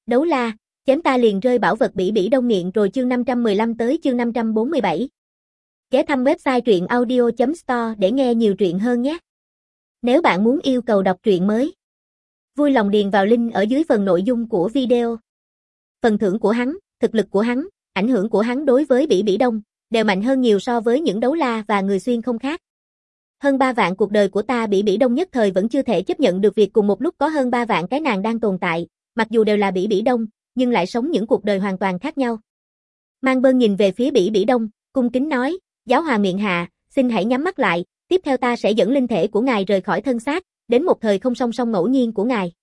Đấu la, chém ta liền rơi bảo vật Bỉ Bỉ Đông nghiện rồi chương 515 tới chương 547. Ghé thăm website truyện audio.store để nghe nhiều truyện hơn nhé. Nếu bạn muốn yêu cầu đọc truyện mới, vui lòng điền vào link ở dưới phần nội dung của video. Phần thưởng của hắn, thực lực của hắn, ảnh hưởng của hắn đối với Bỉ Bỉ Đông, đều mạnh hơn nhiều so với những đấu la và người xuyên không khác. Hơn 3 vạn cuộc đời của ta Bỉ Bỉ Đông nhất thời vẫn chưa thể chấp nhận được việc cùng một lúc có hơn 3 vạn cái nàng đang tồn tại, mặc dù đều là Bỉ Bỉ Đông, nhưng lại sống những cuộc đời hoàn toàn khác nhau. Mang Bơn nhìn về phía Bỉ Bỉ Đông, cung kính nói, giáo hoàng miệng hạ, xin hãy nhắm mắt lại, tiếp theo ta sẽ dẫn linh thể của ngài rời khỏi thân xác, đến một thời không song song ngẫu nhiên của ngài.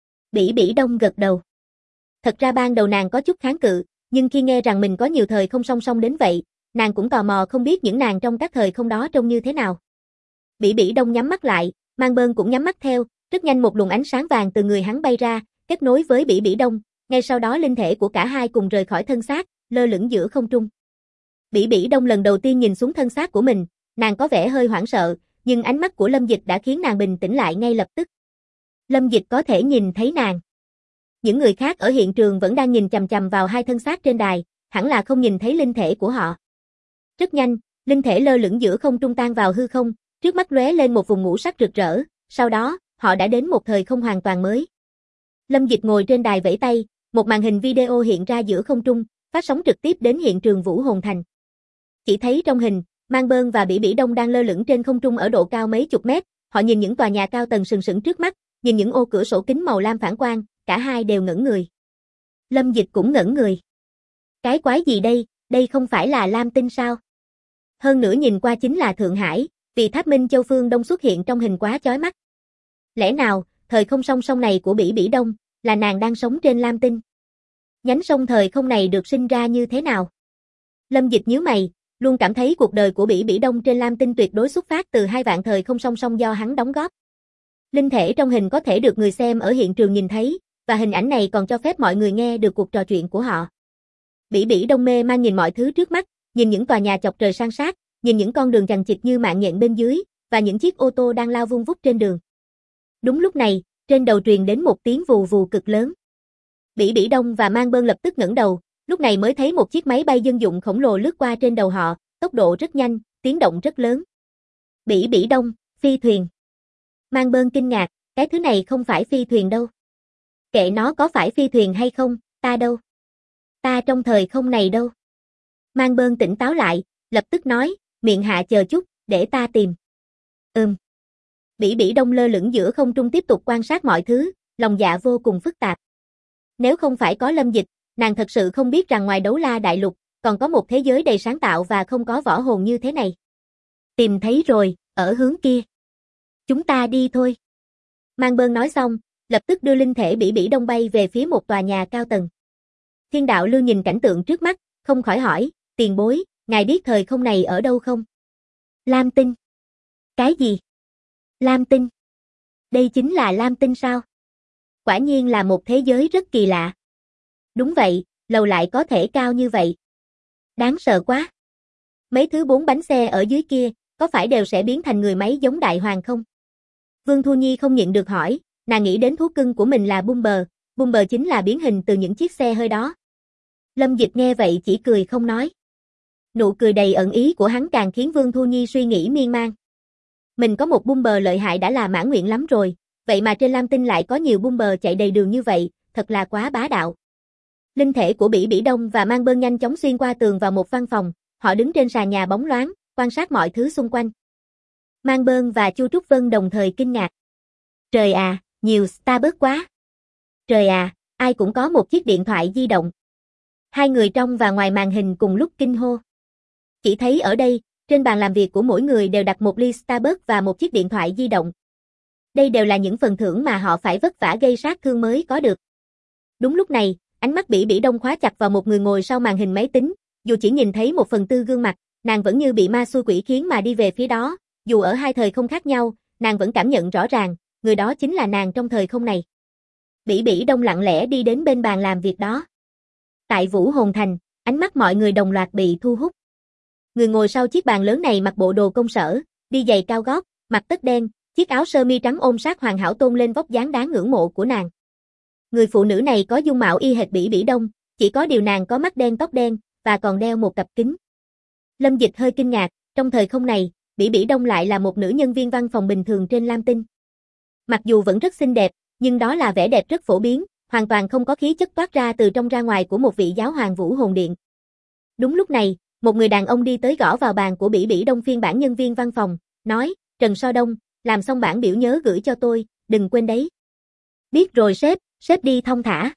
Bỉ Bỉ Đông gật đầu. Thật ra ban đầu nàng có chút kháng cự, nhưng khi nghe rằng mình có nhiều thời không song song đến vậy, nàng cũng tò mò không biết những nàng trong các thời không đó trông như thế nào. Bỉ Bỉ Đông nhắm mắt lại, Mang Bơn cũng nhắm mắt theo, rất nhanh một luồng ánh sáng vàng từ người hắn bay ra, kết nối với Bỉ Bỉ Đông, ngay sau đó linh thể của cả hai cùng rời khỏi thân xác, lơ lửng giữa không trung. Bỉ Bỉ Đông lần đầu tiên nhìn xuống thân xác của mình, nàng có vẻ hơi hoảng sợ, nhưng ánh mắt của Lâm Dịch đã khiến nàng bình tĩnh lại ngay lập tức. Lâm Dịch có thể nhìn thấy nàng. Những người khác ở hiện trường vẫn đang nhìn chằm chằm vào hai thân xác trên đài, hẳn là không nhìn thấy linh thể của họ. Rất nhanh, linh thể lơ lửng giữa không trung tan vào hư không, trước mắt lóe lên một vùng ngũ sắc rực rỡ, sau đó, họ đã đến một thời không hoàn toàn mới. Lâm Dịch ngồi trên đài vẫy tay, một màn hình video hiện ra giữa không trung, phát sóng trực tiếp đến hiện trường Vũ Hồn Thành. Chỉ thấy trong hình, Mang Bơn và Bỉ Bỉ Đông đang lơ lửng trên không trung ở độ cao mấy chục mét, họ nhìn những tòa nhà cao tầng sừng sững trước mắt, nhìn những ô cửa sổ kính màu lam phản quang, cả hai đều ngẩn người. Lâm Dịch cũng ngẩn người. Cái quái gì đây, đây không phải là Lam Tinh sao? Hơn nữa nhìn qua chính là Thượng Hải, vì tháp Minh Châu phương Đông xuất hiện trong hình quá chói mắt. Lẽ nào, thời không song song này của Bỉ Bỉ Đông, là nàng đang sống trên Lam Tinh? Nhánh sông thời không này được sinh ra như thế nào? Lâm Dịch nhíu mày, luôn cảm thấy cuộc đời của Bỉ Bỉ Đông trên Lam Tinh tuyệt đối xuất phát từ 2 vạn thời không song song do hắn đóng góp. Linh thể trong hình có thể được người xem ở hiện trường nhìn thấy, và hình ảnh này còn cho phép mọi người nghe được cuộc trò chuyện của họ. Bỉ Bỉ Đông mê man nhìn mọi thứ trước mắt, nhìn những tòa nhà chọc trời san sát, nhìn những con đường chằng chịt như mạng nhện bên dưới, và những chiếc ô tô đang lao vun vút trên đường. Đúng lúc này, trên đầu truyền đến một tiếng vù vù cực lớn. Bỉ Bỉ Đông và Mang Bơn lập tức ngẩng đầu, lúc này mới thấy một chiếc máy bay dân dụng khổng lồ lướt qua trên đầu họ, tốc độ rất nhanh, tiếng động rất lớn. Bỉ Bỉ Đông, phi thuyền. Mang Bơn kinh ngạc, cái thứ này không phải phi thuyền đâu. Kệ nó có phải phi thuyền hay không, ta đâu. Ta trong thời không này đâu. Mang Bơn tỉnh táo lại, lập tức nói, miệng hạ chờ chút, để ta tìm. Bỉ Bỉ Đông lơ lửng giữa không trung tiếp tục quan sát mọi thứ, lòng dạ vô cùng phức tạp. Nếu không phải có Lâm Dịch, nàng thật sự không biết rằng ngoài Đấu La Đại Lục, còn có một thế giới đầy sáng tạo và không có võ hồn như thế này. Tìm thấy rồi, ở hướng kia. Chúng ta đi thôi. Mang Bơn nói xong, lập tức đưa linh thể Bỉ Bỉ Đông bay về phía một tòa nhà cao tầng. Thiên Đạo Lưu nhìn cảnh tượng trước mắt, không khỏi hỏi, tiền bối, ngài biết thời không này ở đâu không? Lam Tinh. Cái gì? Lam Tinh. Đây chính là Lam Tinh sao? Quả nhiên là một thế giới rất kỳ lạ. Đúng vậy, lầu lại có thể cao như vậy. Đáng sợ quá. Mấy thứ 4 bánh xe ở dưới kia, có phải đều sẽ biến thành người máy giống Đại Hoàng không? Vương Thu Nhi không nhịn được hỏi, nàng nghĩ đến thú cưng của mình là Bumber chính là biến hình từ những chiếc xe hơi đó. Lâm Dịch nghe vậy chỉ cười không nói. Nụ cười đầy ẩn ý của hắn càng khiến Vương Thu Nhi suy nghĩ miên man. Mình có một Bumber lợi hại đã là mãn nguyện lắm rồi, vậy mà trên Lam Tinh lại có nhiều Bumber chạy đầy đường như vậy, thật là quá bá đạo. Linh thể của Bỉ Bỉ Đông và Mang Bơn nhanh chóng xuyên qua tường vào một văn phòng, họ đứng trên sàn nhà bóng loáng, quan sát mọi thứ xung quanh. Mang Bơn và Chu Trúc Vân đồng thời kinh ngạc. Trời à, nhiều Starbucks quá. Trời à, ai cũng có một chiếc điện thoại di động. Hai người trong và ngoài màn hình cùng lúc kinh hô. Chỉ thấy ở đây, trên bàn làm việc của mỗi người đều đặt một ly Starbucks và một chiếc điện thoại di động. Đây đều là những phần thưởng mà họ phải vất vả gây sát thương mới có được. Đúng lúc này, ánh mắt Bỉ Bỉ Đông khóa chặt vào một người ngồi sau màn hình máy tính, dù chỉ nhìn thấy 1/4 gương mặt, nàng vẫn như bị ma xui quỷ khiến mà đi về phía đó, dù ở hai thời không khác nhau, nàng vẫn cảm nhận rõ ràng, người đó chính là nàng trong thời không này. Bỉ Bỉ Đông lặng lẽ đi đến bên bàn làm việc đó. Tại Vũ Hồn Thành, ánh mắt mọi người đồng loạt bị thu hút. Người ngồi sau chiếc bàn lớn này mặc bộ đồ công sở, đi giày cao gót, mặc tất đen, chiếc áo sơ mi trắng ôm sát hoàn hảo tôn lên vóc dáng đáng ngưỡng mộ của nàng. Người phụ nữ này có dung mạo y hệt Bỉ Bỉ Đông, chỉ có điều nàng có mắt đen tóc đen, và còn đeo một cặp kính. Lâm Dịch hơi kinh ngạc, trong thời không này, Bỉ Bỉ Đông lại là một nữ nhân viên văn phòng bình thường trên Lam Tinh. Mặc dù vẫn rất xinh đẹp, nhưng đó là vẻ đẹp rất phổ biến, hoàn toàn không có khí chất toát ra từ trong ra ngoài của một vị giáo hoàng Vũ Hồn Điện. Đúng lúc này, một người đàn ông đi tới gõ vào bàn của Bỉ Bỉ Đông phiên bản nhân viên văn phòng, nói, Trần So Đông, làm xong bản biểu nhớ gửi cho tôi, đừng quên đấy. Biết rồi sếp đi thong thả.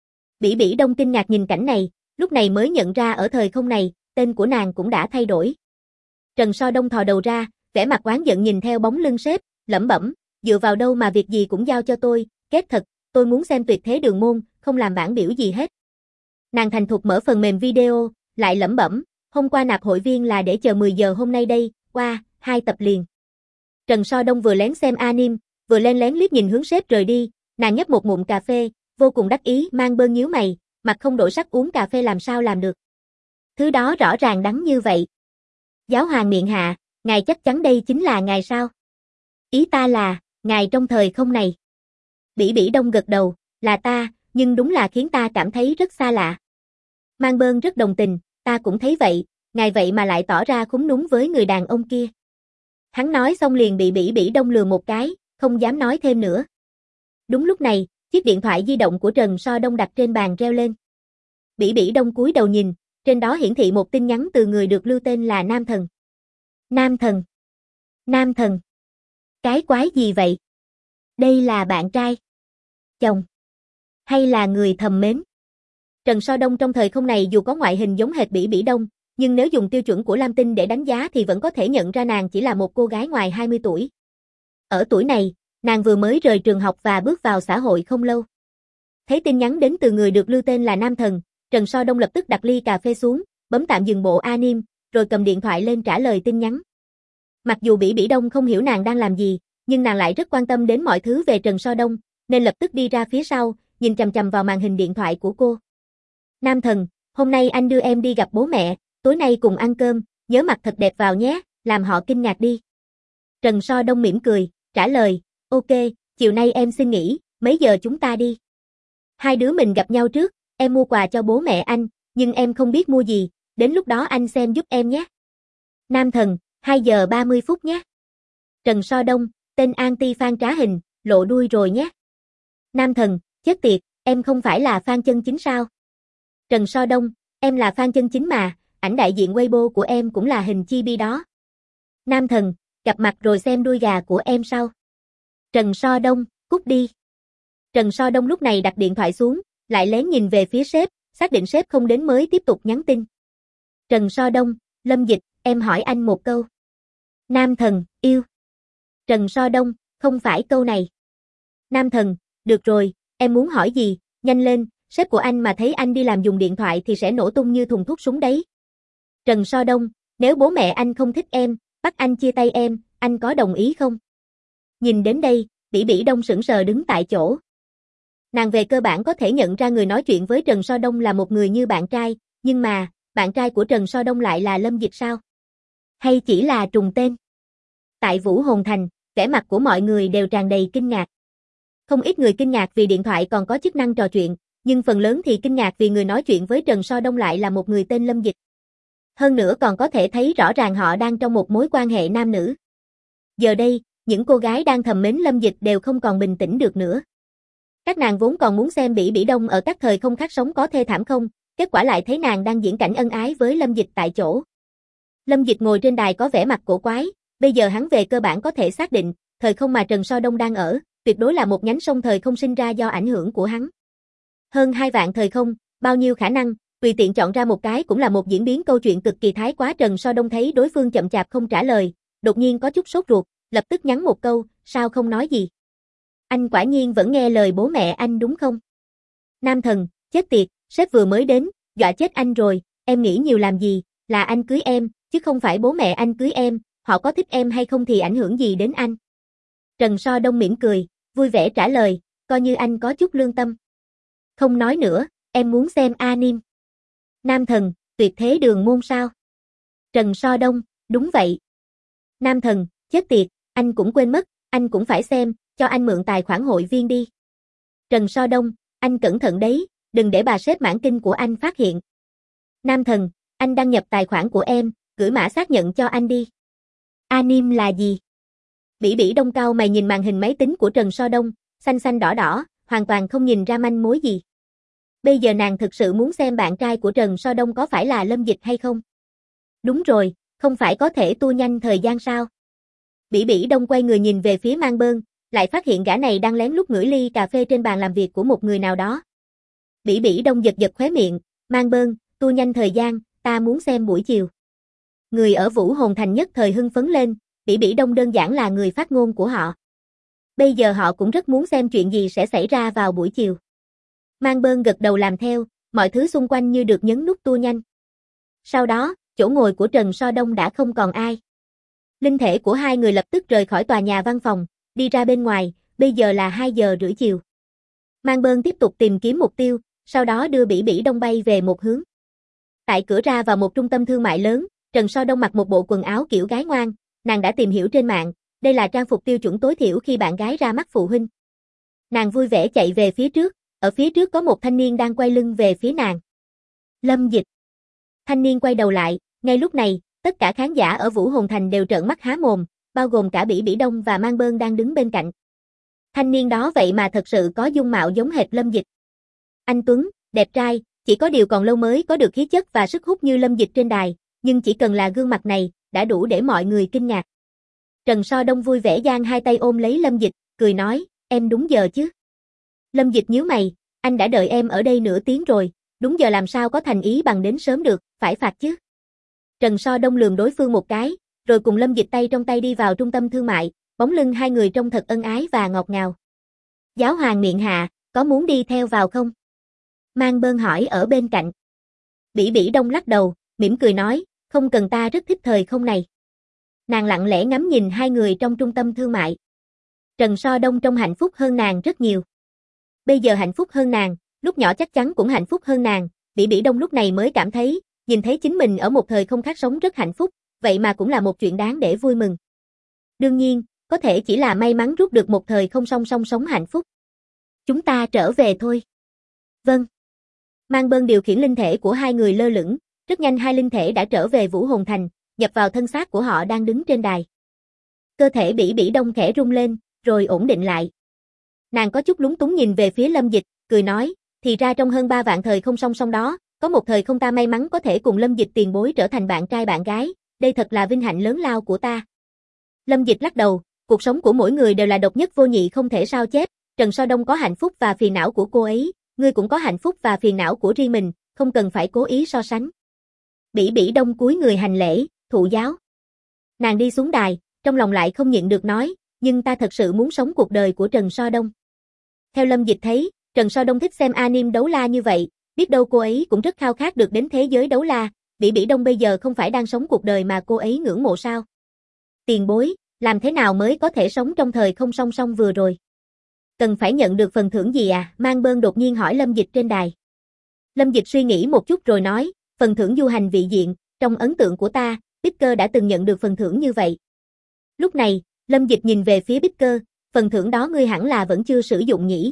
Bỉ Bỉ Đông kinh ngạc nhìn cảnh này, lúc này mới nhận ra ở thời không này, tên của nàng cũng đã thay đổi. Trần So Đông thò đầu ra, vẻ mặt oán giận nhìn theo bóng lưng sếp, lẩm bẩm, dựa vào đâu mà việc gì cũng giao cho tôi, ghét thật, tôi muốn xem tuyệt thế đường môn, không làm bản biểu gì hết. Nàng thành thục mở phần mềm video, lại lẩm bẩm, hôm qua nạp hội viên là để chờ 10 giờ hôm nay đây, qua, 2 tập liền. Trần So Đông vừa lén xem anime, vừa lén lén liếc nhìn hướng sếp rời đi, nàng nhấp một ngụm cà phê, vô cùng đắc ý, mang bơn nhíu mày, mặt không đổi sắc uống cà phê làm sao làm được. Thứ đó rõ ràng đắng như vậy. Giáo hoàng miệng hạ, ngài chắc chắn đây chính là ngài sao? Ý ta là, ngài trong thời không này. Bỉ Bỉ Đông gật đầu, là ta, nhưng đúng là khiến ta cảm thấy rất xa lạ. Mang bơn rất đồng tình, ta cũng thấy vậy, ngài vậy mà lại tỏ ra khúm núm với người đàn ông kia. Hắn nói xong liền bị Bỉ Bỉ Đông lừa một cái, không dám nói thêm nữa. Đúng lúc này, chiếc điện thoại di động của Trần So Đông đặt trên bàn reo lên. Bỉ Bỉ Đông cúi đầu nhìn, trên đó hiển thị một tin nhắn từ người được lưu tên là Nam Thần. Nam Thần. Nam Thần. Cái quái gì vậy? Đây là bạn trai, chồng, hay là người thầm mến? Trần So Đông trong thời không này dù có ngoại hình giống hệt Bỉ Bỉ Đông, nhưng nếu dùng tiêu chuẩn của Lam Tinh để đánh giá thì vẫn có thể nhận ra nàng chỉ là một cô gái ngoài 20 tuổi. Ở tuổi này, nàng vừa mới rời trường học và bước vào xã hội không lâu. Thấy tin nhắn đến từ người được lưu tên là Nam Thần, Trần So Đông lập tức đặt ly cà phê xuống, bấm tạm dừng bộ anime, rồi cầm điện thoại lên trả lời tin nhắn. Mặc dù Bỉ Bỉ Đông không hiểu nàng đang làm gì, nhưng nàng lại rất quan tâm đến mọi thứ về Trần So Đông, nên lập tức đi ra phía sau, nhìn chằm chằm vào màn hình điện thoại của cô. Nam Thần, hôm nay anh đưa em đi gặp bố mẹ, tối nay cùng ăn cơm, nhớ mặc thật đẹp vào nhé, làm họ kinh ngạc đi. Trần So Đông mỉm cười, trả lời, ok, chiều nay em xin nghỉ, mấy giờ chúng ta đi? Hai đứa mình gặp nhau trước, em mua quà cho bố mẹ anh, nhưng em không biết mua gì, đến lúc đó anh xem giúp em nhé. Nam Thần, 2 giờ 30 phút nhé. Trần So Đông, tên anti-fan trá hình, lộ đuôi rồi nhé. Nam Thần, chết tiệt, em không phải là fan chân chính sao? Trần So Đông, em là fan chân chính mà, ảnh đại diện Weibo của em cũng là hình chibi đó. Nam Thần, gặp mặt rồi xem đuôi gà của em sau. Trần So Đông, cút đi. Trần So Đông lúc này đặt điện thoại xuống, lại lén nhìn về phía sếp, xác định sếp không đến mới tiếp tục nhắn tin. Trần So Đông, Lâm Dịch, em hỏi anh một câu. Nam Thần, yêu. Trần So Đông, không phải câu này. Nam Thần, được rồi, em muốn hỏi gì, nhanh lên, sếp của anh mà thấy anh đi làm dùng điện thoại thì sẽ nổ tung như thùng thuốc súng đấy. Trần So Đông, nếu bố mẹ anh không thích em, bắt anh chia tay em, anh có đồng ý không? Nhìn đến đây, Bỉ Bỉ Đông sững sờ đứng tại chỗ. Nàng về cơ bản có thể nhận ra người nói chuyện với Trần So Đông là một người như bạn trai, nhưng mà, bạn trai của Trần So Đông lại là Lâm Dịch sao? Hay chỉ là trùng tên? Tại Vũ Hồn Thành, vẻ mặt của mọi người đều tràn đầy kinh ngạc. Không ít người kinh ngạc vì điện thoại còn có chức năng trò chuyện, nhưng phần lớn thì kinh ngạc vì người nói chuyện với Trần So Đông lại là một người tên Lâm Dịch. Hơn nữa còn có thể thấy rõ ràng họ đang trong một mối quan hệ nam nữ. Giờ đây, những cô gái đang thầm mến Lâm Dịch đều không còn bình tĩnh được nữa. Các nàng vốn còn muốn xem Bỉ Bỉ Đông ở các thời không khác sống có thê thảm không, kết quả lại thấy nàng đang diễn cảnh ân ái với Lâm Dịch tại chỗ. Lâm Dịch ngồi trên đài có vẻ mặt cổ quái, bây giờ hắn về cơ bản có thể xác định, thời không mà Trần So Đông đang ở, tuyệt đối là một nhánh sông thời không sinh ra do ảnh hưởng của hắn. Hơn 2 vạn thời không, bao nhiêu khả năng, tùy tiện chọn ra một cái cũng là một diễn biến câu chuyện cực kỳ thái quá. Trần So Đông thấy đối phương chậm chạp không trả lời, đột nhiên có chút sốt ruột, lập tức nhắn một câu, sao không nói gì? Anh quả nhiên vẫn nghe lời bố mẹ anh đúng không? Nam Thần, chết tiệt, sếp vừa mới đến, dọa chết anh rồi, em nghĩ nhiều làm gì, là anh cưới em, chứ không phải bố mẹ anh cưới em, họ có thích em hay không thì ảnh hưởng gì đến anh? Trần So Đông mỉm cười, vui vẻ trả lời, coi như anh có chút lương tâm. Không nói nữa, em muốn xem anime. Nam Thần, tuyệt thế đường môn sao? Trần So Đông, đúng vậy. Nam Thần, chết tiệt, anh cũng quên mất, anh cũng phải xem, cho anh mượn tài khoản hội viên đi. Trần So Đông, Anh cẩn thận đấy, đừng để bà sếp mãn kinh của anh phát hiện. Nam thần, anh đăng nhập tài khoản của em, gửi mã xác nhận cho anh đi. Anim là gì? Bỉ Bỉ Đông cau mày nhìn màn hình máy tính của Trần So Đông, xanh xanh đỏ đỏ, hoàn toàn không nhìn ra manh mối gì. Bây giờ nàng thực sự muốn xem bạn trai của Trần So Đông có phải là Lâm Dịch hay không. Đúng rồi, không phải có thể tua nhanh thời gian sao? Bỉ Bỉ Đông quay người nhìn về phía Mang Bơn, lại phát hiện gã này đang lén lút ngửi ly cà phê trên bàn làm việc của một người nào đó. Bỉ Bỉ Đông giật giật khóe miệng, Mang Bơn, tua nhanh thời gian, ta muốn xem buổi chiều. Người ở Vũ Hồn Thành nhất thời hưng phấn lên, Bỉ Bỉ Đông đơn giản là người phát ngôn của họ. Bây giờ họ cũng rất muốn xem chuyện gì sẽ xảy ra vào buổi chiều. Mang Bơn gật đầu làm theo, mọi thứ xung quanh như được nhấn nút tua nhanh. Sau đó, chỗ ngồi của Trần So Đông đã không còn ai. Linh thể của hai người lập tức rời khỏi tòa nhà văn phòng, đi ra bên ngoài, bây giờ là 2 giờ rưỡi chiều. Mang Bơn tiếp tục tìm kiếm mục tiêu, sau đó đưa Bỉ Bỉ Đông bay về một hướng. Tại cửa ra vào một trung tâm thương mại lớn, Trần So Đông mặc một bộ quần áo kiểu gái ngoan, nàng đã tìm hiểu trên mạng, đây là trang phục tiêu chuẩn tối thiểu khi bạn gái ra mắt phụ huynh. Nàng vui vẻ chạy về phía trước, ở phía trước có một thanh niên đang quay lưng về phía nàng. Lâm Dịch. Thanh niên quay đầu lại, ngay lúc này, tất cả khán giả ở Vũ Hồn Thành đều trợn mắt há mồm, bao gồm cả Bỉ Bỉ Đông và Mang Bơn đang đứng bên cạnh. Thanh niên đó vậy mà thật sự có dung mạo giống hệt Lâm Dịch. Anh tuấn, đẹp trai, chỉ có điều còn lâu mới có được khí chất và sức hút như Lâm Dịch trên đài, nhưng chỉ cần là gương mặt này, đã đủ để mọi người kinh ngạc. Trần So Đông vui vẻ giang hai tay ôm lấy Lâm Dịch, cười nói, em đúng giờ chứ. Lâm Dịch nhíu mày, anh đã đợi em ở đây nửa tiếng rồi, đúng giờ làm sao có thành ý bằng đến sớm được, phải phạt chứ. Trần So Đông lườm đối phương một cái, rồi cùng Lâm Dịch tay trong tay đi vào trung tâm thương mại, bóng lưng hai người trông thật ân ái và ngọt ngào. Giáo hoàng miệng hạ, có muốn đi theo vào không? Mang Bơn hỏi ở bên cạnh. Bỉ Bỉ Đông lắc đầu, mỉm cười nói, không cần, ta rất thích thời không này. Nàng lặng lẽ ngắm nhìn hai người trong trung tâm thương mại. Trần So Đông trông hạnh phúc hơn nàng rất nhiều. Bây giờ hạnh phúc hơn nàng, lúc nhỏ chắc chắn cũng hạnh phúc hơn nàng, Bỉ Bỉ Đông lúc này mới cảm thấy, nhìn thấy chính mình ở một thời không khác sống rất hạnh phúc, vậy mà cũng là một chuyện đáng để vui mừng. Đương nhiên, có thể chỉ là may mắn rút được một thời không song song sống hạnh phúc. Chúng ta trở về thôi. Vâng. Mang Bơn điều khiển linh thể của hai người lơ lửng, rất nhanh hai linh thể đã trở về Vũ Hồn Thành, nhập vào thân xác của họ đang đứng trên đài. Cơ thể Bỉ Bỉ Đông khẽ rung lên, rồi ổn định lại. Nàng có chút lúng túng nhìn về phía Lâm Dịch, cười nói, thì ra trong hơn 3 vạn thời không song song đó, có một thời không ta may mắn có thể cùng Lâm Dịch tiền bối trở thành bạn trai bạn gái, đây thật là vinh hạnh lớn lao của ta. Lâm Dịch lắc đầu, cuộc sống của mỗi người đều là độc nhất vô nhị không thể sao chép, Trần So Đông có hạnh phúc và phiền não của cô ấy, ngươi cũng có hạnh phúc và phiền não của riêng mình, không cần phải cố ý so sánh. Bỉ Bỉ Đông cúi người hành lễ, thụ giáo. Nàng đi xuống đài, trong lòng lại không nhịn được nói, nhưng ta thật sự muốn sống cuộc đời của Trần So Đông. Theo Lâm Dịch thấy, Trần So Đông thích xem anime đấu la như vậy, biết đâu cô ấy cũng rất khao khát được đến thế giới đấu la, Bỉ Bỉ Đông bây giờ không phải đang sống cuộc đời mà cô ấy ngưỡng mộ sao? Tiền bối, làm thế nào mới có thể sống trong thời không song song vừa rồi? Cần phải nhận được phần thưởng gì à? Mang Bơn đột nhiên hỏi Lâm Dịch trên đài. Lâm Dịch suy nghĩ một chút rồi nói, phần thưởng du hành vị diện, trong ấn tượng của ta, Bicker đã từng nhận được phần thưởng như vậy. Lúc này, Lâm Dịch nhìn về phía Bicker, phần thưởng đó ngươi hẳn là vẫn chưa sử dụng nhỉ?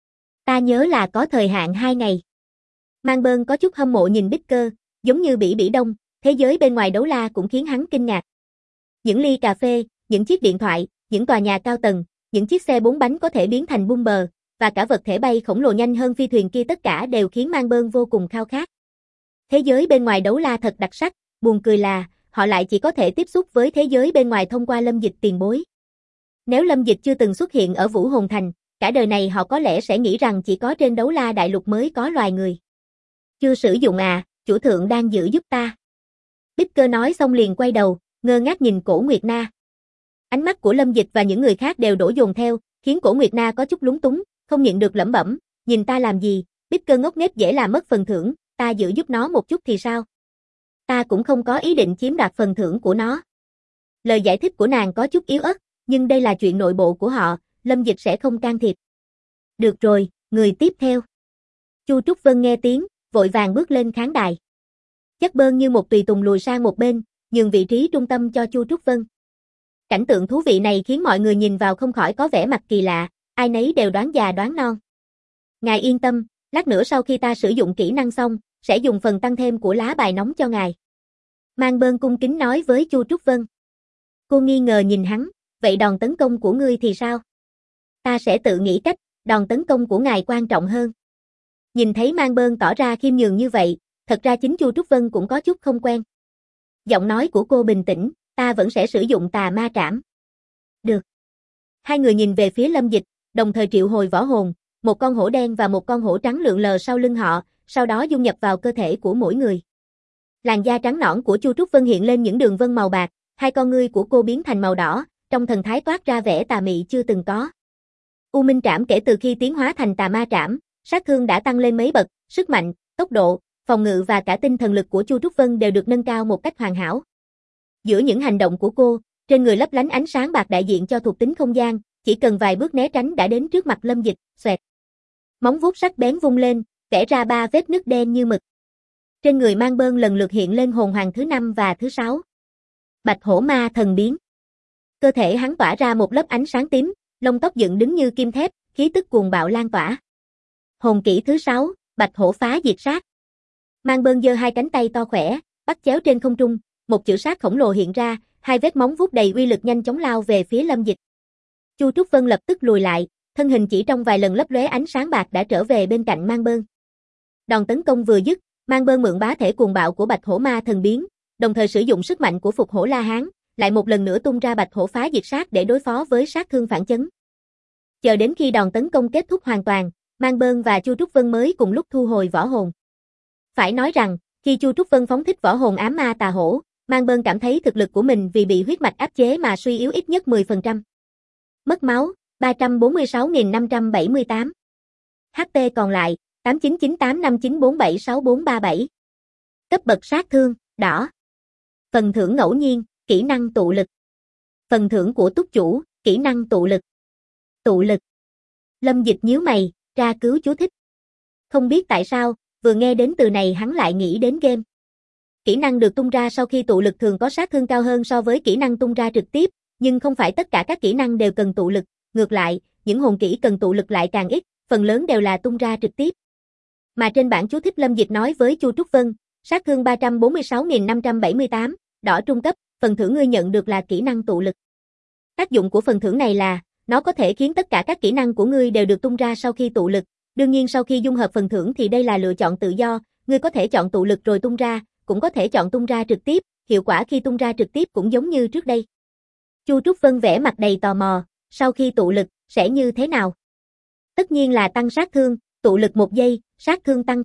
Ta nhớ là có thời hạn 2 ngày. Mang Bơn có chút hâm mộ nhìn Bicker, giống như Bỉ Bỉ Đông, thế giới bên ngoài đấu la cũng khiến hắn kinh ngạc. Những ly cà phê, những chiếc điện thoại, những tòa nhà cao tầng, những chiếc xe 4 bánh có thể biến thành bumper, và cả vật thể bay khổng lồ nhanh hơn phi thuyền kia tất cả đều khiến Mang Bơn vô cùng khao khát. Thế giới bên ngoài đấu la thật đặc sắc, buồn cười là, họ lại chỉ có thể tiếp xúc với thế giới bên ngoài thông qua Lâm Dịch tiền bối. Nếu Lâm Dịch chưa từng xuất hiện ở Vũ Hồn Thành, cả đời này họ có lẽ sẽ nghĩ rằng chỉ có trên đấu la đại lục mới có loài người. Chưa sử dụng à, chủ thượng đang giữ giúp ta. Bicker nói xong liền quay đầu, ngơ ngác nhìn Cổ Nguyệt Na. Ánh mắt của Lâm Dịch và những người khác đều đổ dồn theo, khiến Cổ Nguyệt Na có chút lúng túng, không nhịn được lẩm bẩm, nhìn ta làm gì, Bicker ngốc nghếch dễ làm mất phần thưởng, ta giữ giúp nó một chút thì sao? Ta cũng không có ý định chiếm đoạt phần thưởng của nó. Lời giải thích của nàng có chút yếu ớt, nhưng đây là chuyện nội bộ của họ, Lâm Dịch sẽ không can thiệp. Được rồi, người tiếp theo. Chu Trúc Vân nghe tiếng, vội vàng bước lên khán đài. Chất Bơn như một tùy tùng lùi sang một bên, nhường vị trí trung tâm cho Chu Trúc Vân. Cảnh tượng thú vị này khiến mọi người nhìn vào không khỏi có vẻ mặt kỳ lạ, ai nấy đều đoán già đoán non. Ngài yên tâm, lát nữa sau khi ta sử dụng kỹ năng xong, sẽ dùng phần tăng thêm của lá bài nóng cho ngài. Mang Bơn cung kính nói với Chu Trúc Vân. Cô nghi ngờ nhìn hắn, vậy đòn tấn công của ngươi thì sao? Ta sẽ tự nghĩ cách, đòn tấn công của ngài quan trọng hơn. Nhìn thấy Mang Bơn tỏ ra khiêm nhường như vậy, thật ra chính Chu Trúc Vân cũng có chút không quen. Giọng nói của cô bình tĩnh, ta vẫn sẽ sử dụng tà ma trảm. Được. Hai người nhìn về phía Lâm Dịch, đồng thời triệu hồi võ hồn, một con hổ đen và một con hổ trắng lượn lờ sau lưng họ, sau đó dung nhập vào cơ thể của mỗi người. Làn da trắng nõn của Chu Trúc Vân hiện lên những đường vân màu bạc, hai con ngươi của cô biến thành màu đỏ, trong thần thái toát ra vẻ tà mị chưa từng có. U Minh Trảm kể từ khi tiến hóa thành tà ma trảm, sát thương đã tăng lên mấy bậc, sức mạnh, tốc độ, phòng ngự và cả tinh thần lực của Chu Trúc Vân đều được nâng cao một cách hoàn hảo. Giữa những hành động của cô, trên người lấp lánh ánh sáng bạc đại diện cho thuộc tính không gian, chỉ cần vài bước né tránh đã đến trước mặt Lâm Dịch, xoẹt. Móng vuốt sắc bén vung lên, vẽ ra 3 vết nứt đen như mực. Trên người Mang Bơn lần lượt hiện lên hồn hoàng thứ 5 và thứ 6. Bạch hổ ma thần biến. Cơ thể hắn tỏa ra một lớp ánh sáng tím, lông tóc dựng đứng như kim thép, khí tức cuồng bạo lan tỏa. Hồn kỹ thứ 6, Bạch hổ phá diệt sát. Mang Bơn giơ hai cánh tay to khỏe, bắt chéo trên không trung, một chữ sát khổng lồ hiện ra, hai vết móng vuốt đầy uy lực nhanh chóng lao về phía Lâm Dịch. Chu Trúc Vân lập tức lùi lại, thân hình chỉ trong vài lần lấp lóe ánh sáng bạc đã trở về bên cạnh Mang Bơn. Đòn tấn công vừa dứt, Mang Bơn mượn bá thể cuồng bạo của Bạch hổ ma thần biến, đồng thời sử dụng sức mạnh của Phục hổ La Hán, lại một lần nữa tung ra Bạch hổ phá diệt sát để đối phó với sát thương phản chấn. Chờ đến khi đòn tấn công kết thúc hoàn toàn, Mang Bơn và Chu Trúc Vân mới cùng lúc thu hồi võ hồn. Phải nói rằng, khi Chu Trúc Vân phóng thích võ hồn ám ma tà hổ, Mang Bơn cảm thấy thực lực của mình vì bị huyết mạch áp chế mà suy yếu ít nhất 10%. Mất máu, 346.578. HP còn lại, 899859476437. Cấp bậc sát thương, đỏ. Phần thưởng ngẫu nhiên, kỹ năng tụ lực. Phần thưởng của túc chủ, kỹ năng tụ lực. Tụ lực. Lâm Dịch nhíu mày, tra cứu chú thích. Không biết tại sao, vừa nghe đến từ này hắn lại nghĩ đến game. Kỹ năng được tung ra sau khi tụ lực thường có sát thương cao hơn so với kỹ năng tung ra trực tiếp, nhưng không phải tất cả các kỹ năng đều cần tụ lực, ngược lại, những hồn kỹ cần tụ lực lại càng ít, phần lớn đều là tung ra trực tiếp. Mà trên bảng chú thích Lâm Dịch nói với Chu Trúc Vân, sát thương 346.578, đỏ trung cấp, phần thưởng ngươi nhận được là kỹ năng tụ lực. Tác dụng của phần thưởng này là, nó có thể khiến tất cả các kỹ năng của ngươi đều được tung ra sau khi tụ lực, đương nhiên sau khi dung hợp phần thưởng thì đây là lựa chọn tự do, ngươi có thể chọn tụ lực rồi tung ra, cũng có thể chọn tung ra trực tiếp, hiệu quả khi tung ra trực tiếp cũng giống như trước đây. Chu Trúc Vân vẽ mặt đầy tò mò, sau khi tụ lực, sẽ như thế nào? Tất nhiên là tăng sát thương, tụ lực 1 giây, sát thương tăng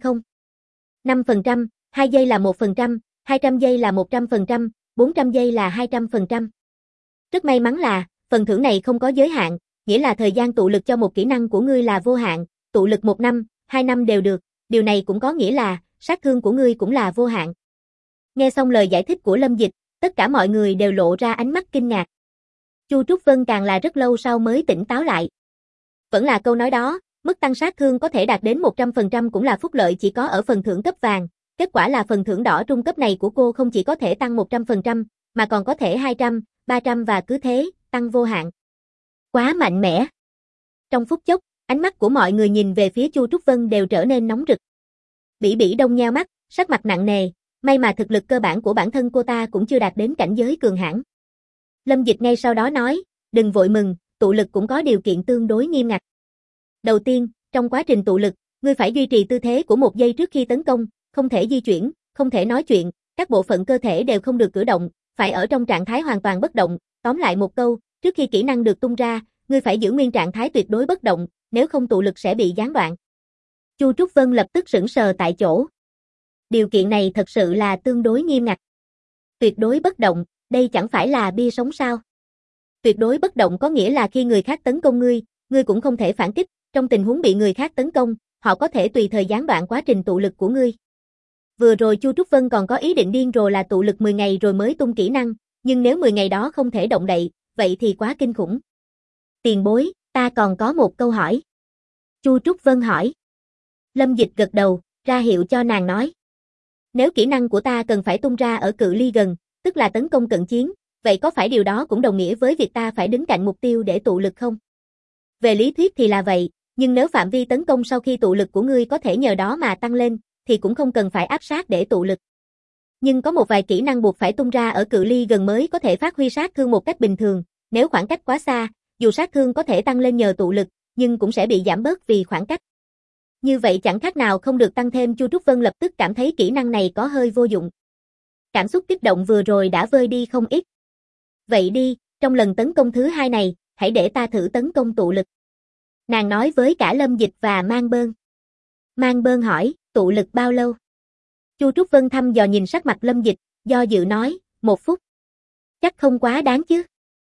5%, 2 giây là 1%, 200 giây là 100%, 400 giây là 200%. Rất may mắn là, phần thưởng này không có giới hạn, nghĩa là thời gian tụ lực cho một kỹ năng của ngươi là vô hạn, tụ lực 1 năm, 2 năm đều được, điều này cũng có nghĩa là, sát thương của ngươi cũng là vô hạn. Nghe xong lời giải thích của Lâm Dịch, tất cả mọi người đều lộ ra ánh mắt kinh ngạc. Chu Trúc Vân càng là rất lâu sau mới tỉnh táo lại. Vẫn là câu nói đó, mức tăng sát thương có thể đạt đến 100% cũng là phúc lợi chỉ có ở phần thưởng cấp vàng, kết quả là phần thưởng đỏ trung cấp này của cô không chỉ có thể tăng 100%, mà còn có thể 200, 300 và cứ thế, tăng vô hạn. Quá mạnh mẽ. Trong phút chốc, ánh mắt của mọi người nhìn về phía Chu Trúc Vân đều trở nên nóng rực. Bỉ Bỉ Đông nheo mắt, sắc mặt nặng nề, may mà thực lực cơ bản của bản thân cô ta cũng chưa đạt đến cảnh giới cường hãn. Lâm Dịch ngay sau đó nói, đừng vội mừng, tụ lực cũng có điều kiện tương đối nghiêm ngặt. Đầu tiên, trong quá trình tụ lực, ngươi phải duy trì tư thế của 1 giây trước khi tấn công, không thể di chuyển, không thể nói chuyện, các bộ phận cơ thể đều không được cử động, phải ở trong trạng thái hoàn toàn bất động, tóm lại một câu, trước khi kỹ năng được tung ra, ngươi phải giữ nguyên trạng thái tuyệt đối bất động, nếu không tụ lực sẽ bị gián đoạn. Chu Trúc Vân lập tức sững sờ tại chỗ. Điều kiện này thật sự là tương đối nghiêm ngặt. Tuyệt đối bất động, đây chẳng phải là bia sống sao? Tuyệt đối bất động có nghĩa là khi người khác tấn công ngươi, ngươi cũng không thể phản kích, trong tình huống bị người khác tấn công, họ có thể tùy thời gián đoạn quá trình tụ lực của ngươi. Vừa rồi Chu Trúc Vân còn có ý định điên rồ là tụ lực 10 ngày rồi mới tung kỹ năng, nhưng nếu 10 ngày đó không thể động đậy, vậy thì quá kinh khủng. Tiền bối, ta còn có một câu hỏi. Chu Trúc Vân hỏi. Lâm Dịch gật đầu, ra hiệu cho nàng nói. Nếu kỹ năng của ta cần phải tung ra ở cự ly gần, tức là tấn công cận chiến, vậy có phải điều đó cũng đồng nghĩa với việc ta phải đứng cạnh mục tiêu để tụ lực không? Về lý thuyết thì là vậy, Nhưng nếu phạm vi tấn công sau khi tụ lực của ngươi có thể nhờ đó mà tăng lên, thì cũng không cần phải áp sát để tụ lực. Nhưng có một vài kỹ năng buộc phải tung ra ở cự ly gần mới có thể phát huy sát thương một cách bình thường, nếu khoảng cách quá xa, dù sát thương có thể tăng lên nhờ tụ lực, nhưng cũng sẽ bị giảm bớt vì khoảng cách. Như vậy chẳng khác nào không được tăng thêm. Chu Trúc Vân lập tức cảm thấy kỹ năng này có hơi vô dụng. Cảm xúc kích động vừa rồi đã vơi đi không ít. Vậy đi, trong lần tấn công thứ 2 này, hãy để ta thử tấn công tụ lực. Nàng nói với cả Lâm Dịch và Mang Bơn. Mang Bơn hỏi, tụ lực bao lâu? Chu Trúc Vân thăm dò nhìn sắc mặt Lâm Dịch, do dự nói, 1 phút. Chắc không quá đáng chứ?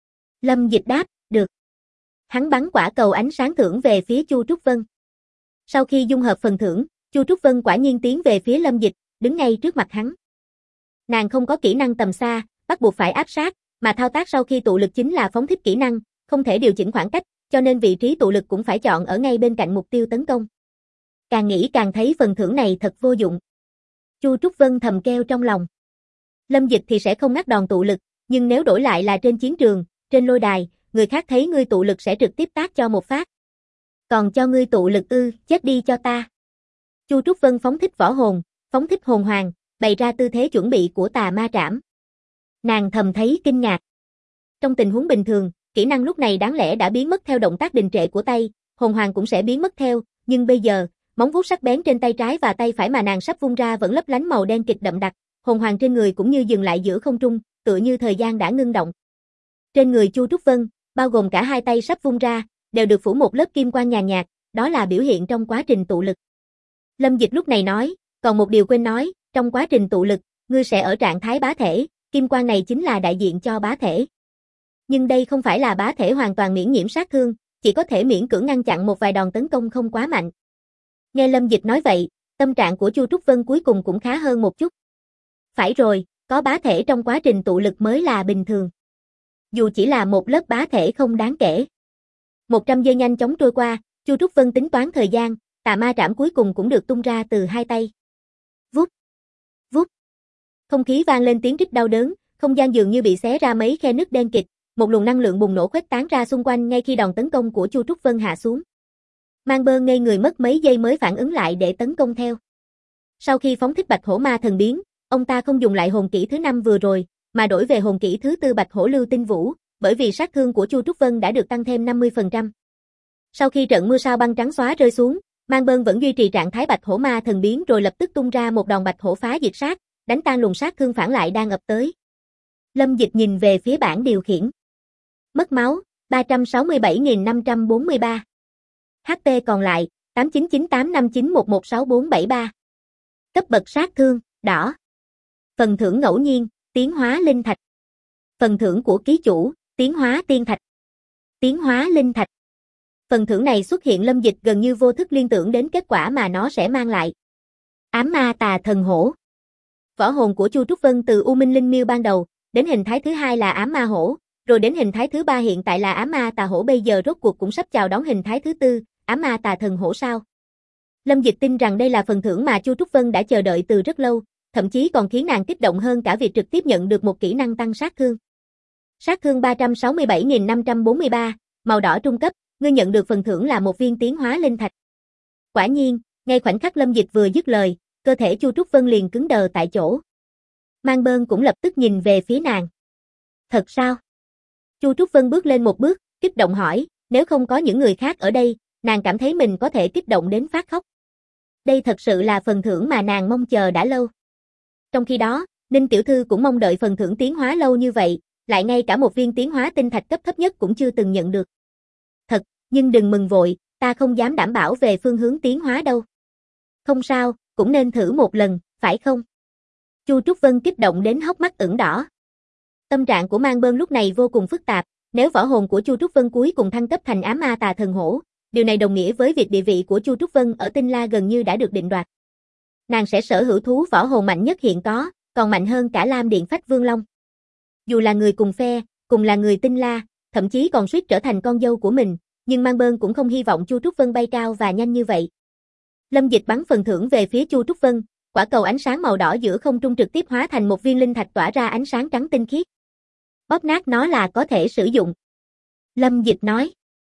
Lâm Dịch đáp, được. Hắn bắn quả cầu ánh sáng thưởng về phía Chu Trúc Vân. Sau khi dung hợp phần thưởng, Chu Trúc Vân quả nhiên tiến về phía Lâm Dịch, đứng ngay trước mặt hắn. Nàng không có kỹ năng tầm xa, bắt buộc phải áp sát, mà thao tác sau khi tụ lực chính là phóng thích kỹ năng, không thể điều chỉnh khoảng cách, cho nên vị trí tụ lực cũng phải chọn ở ngay bên cạnh mục tiêu tấn công. Càng nghĩ càng thấy phần thưởng này thật vô dụng. Chu Trúc Vân thầm kêu trong lòng. Lâm Dịch thì sẽ không ngắt đòn tụ lực, nhưng nếu đổi lại là trên chiến trường, trên lôi đài, người khác thấy ngươi tụ lực sẽ trực tiếp tát cho một phát. Còn cho ngươi tụ lực ư, chết đi cho ta. Chu Trúc Vân phóng thích võ hồn, phóng thích hồn hoàng, bày ra tư thế chuẩn bị của tà ma trảm. Nàng thầm thấy kinh ngạc. Trong tình huống bình thường, kỹ năng lúc này đáng lẽ đã biến mất theo động tác đình trệ của tay, hồn hoàng cũng sẽ biến mất theo, nhưng bây giờ, móng vuốt sắc bén trên tay trái và tay phải mà nàng sắp vung ra vẫn lấp lánh màu đen kịch đậm đặc, hồn hoàng trên người cũng như dừng lại giữa không trung, tựa như thời gian đã ngưng động. Trên người Chu Trúc Vân, bao gồm cả hai tay sắp vung ra, đều được phủ một lớp kim quang nhàn nhạt, đó là biểu hiện trong quá trình tụ lực. Lâm Dịch lúc này nói, còn một điều quên nói, trong quá trình tụ lực, ngươi sẽ ở trạng thái bá thể, kim quang này chính là đại diện cho bá thể. Nhưng đây không phải là bá thể hoàn toàn miễn nhiễm sát thương, chỉ có thể miễn cưỡng ngăn chặn một vài đòn tấn công không quá mạnh. Nghe Lâm Dịch nói vậy, tâm trạng của Chu Trúc Vân cuối cùng cũng khá hơn một chút. Phải rồi, có bá thể trong quá trình tụ lực mới là bình thường. Dù chỉ là một lớp bá thể không đáng kể. 100 giây nhanh chóng trôi qua, Chu Trúc Vân tính toán thời gian, tà ma trảm cuối cùng cũng được tung ra từ hai tay. Vút, vút. Không khí vang lên tiếng rít đau đớn, không gian dường như bị xé ra mấy khe nứt đen kịt, một luồng năng lượng bùng nổ khuếch tán ra xung quanh ngay khi đòn tấn công của Chu Trúc Vân hạ xuống. Mang Bơ ngây người mất mấy giây mới phản ứng lại để tấn công theo. Sau khi phóng thích Bạch Hổ Ma Thần Biến, ông ta không dùng lại hồn kỹ thứ 5 vừa rồi, mà đổi về hồn kỹ thứ 4 Bạch Hổ Lưu Tinh Vũ, bởi vì sát thương của Chu Trúc Vân đã được tăng thêm 50%. Sau khi trận mưa sao băng trắng xóa rơi xuống, Mang Bơn vẫn duy trì trạng thái Bạch Hổ Ma Thần Biến rồi lập tức tung ra một đòn Bạch Hổ Phá Diệt Sát, đánh tan luồng sát thương phản lại đang ập tới. Lâm Dịch nhìn về phía bảng điều khiển. Mất máu, 367.543. HP còn lại, 899859116473. Cấp bậc sát thương, đỏ. Phần thưởng ngẫu nhiên, tiến hóa linh thạch. Phần thưởng của ký chủ, tiến hóa tiên thạch. Tiến hóa linh thạch. Phần thưởng này xuất hiện Lâm Dịch gần như vô thức liên tưởng đến kết quả mà nó sẽ mang lại. Ám ma tà thần hổ. Võ hồn của Chu Trúc Vân từ U Minh Linh Miêu ban đầu, đến hình thái thứ 2 là ám ma hổ, rồi đến hình thái thứ 3 hiện tại là ám ma tà hổ, bây giờ rốt cuộc cũng sắp chào đón hình thái thứ 4, ám ma tà thần hổ sao. Lâm Dịch tin rằng đây là phần thưởng mà Chu Trúc Vân đã chờ đợi từ rất lâu, thậm chí còn khiến nàng kích động hơn cả việc trực tiếp nhận được một kỹ năng tăng sát thương. Sát thương 367.543, màu đỏ trung cấp, ngươi nhận được phần thưởng là một viên tiến hóa linh thạch. Quả nhiên, ngay khoảnh khắc Lâm Dịch vừa dứt lời, cơ thể Chu Trúc Vân liền cứng đờ tại chỗ. Mang Bơn cũng lập tức nhìn về phía nàng. Thật sao? Chu Trúc Vân bước lên một bước, kích động hỏi, nếu không có những người khác ở đây, nàng cảm thấy mình có thể kích động đến phát khóc. Đây thật sự là phần thưởng mà nàng mong chờ đã lâu. Trong khi đó, Ninh tiểu thư cũng mong đợi phần thưởng tiến hóa lâu như vậy, lại ngay cả một viên tiến hóa tinh thạch cấp thấp nhất cũng chưa từng nhận được. Thật, nhưng đừng mừng vội, ta không dám đảm bảo về phương hướng tiến hóa đâu. Không sao, cũng nên thử một lần, phải không? Chu Trúc Vân kích động đến hốc mắt ửng đỏ. Tâm trạng của Mang Bơn lúc này vô cùng phức tạp, nếu võ hồn của Chu Trúc Vân cuối cùng thăng cấp thành ám ma tà thần hổ, điều này đồng nghĩa với việc địa vị của Chu Trúc Vân ở Tinh La gần như đã được định đoạt. Nàng sẽ sở hữu thú võ hồn mạnh nhất hiện có, còn mạnh hơn cả Lam Điện Phách Vương Long. Dù là người cùng phe, cùng là người Tinh La, thậm chí còn suýt trở thành con dâu của mình, nhưng Mang Bơn cũng không hy vọng Chu Trúc Vân bay cao và nhanh như vậy. Lâm Dịch bắn phần thưởng về phía Chu Trúc Vân, quả cầu ánh sáng màu đỏ giữa không trung trực tiếp hóa thành một viên linh thạch tỏa ra ánh sáng trắng tinh khiết. Bóp nát nó là có thể sử dụng. Lâm Dịch nói.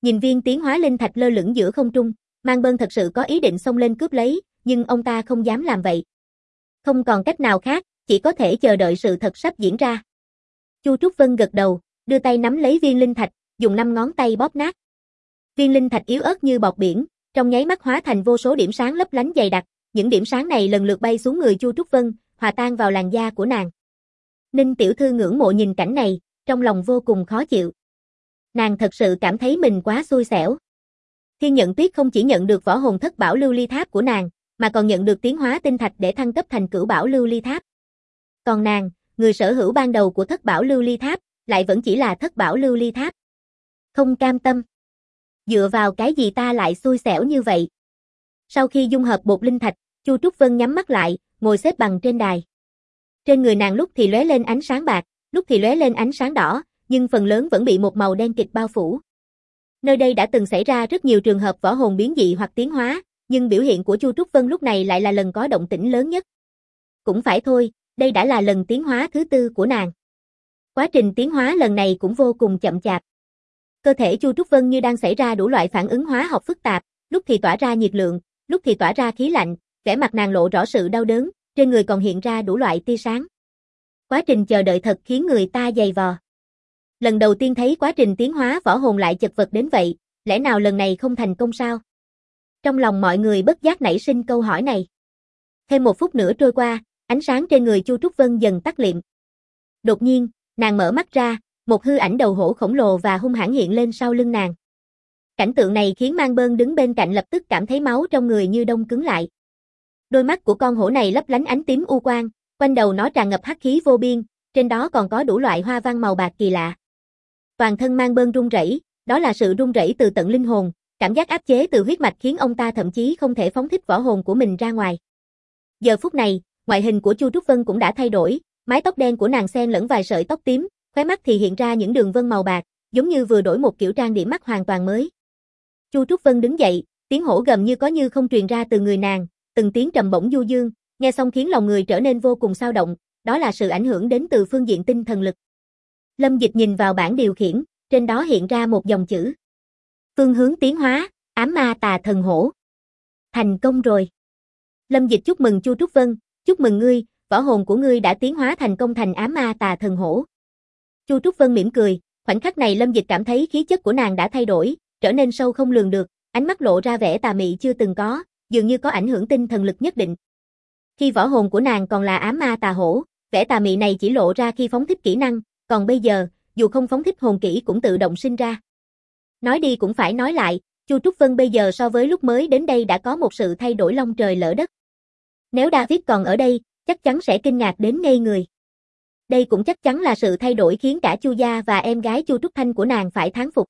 Nhìn viên tiến hóa linh thạch lơ lửng giữa không trung, Mang Bơn thật sự có ý định xông lên cướp lấy, nhưng ông ta không dám làm vậy. Không còn cách nào khác, chỉ có thể chờ đợi sự thật sắp diễn ra. Chu Trúc Vân gật đầu, đưa tay nắm lấy viên linh thạch, dùng 5 ngón tay bóp nát. Viên linh thạch yếu ớt như bọt biển, trong nháy mắt hóa thành vô số điểm sáng lấp lánh dày đặc, những điểm sáng này lần lượt bay xuống người Chu Trúc Vân, hòa tan vào làn da của nàng. Ninh tiểu thư ngưỡng mộ nhìn cảnh này, trong lòng vô cùng khó chịu. Nàng thật sự cảm thấy mình quá xui xẻo. Thiên Nhận Tuyết không chỉ nhận được võ hồn thất bảo lưu ly tháp của nàng, mà còn nhận được tiến hóa tinh thạch để thăng cấp thành cửu bảo lưu ly tháp. Còn nàng, người sở hữu ban đầu của thất bảo lưu ly tháp, lại vẫn chỉ là thất bảo lưu ly tháp. Không cam tâm. Dựa vào cái gì ta lại xui xẻo như vậy? Sau khi dung hợp bột linh thạch, Chu Trúc Vân nhắm mắt lại, ngồi xếp bằng trên đài. Trên người nàng lúc thì lóe lên ánh sáng bạc, lúc thì lóe lên ánh sáng đỏ, nhưng phần lớn vẫn bị một màu đen kịt bao phủ. Nơi đây đã từng xảy ra rất nhiều trường hợp võ hồn biến dị hoặc tiến hóa, nhưng biểu hiện của Chu Trúc Vân lúc này lại là lần có động tĩnh lớn nhất. Cũng phải thôi, đây đã là lần tiến hóa thứ 4 của nàng. Quá trình tiến hóa lần này cũng vô cùng chậm chạp. Cơ thể Chu Trúc Vân như đang xảy ra đủ loại phản ứng hóa học phức tạp, lúc thì tỏa ra nhiệt lượng, lúc thì tỏa ra khí lạnh, vẻ mặt nàng lộ rõ sự đau đớn, trên người còn hiện ra đủ loại tia sáng. Quá trình chờ đợi thật khiến người ta dày vò. Lần đầu tiên thấy quá trình tiến hóa võ hồn lại chật vật đến vậy, lẽ nào lần này không thành công sao? Trong lòng mọi người bất giác nảy sinh câu hỏi này. Thêm 1 phút nữa trôi qua, ánh sáng trên người Chu Trúc Vân dần tắt liệm. Đột nhiên, nàng mở mắt ra, một hư ảnh đầu hổ khổng lồ và hung hãn hiện lên sau lưng nàng. Cảnh tượng này khiến Mang Bơn đứng bên cạnh lập tức cảm thấy máu trong người như đông cứng lại. Đôi mắt của con hổ này lấp lánh ánh tím u quang, quanh đầu nó tràn ngập hắc khí vô biên, trên đó còn có đủ loại hoa văn màu bạc kỳ lạ. Toàn thân Mang Bơn run rẩy, đó là sự run rẩy từ tận linh hồn, cảm giác áp chế từ huyết mạch khiến ông ta thậm chí không thể phóng thích võ hồn của mình ra ngoài. Giờ phút này, ngoại hình của Chu Trúc Vân cũng đã thay đổi, mái tóc đen của nàng xen lẫn vài sợi tóc tím, khóe mắt thì hiện ra những đường vân màu bạc, giống như vừa đổi một kiểu trang điểm mắt hoàn toàn mới. Chu Trúc Vân đứng dậy, tiếng hổ gầm như có như không truyền ra từ người nàng, từng tiếng trầm bổng du dương, nghe xong khiến lòng người trở nên vô cùng xao động, đó là sự ảnh hưởng đến từ phương diện tinh thần lực. Lâm Dịch nhìn vào bảng điều khiển, trên đó hiện ra một dòng chữ. Phương hướng tiến hóa, ám ma tà thần hổ. Thành công rồi. Lâm Dịch chúc mừng Chu Trúc Vân, chúc mừng ngươi, võ hồn của ngươi đã tiến hóa thành công thành ám ma tà thần hổ. Chu Trúc Vân mỉm cười, khoảnh khắc này Lâm Dịch cảm thấy khí chất của nàng đã thay đổi, trở nên sâu không lường được, ánh mắt lộ ra vẻ tà mị chưa từng có, dường như có ảnh hưởng tinh thần lực nhất định. Khi võ hồn của nàng còn là ám ma tà hổ, vẻ tà mị này chỉ lộ ra khi phóng thích kỹ năng, còn bây giờ, dù không phóng thích hồn kỹ cũng tự động sinh ra. Nói đi cũng phải nói lại, Chu Trúc Vân bây giờ so với lúc mới đến đây đã có một sự thay đổi long trời lỡ đất. Nếu David còn ở đây, chắc chắn sẽ kinh ngạc đến ngây người. Đây cũng chắc chắn là sự thay đổi khiến cả Chu gia và em gái Chu Trúc Thanh của nàng phải thán phục.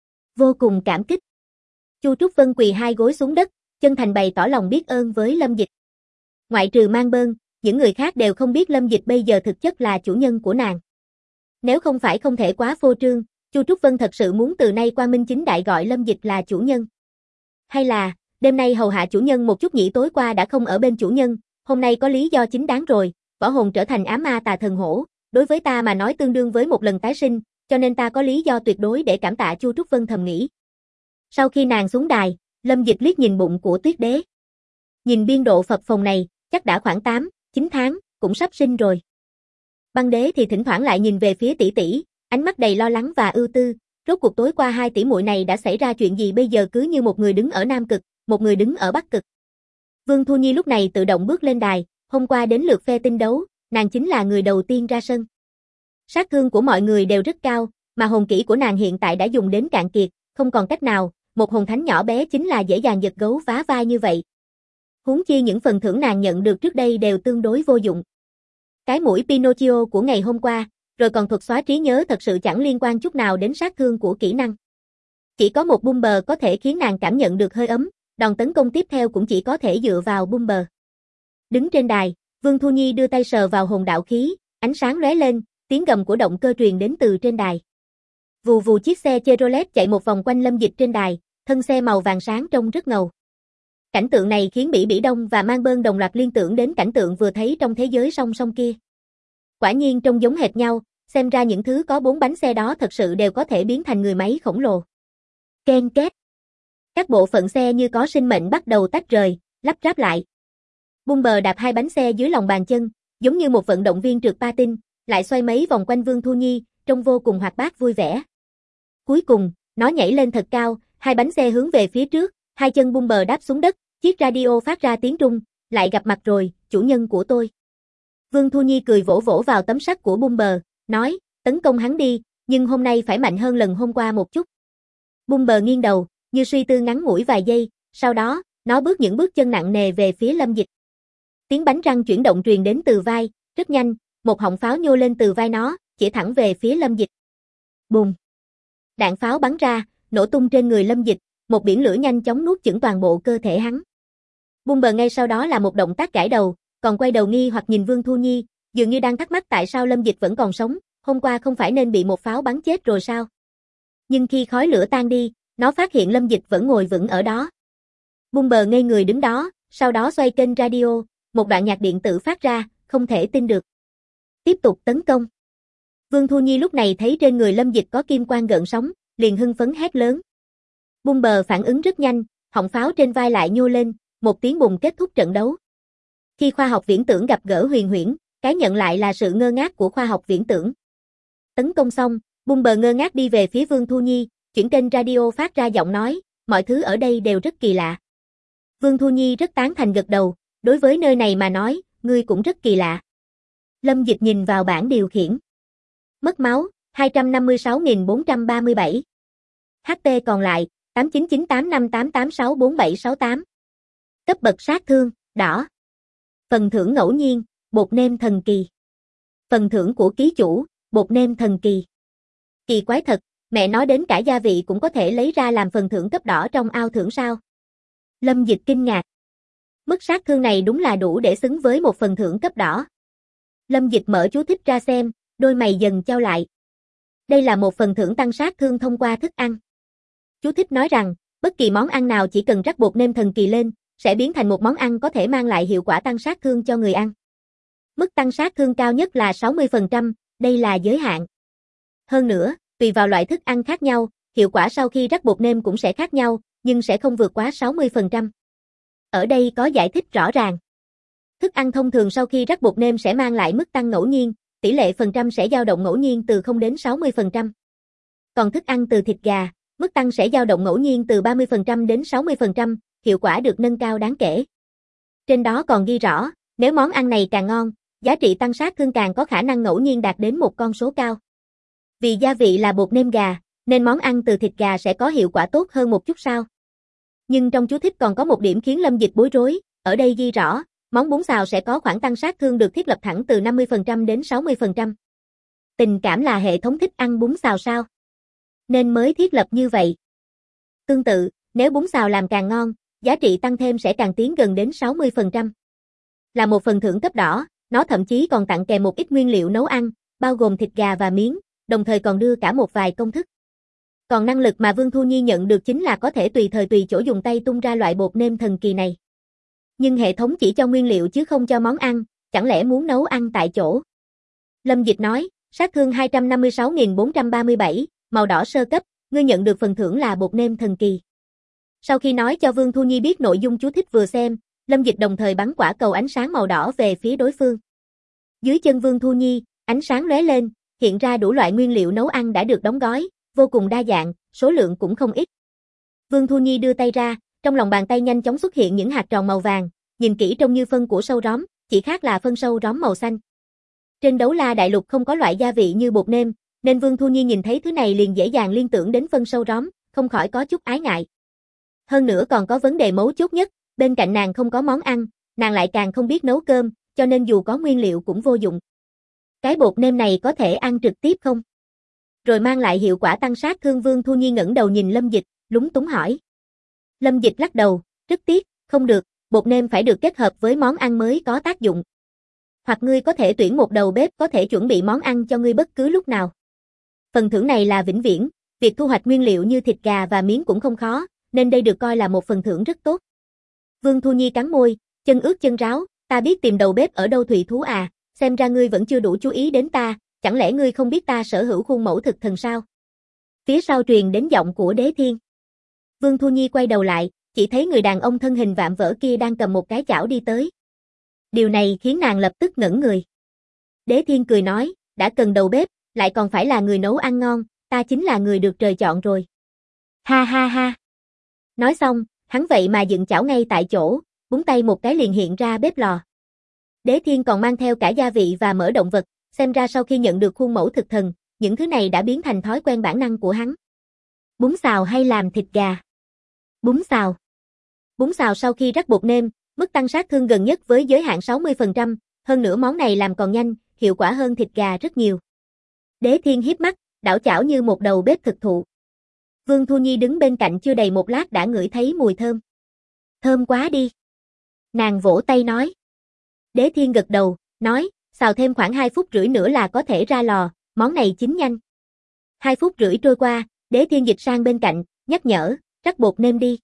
Vô cùng cảm kích. Chu Trúc Vân quỳ 2 gối xuống đất, chân thành bày tỏ lòng biết ơn với Lâm Dịch. Ngoại trừ Mang Bơn, những người khác đều không biết Lâm Dịch bây giờ thực chất là chủ nhân của nàng. Nếu không phải không thể quá phô trương, Chu Trúc Vân thật sự muốn từ nay qua minh chính đại gọi Lâm Dịch là chủ nhân. Hay là, đêm nay hầu hạ chủ nhân một chút nhỉ, tối qua đã không ở bên chủ nhân, hôm nay có lý do chính đáng rồi, võ hồn trở thành ám ma tà thần hổ, đối với ta mà nói tương đương với một lần tái sinh, cho nên ta có lý do tuyệt đối để cảm tạ, Chu Trúc Vân thầm nghĩ. Sau khi nàng xuống đài, Lâm Dịch liếc nhìn bụng của Tuyết Đế. Nhìn biên độ phập phồng này, chắc đã khoảng 8, 9 tháng, cũng sắp sinh rồi. Băng Đế thì thỉnh thoảng lại nhìn về phía tỷ tỷ, ánh mắt đầy lo lắng và ưu tư, rốt cuộc tối qua 2 tỷ muội này đã xảy ra chuyện gì bây giờ, cứ như một người đứng ở Nam Cực, một người đứng ở Bắc Cực. Vương Thu Nhi lúc này tự động bước lên đài, hôm qua đến lượt phe tinh đấu, nàng chính là người đầu tiên ra sân. Sát thương của mọi người đều rất cao, mà hồn kỹ của nàng hiện tại đã dùng đến cạn kiệt, không còn cách nào, một hồn thánh nhỏ bé chính là dễ dàng giật gấu vá vai như vậy. Huống chi những phần thưởng nàng nhận được trước đây đều tương đối vô dụng. Cái mũi Pinocchio của ngày hôm qua, rồi còn thuật xóa trí nhớ thật sự chẳng liên quan chút nào đến sát thương của kỹ năng. Chỉ có một Bumber có thể khiến nàng cảm nhận được hơi ấm, đòn tấn công tiếp theo cũng chỉ có thể dựa vào Bumber. Đứng trên đài, Vương Thu Nhi đưa tay sờ vào hồn đạo khí, ánh sáng lóe lên, tiếng gầm của động cơ truyền đến từ trên đài. Vù vù chiếc xe Chevrolet chạy một vòng quanh Lâm Dịch trên đài, thân xe màu vàng sáng trông rất ngầu. Cảnh tượng này khiến Bỉ Bỉ Đông và Mang Bơn đồng loạt liên tưởng đến cảnh tượng vừa thấy trong thế giới song song kia. Quả nhiên trông giống hệt nhau, xem ra những thứ có 4 bánh xe đó thật sự đều có thể biến thành người máy khổng lồ. Ken két. Các bộ phận xe như có sinh mệnh bắt đầu tách rời, lắp ráp lại. Bumper đạp hai bánh xe dưới lòng bàn chân, giống như một vận động viên trượt patin, lại xoay mấy vòng quanh Vương Thu Nhi, trông vô cùng hoạt bát vui vẻ. Cuối cùng, nó nhảy lên thật cao, hai bánh xe hướng về phía trước, hai chân Bumper đáp xuống đất, chiếc radio phát ra tiếng rung, lại gặp mặt rồi, chủ nhân của tôi. Vương Thu Nhi cười vỗ vỗ vào tấm sắt của Bumper, nói, tấn công hắn đi, nhưng hôm nay phải mạnh hơn lần hôm qua một chút. Bumper nghiêng đầu, như suy tư ngắn ngủi vài giây, sau đó, nó bước những bước chân nặng nề về phía Lâm Dịch. Tiếng bánh răng chuyển động truyền đến từ vai, rất nhanh, một họng pháo nhô lên từ vai nó, chỉ thẳng về phía Lâm Dịch. Bùm! Đạn pháo bắn ra, nổ tung trên người Lâm Dịch, một biển lửa nhanh chóng nuốt chửng toàn bộ cơ thể hắn. Bumper ngay sau đó là một động tác gãi đầu, còn quay đầu nghi hoặc nhìn Vương Thu Nhi, dường như đang thắc mắc tại sao Lâm Dịch vẫn còn sống, hôm qua không phải nên bị một pháo bắn chết rồi sao? Nhưng khi khói lửa tan đi, nó phát hiện Lâm Dịch vẫn ngồi vững ở đó. Bumper ngây người đứng đó, sau đó xoay kênh radio, một đoạn nhạc điện tử phát ra, không thể tin được. Tiếp tục tấn công. Vương Thu Nhi lúc này thấy trên người Lâm Dịch có kim quang gợn sóng, liền hưng phấn hét lớn. Bumper phản ứng rất nhanh, họng pháo trên vai lại nhô lên, một tiếng bùng kết thúc trận đấu. Khi khoa học viễn tưởng gặp gỡ Huyền Huyễn, cái nhận lại là sự ngơ ngác của khoa học viễn tưởng. Tấn công xong, Bumper ngơ ngác đi về phía Vương Thu Nhi, chuyển kênh radio phát ra giọng nói, mọi thứ ở đây đều rất kỳ lạ. Vương Thu Nhi rất tán thành gật đầu, đối với nơi này mà nói, ngươi cũng rất kỳ lạ. Lâm Dịch nhìn vào bảng điều khiển. Mất máu, 256.437. HP còn lại, 899858864768. Cấp bậc sát thương, đỏ. Phần thưởng ngẫu nhiên, bột nêm thần kỳ. Phần thưởng của ký chủ, bột nêm thần kỳ. Kỳ quái thật, mẹ nói đến cả gia vị cũng có thể lấy ra làm phần thưởng cấp đỏ trong ao thưởng sao? Lâm Dịch kinh ngạc. Mức sát thương này đúng là đủ để xứng với một phần thưởng cấp đỏ. Lâm Dịch mở chú thích ra xem, đôi mày dần chau lại. Đây là một phần thưởng tăng sát thương thông qua thức ăn. Chú thích nói rằng, bất kỳ món ăn nào chỉ cần rắc bột nêm thần kỳ lên, sẽ biến thành một món ăn có thể mang lại hiệu quả tăng sát thương cho người ăn. Mức tăng sát thương cao nhất là 60%, đây là giới hạn. Hơn nữa, tùy vào loại thức ăn khác nhau, hiệu quả sau khi rắc bột nêm cũng sẽ khác nhau, nhưng sẽ không vượt quá 60%. Ở đây có giải thích rõ ràng. Thức ăn thông thường sau khi rắc bột nêm sẽ mang lại mức tăng ngẫu nhiên, tỷ lệ phần trăm sẽ dao động ngẫu nhiên từ 0 đến 60%. Còn thức ăn từ thịt gà, mức tăng sẽ dao động ngẫu nhiên từ 30% đến 60%, hiệu quả được nâng cao đáng kể. Trên đó còn ghi rõ, nếu món ăn này càng ngon, giá trị tăng sát thương càng có khả năng ngẫu nhiên đạt đến một con số cao. Vì gia vị là bột nêm gà, nên món ăn từ thịt gà sẽ có hiệu quả tốt hơn một chút sao. Nhưng trong chú thích còn có một điểm khiến Lâm Dịch bối rối, ở đây ghi rõ, món bún xào sẽ có khoản tăng sát thương được thiết lập thẳng từ 50% đến 60%. Tình cảm là hệ thống thích ăn bún xào sao? Nên mới thiết lập như vậy. Tương tự, nếu bún xào làm càng ngon, giá trị tăng thêm sẽ càng tiến gần đến 60%. Là một phần thưởng cấp đỏ, nó thậm chí còn tặng kèm một ít nguyên liệu nấu ăn, bao gồm thịt gà và miếng, đồng thời còn đưa cả một vài công thức. Còn năng lực mà Vương Thu Nhi nhận được chính là có thể tùy thời tùy chỗ dùng tay tung ra loại bột nêm thần kỳ này. Nhưng hệ thống chỉ cho nguyên liệu chứ không cho món ăn, chẳng lẽ muốn nấu ăn tại chỗ? Lâm Dịch nói, sát thương 256.437, màu đỏ sơ cấp, ngươi nhận được phần thưởng là bột nêm thần kỳ. Sau khi nói cho Vương Thu Nhi biết nội dung chú thích vừa xem, Lâm Dịch đồng thời bắn quả cầu ánh sáng màu đỏ về phía đối phương. Dưới chân Vương Thu Nhi, ánh sáng lóe lên, hiện ra đủ loại nguyên liệu nấu ăn đã được đóng gói, vô cùng đa dạng, số lượng cũng không ít. Vương Thu Nhi đưa tay ra, trong lòng bàn tay nhanh chóng xuất hiện những hạt tròn màu vàng, nhìn kỹ trông như phân của sâu róm, chỉ khác là phân sâu róm màu xanh. Trên Đấu La Đại Lục không có loại gia vị như bột nêm, nên Vương Thu Nhi nhìn thấy thứ này liền dễ dàng liên tưởng đến phân sâu róm, không khỏi có chút ái ngại. Hơn nữa còn có vấn đề mấu chốt nhất, bên cạnh nàng không có món ăn, nàng lại càng không biết nấu cơm, cho nên dù có nguyên liệu cũng vô dụng. Cái bột nêm này có thể ăn trực tiếp không? Rồi mang lại hiệu quả tăng sát thương. Vương Thu Nhi ngẩng đầu nhìn Lâm Dịch, lúng túng hỏi. Lâm Dịch lắc đầu, rất tiếc, không được, bột nêm phải được kết hợp với món ăn mới có tác dụng. Hoặc ngươi có thể tuyển một đầu bếp có thể chuẩn bị món ăn cho ngươi bất cứ lúc nào. Phần thưởng này là vĩnh viễn, việc thu hoạch nguyên liệu như thịt gà và miếng cũng không khó, nên đây được coi là một phần thưởng rất tốt. Vương Thu Nhi cắn môi, chân ướt chân ráo, ta biết tìm đầu bếp ở đâu Thụy Thú à, xem ra ngươi vẫn chưa đủ chú ý đến ta, chẳng lẽ ngươi không biết ta sở hữu khuôn mẫu thực thần sao? Phía sau truyền đến giọng của Đế Thiên. Vương Thu Nhi quay đầu lại, chỉ thấy người đàn ông thân hình vạm vỡ kia đang cầm một cái chảo đi tới. Điều này khiến nàng lập tức ngẩn người. Đế Thiên cười nói, đã cần đầu bếp, lại còn phải là người nấu ăn ngon, ta chính là người được trời chọn rồi. Ha ha ha. Nói xong, hắn vậy mà dựng chảo ngay tại chỗ, búng tay một cái liền hiện ra bếp lò. Đế Thiên còn mang theo cả gia vị và mỡ động vật, xem ra sau khi nhận được khuôn mẫu thực thần, những thứ này đã biến thành thói quen bản năng của hắn. Bún xào hay làm thịt gà? Bún xào. Bún xào sau khi rắc bột nêm, mức tăng sát thương gần nhất với giới hạn 60%, hơn nữa món này làm còn nhanh, hiệu quả hơn thịt gà rất nhiều. Đế Thiên hiếp mắt, đảo chảo như một đầu bếp thực thụ. Vương Thu Nhi đứng bên cạnh chưa đầy một lát đã ngửi thấy mùi thơm. Thơm quá đi. Nàng vỗ tay nói. Đế Thiên gật đầu, nói, xào thêm khoảng 2 phút rưỡi nữa là có thể ra lò, món này chín nhanh. 2 phút rưỡi trôi qua, Đế Thiên dịch sang bên cạnh, nhắc nhở, rắc bột nêm đi.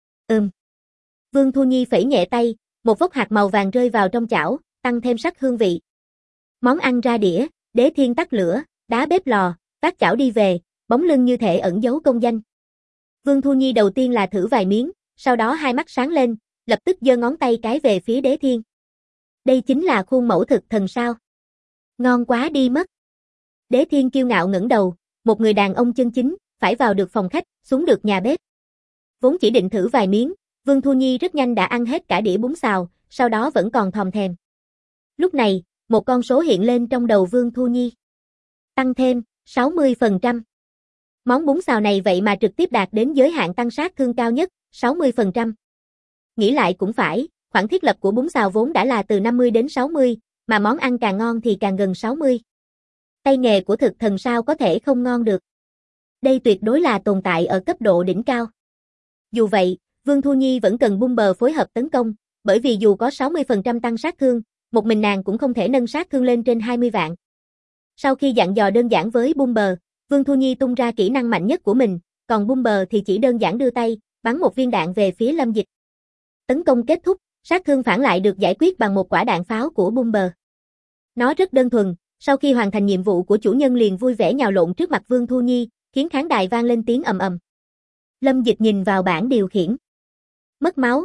Vương Thu Nhi phẩy nhẹ tay, một vốc hạt màu vàng rơi vào trong chảo, tăng thêm sắc hương vị. Món ăn ra đĩa, Đế Thiên tắt lửa, đá bếp lò, vác chảo đi về, bóng lưng như thể ẩn giấu công danh. Vương Thu Nhi đầu tiên là thử vài miếng, sau đó hai mắt sáng lên, lập tức giơ ngón tay cái về phía Đế Thiên. Đây chính là khuôn mẫu thực thần sao? Ngon quá đi mất. Đế Thiên kiêu ngạo ngẩng đầu, một người đàn ông chân chính, phải vào được phòng khách, xuống được nhà bếp. Vốn chỉ định thử vài miếng, Vương Thu Nhi rất nhanh đã ăn hết cả đĩa bún xào, sau đó vẫn còn thòm thèm. Lúc này, một con số hiện lên trong đầu Vương Thu Nhi. Tăng thêm, 60%. Món bún xào này vậy mà trực tiếp đạt đến giới hạn tăng sát thương cao nhất, 60%. Nghĩ lại cũng phải, khoảng thiết lập của bún xào vốn đã là từ 50 đến 60, mà món ăn càng ngon thì càng gần 60. Tay nghề của thực thần sao có thể không ngon được. Đây tuyệt đối là tồn tại ở cấp độ đỉnh cao. Dù vậy, Vương Thu Nhi vẫn cần Bumber phối hợp tấn công, bởi vì dù có 60% tăng sát thương, một mình nàng cũng không thể nâng sát thương lên trên 20 vạn. Sau khi dặn dò đơn giản với Bumber, Vương Thu Nhi tung ra kỹ năng mạnh nhất của mình, còn Bumber thì chỉ đơn giản đưa tay, bắn một viên đạn về phía Lâm Dịch. Tấn công kết thúc, sát thương phản lại được giải quyết bằng một quả đạn pháo của Bumber. Nó rất đơn thuần, sau khi hoàn thành nhiệm vụ của chủ nhân liền vui vẻ nhào lộn trước mặt Vương Thu Nhi, khiến khán đài vang lên tiếng ầm ầm. Lâm Dịch nhìn vào bảng điều khiển. Mất máu,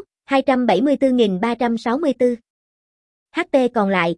274.364. HP còn lại,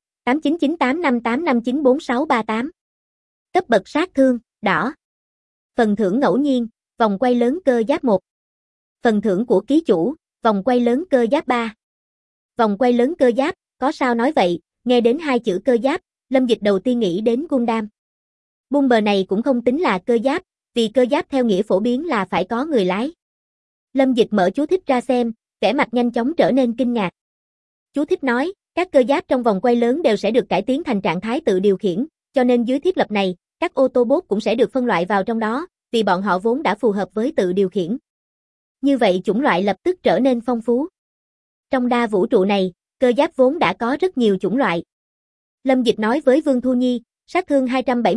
899858594638. Cấp bậc sát thương, đỏ. Phần thưởng ngẫu nhiên, vòng quay lớn cơ giáp 1. Phần thưởng của ký chủ, vòng quay lớn cơ giáp 3. Vòng quay lớn cơ giáp, có sao nói vậy, nghe đến hai chữ cơ giáp, Lâm Dịch đầu tiên nghĩ đến Gundam. Bumber này cũng không tính là cơ giáp, vì cơ giáp theo nghĩa phổ biến là phải có người lái. Lâm Dịch mở chú thích ra xem, vẻ mặt nhanh chóng trở nên kinh ngạc. Chú thích nói, các cơ giáp trong vòng quay lớn đều sẽ được cải tiến thành trạng thái tự điều khiển, cho nên dưới thiết lập này, các ô tô bốt cũng sẽ được phân loại vào trong đó, vì bọn họ vốn đã phù hợp với tự điều khiển. Như vậy chủng loại lập tức trở nên phong phú. Trong đa vũ trụ này, cơ giáp vốn đã có rất nhiều chủng loại. Lâm Dịch nói với Vương Thu Nhi, sát thương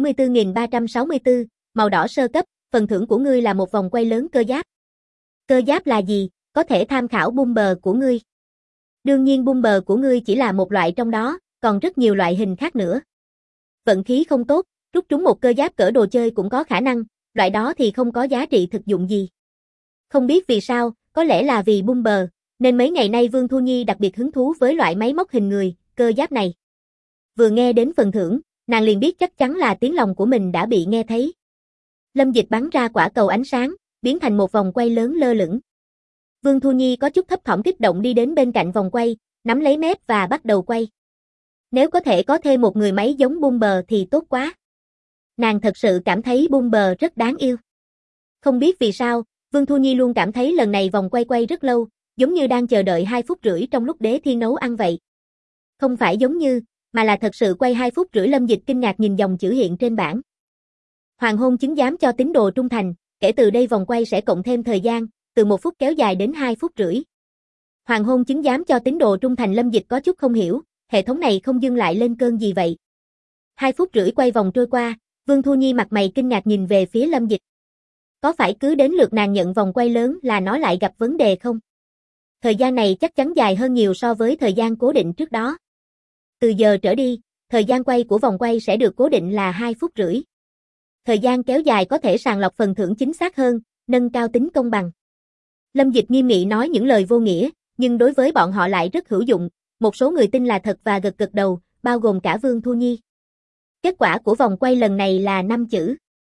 274.364, màu đỏ sơ cấp, phần thưởng của ngươi là một vòng quay lớn cơ giáp. Cơ giáp là gì? Có thể tham khảo Bumber của ngươi. Đương nhiên Bumber của ngươi chỉ là một loại trong đó, còn rất nhiều loại hình khác nữa. Vận khí không tốt, rút trúng một cơ giáp cỡ đồ chơi cũng có khả năng, loại đó thì không có giá trị thực dụng gì. Không biết vì sao, có lẽ là vì Bumber, nên mấy ngày nay Vương Thu Nhi đặc biệt hứng thú với loại máy móc hình người, cơ giáp này. Vừa nghe đến phần thưởng, nàng liền biết chắc chắn là tiếng lòng của mình đã bị nghe thấy. Lâm Dịch bắn ra quả cầu ánh sáng, biến thành một vòng quay lớn lơ lửng. Vương Thu Nhi có chút thấp thỏm kích động đi đến bên cạnh vòng quay, nắm lấy mép và bắt đầu quay. Nếu có thể có thêm một người máy giống Bumber thì tốt quá. Nàng thật sự cảm thấy Bumber rất đáng yêu. Không biết vì sao, Vương Thu Nhi luôn cảm thấy lần này vòng quay rất lâu, giống như đang chờ đợi 2 phút rưỡi trong lúc Đế Thiên nấu ăn vậy. Không phải giống như, mà là thật sự quay 2 phút rưỡi. Lâm Dịch kinh ngạc nhìn dòng chữ hiện trên bảng. Hoàng hôn chứng giám cho tín đồ trung thành, kể từ đây vòng quay sẽ cộng thêm thời gian, từ 1 phút kéo dài đến 2 phút rưỡi. Hoàng hôn chứng giám cho tín đồ trung thành. Lâm Dịch có chút không hiểu, hệ thống này không dừng lại lên cơn gì vậy. 2 phút rưỡi quay vòng trôi qua, Vương Thu Nhi mặt mày kinh ngạc nhìn về phía Lâm Dịch. Có phải cứ đến lượt nàng nhận vòng quay lớn là nó lại gặp vấn đề không? Thời gian này chắc chắn dài hơn nhiều so với thời gian cố định trước đó. Từ giờ trở đi, thời gian quay của vòng quay sẽ được cố định là 2 phút rưỡi. Thời gian kéo dài có thể sàng lọc phần thưởng chính xác hơn, nâng cao tính công bằng. Lâm Dịch nghiêm nghị nói những lời vô nghĩa, nhưng đối với bọn họ lại rất hữu dụng, một số người tin là thật và gật gật đầu, bao gồm cả Vương Thu Nhi. Kết quả của vòng quay lần này là 5 chữ.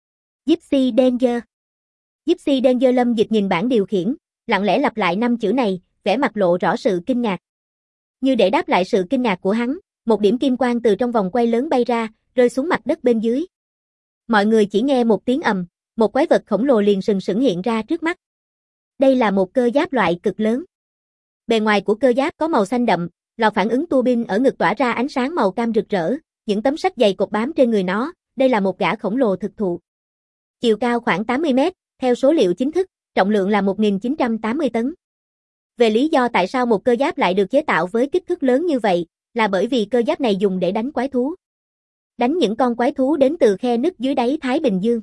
Gypsy Danger. Gypsy Danger. Lâm Dịch nhìn bảng điều khiển, lặng lẽ lặp lại 5 chữ này, vẻ mặt lộ rõ sự kinh ngạc. Như để đáp lại sự kinh ngạc của hắn, một điểm kim quang từ trong vòng quay lớn bay ra, rơi xuống mặt đất bên dưới. Mọi người chỉ nghe một tiếng ầm, một quái vật khổng lồ liền sừng sững hiện ra trước mắt. Đây là một cơ giáp loại cực lớn. Bề ngoài của cơ giáp có màu xanh đậm, lò phản ứng tua bin ở ngực tỏa ra ánh sáng màu cam rực rỡ, những tấm sắt dày cộp bám trên người nó, đây là một gã khổng lồ thực thụ. Chiều cao khoảng 80 mét, theo số liệu chính thức, trọng lượng là 1980 tấn. Về lý do tại sao một cơ giáp lại được chế tạo với kích thước lớn như vậy, là bởi vì cơ giáp này dùng để đánh quái thú. Đánh những con quái thú đến từ khe nứt dưới đáy Thái Bình Dương.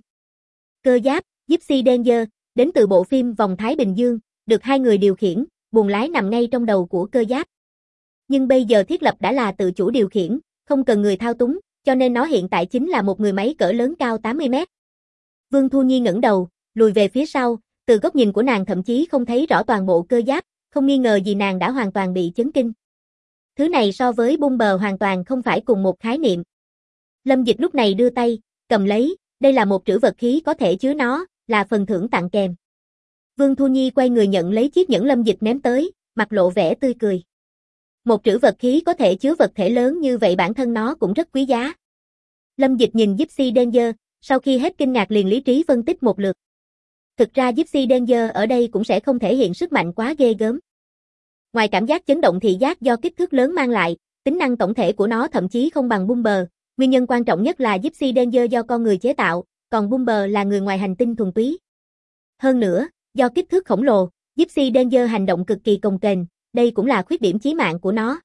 Cơ giáp, Gypsy Danger, đến từ bộ phim Vòng Thái Bình Dương, được 2 người điều khiển, buồng lái nằm ngay trong đầu của cơ giáp. Nhưng bây giờ thiết lập đã là tự chủ điều khiển, không cần người thao túng, cho nên nó hiện tại chính là một người máy cỡ lớn cao 80 mét. Vương Thu Nhi ngẩng đầu, lùi về phía sau, từ góc nhìn của nàng thậm chí không thấy rõ toàn bộ cơ giáp, không nghi ngờ gì nàng đã hoàn toàn bị chấn kinh. Thứ này so với Bumper hoàn toàn không phải cùng một khái niệm. Lâm Dịch lúc này đưa tay, cầm lấy, đây là một trữ vật khí có thể chứa nó, là phần thưởng tặng kèm. Vương Thu Nhi quay người nhận lấy chiếc nhẫn Lâm Dịch ném tới, mặt lộ vẻ tươi cười. Một trữ vật khí có thể chứa vật thể lớn như vậy bản thân nó cũng rất quý giá. Lâm Dịch nhìn Gypsy Danger, sau khi hết kinh ngạc liền lý trí phân tích một lượt. Thực ra Gypsy Danger ở đây cũng sẽ không thể hiện sức mạnh quá ghê gớm. Ngoài cảm giác chấn động thị giác do kích thước lớn mang lại, tính năng tổng thể của nó thậm chí không bằng Bumper. Nguyên nhân quan trọng nhất là Gypsy Danger do con người chế tạo, còn Bumper là người ngoài hành tinh thuần túy. Hơn nữa, do kích thước khổng lồ, Gypsy Danger hành động cực kỳ cồng kềnh, đây cũng là khuyết điểm chí mạng của nó.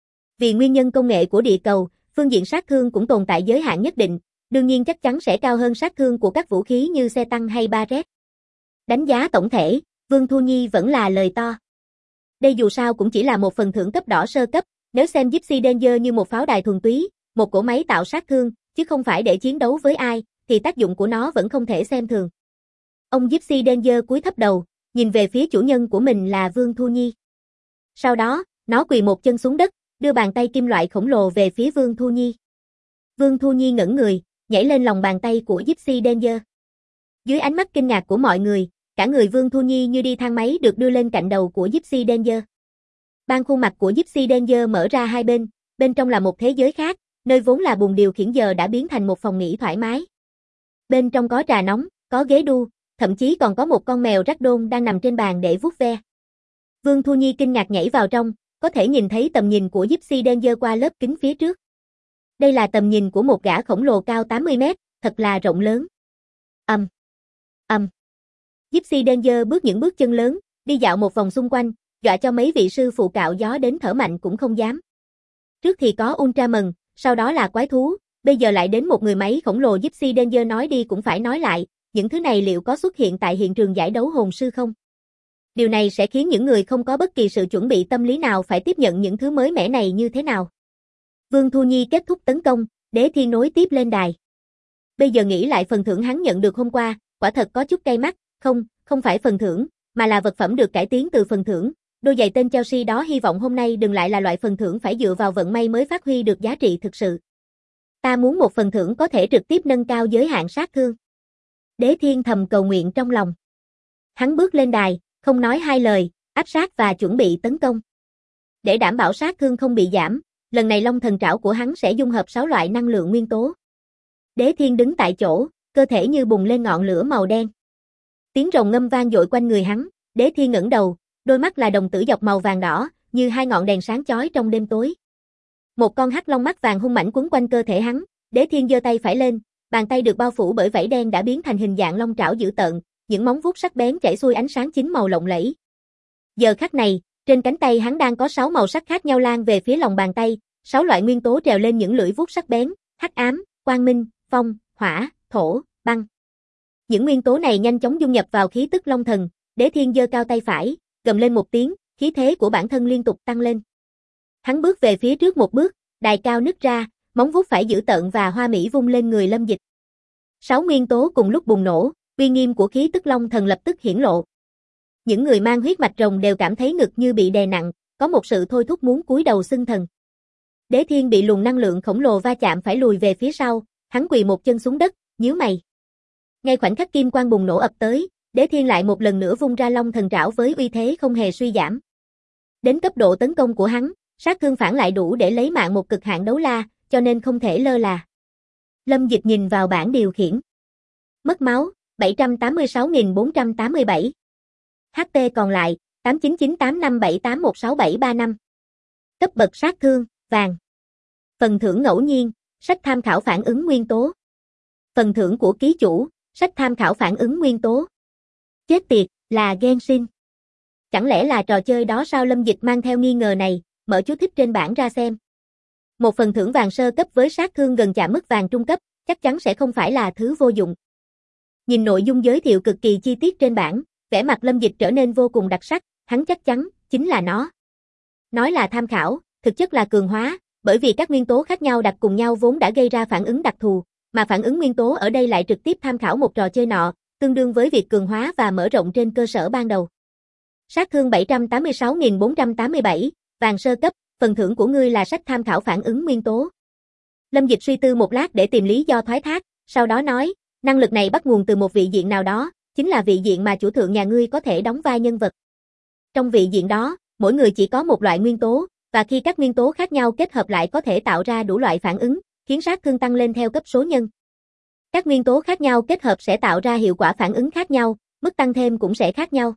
Vì nguyên nhân công nghệ của địa cầu, phương diện sát thương cũng tồn tại giới hạn nhất định, đương nhiên chắc chắn sẽ cao hơn sát thương của các vũ khí như xe tăng hay Barrett. Đánh giá tổng thể, Vương Thu Nhi vẫn là lời to. Đây dù sao cũng chỉ là một phần thưởng cấp đỏ sơ cấp, nếu xem Gypsy Danger như một pháo đài thuần túy, một cỗ máy tạo sát thương, chứ không phải để chiến đấu với ai, thì tác dụng của nó vẫn không thể xem thường. Ông Gypsy Danger cúi thấp đầu, nhìn về phía chủ nhân của mình là Vương Thu Nhi. Sau đó, nó quỳ một chân xuống đất, đưa bàn tay kim loại khổng lồ về phía Vương Thu Nhi. Vương Thu Nhi ngẩng người, nhảy lên lòng bàn tay của Gypsy Danger. Dưới ánh mắt kinh ngạc của mọi người, cả người Vương Thu Nhi như đi thang máy được đưa lên cạnh đầu của Gypsy Danger. Ban khuôn mặt của Gypsy Danger mở ra hai bên trong là một thế giới khác, nơi vốn là buồng điều khiển giờ đã biến thành một phòng nghỉ thoải mái. Bên trong có trà nóng, có ghế đu, thậm chí còn có một con mèo ragdoll đang nằm trên bàn để vuốt ve. Vương Thu Nhi kinh ngạc nhảy vào trong, có thể nhìn thấy tầm nhìn của Gypsy Danger qua lớp kính phía trước. Đây là tầm nhìn của một gã khổng lồ cao 80 mét, thật là rộng lớn. Gypsy Danger bước những bước chân lớn, đi dạo một vòng xung quanh, dọa cho mấy vị sư phụ cạo gió đến thở mạnh cũng không dám. Trước thì có Ultraman, sau đó là quái thú, bây giờ lại đến một người máy khổng lồ. Gypsy Danger nói đi cũng phải nói lại, những thứ này liệu có xuất hiện tại hiện trường giải đấu hồn sư không? Điều này sẽ khiến những người không có bất kỳ sự chuẩn bị tâm lý nào phải tiếp nhận những thứ mới mẻ này như thế nào. Vương Thu Nhi kết thúc tấn công, Đế Thiên nối tiếp lên đài. Bây giờ nghĩ lại phần thưởng hắn nhận được hôm qua, quả thật có chút cay mắt, không phải phần thưởng, mà là vật phẩm được cải tiến từ phần thưởng. Đôi giày tên Chelsea đó hy vọng hôm nay đừng lại là loại phần thưởng phải dựa vào vận may mới phát huy được giá trị thực sự. Ta muốn một phần thưởng có thể trực tiếp nâng cao giới hạn sát thương. Đế Thiên thầm cầu nguyện trong lòng. Hắn bước lên đài, không nói hai lời, áp sát và chuẩn bị tấn công. Để đảm bảo sát thương không bị giảm, lần này Long Thần Trảo của hắn sẽ dung hợp 6 loại năng lượng nguyên tố. Đế Thiên đứng tại chỗ, cơ thể như bùng lên ngọn lửa màu đen. Tiếng rồng ngâm vang dội quanh người hắn, Đế Thiên ngẩng đầu, đôi mắt là đồng tử dọc màu vàng đỏ, như hai ngọn đèn sáng chói trong đêm tối. Một con hắc long mắt vàng hung mãnh quấn quanh cơ thể hắn, Đế Thiên giơ tay phải lên, bàn tay được bao phủ bởi vảy đen đã biến thành hình dạng long trảo dữ tợn, những móng vuốt sắc bén chảy xuôi ánh sáng chín màu lộng lẫy. Giờ khắc này, trên cánh tay hắn đang có 6 màu sắc khác nhau lan về phía lòng bàn tay, 6 loại nguyên tố trèo lên những lưỡi vuốt sắc bén, hắc ám, quang minh, phong, hỏa, thổ, băng. Những nguyên tố này nhanh chóng dung nhập vào khí tức long thần, Đế Thiên giơ cao tay phải, gầm lên một tiếng, khí thế của bản thân liên tục tăng lên. Hắn bước về phía trước một bước, đài cao nứt ra, móng vuốt phải dữ tợn và hoa mỹ vung lên người Lâm Dịch. 6 nguyên tố cùng lúc bùng nổ, uy nghiêm của khí tức long thần lập tức hiển lộ. Những người mang huyết mạch rồng đều cảm thấy ngực như bị đè nặng, có một sự thôi thúc muốn cúi đầu xưng thần. Đế Thiên bị luồng năng lượng khổng lồ va chạm phải lùi về phía sau, hắn quỳ một chân xuống đất, nhíu mày. Ngay khoảnh khắc kim quang bùng nổ ập tới, Đế Thiên lại một lần nữa vung ra Long Thần Trảo với uy thế không hề suy giảm. Đến cấp độ tấn công của hắn, sát thương phản lại đủ để lấy mạng một cực hạn đấu la, cho nên không thể lơ là. Lâm Dịch nhìn vào bảng điều khiển. Mất máu, 786.487. HP còn lại, 899857816735. Cấp bậc sát thương, vàng. Phần thưởng ngẫu nhiên, sách tham khảo phản ứng nguyên tố. Phần thưởng của ký chủ, sách tham khảo phản ứng nguyên tố. Chết tiệt, là Genshin. Chẳng lẽ là trò chơi đó sao? Lâm Dịch mang theo nghi ngờ này, mở chú thích trên bảng ra xem. Một phần thưởng vàng sơ cấp với sát thương gần chạm mức vàng trung cấp, chắc chắn sẽ không phải là thứ vô dụng. Nhìn nội dung giới thiệu cực kỳ chi tiết trên bảng, vẻ mặt Lâm Dịch trở nên vô cùng đặc sắc, hắn chắc chắn, chính là nó. Nói là tham khảo, thực chất là cường hóa, bởi vì các nguyên tố khác nhau đặt cùng nhau vốn đã gây ra phản ứng đặc thù, mà phản ứng nguyên tố ở đây lại trực tiếp tham khảo một trò chơi nọ, tương đương với việc cường hóa và mở rộng trên cơ sở ban đầu. Sát thương 786.487, vàng sơ cấp, phần thưởng của ngươi là sách tham khảo phản ứng nguyên tố. Lâm Dịch suy tư một lát để tìm lý do thoái thác, sau đó nói, năng lực này bắt nguồn từ một vị diện nào đó, chính là vị diện mà chủ thượng nhà ngươi có thể đóng vai nhân vật. Trong vị diện đó, mỗi người chỉ có một loại nguyên tố, và khi các nguyên tố khác nhau kết hợp lại có thể tạo ra đủ loại phản ứng, khiến sát thương tăng lên theo cấp số nhân. Các nguyên tố khác nhau kết hợp sẽ tạo ra hiệu quả phản ứng khác nhau, mức tăng thêm cũng sẽ khác nhau.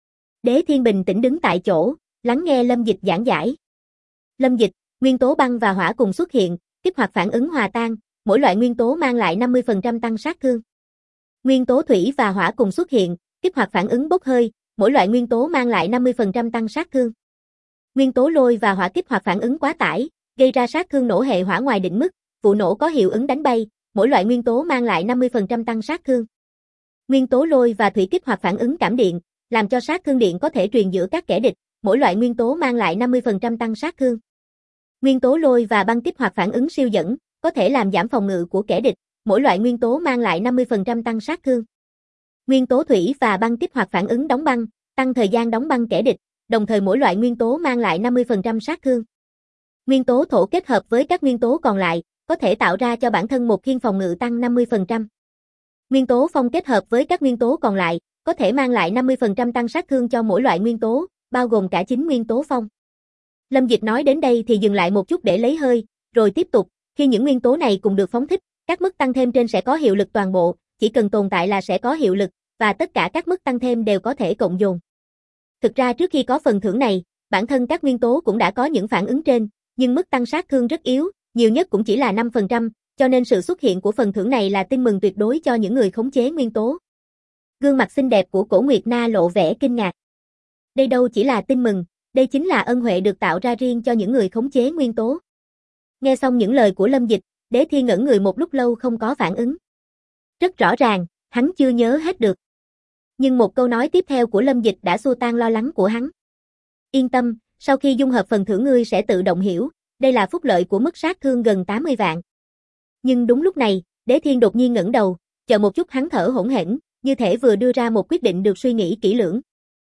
Đế Thiên bình tĩnh đứng tại chỗ, lắng nghe Lâm Dịch giảng giải. Lâm Dịch, nguyên tố băng và hỏa cùng xuất hiện, kích hoạt phản ứng hòa tan, mỗi loại nguyên tố mang lại 50% tăng sát thương. Nguyên tố thủy và hỏa cùng xuất hiện, kích hoạt phản ứng bốc hơi, mỗi loại nguyên tố mang lại 50% tăng sát thương. Nguyên tố lôi và hỏa kích hoạt phản ứng quá tải, gây ra sát thương nổ hệ hỏa ngoài định mức, vụ nổ có hiệu ứng đánh bay, mỗi loại nguyên tố mang lại 50% tăng sát thương. Nguyên tố lôi và thủy kích hoạt phản ứng cảm điện, làm cho sát thương điện có thể truyền giữa các kẻ địch, mỗi loại nguyên tố mang lại 50% tăng sát thương. Nguyên tố lôi và băng kích hoạt phản ứng siêu dẫn, có thể làm giảm phòng ngự của kẻ địch, mỗi loại nguyên tố mang lại 50% tăng sát thương. Nguyên tố thủy và băng kích hoạt phản ứng đóng băng, tăng thời gian đóng băng kẻ địch, đồng thời mỗi loại nguyên tố mang lại 50% sát thương. Nguyên tố thổ kết hợp với các nguyên tố còn lại, có thể tạo ra cho bản thân một khiên phòng ngự tăng 50%. Nguyên tố phong kết hợp với các nguyên tố còn lại, có thể mang lại 50% tăng sát thương cho mỗi loại nguyên tố, bao gồm cả 9 nguyên tố phong. Lâm Dịch nói đến đây thì dừng lại một chút để lấy hơi, rồi tiếp tục, khi những nguyên tố này cùng được phóng thích, các mức tăng thêm trên sẽ có hiệu lực toàn bộ, chỉ cần tồn tại là sẽ có hiệu lực, và tất cả các mức tăng thêm đều có thể cộng dồn. Thực ra trước khi có phần thưởng này, bản thân các nguyên tố cũng đã có những phản ứng trên, nhưng mức tăng sát thương rất yếu, nhiều nhất cũng chỉ là 5%, cho nên sự xuất hiện của phần thưởng này là tin mừng tuyệt đối cho những người khống chế nguyên tố. Gương mặt xinh đẹp của Cổ Nguyệt Na lộ vẻ kinh ngạc. Đây đâu chỉ là tin mừng, đây chính là ân huệ được tạo ra riêng cho những người khống chế nguyên tố. Nghe xong những lời của Lâm Dịch, Đế Thiên ngẩn người một lúc lâu không có phản ứng. Rất rõ ràng, hắn chưa nhớ hết được. Nhưng một câu nói tiếp theo của Lâm Dịch đã xua tan lo lắng của hắn. Yên tâm, sau khi dung hợp phần thưởng ngươi sẽ tự động hiểu, đây là phúc lợi của mức sát thương gần 80 vạn. Nhưng đúng lúc này, Đế Thiên đột nhiên ngẩng đầu, chờ một chút hắn thở hổn hển, như thể vừa đưa ra một quyết định được suy nghĩ kỹ lưỡng.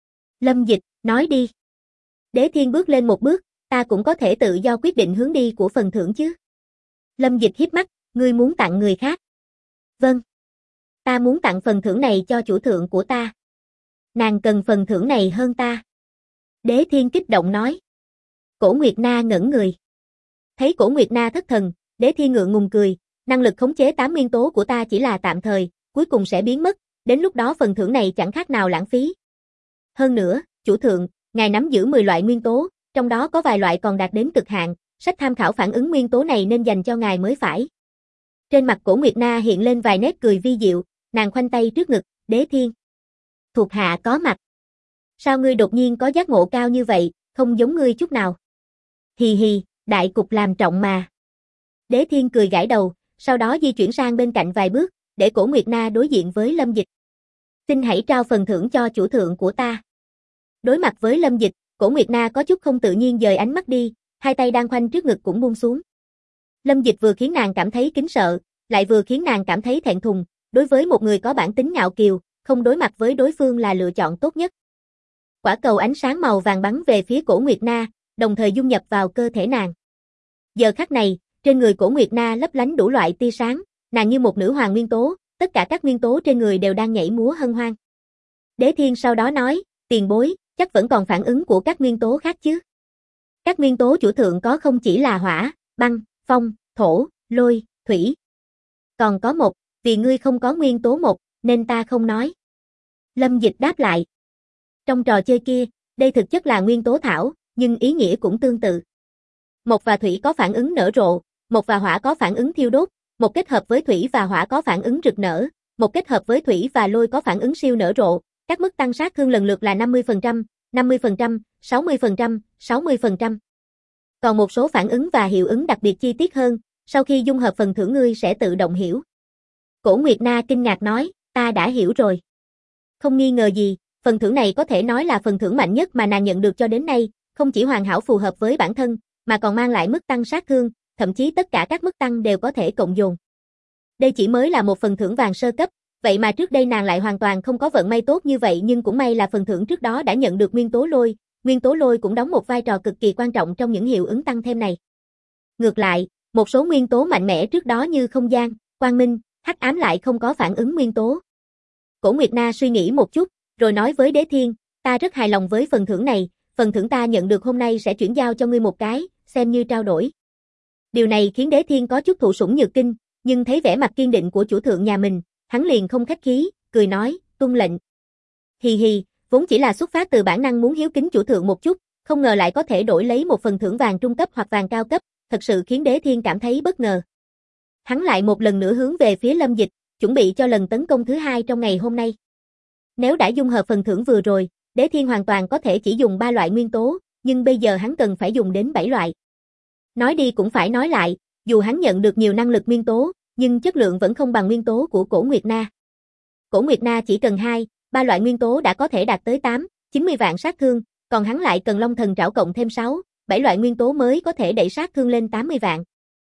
Lâm Dịch, nói đi. Đế Thiên bước lên một bước, ta cũng có thể tự do quyết định hướng đi của phần thưởng chứ. Lâm Dịch híp mắt, ngươi muốn tặng người khác. Vâng. Ta muốn tặng phần thưởng này cho chủ thượng của ta. Nàng cần phần thưởng này hơn ta. Đế Thiên kích động nói. Cổ Nguyệt Na ngẩn người. Thấy Cổ Nguyệt Na thất thần, Đế Thiên ngượng ngùng cười, năng lực khống chế 8 nguyên tố của ta chỉ là tạm thời, cuối cùng sẽ biến mất, đến lúc đó phần thưởng này chẳng khác nào lãng phí. Hơn nữa, chủ thượng, ngài nắm giữ 10 loại nguyên tố, trong đó có vài loại còn đạt đến cực hạn, sách tham khảo phản ứng nguyên tố này nên dành cho ngài mới phải. Trên mặt Cổ Nguyệt Na hiện lên vài nét cười vi diệu, nàng khoanh tay trước ngực, Đế Thiên. Thuộc hạ có mặt. Sao ngươi đột nhiên có giác ngộ cao như vậy, không giống ngươi chút nào. Hì hì, đại cục làm trọng mà. Đế Thiên cười gãi đầu, sau đó di chuyển sang bên cạnh vài bước, để Cổ Nguyệt Na đối diện với Lâm Dịch. Xin hãy trao phần thưởng cho chủ thượng của ta. Đối mặt với Lâm Dịch, Cổ Nguyệt Na có chút không tự nhiên dời ánh mắt đi, hai tay đang khoanh trước ngực cũng buông xuống. Lâm Dịch vừa khiến nàng cảm thấy kính sợ, lại vừa khiến nàng cảm thấy thẹn thùng, đối với một người có bản tính ngạo kiều, không đối mặt với đối phương là lựa chọn tốt nhất. Quả cầu ánh sáng màu vàng bắn về phía Cổ Nguyệt Na, đồng thời dung nhập vào cơ thể nàng. Giờ khắc này, trên người Cổ Nguyệt Na lấp lánh đủ loại tia sáng, nàng như một nữ hoàng nguyên tố, tất cả các nguyên tố trên người đều đang nhảy múa hân hoan. Đế Thiên sau đó nói, tiền bối, chắc vẫn còn phản ứng của các nguyên tố khác chứ? Các nguyên tố chủ thượng có không chỉ là hỏa, băng, phong, thổ, lôi, thủy. Còn có một, vì ngươi không có nguyên tố một, nên ta không nói. Lâm Dịch đáp lại. Trong trò chơi kia, đây thực chất là nguyên tố thảo, nhưng ý nghĩa cũng tương tự. Mộc và thủy có phản ứng nở rộ, mộc và hỏa có phản ứng thiêu đốt, một kết hợp với thủy và hỏa có phản ứng rực nở, một kết hợp với thủy và lôi có phản ứng siêu nở rộ. Các mức tăng sát thương lần lượt là 50%, 50%, 60%, 60%. Còn một số phản ứng và hiệu ứng đặc biệt chi tiết hơn, sau khi dung hợp phần thưởng ngươi sẽ tự động hiểu. Cổ Nguyệt Na kinh ngạc nói, ta đã hiểu rồi. Không nghi ngờ gì, phần thưởng này có thể nói là phần thưởng mạnh nhất mà nàng nhận được cho đến nay, không chỉ hoàn hảo phù hợp với bản thân, mà còn mang lại mức tăng sát thương, thậm chí tất cả các mức tăng đều có thể cộng dồn. Đây chỉ mới là một phần thưởng vàng sơ cấp, vậy mà trước đây nàng lại hoàn toàn không có vận may tốt như vậy, nhưng cũng may là phần thưởng trước đó đã nhận được nguyên tố lôi cũng đóng một vai trò cực kỳ quan trọng trong những hiệu ứng tăng thêm này. Ngược lại, một số nguyên tố mạnh mẽ trước đó như không gian, quang minh, hắc ám lại không có phản ứng nguyên tố. Cổ Nguyệt Na suy nghĩ một chút, rồi nói với Đế Thiên, ta rất hài lòng với phần thưởng này, phần thưởng ta nhận được hôm nay sẽ chuyển giao cho ngươi một cái, xem như trao đổi. Điều này khiến Đế Thiên có chút thụ sủng nhược kinh, nhưng thấy vẻ mặt kiên định của chủ thượng nhà mình, hắn liền không khách khí, cười nói, tuân lệnh. Hì hì, vốn chỉ là xuất phát từ bản năng muốn hiếu kính chủ thượng một chút, không ngờ lại có thể đổi lấy một phần thưởng vàng trung cấp hoặc vàng cao cấp, thật sự khiến Đế Thiên cảm thấy bất ngờ. Hắn lại một lần nữa hướng về phía Lâm Dịch, chuẩn bị cho lần tấn công thứ hai trong ngày hôm nay. Nếu đã dung hợp phần thưởng vừa rồi, Đế Thiên hoàn toàn có thể chỉ dùng 3 loại nguyên tố, nhưng bây giờ hắn cần phải dùng đến 7 loại. Nói đi cũng phải nói lại, dù hắn nhận được nhiều năng lực nguyên tố, nhưng chất lượng vẫn không bằng nguyên tố của Cổ Nguyệt Na. Cổ Nguyệt Na chỉ cần 2, 3 loại nguyên tố đã có thể đạt tới 8, 90 vạn sát thương, còn hắn lại cần Long Thần Trảo cộng thêm 6, 7 loại nguyên tố mới có thể đẩy sát thương lên 80 vạn.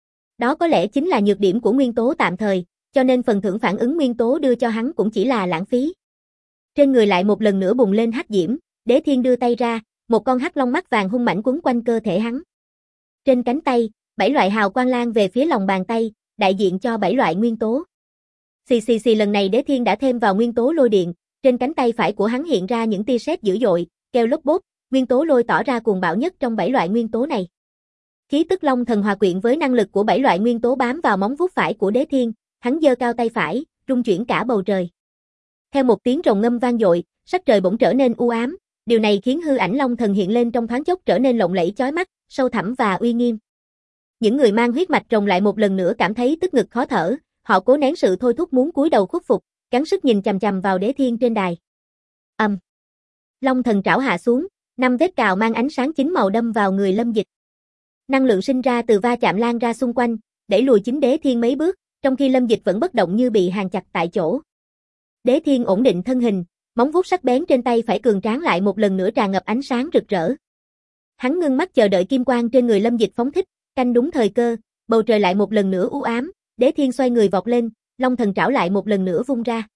Đó có lẽ chính là nhược điểm của nguyên tố tạm thời, cho nên phần thưởng phản ứng nguyên tố đưa cho hắn cũng chỉ là lãng phí. Trên người lại một lần nữa bùng lên hắc diễm, Đế Thiên đưa tay ra, một con hắc long mắt vàng hung mãnh quấn quanh cơ thể hắn. Trên cánh tay, 7 loại hào quang lan về phía lòng bàn tay, đại diện cho 7 loại nguyên tố. Xì lần này Đế Thiên đã thêm vào nguyên tố lôi điện, trên cánh tay phải của hắn hiện ra những tia sét dữ dội, kêu lốp bốp, nguyên tố lôi tỏ ra cuồng bạo nhất trong 7 loại nguyên tố này. Khí tức long thần hòa quyện với năng lực của 7 loại nguyên tố bám vào móng vuốt phải của Đế Thiên, hắn giơ cao tay phải, rung chuyển cả bầu trời. Theo một tiếng rồng ngâm vang dội, sắc trời bỗng trở nên u ám, điều này khiến hư ảnh long thần hiện lên trong thoáng chốc trở nên lộng lẫy chói mắt, sâu thẳm và uy nghiêm. Những người mang huyết mạch rồng lại một lần nữa cảm thấy tức ngực khó thở, họ cố nén sự thôi thúc muốn cúi đầu khuất phục, gắng sức nhìn chằm chằm vào Đế Thiên trên đài. Long thần trảo hạ xuống, 5 vết cào mang ánh sáng chín màu đâm vào người Lâm Dịch. Năng lượng sinh ra từ va chạm lan ra xung quanh, đẩy lùi chính Đế Thiên mấy bước, trong khi Lâm Dịch vẫn bất động như bị hàn chặt tại chỗ. Đế Thiên ổn định thân hình, móng vuốt sắc bén trên tay phải cường tráng lại một lần nữa tràn ngập ánh sáng rực rỡ. Hắn ngưng mắt chờ đợi kim quang trên người Lâm Dịch phóng thích, canh đúng thời cơ, bầu trời lại một lần nữa u ám, Đế Thiên xoay người vọt lên, long thần trảo lại một lần nữa vung ra.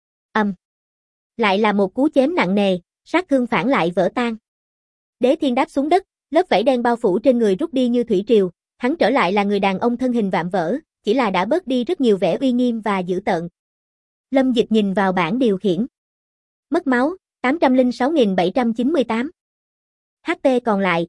Lại là một cú chém nặng nề, sát thương phản lại vỡ tan. Đế Thiên đáp xuống đất, lớp vảy đen bao phủ trên người rút đi như thủy triều, hắn trở lại là người đàn ông thân hình vạm vỡ, chỉ là đã bớt đi rất nhiều vẻ uy nghiêm và dữ tợn. Lâm Dịch nhìn vào bảng điều khiển. Mất máu, 806.798. HP còn lại,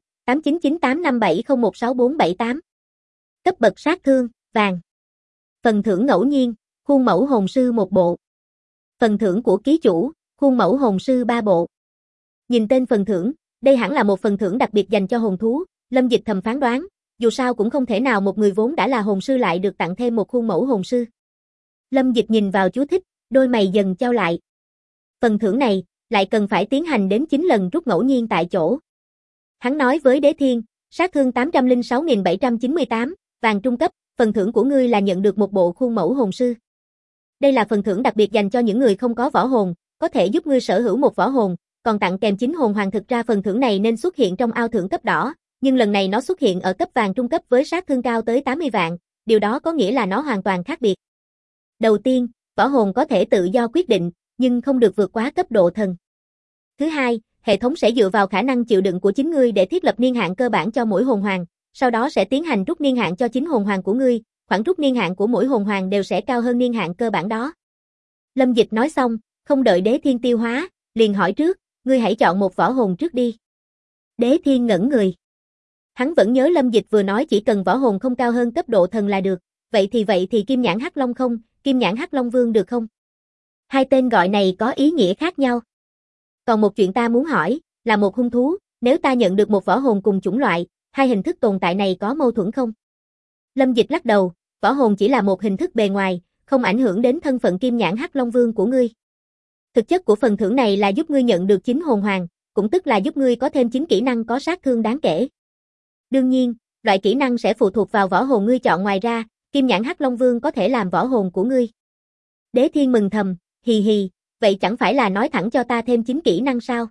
899857016478. Cấp bậc sát thương, vàng. Phần thưởng ngẫu nhiên, khuôn mẫu hồn sư 1 bộ. Phần thưởng của ký chủ, khuôn mẫu hồn sư 3 bộ. Nhìn tên phần thưởng, đây hẳn là một phần thưởng đặc biệt dành cho hồn thú, Lâm Dịch thầm phán đoán, dù sao cũng không thể nào một người vốn đã là hồn sư lại được tặng thêm một khuôn mẫu hồn sư. Lâm Dịch nhìn vào chú thích, đôi mày dần chau lại. Phần thưởng này, lại cần phải tiến hành đến 9 lần rút ngẫu nhiên tại chỗ. Hắn nói với Đế Thiên, sát thương 806.798, vàng trung cấp, phần thưởng của ngươi là nhận được một bộ khuôn mẫu hồn sư. Đây là phần thưởng đặc biệt dành cho những người không có võ hồn, có thể giúp ngươi sở hữu một võ hồn, còn tặng kèm 9 hồn hoàng. Thực ra phần thưởng này nên xuất hiện trong ao thưởng cấp đỏ, nhưng lần này nó xuất hiện ở cấp vàng trung cấp với sát thương cao tới 80 vạn, điều đó có nghĩa là nó hoàn toàn khác biệt. Đầu tiên, võ hồn có thể tự do quyết định, nhưng không được vượt quá cấp độ thần. Thứ hai, hệ thống sẽ dựa vào khả năng chịu đựng của chính ngươi để thiết lập niên hạn cơ bản cho mỗi hồn hoàng, sau đó sẽ tiến hành rút niên hạn cho chính hồn hoàng của ngươi, khoản rút niên hạn của mỗi hồn hoàng đều sẽ cao hơn niên hạn cơ bản đó. Lâm Dịch nói xong, không đợi Đế Thiên tiêu hóa, liền hỏi trước, ngươi hãy chọn một võ hồn trước đi. Đế Thiên ngẩn người. Hắn vẫn nhớ Lâm Dịch vừa nói chỉ cần võ hồn không cao hơn cấp độ thần là được, vậy thì Kim Nhãn Hắc Long không, Kim Nhãn Hắc Long Vương được không? Hai tên gọi này có ý nghĩa khác nhau. Còn một chuyện ta muốn hỏi, là một hung thú, nếu ta nhận được một võ hồn cùng chủng loại, hai hình thức tồn tại này có mâu thuẫn không? Lâm Dịch lắc đầu, võ hồn chỉ là một hình thức bề ngoài, không ảnh hưởng đến thân phận Kim Nhãn Hắc Long Vương của ngươi. Thực chất của phần thưởng này là giúp ngươi nhận được 9 hồn hoàng, cũng tức là giúp ngươi có thêm 9 kỹ năng có sát thương đáng kể. Đương nhiên, loại kỹ năng sẽ phụ thuộc vào võ hồn ngươi chọn, ngoài ra, Kim Nhãn Hắc Long Vương có thể làm võ hồn của ngươi. Đế Thiên mừng thầm, hì hì, vậy chẳng phải là nói thẳng cho ta thêm 9 kỹ năng sao?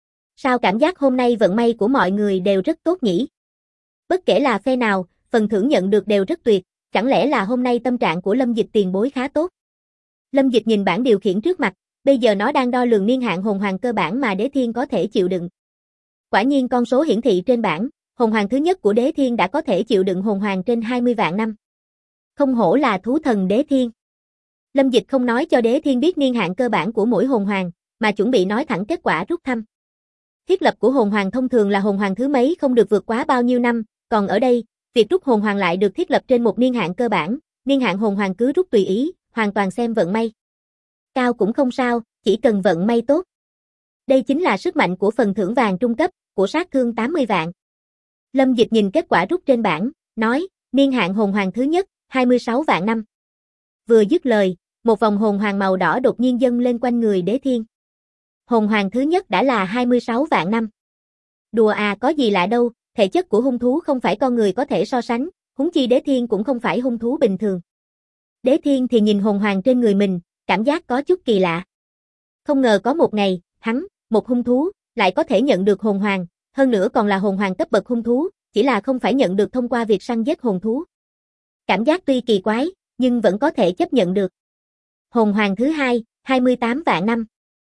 Sao cảm giác hôm nay vận may của mọi người đều rất tốt nhỉ? Bất kể là phe nào, phần thưởng nhận được đều rất tuyệt, chẳng lẽ là hôm nay tâm trạng của Lâm Dịch tiền bối khá tốt? Lâm Dịch nhìn bảng điều khiển trước mặt, bây giờ nó đang đo lường niên hạn hồn hoàng cơ bản mà Đế Thiên có thể chịu đựng. Quả nhiên con số hiển thị trên bảng, hồn hoàng thứ nhất của Đế Thiên đã có thể chịu đựng hồn hoàng trên 20 vạn năm. Không hổ là thú thần Đế Thiên. Lâm Dịch không nói cho Đế Thiên biết niên hạn cơ bản của mỗi hồn hoàng, mà chuẩn bị nói thẳng kết quả rút thăm. Thiết lập của hồn hoàng thông thường là hồn hoàng thứ mấy không được vượt quá bao nhiêu năm, còn ở đây, việc rút hồn hoàng lại được thiết lập trên một niên hạn cơ bản, niên hạn hồn hoàng cứ rút tùy ý, hoàn toàn xem vận may. Cao cũng không sao, chỉ cần vận may tốt. Đây chính là sức mạnh của phần thưởng vàng trung cấp, của sát thương 80 vạn. Lâm Dịch nhìn kết quả rút trên bảng, nói, niên hạn hồn hoàng thứ nhất, 26 vạn năm. Vừa dứt lời, một vòng hồn hoàng màu đỏ đột nhiên dâng lên quanh người Đế Thiên. Hồn hoàng thứ nhất đã là 26 vạn năm. Đùa à, có gì lạ đâu, thể chất của hung thú không phải con người có thể so sánh, huống chi Đế Thiên cũng không phải hung thú bình thường. Đế Thiên thì nhìn hồn hoàng trên người mình, cảm giác có chút kỳ lạ. Không ngờ có một ngày, hắn, một hung thú, lại có thể nhận được hồn hoàng, hơn nữa còn là hồn hoàng cấp bậc hung thú, chỉ là không phải nhận được thông qua việc săn giết hồn thú. Cảm giác tuy kỳ quái, nhưng vẫn có thể chấp nhận được. Hồn hoàng thứ hai, 28 vạn năm.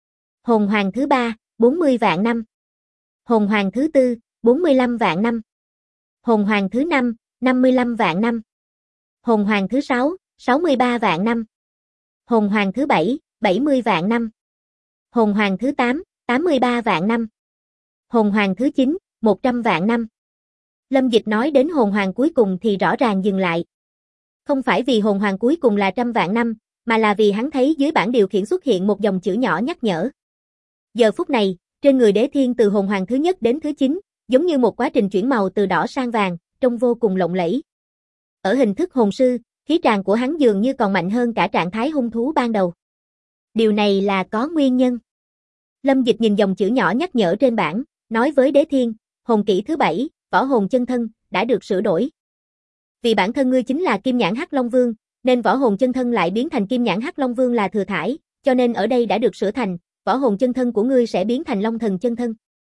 Hồn hoàng thứ ba, 40 vạn năm. Hồn hoàng thứ tư, 45 vạn năm. Hồn hoàng thứ năm, 55 vạn năm. Hồn hoàng thứ sáu, 63 vạn năm. Hồn hoàng thứ bảy, 70 vạn năm. Hồn hoàng thứ 8, 83 vạn năm. Hồn hoàng thứ 9, 100 vạn năm. Lâm Dịch nói đến hồn hoàng cuối cùng thì rõ ràng dừng lại. Không phải vì hồn hoàng cuối cùng là 100 vạn năm, mà là vì hắn thấy dưới bảng điều khiển xuất hiện một dòng chữ nhỏ nhắc nhở. Giờ phút này, trên người Đế Thiên từ hồn hoàng thứ nhất đến thứ 9, giống như một quá trình chuyển màu từ đỏ sang vàng, trông vô cùng lộng lẫy. Ở hình thức hồn sư, khí tràng của hắn dường như còn mạnh hơn cả trạng thái hung thú ban đầu. Điều này là có nguyên nhân. Lâm Dịch nhìn dòng chữ nhỏ nhắc nhở trên bảng, nói với Đế Thiên, hồn kỹ thứ 7, võ hồn chân thân, đã được sửa đổi. Vì bản thân ngươi chính là Kim Nhãn Hắc Long Vương, nên võ hồn chân thân lại biến thành Kim Nhãn Hắc Long Vương là thừa thãi, cho nên ở đây đã được sửa thành, võ hồn chân thân của ngươi sẽ biến thành Long Thần chân thân.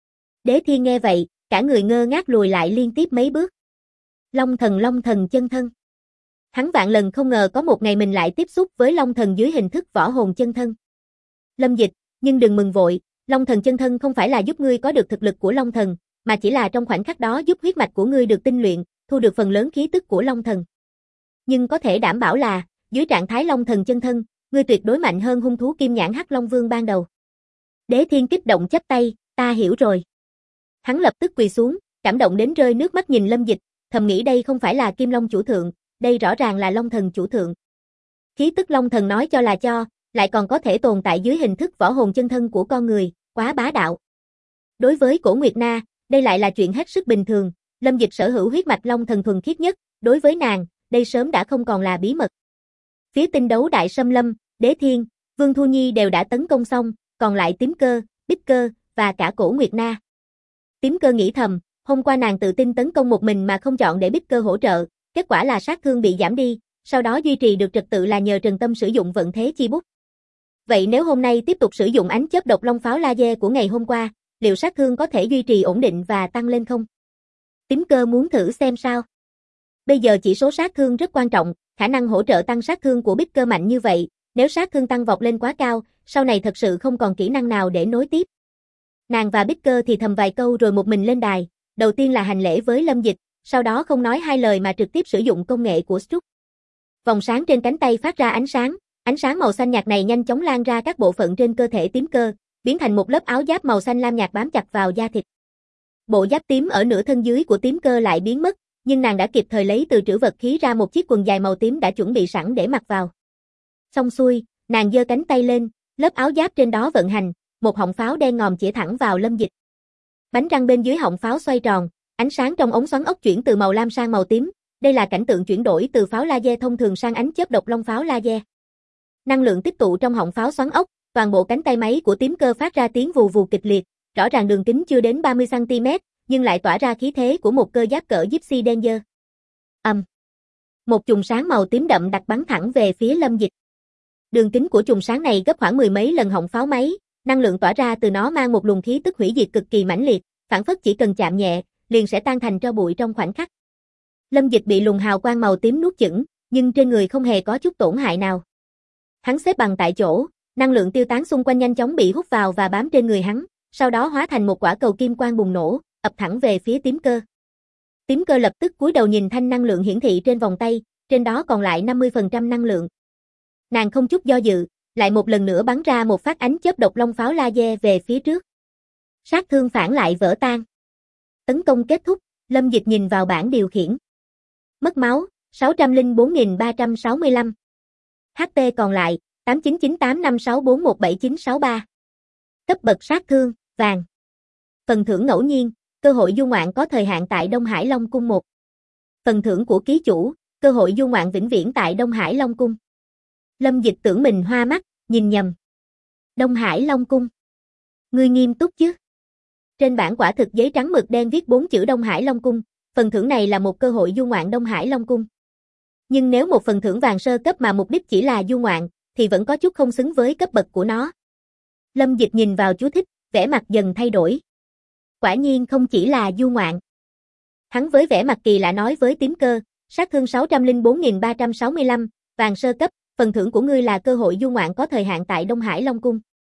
Đế Thiên nghe vậy, cả người ngơ ngác lùi lại liên tiếp mấy bước. Long Thần chân thân. Hắn vạn lần không ngờ có một ngày mình lại tiếp xúc với Long Thần dưới hình thức võ hồn chân thân. Lâm Dịch, nhưng đừng mừng vội, Long Thần chân thân không phải là giúp ngươi có được thực lực của Long Thần, mà chỉ là trong khoảnh khắc đó giúp huyết mạch của ngươi được tinh luyện, thu được phần lớn khí tức của Long Thần. Nhưng có thể đảm bảo là, dưới trạng thái Long Thần chân thân, ngươi tuyệt đối mạnh hơn hung thú Kim Nhãn Hắc Long Vương ban đầu. Đế Thiên kích động chắp tay, ta hiểu rồi. Hắn lập tức quỳ xuống, cảm động đến rơi nước mắt nhìn Lâm Dịch, thầm nghĩ đây không phải là Kim Long chủ thượng, đây rõ ràng là Long Thần chủ thượng. Khí tức Long Thần nói cho là cho, lại còn có thể tồn tại dưới hình thức võ hồn chân thân của con người, quá bá đạo. Đối với Cổ Nguyệt Na, đây lại là chuyện hết sức bình thường, Lâm Dịch sở hữu huyết mạch Long Thần thuần khiết nhất, đối với nàng, đây sớm đã không còn là bí mật. Phía tinh đấu đại xâm lâm, Đế Thiên, Vương Thu Nhi đều đã tấn công xong, còn lại Tím Cơ, Bích Cơ, và cả Cổ Nguyệt Na. Tím Cơ nghĩ thầm, hôm qua nàng tự tin tấn công một mình mà không chọn để Bích Cơ hỗ trợ, kết quả là sát thương bị giảm đi, sau đó duy trì được trật tự là nhờ Trần Tâm sử dụng vận thế chi bút. Vậy nếu hôm nay tiếp tục sử dụng ánh chớp độc long pháo laser của ngày hôm qua, liệu sát thương có thể duy trì ổn định và tăng lên không? Tím Cơ muốn thử xem sao. Bây giờ chỉ số sát thương rất quan trọng, khả năng hỗ trợ tăng sát thương của Bích Cơ mạnh như vậy, nếu sát thương tăng vọt lên quá cao, sau này thật sự không còn kỹ năng nào để nối tiếp. Nàng và Bích Cơ thì thầm vài câu rồi một mình lên đài, đầu tiên là hành lễ với Lâm Dịch, sau đó không nói hai lời mà trực tiếp sử dụng công nghệ của Strux. Vòng sáng trên cánh tay phát ra ánh sáng màu xanh nhạt này nhanh chóng lan ra các bộ phận trên cơ thể Tím Cơ, biến thành một lớp áo giáp màu xanh lam nhạt bám chặt vào da thịt. Bộ giáp tím ở nửa thân dưới của Tím Cơ lại biến mất, nhưng nàng đã kịp thời lấy từ trữ vật khí ra một chiếc quần dài màu tím đã chuẩn bị sẵn để mặc vào. Xong xuôi, nàng giơ cánh tay lên, lớp áo giáp trên đó vận hành, một họng pháo đen ngòm chĩa thẳng vào Lâm Dịch. Bánh răng bên dưới họng pháo xoay tròn, ánh sáng trong ống xoắn ốc chuyển từ màu lam sang màu tím, đây là cảnh tượng chuyển đổi từ pháo laser thông thường sang ánh chớp độc long pháo laser. Năng lượng tích tụ trong họng pháo xoắn ốc, toàn bộ cánh tay máy của Tím Cơ phát ra tiếng vù vù kịch liệt, rõ ràng đường kính chưa đến 30 cm, nhưng lại tỏa ra khí thế của một cơ giáp cỡ Gypsy Danger. Một chùm sáng màu tím đậm đặc bắn thẳng về phía Lâm Dịch. Đường kính của chùm sáng này gấp khoảng 10 mấy lần họng pháo máy, năng lượng tỏa ra từ nó mang một luồng khí tức hủy diệt cực kỳ mãnh liệt, phảng phất chỉ cần chạm nhẹ, liền sẽ tan thành tro bụi trong khoảnh khắc. Lâm Dịch bị luồng hào quang màu tím nuốt chửng, nhưng trên người không hề có chút tổn hại nào. Hắn xếp bằng tại chỗ, năng lượng tiêu tán xung quanh nhanh chóng bị hút vào và bám trên người hắn, sau đó hóa thành một quả cầu kim quang bùng nổ, ập thẳng về phía Tím Cơ. Tím Cơ lập tức cúi đầu nhìn thanh năng lượng hiển thị trên vòng tay, trên đó còn lại 50% năng lượng. Nàng không chút do dự, lại một lần nữa bắn ra một phát ánh chớp độc long pháo laser về phía trước. Sát thương phản lại vỡ tan. Tấn công kết thúc, Lâm Dịch nhìn vào bảng điều khiển. Mất máu, 604.365. HP còn lại, 899856417963. Cấp bậc sát thương, vàng. Phần thưởng ngẫu nhiên, cơ hội du ngoạn có thời hạn tại Đông Hải Long Cung 1. Phần thưởng của ký chủ, cơ hội du ngoạn vĩnh viễn tại Đông Hải Long Cung. Lâm Dịch tưởng mình hoa mắt, nhìn nhầm. Đông Hải Long Cung. Ngươi nghiêm túc chứ? Trên bảng quả thực giấy trắng mực đen viết 4 chữ Đông Hải Long Cung, phần thưởng này là một cơ hội du ngoạn Đông Hải Long Cung. Nhưng nếu một phần thưởng vàng sơ cấp mà mục đích chỉ là du ngoạn, thì vẫn có chút không xứng với cấp bậc của nó. Lâm Dịch nhìn vào chú thích, vẻ mặt dần thay đổi. Quả nhiên không chỉ là du ngoạn. Hắn với vẻ mặt kỳ lạ nói với Tím Cơ, sát thương 604.365, vàng sơ cấp, phần thưởng của ngươi là cơ hội du ngoạn có thời hạn tại Đông Hải Long Cung.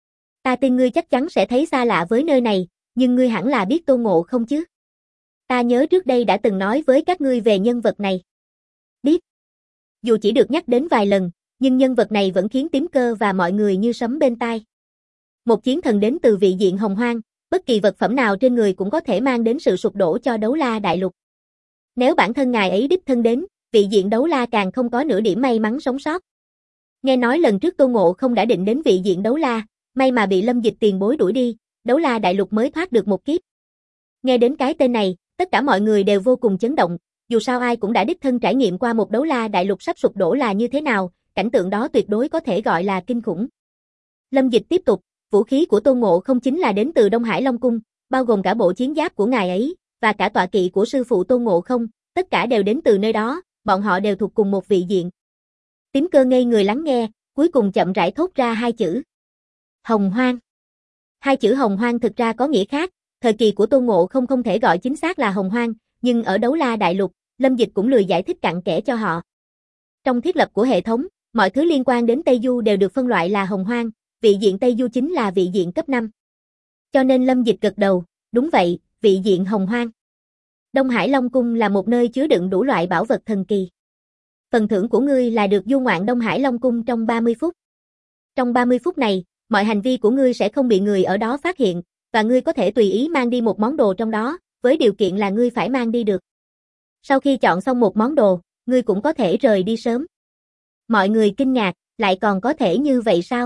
Ta tin ngươi chắc chắn sẽ thấy xa lạ với nơi này, nhưng ngươi hẳn là biết Tôn Ngộ không chứ? Ta nhớ trước đây đã từng nói với các ngươi về nhân vật này. Biết. Dù chỉ được nhắc đến vài lần, nhưng nhân vật này vẫn khiến Tím Cơ và mọi người như sấm bên tai. Một chiến thần đến từ vị diện Hồng Hoang, bất kỳ vật phẩm nào trên người cũng có thể mang đến sự sụp đổ cho Đấu La Đại Lục. Nếu bản thân ngài ấy đích thân đến, vị diện Đấu La càng không có nửa điểm may mắn sống sót. Nghe nói lần trước Tôn Ngộ không đã định đến vị diện Đấu La, may mà bị Lâm Dịch tiền bối đuổi đi, Đấu La Đại Lục mới thoát được một kiếp. Nghe đến cái tên này, tất cả mọi người đều vô cùng chấn động, dù sao ai cũng đã đích thân trải nghiệm qua một Đấu La Đại Lục sắp sụp đổ là như thế nào, cảnh tượng đó tuyệt đối có thể gọi là kinh khủng. Lâm Dịch tiếp tục, vũ khí của Tôn Ngộ không chính là đến từ Đông Hải Long Cung, bao gồm cả bộ chiến giáp của ngài ấy, và cả tọa kỵ của sư phụ Tôn Ngộ không, tất cả đều đến từ nơi đó, bọn họ đều thuộc cùng một vị diện. Tím Cơ ngây người lắng nghe, cuối cùng chậm rãi thốt ra hai chữ. Hồng Hoang. Hai chữ Hồng Hoang thực ra có nghĩa khác, thời kỳ của Tôn Ngộ không không thể gọi chính xác là Hồng Hoang, nhưng ở Đấu La Đại Lục, Lâm Dịch cũng lười giải thích cặn kẽ cho họ. Trong thiết lập của hệ thống, mọi thứ liên quan đến Tây Du đều được phân loại là Hồng Hoang, vị diện Tây Du chính là vị diện cấp 5. Cho nên Lâm Dịch gật đầu, đúng vậy, vị diện Hồng Hoang. Đông Hải Long Cung là một nơi chứa đựng đủ loại bảo vật thần kỳ. Phần thưởng của ngươi là được du ngoạn Đông Hải Long Cung trong 30 phút. Trong 30 phút này, mọi hành vi của ngươi sẽ không bị người ở đó phát hiện, và ngươi có thể tùy ý mang đi một món đồ trong đó, với điều kiện là ngươi phải mang đi được. Sau khi chọn xong một món đồ, ngươi cũng có thể rời đi sớm. Mọi người kinh ngạc, lại còn có thể như vậy sao?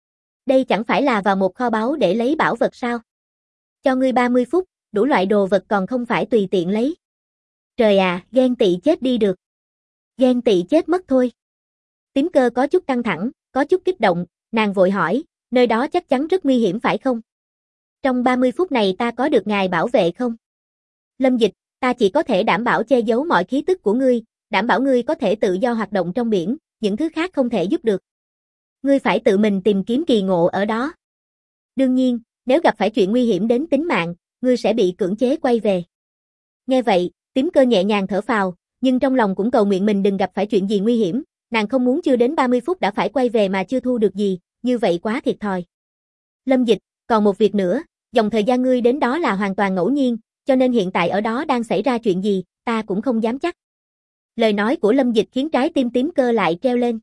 Đây chẳng phải là vào một kho báu để lấy bảo vật sao? Cho ngươi 30 phút, đủ loại đồ vật còn không phải tùy tiện lấy. Trời à, ghen tị chết đi được. Ghen tị chết mất thôi. Tím Cơ có chút căng thẳng, có chút kích động, nàng vội hỏi, nơi đó chắc chắn rất nguy hiểm phải không? Trong 30 phút này ta có được ngài bảo vệ không? Lâm Dịch, ta chỉ có thể đảm bảo che giấu mọi khí tức của ngươi, đảm bảo ngươi có thể tự do hoạt động trong biển, những thứ khác không thể giúp được. Ngươi phải tự mình tìm kiếm kỳ ngộ ở đó. Đương nhiên, nếu gặp phải chuyện nguy hiểm đến tính mạng, ngươi sẽ bị cưỡng chế quay về. Nghe vậy, Tím Cơ nhẹ nhàng thở phào, nhưng trong lòng cũng cầu nguyện mình đừng gặp phải chuyện gì nguy hiểm, nàng không muốn chưa đến 30 phút đã phải quay về mà chưa thu được gì, như vậy quá thiệt thòi. Lâm Dịch, còn một việc nữa, dòng thời gian ngươi đến đó là hoàn toàn ngẫu nhiên, cho nên hiện tại ở đó đang xảy ra chuyện gì, ta cũng không dám chắc. Lời nói của Lâm Dịch khiến trái tim Tím Cơ lại treo lên.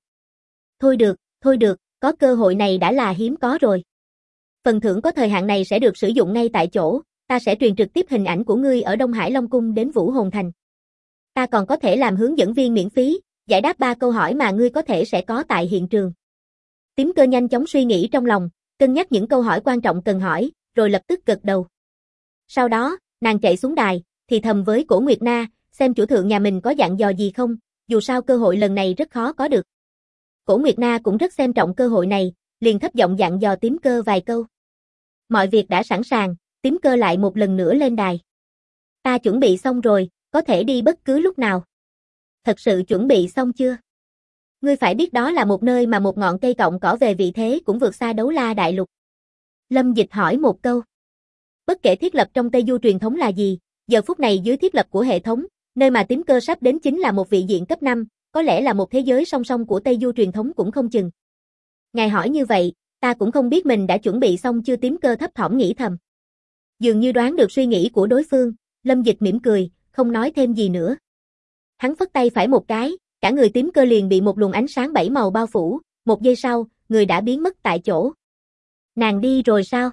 Thôi được, có cơ hội này đã là hiếm có rồi. Phần thưởng có thời hạn này sẽ được sử dụng ngay tại chỗ, ta sẽ truyền trực tiếp hình ảnh của ngươi ở Đông Hải Long Cung đến Vũ Hồn Thành. Ta còn có thể làm hướng dẫn viên miễn phí, giải đáp 3 câu hỏi mà ngươi có thể sẽ có tại hiện trường. Tím Cơ nhanh chóng suy nghĩ trong lòng, cân nhắc những câu hỏi quan trọng cần hỏi, rồi lập tức gật đầu. Sau đó, nàng chạy xuống đài, thì thầm với Cổ Nguyệt Na, xem chủ thượng nhà mình có dặn dò gì không, dù sao cơ hội lần này rất khó có được. Cổ Nguyệt Na cũng rất xem trọng cơ hội này, liền thấp giọng dặn dò Tím Cơ vài câu. Mọi việc đã sẵn sàng, Tím Cơ lại một lần nữa lên đài. Ta chuẩn bị xong rồi, có thể đi bất cứ lúc nào. Thật sự chuẩn bị xong chưa? Ngươi phải biết đó là một nơi mà một ngọn cây cọng cỏ về vị thế cũng vượt xa Đấu La Đại Lục. Lâm Dịch hỏi một câu. Bất kể thiết lập trong Tây Du truyền thống là gì, giờ phút này dưới thiết lập của hệ thống, nơi mà Tím Cơ sắp đến chính là một vị diện cấp 5, có lẽ là một thế giới song song của Tây Du truyền thống cũng không chừng. Ngài hỏi như vậy, ta cũng không biết mình đã chuẩn bị xong chưa, Tím Cơ thấp thỏm nghĩ thầm. Dường như đoán được suy nghĩ của đối phương, Lâm Dịch mỉm cười, không nói thêm gì nữa. Hắn phất tay phải một cái, cả người Tím Cơ liền bị một luồng ánh sáng 7 màu bao phủ, một giây sau, người đã biến mất tại chỗ. Nàng đi rồi sao?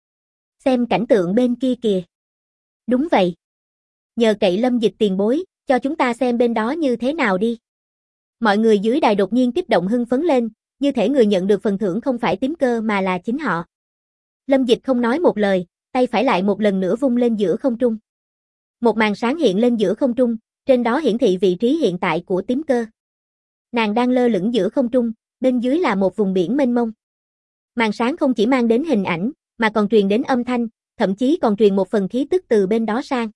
Xem cảnh tượng bên kia kìa. Đúng vậy. Nhờ cậy Lâm Dịch tiền bối, cho chúng ta xem bên đó như thế nào đi. Mọi người dưới đài đột nhiên kích động hưng phấn lên, như thể người nhận được phần thưởng không phải Tím Cơ mà là chính họ. Lâm Dịch không nói một lời, tay phải lại một lần nữa vung lên giữa không trung. Một màn sáng hiện lên giữa không trung, trên đó hiển thị vị trí hiện tại của Tím Cơ. Nàng đang lơ lửng giữa không trung, bên dưới là một vùng biển mênh mông. Màn sáng không chỉ mang đến hình ảnh, mà còn truyền đến âm thanh, thậm chí còn truyền một phần khí tức từ bên đó sang.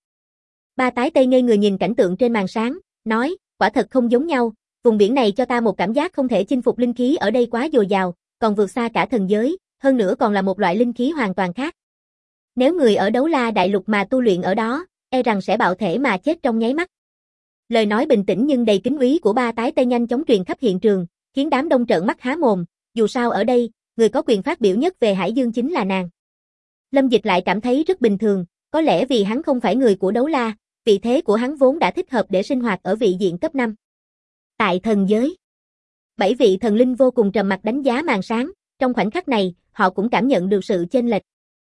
Ba tái tây ngây người nhìn cảnh tượng trên màn sáng, nói, quả thật không giống nhau, vùng biển này cho ta một cảm giác không thể chinh phục, linh khí ở đây quá dồi dào, còn vượt xa cả thần giới, hơn nữa còn là một loại linh khí hoàn toàn khác. Nếu người ở Đấu La Đại Lục mà tu luyện ở đó, e rằng sẽ bạo thể mà chết trong nháy mắt. Lời nói bình tĩnh nhưng đầy kính úy của ba tái tây nhanh chóng truyền khắp hiện trường, khiến đám đông trợn mắt há mồm, dù sao ở đây, người có quyền phát biểu nhất về Hải Dương chính là nàng. Lâm Dịch lại cảm thấy rất bình thường, có lẽ vì hắn không phải người của Đấu La, vị thế của hắn vốn đã thích hợp để sinh hoạt ở vị diện cấp 5. Tại thần giới, 7 vị thần linh vô cùng trầm mặc đánh giá màn sáng, trong khoảnh khắc này, họ cũng cảm nhận được sự chênh lệch.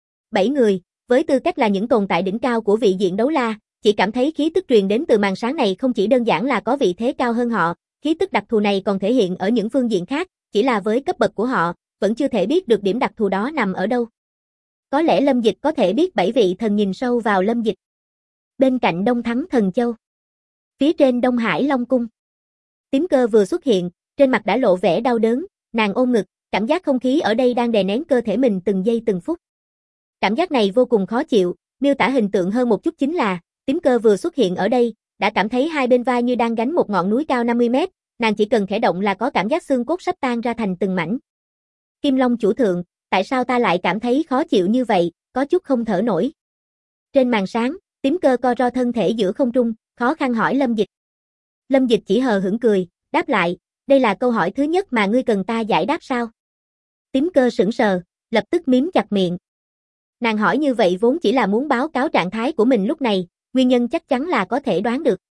7 người, với tư cách là những tồn tại đỉnh cao của vị diện Đấu La, chỉ cảm thấy khí tức truyền đến từ màn sáng này không chỉ đơn giản là có vị thế cao hơn họ, khí tức đặc thù này còn thể hiện ở những phương diện khác, chỉ là với cấp bậc của họ, vẫn chưa thể biết được điểm đặc thù đó nằm ở đâu. Có lẽ Lâm Dịch có thể biết 7 vị thần nhìn sâu vào Lâm Dịch. Bên cạnh Đông Thắng Thần Châu, phía trên Đông Hải Long Cung, Tím Cơ vừa xuất hiện, trên mặt đã lộ vẻ đau đớn, nàng ôm ngực, cảm giác không khí ở đây đang đè nén cơ thể mình từng giây từng phút. Cảm giác này vô cùng khó chịu, miêu tả hình tượng hơn một chút chính là, Tím Cơ vừa xuất hiện ở đây, đã cảm thấy hai bên vai như đang gánh một ngọn núi cao 50 mét, nàng chỉ cần khẽ động là có cảm giác xương cốt sắp tan ra thành từng mảnh. Kim Long chủ thượng, tại sao ta lại cảm thấy khó chịu như vậy, có chút không thở nổi. Trên màn sáng, Tím Cơ co ro thân thể giữa không trung, khó khăn hỏi Lâm Dịch. Lâm Dịch chỉ hờ hững cười, đáp lại, đây là câu hỏi thứ nhất mà ngươi cần ta giải đáp sao? Tím Cơ sững sờ, lập tức mím chặt miệng. Nàng hỏi như vậy vốn chỉ là muốn báo cáo trạng thái của mình lúc này, nguyên nhân chắc chắn là có thể đoán được.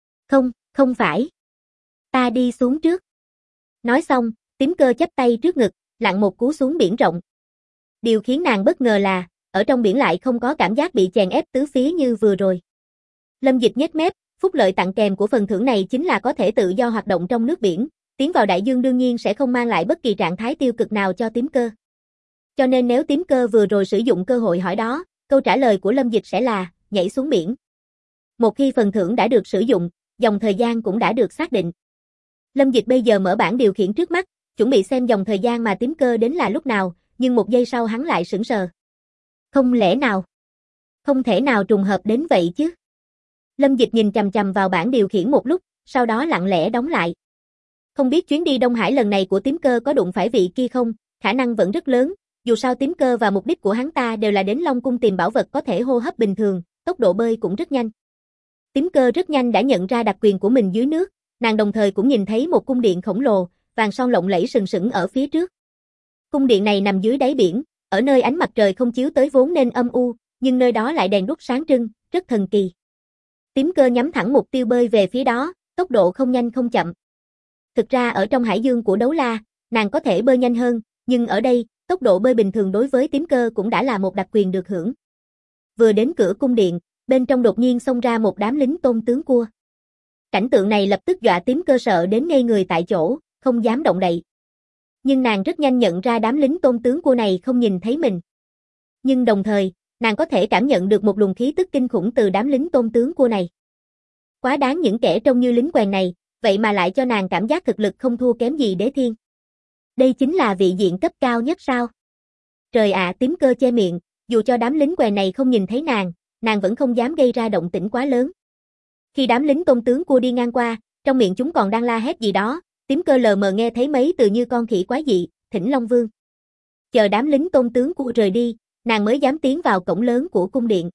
Không phải. Ta đi xuống trước. Nói xong, Tím Cơ chắp tay trước ngực, lặn một cú xuống biển rộng. Điều khiến nàng bất ngờ là, ở trong biển lại không có cảm giác bị chèn ép tứ phía như vừa rồi. Lâm Dịch nhếch mép, phúc lợi tặng kèm của phần thưởng này chính là có thể tự do hoạt động trong nước biển, tiến vào đại dương đương nhiên sẽ không mang lại bất kỳ trạng thái tiêu cực nào cho Tím Cơ. Cho nên nếu Tím Cơ vừa rồi sử dụng cơ hội hỏi đó, câu trả lời của Lâm Dịch sẽ là, nhảy xuống biển. Một khi phần thưởng đã được sử dụng, dòng thời gian cũng đã được xác định. Lâm Dịch bây giờ mở bảng điều khiển trước mắt, chuẩn bị xem dòng thời gian mà Tím Cơ đến là lúc nào, nhưng một giây sau hắn lại sững sờ. Không lẽ nào? Không thể nào trùng hợp đến vậy chứ? Lâm Dịch nhìn chằm chằm vào bảng điều khiển một lúc, sau đó lặng lẽ đóng lại. Không biết chuyến đi Đông Hải lần này của Tím Cơ có đụng phải vị kia không, khả năng vẫn rất lớn, dù sao Tím Cơ và mục đích của hắn ta đều là đến Long Cung tìm bảo vật có thể hô hấp bình thường, tốc độ bơi cũng rất nhanh. Tím Cơ rất nhanh đã nhận ra đặc quyền của mình dưới nước, nàng đồng thời cũng nhìn thấy một cung điện khổng lồ, vàng son lộng lẫy sừng sững ở phía trước. Cung điện này nằm dưới đáy biển, Ở nơi ánh mặt trời không chiếu tới vốn nên âm u, nhưng nơi đó lại đèn đuốc sáng trưng, rất thần kỳ. Tím cơ nhắm thẳng mục tiêu bơi về phía đó, tốc độ không nhanh không chậm. Thực ra ở trong hải dương của đấu la, nàng có thể bơi nhanh hơn, nhưng ở đây, tốc độ bơi bình thường đối với tím cơ cũng đã là một đặc quyền được hưởng. Vừa đến cửa cung điện, bên trong đột nhiên xông ra một đám lính tôn tướng cua. Cảnh tượng này lập tức dọa tím cơ sợ đến ngây người tại chỗ, không dám động đậy. Nhưng nàng rất nhanh nhận ra đám lính tôn tướng cua này không nhìn thấy mình. Nhưng đồng thời, nàng có thể cảm nhận được một luồng khí tức kinh khủng từ đám lính tôn tướng cua này. Quá đáng những kẻ trông như lính quèn này, vậy mà lại cho nàng cảm giác thực lực không thua kém gì đế thiên. Đây chính là vị diện cấp cao nhất sao? Trời ạ, tím cơ che miệng, dù cho đám lính quèn này không nhìn thấy nàng vẫn không dám gây ra động tĩnh quá lớn. Khi đám lính tôn tướng cua đi ngang qua, trong miệng chúng còn đang la hét gì đó, tím cơ lờ mờ nghe thấy mấy từ như con khỉ quái dị, thỉnh Long Vương. Chờ đám lính tôn tướng cua rời đi, nàng mới dám tiến vào cổng lớn của cung điện.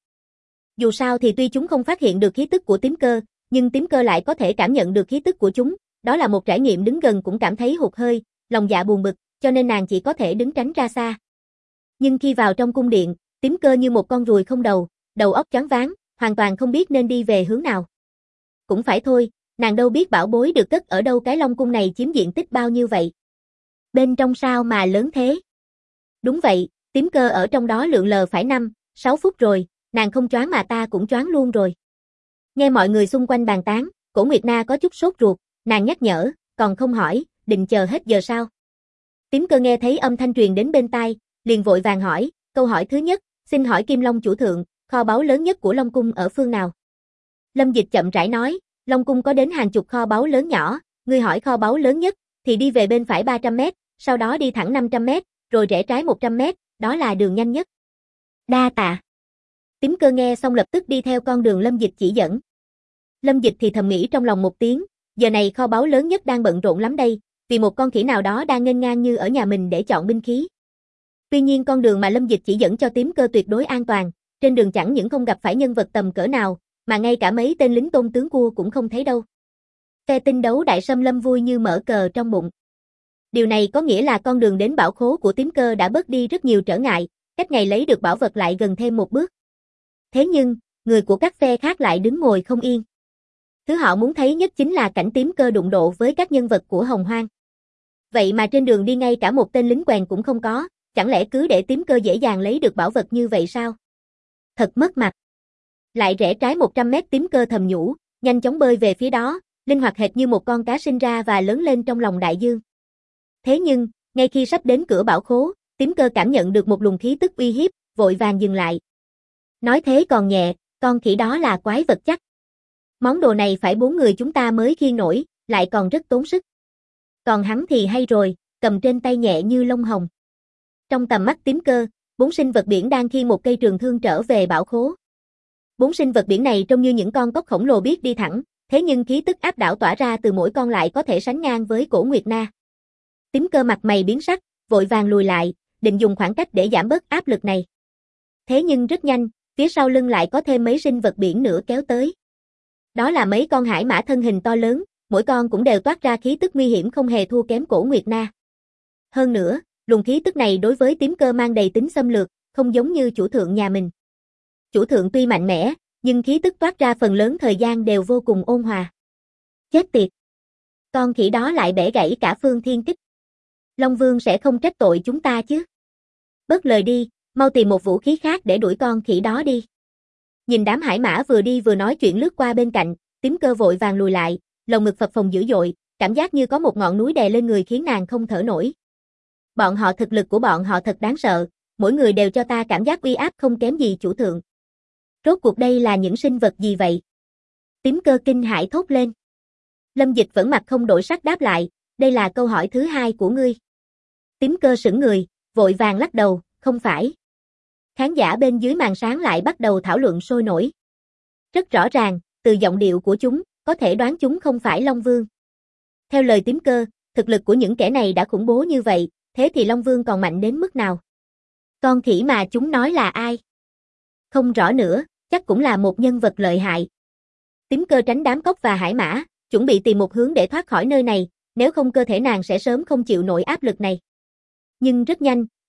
Dù sao thì tuy chúng không phát hiện được khí tức của tím cơ, nhưng tím cơ lại có thể cảm nhận được khí tức của chúng, đó là một trải nghiệm đứng gần cũng cảm thấy hụt hơi, lòng dạ buồn bực, cho nên nàng chỉ có thể đứng tránh ra xa. Nhưng khi vào trong cung điện, tím cơ như một con ruồi không đầu, đầu óc choáng váng, hoàn toàn không biết nên đi về hướng nào. Cũng phải thôi, nàng đâu biết bảo bối được cất ở đâu, cái Long cung này chiếm diện tích bao nhiêu vậy? Bên trong sao mà lớn thế? Đúng vậy, tím cơ ở trong đó lượn lờ phải 5-6 phút rồi, nàng không choáng mà ta cũng choáng luôn rồi. Nghe mọi người xung quanh bàn tán, Cổ Nguyệt Na có chút sốt ruột, nàng nhắc nhở, còn không hỏi, định chờ hết giờ sao? Tím cơ nghe thấy âm thanh truyền đến bên tai, liền vội vàng hỏi, câu hỏi thứ nhất, xin hỏi Kim Long chủ thượng, kho báu lớn nhất của Long cung ở phương nào? Lâm Dịch chậm rãi nói, Long cung có đến hàng chục kho báu lớn nhỏ, ngươi hỏi kho báu lớn nhất, thì đi về bên phải 300 mét, sau đó đi thẳng 500 mét, rồi rẽ trái 100 mét, đó là đường nhanh nhất. Đa tạ. Tím cơ nghe xong lập tức đi theo con đường Lâm Dịch chỉ dẫn. Lâm Dịch thì thầm nghĩ trong lòng một tiếng, giờ này kho báu lớn nhất đang bận rộn lắm đây, vì một con khỉ nào đó đang nghênh ngang như ở nhà mình để chọn binh khí. Tuy nhiên con đường mà Lâm Dịch chỉ dẫn cho tím cơ tuyệt đối an toàn, trên đường chẳng những không gặp phải nhân vật tầm cỡ nào, mà ngay cả mấy tên lính tôn tướng cua cũng không thấy đâu. Phe tinh đấu đại xâm lâm vui như mở cờ trong bụng. Điều này có nghĩa là con đường đến bảo khố của tím cơ đã bớt đi rất nhiều trở ngại, cách ngày lấy được bảo vật lại gần thêm một bước. Thế nhưng, người của các phe khác lại đứng ngồi không yên. Thứ họ muốn thấy nhất chính là cảnh tím cơ đụng độ với các nhân vật của Hồng Hoang. Vậy mà trên đường đi ngay cả một tên lính quèn cũng không có, chẳng lẽ cứ để tím cơ dễ dàng lấy được bảo vật như vậy sao? Thật mất mặt. Lại rẽ trái 100 mét, tím cơ thầm nhủ, nhanh chóng bơi về phía đó, linh hoạt hệt như một con cá sinh ra và lớn lên trong lòng đại dương. Thế nhưng, ngay khi sắp đến cửa bảo khố, tím cơ cảm nhận được một luồng khí tức uy hiếp, vội vàng dừng lại. Nói thế còn nhẹ, con khỉ đó là quái vật chắc. Món đồ này phải 4 người chúng ta mới khiêng nổi, lại còn rất tốn sức. Còn hắn thì hay rồi, cầm trên tay nhẹ như lông hồng. Trong tầm mắt tím cơ, 4 sinh vật biển đang khiêng một cây trường thương trở về bảo khố. 4 sinh vật biển này trông như những con cóc khổng lồ biết đi thẳng, thế nhưng khí tức áp đảo tỏa ra từ mỗi con lại có thể sánh ngang với Cổ Nguyệt Na. Tím cơ mặt mày biến sắc, vội vàng lùi lại, định dùng khoảng cách để giảm bớt áp lực này. Thế nhưng rất nhanh, phía sau lưng lại có thêm mấy sinh vật biển nữa kéo tới. Đó là mấy con hải mã thân hình to lớn, mỗi con cũng đều toát ra khí tức nguy hiểm không hề thua kém Cổ Nguyệt Na. Hơn nữa, luồng khí tức này đối với tím cơ mang đầy tính xâm lược, không giống như chủ thượng nhà mình. Chủ thượng tuy mạnh mẽ, nhưng khí tức toát ra phần lớn thời gian đều vô cùng ôn hòa. Chết tiệt! Con khỉ đó lại bẻ gãy cả phương thiên kích. Long Vương sẽ không trách tội chúng ta chứ? Bớt lời đi, mau tìm một vũ khí khác để đuổi con khỉ đó đi. Nhìn đám hải mã vừa đi vừa nói chuyện lướt qua bên cạnh, tím cơ vội vàng lùi lại, lồng ngực phập phồng dữ dội, cảm giác như có một ngọn núi đè lên người khiến nàng không thở nổi. Bọn họ thực lực của bọn họ thật đáng sợ, mỗi người đều cho ta cảm giác uy áp không kém gì chủ thượng. Rốt cuộc đây là những sinh vật gì vậy? Tím cơ kinh hãi thốt lên. Lâm Dịch vẫn mặt không đổi sắc đáp lại, đây là câu hỏi thứ 2 của ngươi. Tím cơ sững người, vội vàng lắc đầu, không phải. Khán giả bên dưới màn sáng lại bắt đầu thảo luận sôi nổi. Rất rõ ràng, từ giọng điệu của chúng, có thể đoán chúng không phải Long Vương. Theo lời tím cơ, thực lực của những kẻ này đã khủng bố như vậy, thế thì Long Vương còn mạnh đến mức nào? Con khỉ mà chúng nói là ai? Không rõ nữa, chắc cũng là một nhân vật lợi hại. Tím cơ tránh đám cóc và hải mã, chuẩn bị tìm một hướng để thoát khỏi nơi này, nếu không cơ thể nàng sẽ sớm không chịu nổi áp lực này. Nhưng rất nhanh,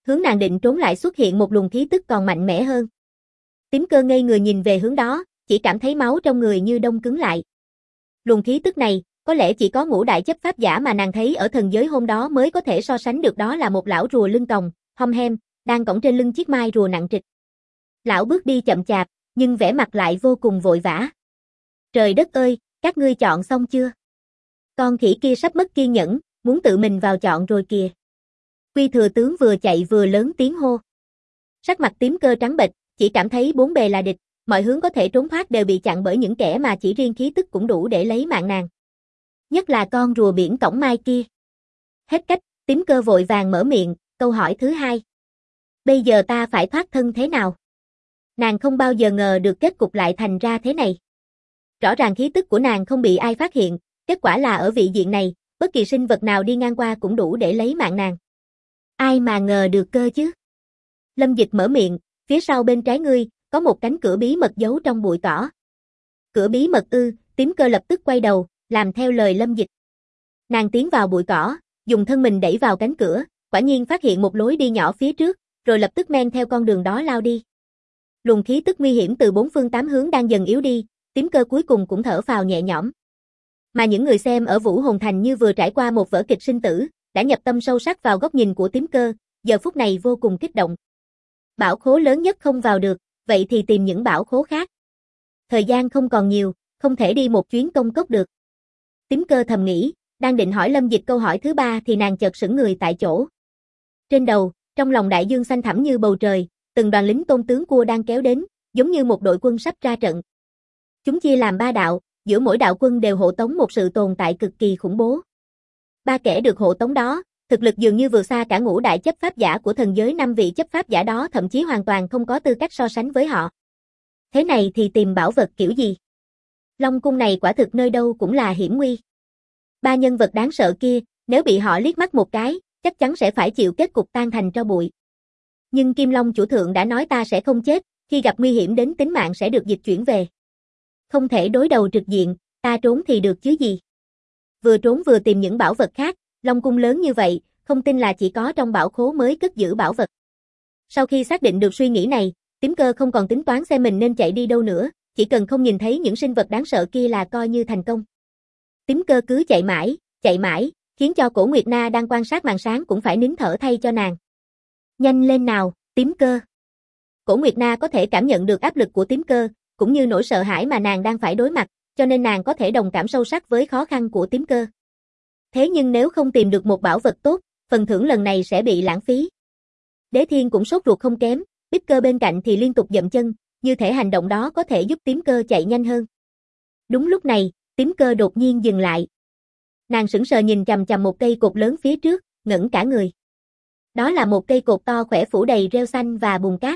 Hướng nàng định trốn lại xuất hiện một luồng khí tức còn mạnh mẽ hơn. Tím Cơ ngây người nhìn về hướng đó, chỉ cảm thấy máu trong người như đông cứng lại. Luồng khí tức này, có lẽ chỉ có ngũ đại chấp pháp giả mà nàng thấy ở thần giới hôm đó mới có thể so sánh được, đó là một lão rùa lưng còng, hom hem, đang cõng trên lưng chiếc mai rùa nặng trịch. Lão bước đi chậm chạp, nhưng vẻ mặt lại vô cùng vội vã. Trời đất ơi, các ngươi chọn xong chưa? Con khỉ kia sắp mất kiên nhẫn, muốn tự mình vào chọn rồi kìa. Quy thừa tướng vừa chạy vừa lớn tiếng hô. Sắc mặt Tím Cơ trắng bệch, chỉ cảm thấy bốn bề là địch, mọi hướng có thể trốn thoát đều bị chặn bởi những kẻ mà chỉ riêng khí tức cũng đủ để lấy mạng nàng. Nhất là con rùa biển cõng mai kia. Hết cách, Tím Cơ vội vàng mở miệng, câu hỏi thứ hai. Bây giờ ta phải thoát thân thế nào? Nàng không bao giờ ngờ được kết cục lại thành ra thế này. Rõ ràng khí tức của nàng không bị ai phát hiện, kết quả là ở vị diện này, bất kỳ sinh vật nào đi ngang qua cũng đủ để lấy mạng nàng. Ai mà ngờ được cơ chứ? Lâm Dịch mở miệng, phía sau bên trái ngươi, có một cánh cửa bí mật giấu trong bụi cỏ. Cửa bí mật ư? Tím Cơ lập tức quay đầu, làm theo lời Lâm Dịch. Nàng tiến vào bụi cỏ, dùng thân mình đẩy vào cánh cửa, quả nhiên phát hiện một lối đi nhỏ phía trước, rồi lập tức men theo con đường đó lao đi. Luồng khí tức nguy hiểm từ bốn phương tám hướng đang dần yếu đi, Tím Cơ cuối cùng cũng thở phào nhẹ nhõm. Mà những người xem ở Vũ Hồn Thành như vừa trải qua một vở kịch sinh tử, đã nhập tâm sâu sắc vào góc nhìn của Tím Cơ, giờ phút này vô cùng kích động. Bảo khố lớn nhất không vào được, vậy thì tìm những bảo khố khác. Thời gian không còn nhiều, không thể đi một chuyến công cốc được. Tím Cơ thầm nghĩ, đang định hỏi Lâm Dịch câu hỏi thứ ba thì nàng chợt sững người tại chỗ. Trên đầu, trong lòng đại dương xanh thẳm như bầu trời, từng đoàn lính tôn tướng cua đang kéo đến, giống như một đội quân sắp ra trận. Chúng chia làm ba đạo, giữa mỗi đạo quân đều hộ tống một sự tồn tại cực kỳ khủng bố. Ba kẻ được hộ tống đó, thực lực dường như vượt xa cả ngũ đại chấp pháp giả của thần giới, 5 vị chấp pháp giả đó thậm chí hoàn toàn không có tư cách so sánh với họ. Thế này thì tìm bảo vật kiểu gì? Long cung này quả thực nơi đâu cũng là hiểm nguy. Ba nhân vật đáng sợ kia, nếu bị họ liếc mắt một cái, chắc chắn sẽ phải chịu kết cục tan thành tro bụi. Nhưng Kim Long chủ thượng đã nói ta sẽ không chết, khi gặp nguy hiểm đến tính mạng sẽ được dịch chuyển về. Không thể đối đầu trực diện, ta trốn thì được chứ gì. Vừa trốn vừa tìm những bảo vật khác, Long cung lớn như vậy, không tin là chỉ có trong bảo khố mới cất giữ bảo vật. Sau khi xác định được suy nghĩ này, Tím Cơ không còn tính toán xem mình nên chạy đi đâu nữa, chỉ cần không nhìn thấy những sinh vật đáng sợ kia là coi như thành công. Tím Cơ cứ chạy mãi, khiến cho Cổ Nguyệt Na đang quan sát màn sáng cũng phải nín thở thay cho nàng. Nhanh lên nào, Tím Cơ. Cổ Nguyệt Na có thể cảm nhận được áp lực của Tím Cơ, cũng như nỗi sợ hãi mà nàng đang phải đối mặt, cho nên nàng có thể đồng cảm sâu sắc với khó khăn của Tím Cơ. Thế nhưng nếu không tìm được một bảo vật tốt, phần thưởng lần này sẽ bị lãng phí. Đế Thiên cũng sốt ruột không kém, Bích Cơ bên cạnh thì liên tục dậm chân, như thể hành động đó có thể giúp Tím Cơ chạy nhanh hơn. Đúng lúc này, Tím Cơ đột nhiên dừng lại. Nàng sững sờ nhìn chằm chằm một cây cột lớn phía trước, ngẩn cả người. Đó là một cây cột to khỏe phủ đầy rêu xanh và bùn cát.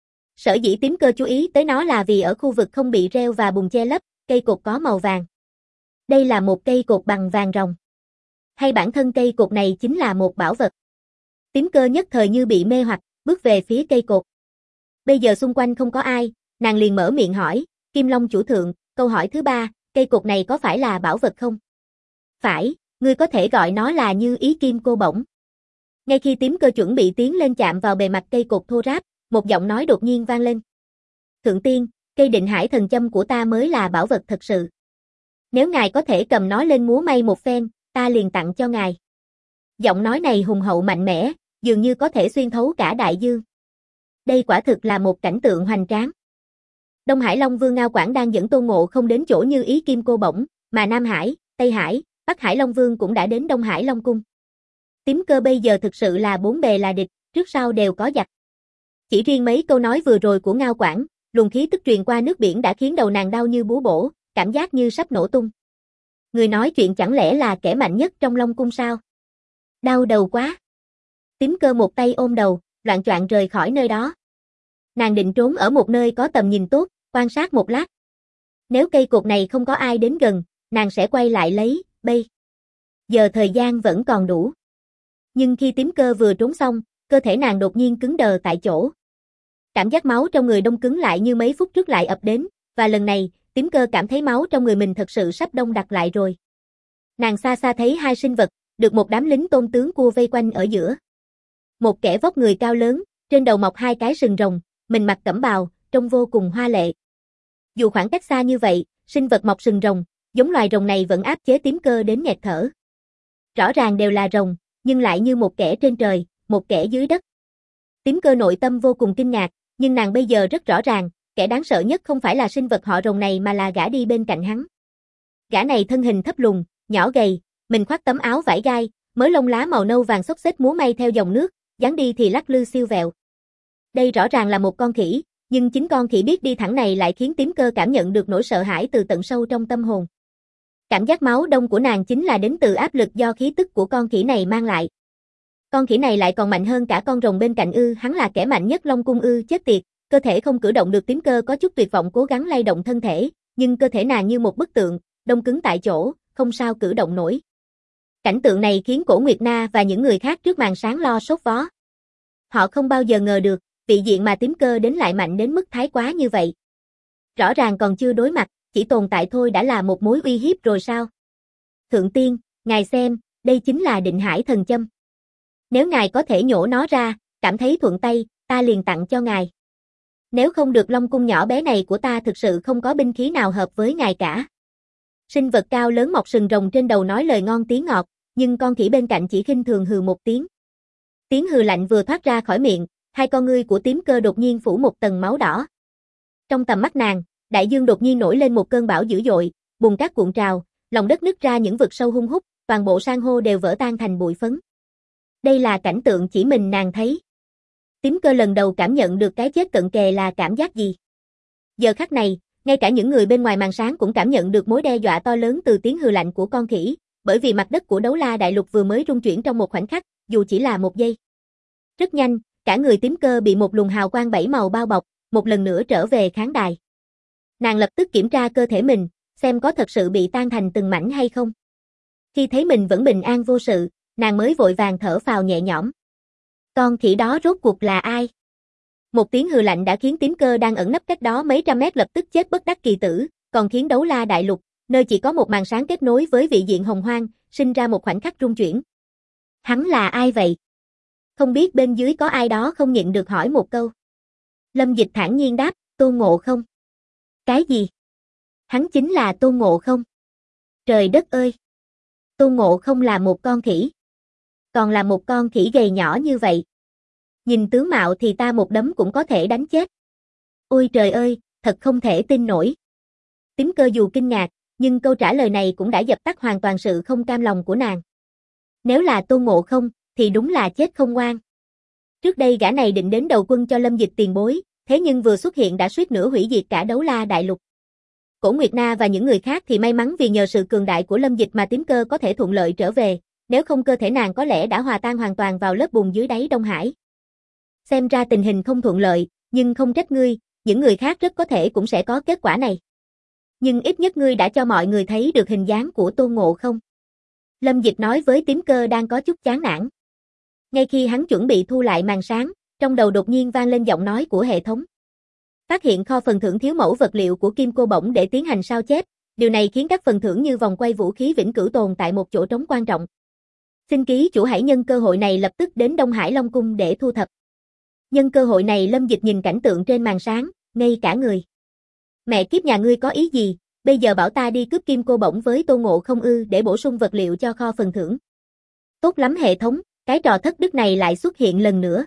Sở dĩ Tím Cơ chú ý tới nó là vì ở khu vực không bị rêu và bùn che lấp, cây cột có màu vàng. Đây là một cây cột bằng vàng ròng. Hay bản thân cây cột này chính là một bảo vật. Tím Cơ nhất thời như bị mê hoặc, bước về phía cây cột. Bây giờ xung quanh không có ai, nàng liền mở miệng hỏi, Kim Long chủ thượng, câu hỏi thứ ba, cây cột này có phải là bảo vật không? Phải, ngươi có thể gọi nó là như ý kim cô bổng. Ngay khi Tím Cơ chuẩn bị tiến lên chạm vào bề mặt cây cột thô ráp, một giọng nói đột nhiên vang lên. Thượng tiên, cây định hải thần châm của ta mới là bảo vật thật sự. Nếu ngài có thể cầm nó lên múa may một phen, ta liền tặng cho ngài. Giọng nói này hùng hậu mạnh mẽ, dường như có thể xuyên thấu cả đại dương. Đây quả thực là một cảnh tượng hoành tráng. Đông Hải Long Vương Ngao Quảng đang dẫn Tôn Ngộ Không đến chỗ như ý kim cô bổng, mà Nam Hải, Tây Hải, Bắc Hải Long Vương cũng đã đến Đông Hải Long Cung. Tím Cơ bây giờ thực sự là bốn bề là địch, trước sau đều có giặc. Chỉ riêng mấy câu nói vừa rồi của Ngao Quảng, luồng khí tức truyền qua nước biển đã khiến đầu nàng đau như búa bổ, cảm giác như sắp nổ tung. Người nói chuyện chẳng lẽ là kẻ mạnh nhất trong Long Cung sao? Đau đầu quá. Tím Cơ một tay ôm đầu, loạng choạng rời khỏi nơi đó. Nàng định trốn ở một nơi có tầm nhìn tốt, quan sát một lát. Nếu cây cột này không có ai đến gần, nàng sẽ quay lại lấy, bây giờ thời gian vẫn còn đủ. Nhưng khi Tím Cơ vừa trốn xong, cơ thể nàng đột nhiên cứng đờ tại chỗ. Cảm giác máu trong người đông cứng lại như mấy phút trước lại ập đến, và lần này, Tím Cơ cảm thấy máu trong người mình thật sự sắp đông đặc lại rồi. Nàng xa xa thấy hai sinh vật, được một đám lính tôn tướng cua vây quanh ở giữa. Một kẻ vóc người cao lớn, trên đầu mọc hai cái sừng rồng, mình mặc cẩm bào, trông vô cùng hoa lệ. Dù khoảng cách xa như vậy, sinh vật mọc sừng rồng, giống loài rồng này vẫn áp chế Tím Cơ đến nghẹt thở. Rõ ràng đều là rồng, nhưng lại như một kẻ trên trời, một kẻ dưới đất. Tím Cơ nội tâm vô cùng kinh ngạc, nhưng nàng bây giờ rất rõ ràng, kẻ đáng sợ nhất không phải là sinh vật họ rồng này mà là gã đi bên cạnh hắn. Gã này thân hình thấp lùn, nhỏ gầy, mình khoác tấm áo vải gai, mớ lông lá màu nâu vàng xốc xếch múa may theo dòng nước, dáng đi thì lắc lư siêu vẹo. Đây rõ ràng là một con khỉ, nhưng chính con khỉ biết đi thẳng này lại khiến Tím Cơ cảm nhận được nỗi sợ hãi từ tận sâu trong tâm hồn. Cảm giác máu đông của nàng chính là đến từ áp lực do khí tức của con khỉ này mang lại. Con khỉ này lại còn mạnh hơn cả con rồng bên cạnh ư, hắn là kẻ mạnh nhất Long Cung ư, chết tiệt, cơ thể không cử động được. Tím Cơ có chút tuyệt vọng cố gắng lay động thân thể, nhưng cơ thể nàng như một bức tượng, đông cứng tại chỗ, không sao cử động nổi. Cảnh tượng này khiến Cổ Nguyệt Na và những người khác trước màn sáng lo sốt vó. Họ không bao giờ ngờ được, vị diện mà Tím Cơ đến lại mạnh đến mức thái quá như vậy. Rõ ràng còn chưa đối mặt, chỉ tồn tại thôi đã là một mối uy hiếp rồi sao? Thượng tiên, ngài xem, đây chính là Định Hải Thần Châm. Nếu ngài có thể nhổ nó ra, cảm thấy thuận tay, ta liền tặng cho ngài. Nếu không được, Long Cung nhỏ bé này của ta thực sự không có binh khí nào hợp với ngài cả. Sinh vật cao lớn mọc sừng rồng trên đầu nói lời ngon tiếng ngọt, nhưng con khỉ bên cạnh chỉ khinh thường hừ một tiếng. Tiếng hừ lạnh vừa thoát ra khỏi miệng, hai con ngươi của Tím Cơ đột nhiên phủ một tầng máu đỏ. Trong tầm mắt nàng, đại dương đột nhiên nổi lên một cơn bão dữ dội, bùn cát cuộn trào, lòng đất nứt ra những vực sâu hun hút, toàn bộ san hô đều vỡ tan thành bụi phấn. Đây là cảnh tượng chỉ mình nàng thấy. Tím Cơ lần đầu cảm nhận được cái chết cận kề là cảm giác gì. Giờ khắc này, ngay cả những người bên ngoài màn sáng cũng cảm nhận được mối đe dọa to lớn từ tiếng hừ lạnh của con khỉ, bởi vì mặt đất của Đấu La Đại Lục vừa mới rung chuyển trong một khoảnh khắc, dù chỉ là một giây. Rất nhanh, cả người Tím Cơ bị một luồng hào quang bảy màu bao bọc, một lần nữa trở về khán đài. Nàng lập tức kiểm tra cơ thể mình, xem có thật sự bị tan thành từng mảnh hay không. Khi thấy mình vẫn bình an vô sự, nàng mới vội vàng thở phào nhẹ nhõm. Con khỉ đó rốt cuộc là ai? Một tiếng hừ lạnh đã khiến Tím Cơ đang ẩn nấp cách đó mấy trăm mét lập tức chết bất đắc kỳ tử, còn khiến Đấu La Đại Lục, nơi chỉ có một màn sáng kết nối với vị diện hồng hoang, sinh ra một khoảnh khắc rung chuyển. Hắn là ai vậy? Không biết bên dưới có ai đó không nhịn được hỏi một câu. Lâm Dịch thản nhiên đáp, Tôn Ngộ Không. Cái gì? Hắn chính là Tôn Ngộ Không. Trời đất ơi! Tôn Ngộ Không là một con khỉ. Còn là một con khỉ gầy nhỏ như vậy. Nhìn tướng mạo thì ta một đấm cũng có thể đánh chết. Ôi trời ơi, thật không thể tin nổi. Tím Cơ dù kinh ngạc, nhưng câu trả lời này cũng đã dập tắt hoàn toàn sự không cam lòng của nàng. Nếu là Tôn Ngộ Không, thì đúng là chết không ngoan. Trước đây gã này định đến đầu quân cho Lâm Dịch tiền bối, thế nhưng vừa xuất hiện đã suýt nữa hủy diệt cả Đấu La Đại Lục. Cổ Nguyệt Na và những người khác thì may mắn vì nhờ sự cường đại của Lâm Dịch mà Tím Cơ có thể thuận lợi trở về, nếu không cơ thể nàng có lẽ đã hòa tan hoàn toàn vào lớp bùn dưới đáy Đông Hải. Xem ra tình hình không thuận lợi, nhưng không trách ngươi, những người khác rất có thể cũng sẽ có kết quả này. Nhưng ít nhất ngươi đã cho mọi người thấy được hình dáng của Tôn Ngộ Không. Lâm Dịch nói với Tím Cơ đang có chút chán nản. Ngay khi hắn chuẩn bị thu lại màn sáng, trong đầu đột nhiên vang lên giọng nói của hệ thống. Phát hiện kho phần thưởng thiếu mẫu vật liệu của Kim Cô Bổng để tiến hành sao chép, điều này khiến các phần thưởng như vòng quay vũ khí vĩnh cửu tồn tại một chỗ trống quan trọng. Xin ký chủ hãy nhân cơ hội này lập tức đến Đông Hải Long Cung để thu thập. Nhân cơ hội này Lâm Dịch nhìn cảnh tượng trên màn sáng, ngây cả người. Mẹ kiếp nhà ngươi có ý gì, bây giờ bảo ta đi cướp Kim Cô Bổng với Tôn Ngộ Không ư để bổ sung vật liệu cho kho phần thưởng. Tốt lắm hệ thống, cái trò thất đức này lại xuất hiện lần nữa.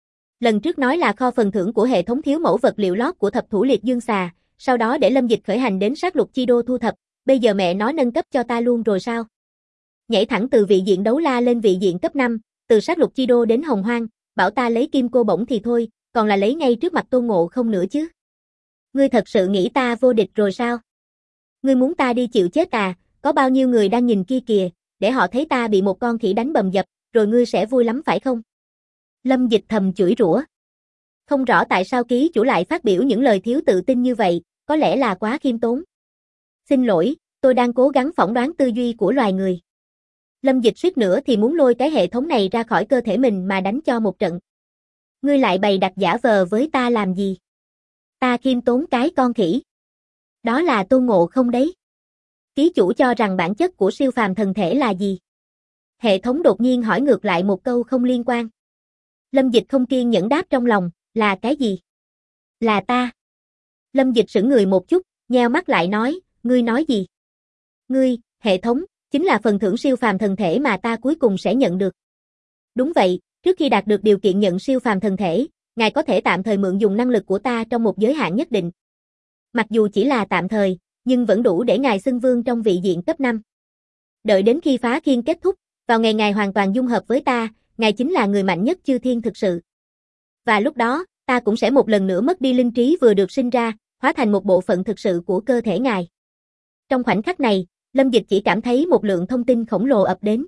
Lần trước nói là kho phần thưởng của hệ thống thiếu mẫu vật liệu lót của thập thủ liệt dương xà, sau đó để Lâm Dịch khởi hành đến sát lục chi đô thu thập, bây giờ mẹ nó nâng cấp cho ta luôn rồi sao? Nhảy thẳng từ vị diện Đấu La lên vị diện cấp 5, từ sát lục chi đô đến hồng hoang, bảo ta lấy Kim Cô Bổng thì thôi, còn là lấy ngay trước mặt Tôn Ngộ Không nữa chứ. Ngươi thật sự nghĩ ta vô địch rồi sao? Ngươi muốn ta đi chịu chết à, có bao nhiêu người đang nhìn kia kìa, để họ thấy ta bị một con khỉ đánh bầm dập, rồi ngươi sẽ vui lắm phải không? Lâm Dịch thầm chửi rủa. Không rõ tại sao ký chủ lại phát biểu những lời thiếu tự tin như vậy, có lẽ là quá khiêm tốn. Xin lỗi, tôi đang cố gắng phỏng đoán tư duy của loài người. Lâm Dịch suýt nữa thì muốn lôi cái hệ thống này ra khỏi cơ thể mình mà đánh cho một trận. Ngươi lại bày đặt giả vờ với ta làm gì? Ta khiêm tốn cái con khỉ. Đó là Tôn Ngộ Không đấy. Ký chủ cho rằng bản chất của siêu phàm thần thể là gì? Hệ thống đột nhiên hỏi ngược lại một câu không liên quan. Lâm Dịch không kiên nhẫn đáp trong lòng, là cái gì? Là ta. Lâm Dịch sững người một chút, nheo mắt lại nói, ngươi nói gì? Ngươi, hệ thống, chính là phần thưởng siêu phàm thần thể mà ta cuối cùng sẽ nhận được. Đúng vậy, trước khi đạt được điều kiện nhận siêu phàm thần thể, ngài có thể tạm thời mượn dùng năng lực của ta trong một giới hạn nhất định. Mặc dù chỉ là tạm thời, nhưng vẫn đủ để ngài xưng vương trong vị diện cấp 5. Đợi đến khi phá khiên kết thúc, vào ngày ngài hoàn toàn dung hợp với ta, ngài chính là người mạnh nhất chư thiên thực sự. Và lúc đó, ta cũng sẽ một lần nữa mất đi linh trí vừa được sinh ra, hóa thành một bộ phận thực sự của cơ thể ngài. Trong khoảnh khắc này, Lâm Dịch chỉ cảm thấy một lượng thông tin khổng lồ ập đến.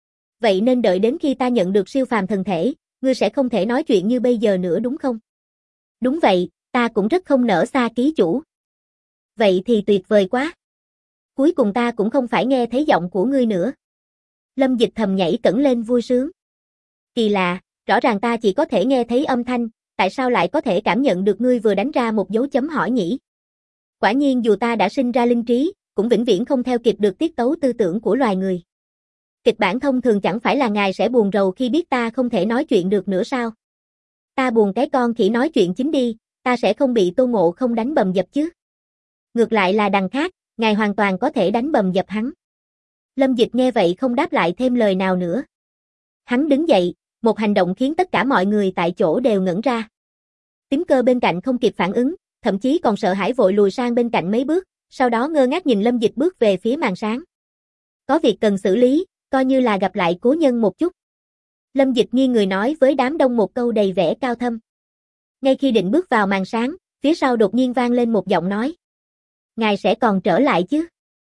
Vậy nên đợi đến khi ta nhận được siêu phàm thần thể, ngươi sẽ không thể nói chuyện như bây giờ nữa đúng không? Đúng vậy, ta cũng rất không nỡ xa ký chủ. Vậy thì tuyệt vời quá. Cuối cùng ta cũng không phải nghe thấy giọng của ngươi nữa. Lâm Dịch thầm nhảy cẫng lên vui sướng. Kỳ lạ, rõ ràng ta chỉ có thể nghe thấy âm thanh, tại sao lại có thể cảm nhận được ngươi vừa đánh ra một dấu chấm hỏi nhỉ? Quả nhiên dù ta đã sinh ra linh trí, cũng vĩnh viễn không theo kịp được tiết tấu tư tưởng của loài người. Kịch bản thông thường chẳng phải là ngài sẽ buồn rầu khi biết ta không thể nói chuyện được nữa sao? Ta buồn cái con khỉ nói chuyện chính đi, ta sẽ không bị Tôn Ngộ Không đánh bầm dập chứ. Ngược lại là đằng khác, ngài hoàn toàn có thể đánh bầm dập hắn. Lâm Dịch nghe vậy không đáp lại thêm lời nào nữa. Hắn đứng dậy, một hành động khiến tất cả mọi người tại chỗ đều ngẩn ra. Tím Cơ bên cạnh không kịp phản ứng, thậm chí còn sợ hãi vội lùi sang bên cạnh mấy bước, sau đó ngơ ngác nhìn Lâm Dịch bước về phía màn sáng. Có việc cần xử lý, coi như là gặp lại cố nhân một chút. Lâm Dịch nghiêng người nói với đám đông một câu đầy vẻ cao thâm. Ngay khi định bước vào màn sáng, phía sau đột nhiên vang lên một giọng nói. Ngài sẽ còn trở lại chứ?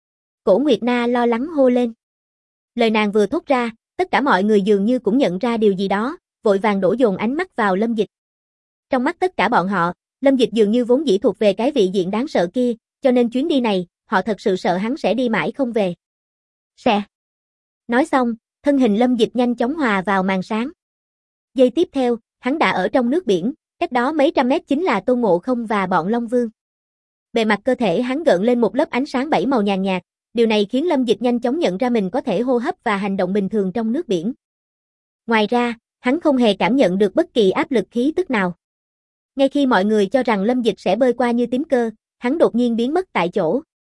Cổ Nguyệt Na lo lắng hô lên. Lời nàng vừa thốt ra, tất cả mọi người dường như cũng nhận ra điều gì đó, vội vàng đổ dồn ánh mắt vào Lâm Dịch. Trong mắt tất cả bọn họ, Lâm Dịch dường như vốn dĩ thuộc về cái vị diện đáng sợ kia, cho nên chuyến đi này, họ thật sự sợ hắn sẽ đi mãi không về. Sẽ. Nói xong, thân hình Lâm Dịch nhanh chóng hòa vào màn sáng. Giây tiếp theo, hắn đã ở trong nước biển, cách đó mấy trăm mét chính là Tôn Ngộ Không và bọn Long Vương. Bề mặt cơ thể hắn gợn lên một lớp ánh sáng bảy màu nhàn nhạt, điều này khiến Lâm Dịch nhanh chóng nhận ra mình có thể hô hấp và hành động bình thường trong nước biển. Ngoài ra, hắn không hề cảm nhận được bất kỳ áp lực khí tức nào. Ngay khi mọi người cho rằng Lâm Dịch sẽ bơi qua như Tím Cơ, hắn đột nhiên biến mất tại chỗ.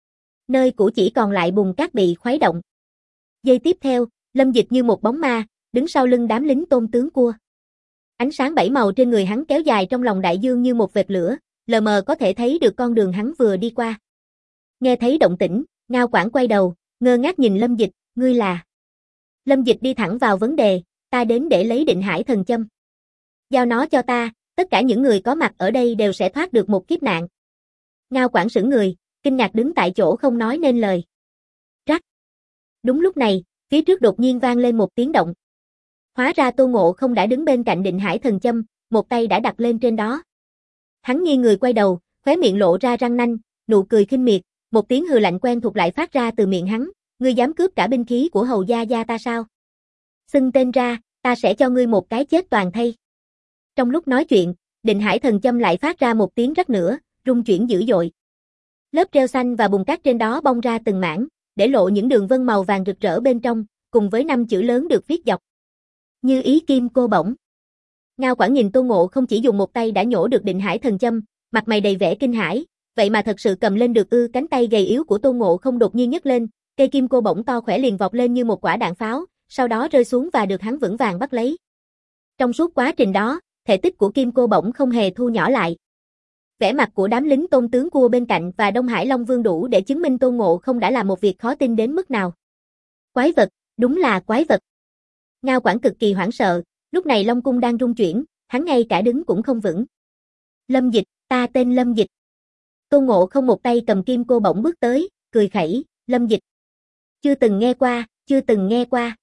Nơi cũ chỉ còn lại bùn cát bị khuấy động. Giây tiếp theo, Lâm Dịch như một bóng ma, đứng sau lưng đám lính Tôn tướng cua. Ánh sáng bảy màu trên người hắn kéo dài trong lòng đại dương như một vệt lửa, lờ mờ có thể thấy được con đường hắn vừa đi qua. Nghe thấy động tĩnh, Ngao Quảng quay đầu, ngơ ngác nhìn Lâm Dịch, ngươi là... Lâm Dịch đi thẳng vào vấn đề, ta đến để lấy Định Hải Thần Châm. Giao nó cho ta, tất cả những người có mặt ở đây đều sẽ thoát được một kiếp nạn. Ngao Quảng sững người, kinh ngạc đứng tại chỗ không nói nên lời. Rắc. Đúng lúc này, phía trước đột nhiên vang lên một tiếng động. Hóa ra Tôn Ngộ Không đã đứng bên cạnh Định Hải Thần Châm, một tay đã đặt lên trên đó. Hắn nghiêng người quay đầu, khóe miệng lộ ra răng nanh, nụ cười khinh miệt, một tiếng hừ lạnh quen thuộc lại phát ra từ miệng hắn, ngươi dám cướp cả binh khí của hầu gia ta sao? Xưng tên ra, ta sẽ cho ngươi một cái chết toàn thây. Trong lúc nói chuyện, Định Hải Thần Châm lại phát ra một tiếng rắc nữa, rung chuyển dữ dội. Lớp treo xanh và bùn cát trên đó bong ra từng mảng, để lộ những đường vân màu vàng rực rỡ bên trong, cùng với 5 chữ lớn được viết dọc. Như ý kim cô bổng. Ngao Quảng nhìn Tôn Ngộ Không chỉ dùng một tay đã nhổ được Định Hải Thần Châm, mặt mày đầy vẻ kinh hãi, vậy mà thật sự cầm lên được ư? Cánh tay gầy yếu của Tôn Ngộ Không đột nhiên nhấc lên, cây kim cô bổng to khỏe liền vọt lên như một quả đạn pháo, sau đó rơi xuống và được hắn vững vàng bắt lấy. Trong suốt quá trình đó, thể tích của kim cô bổng không hề thu nhỏ lại. Vẻ mặt của đám lính Tôn tướng cua bên cạnh và Đông Hải Long Vương đủ để chứng minh Tôn Ngộ Không đã làm một việc khó tin đến mức nào. Quái vật, đúng là quái vật. Ngao Quảng cực kỳ hoảng sợ, lúc này Long Cung đang rung chuyển, hắn ngay cả đứng cũng không vững. Lâm Dịch, ta tên Lâm Dịch. Tôn Ngộ Không một tay cầm kim cô bổng bước tới, cười khẩy, Lâm Dịch. Chưa từng nghe qua, chưa từng nghe qua.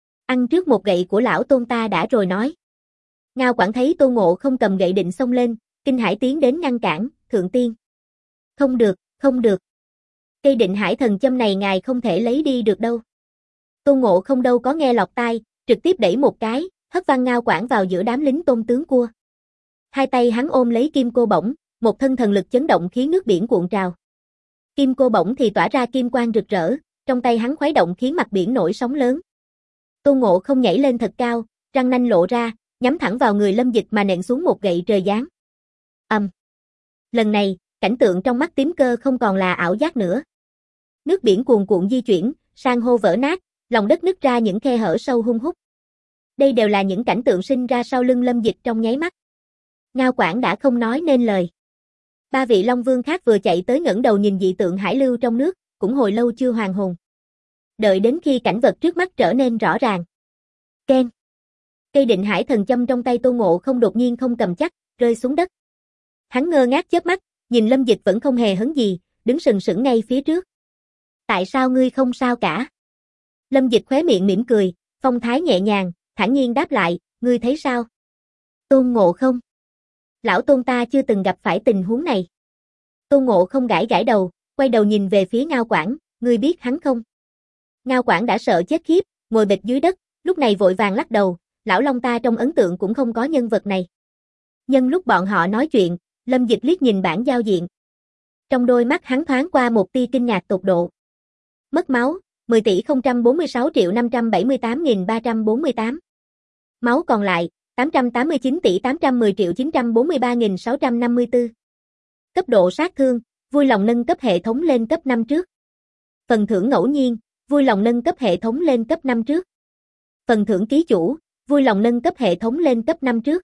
Ăn trước một gậy của lão Tôn ta đã rồi nói. Ngao Quảng thấy Tôn Ngộ Không cầm gậy định xông lên, kinh hãi tiến đến ngăn cản, thượng tiên. Không được, không được. Cây Định Hải Thần Châm này ngài không thể lấy đi được đâu. Tôn Ngộ Không đâu có nghe lọt tai, trực tiếp đẩy một cái, hất văng Ngao Quảng vào giữa đám lính Tôn tướng cua. Hai tay hắn ôm lấy kim cô bổng, một thân thần lực chấn động khiến nước biển cuộn trào. Kim cô bổng thì tỏa ra kim quang rực rỡ, trong tay hắn khuấy động khiến mặt biển nổi sóng lớn. Tôn Ngộ Không nhảy lên thật cao, răng nanh lộ ra, nhắm thẳng vào người Lâm Dịch mà nện xuống một gậy trời giáng. Lần này, cảnh tượng trong mắt Tím Cơ không còn là ảo giác nữa. Nước biển cuồn cuộn di chuyển, san hô vỡ nát, lòng đất nứt ra những khe hở sâu hun hút. Đây đều là những cảnh tượng sinh ra sau lưng Lâm Dịch trong nháy mắt. Ngao Quảng đã không nói nên lời. Ba vị Long Vương khác vừa chạy tới ngẩng đầu nhìn dị tượng hải lưu trong nước, cũng hồi lâu chưa hoàn hồn. Đợi đến khi cảnh vật trước mắt trở nên rõ ràng. Keng. Cây Định Hải Thần Châm trong tay Tô Ngộ Không đột nhiên không cầm chắc, rơi xuống đất. Hắn ngơ ngác chớp mắt, nhìn Lâm Dịch vẫn không hề hấn gì, đứng sừng sững ngay phía trước. Tại sao ngươi không sao cả? Lâm Dịch khóe miệng mỉm cười, phong thái nhẹ nhàng, thản nhiên đáp lại, ngươi thấy sao? Tôn Ngộ Không. Lão Tôn ta chưa từng gặp phải tình huống này. Tôn Ngộ Không gãi gãi đầu, quay đầu nhìn về phía Ngao Quảng, ngươi biết hắn không? Ngao Quảng đã sợ chết khiếp, ngồi bệt dưới đất, lúc này vội vàng lắc đầu, lão Long ta trong ấn tượng cũng không có nhân vật này. Nhân lúc bọn họ nói chuyện, Lâm Dịch liếc nhìn bảng giao diện. Trong đôi mắt hắn thoáng qua một tia kinh ngạc tột độ. Mất máu, 10 tỷ 046 triệu 578.348. Máu còn lại, 889 tỷ 810 triệu 943.654. Cấp độ sát thương, vui lòng nâng cấp hệ thống lên cấp 5 trước. Phần thưởng ngẫu nhiên, vui lòng nâng cấp hệ thống lên cấp 5 trước. Phần thưởng ký chủ, vui lòng nâng cấp hệ thống lên cấp 5 trước.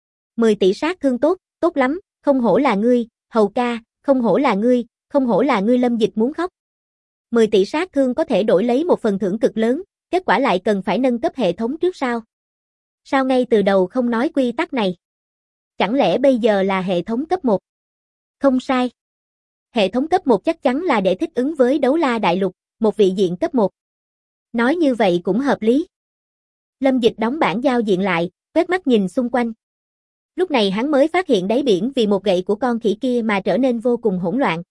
10 tỷ sát thương tốt, tốt lắm, không hổ là ngươi, Hầu ca, không hổ là ngươi, không hổ là ngươi. Lâm Dịch muốn khóc. 10 tỷ sát thương có thể đổi lấy một phần thưởng cực lớn, kết quả lại cần phải nâng cấp hệ thống trước sao? Sao ngay từ đầu không nói quy tắc này? Chẳng lẽ bây giờ là hệ thống cấp 1? Không sai. Hệ thống cấp 1 chắc chắn là để thích ứng với Đấu La Đại Lục, một vị diện cấp 1. Nói như vậy cũng hợp lý. Lâm Dịch đóng bảng giao diện lại, quét mắt nhìn xung quanh. Lúc này hắn mới phát hiện đáy biển vì một gậy của con khỉ kia mà trở nên vô cùng hỗn loạn.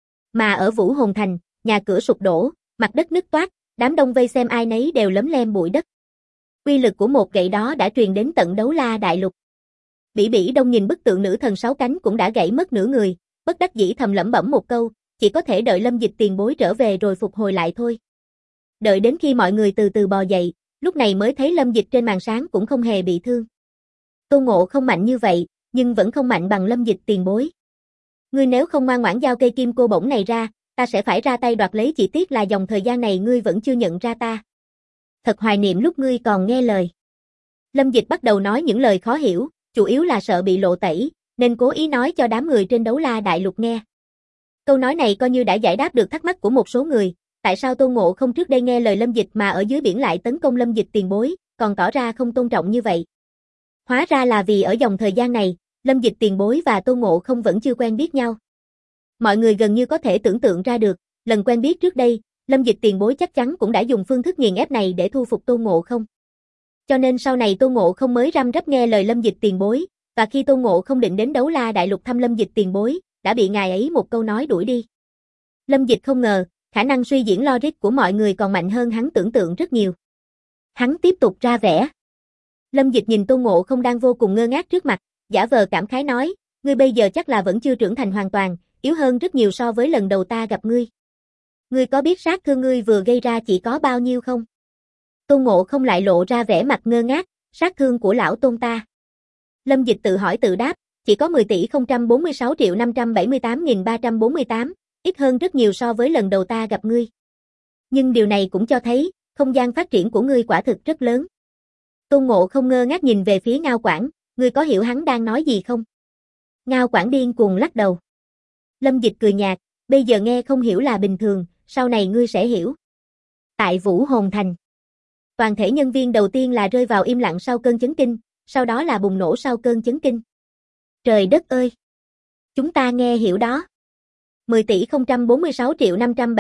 Mà ở Vũ Hồn Thành, nhà cửa sụp đổ, mặt đất nứt toác, đám đông vây xem ai nấy đều lấm lem bụi đất. Uy lực của một gậy đó đã truyền đến tận Đấu La Đại Lục. Bỉ Bỉ Đông nhìn bức tượng nữ thần 6 cánh cũng đã gãy mất nửa người, bất đắc dĩ thầm lẩm bẩm một câu, chỉ có thể đợi Lâm Dịch tiền bối trở về rồi phục hồi lại thôi. Đợi đến khi mọi người từ từ bò dậy, lúc này mới thấy Lâm Dịch trên màn sáng cũng không hề bị thương. Tôn Ngộ không mạnh như vậy, nhưng vẫn không mạnh bằng Lâm Dịch tiền bối. Ngươi nếu không ngoan ngoãn giao cây kim cô bổng này ra, ta sẽ phải ra tay đoạt lấy, chỉ tiếc là dòng thời gian này ngươi vẫn chưa nhận ra ta. Thật hoài niệm lúc ngươi còn nghe lời. Lâm Dịch bắt đầu nói những lời khó hiểu, chủ yếu là sợ bị lộ tẩy, nên cố ý nói cho đám người trên Đấu La Đại Lục nghe. Câu nói này coi như đã giải đáp được thắc mắc của một số người, tại sao Tôn Ngộ không trước đây nghe lời Lâm Dịch mà ở dưới biển lại tấn công Lâm Dịch tiền bối, còn tỏ ra không tôn trọng như vậy. Hóa ra là vì ở dòng thời gian này, Lâm Dịch tiền bối và Tôn Ngộ không vẫn chưa quen biết nhau. Mọi người gần như có thể tưởng tượng ra được, lần quen biết trước đây, Lâm Dịch tiền bối chắc chắn cũng đã dùng phương thức nghiền ép này để thu phục Tôn Ngộ không. Cho nên sau này Tôn Ngộ không mới răm rắp nghe lời Lâm Dịch tiền bối, và khi Tôn Ngộ không định đến Đấu La Đại Lục thăm Lâm Dịch tiền bối, đã bị ngài ấy một câu nói đuổi đi. Lâm Dịch không ngờ, khả năng suy diễn logic của mọi người còn mạnh hơn hắn tưởng tượng rất nhiều. Hắn tiếp tục ra vẻ. Lâm Dịch nhìn Tôn Ngộ không đang vô cùng ngơ ngác trước mặt, giả vờ cảm khái nói, ngươi bây giờ chắc là vẫn chưa trưởng thành hoàn toàn, yếu hơn rất nhiều so với lần đầu ta gặp ngươi. Ngươi có biết sát thương ngươi vừa gây ra chỉ có bao nhiêu không? Tôn Ngộ không lại lộ ra vẻ mặt ngơ ngác, sát thương của lão Tôn ta. Lâm Dịch tự hỏi tự đáp, chỉ có 10 tỷ 046 triệu 578.348, ít hơn rất nhiều so với lần đầu ta gặp ngươi. Nhưng điều này cũng cho thấy, không gian phát triển của ngươi quả thực rất lớn. Tôn Ngộ không ngơ ngác nhìn về phía Ngao Quảng, ngươi có hiểu hắn đang nói gì không? Ngao Quảng điên cuồng lắc đầu. Lâm Dịch cười nhạt, bây giờ nghe không hiểu là bình thường, sau này ngươi sẽ hiểu. Tại Vũ Hồn Thành, toàn thể nhân viên đầu tiên là rơi vào im lặng sau cơn chấn kinh, sau đó là bùng nổ sau cơn chấn kinh. Trời đất ơi! Chúng ta nghe hiểu đó. 10 tỷ 046 triệu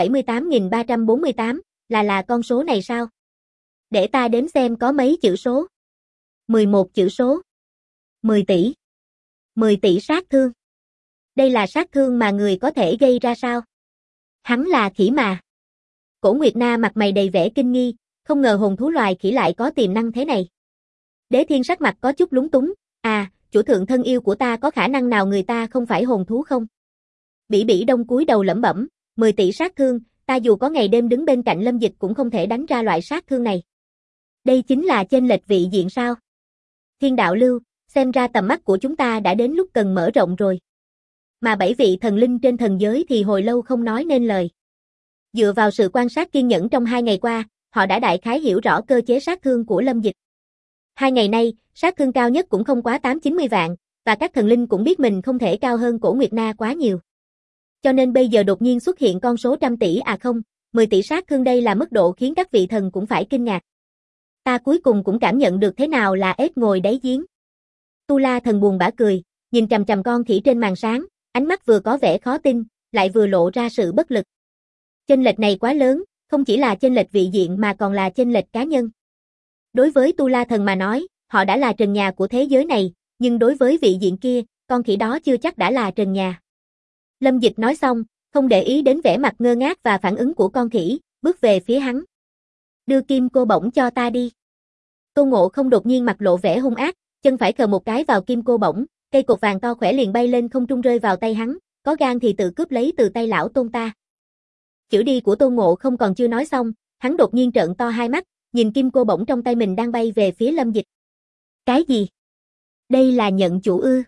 578.348, là con số này sao? Để ta đếm xem có mấy chữ số. 11 chữ số. 10 tỷ. 10 tỷ sát thương. Đây là sát thương mà người có thể gây ra sao? Hắn là khỉ mà. Cổ Nguyệt Na mặt mày đầy vẻ kinh nghi, không ngờ hồn thú loài khỉ lại có tiềm năng thế này. Đế Thiên sắc mặt có chút lúng túng, chủ thượng thân yêu của ta có khả năng nào người ta không phải hồn thú không? Bỉ Bỉ Đông cúi đầu lẩm bẩm, 10 tỷ sát thương, ta dù có ngày đêm đứng bên cạnh Lâm Dịch cũng không thể đánh ra loại sát thương này. Đây chính là chênh lệch vị diện sao? Thiên đạo lưu, xem ra tầm mắt của chúng ta đã đến lúc cần mở rộng rồi. Mà 7 vị thần linh trên thần giới thì hồi lâu không nói nên lời. Dựa vào sự quan sát kiên nhẫn trong 2 ngày qua, họ đã đại khái hiểu rõ cơ chế sát thương của Lâm Dịch. 2 ngày nay, sát thương cao nhất cũng không quá 8-90 vạn, và các thần linh cũng biết mình không thể cao hơn Cổ Nguyệt Na quá nhiều. Cho nên bây giờ đột nhiên xuất hiện con số trăm tỷ không, 10 tỷ sát thương, đây là mức độ khiến các vị thần cũng phải kinh ngạc. Ta cuối cùng cũng cảm nhận được thế nào là ếch ngồi đáy giếng. Tu La thần buồn bã cười, nhìn chằm chằm con khỉ trên màn sáng, ánh mắt vừa có vẻ khó tin, lại vừa lộ ra sự bất lực. Chênh lệch này quá lớn, không chỉ là chênh lệch vị diện mà còn là chênh lệch cá nhân. Đối với Tu La thần mà nói, họ đã là trần nhà của thế giới này, nhưng đối với vị diện kia, con khỉ đó chưa chắc đã là trần nhà. Lâm Dịch nói xong, không để ý đến vẻ mặt ngơ ngác và phản ứng của con khỉ, bước về phía hắn. Đưa kim cô bổng cho ta đi. Tôn Ngộ Không đột nhiên mặt lộ vẻ hung ác, chân phải khờ một cái vào kim cô bổng, cây cột vàng to khỏe liền bay lên không trung rơi vào tay hắn, có gan thì tự cướp lấy từ tay lão Tôn ta. Chữ đi của Tôn Ngộ Không còn chưa nói xong, hắn đột nhiên trợn to hai mắt, nhìn kim cô bổng trong tay mình đang bay về phía Lâm Dịch. Cái gì? Đây là nhận chủ ư?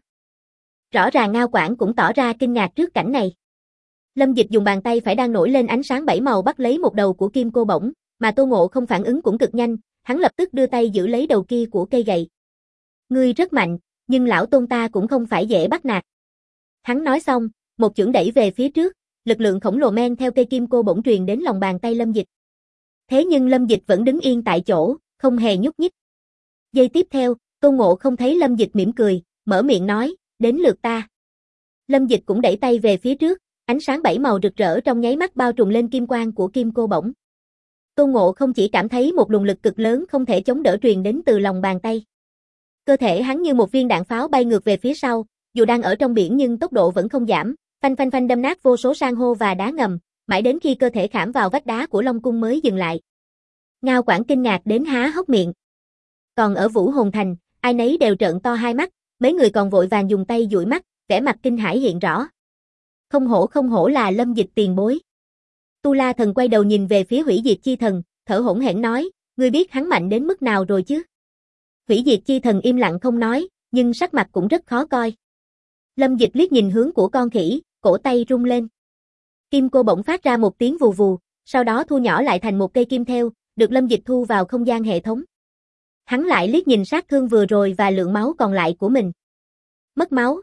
Rõ ràng Ngao Quảng cũng tỏ ra kinh ngạc trước cảnh này. Lâm Dịch dùng bàn tay phải đang nổi lên ánh sáng 7 màu bắt lấy một đầu của kim cô bổng, mà Tôn Ngộ Không phản ứng cũng cực nhanh, hắn lập tức đưa tay giữ lấy đầu kia của cây gậy. Ngươi rất mạnh, nhưng lão Tôn ta cũng không phải dễ bắt nạt. Hắn nói xong, một chưởng đẩy về phía trước, lực lượng khổng lồ men theo cây kim cô bổng truyền đến lòng bàn tay Lâm Dịch. Thế nhưng Lâm Dịch vẫn đứng yên tại chỗ, không hề nhúc nhích. Giây tiếp theo, Tôn Ngộ Không thấy Lâm Dịch mỉm cười, mở miệng nói, đến lượt ta. Lâm Dịch cũng đẩy tay về phía trước, ánh sáng 7 màu rực rỡ trong nháy mắt bao trùm lên kim quang của kim cô bổng. Tôn Ngộ Không chỉ cảm thấy một luồng lực cực lớn không thể chống đỡ truyền đến từ lòng bàn tay. Cơ thể hắn như một viên đạn pháo bay ngược về phía sau, dù đang ở trong biển nhưng tốc độ vẫn không giảm, phanh phanh phanh đâm nát vô số san hô và đá ngầm, mãi đến khi cơ thể khảm vào vách đá của Long Cung mới dừng lại. Ngao Quảng kinh ngạc đến há hốc miệng. Còn ở Vũ Hồn Thành, ai nấy đều trợn to hai mắt, mấy người còn vội vàng dùng tay dụi mắt, vẻ mặt kinh hãi hiện rõ. Không hổ là Lâm Dịch tiền bối. Tu La thần quay đầu nhìn về phía Hủy Diệt Chi Thần, thở hổn hển nói, ngươi biết hắn mạnh đến mức nào rồi chứ? Hủy Diệt Chi Thần im lặng không nói, nhưng sắc mặt cũng rất khó coi. Lâm Dịch liếc nhìn hướng của con khỉ, cổ tay rung lên. Kim cô bỗng phát ra một tiếng vù vù, sau đó thu nhỏ lại thành một cây kim theo, được Lâm Dịch thu vào không gian hệ thống. Hắn lại liếc nhìn sát thương vừa rồi và lượng máu còn lại của mình. Mất máu,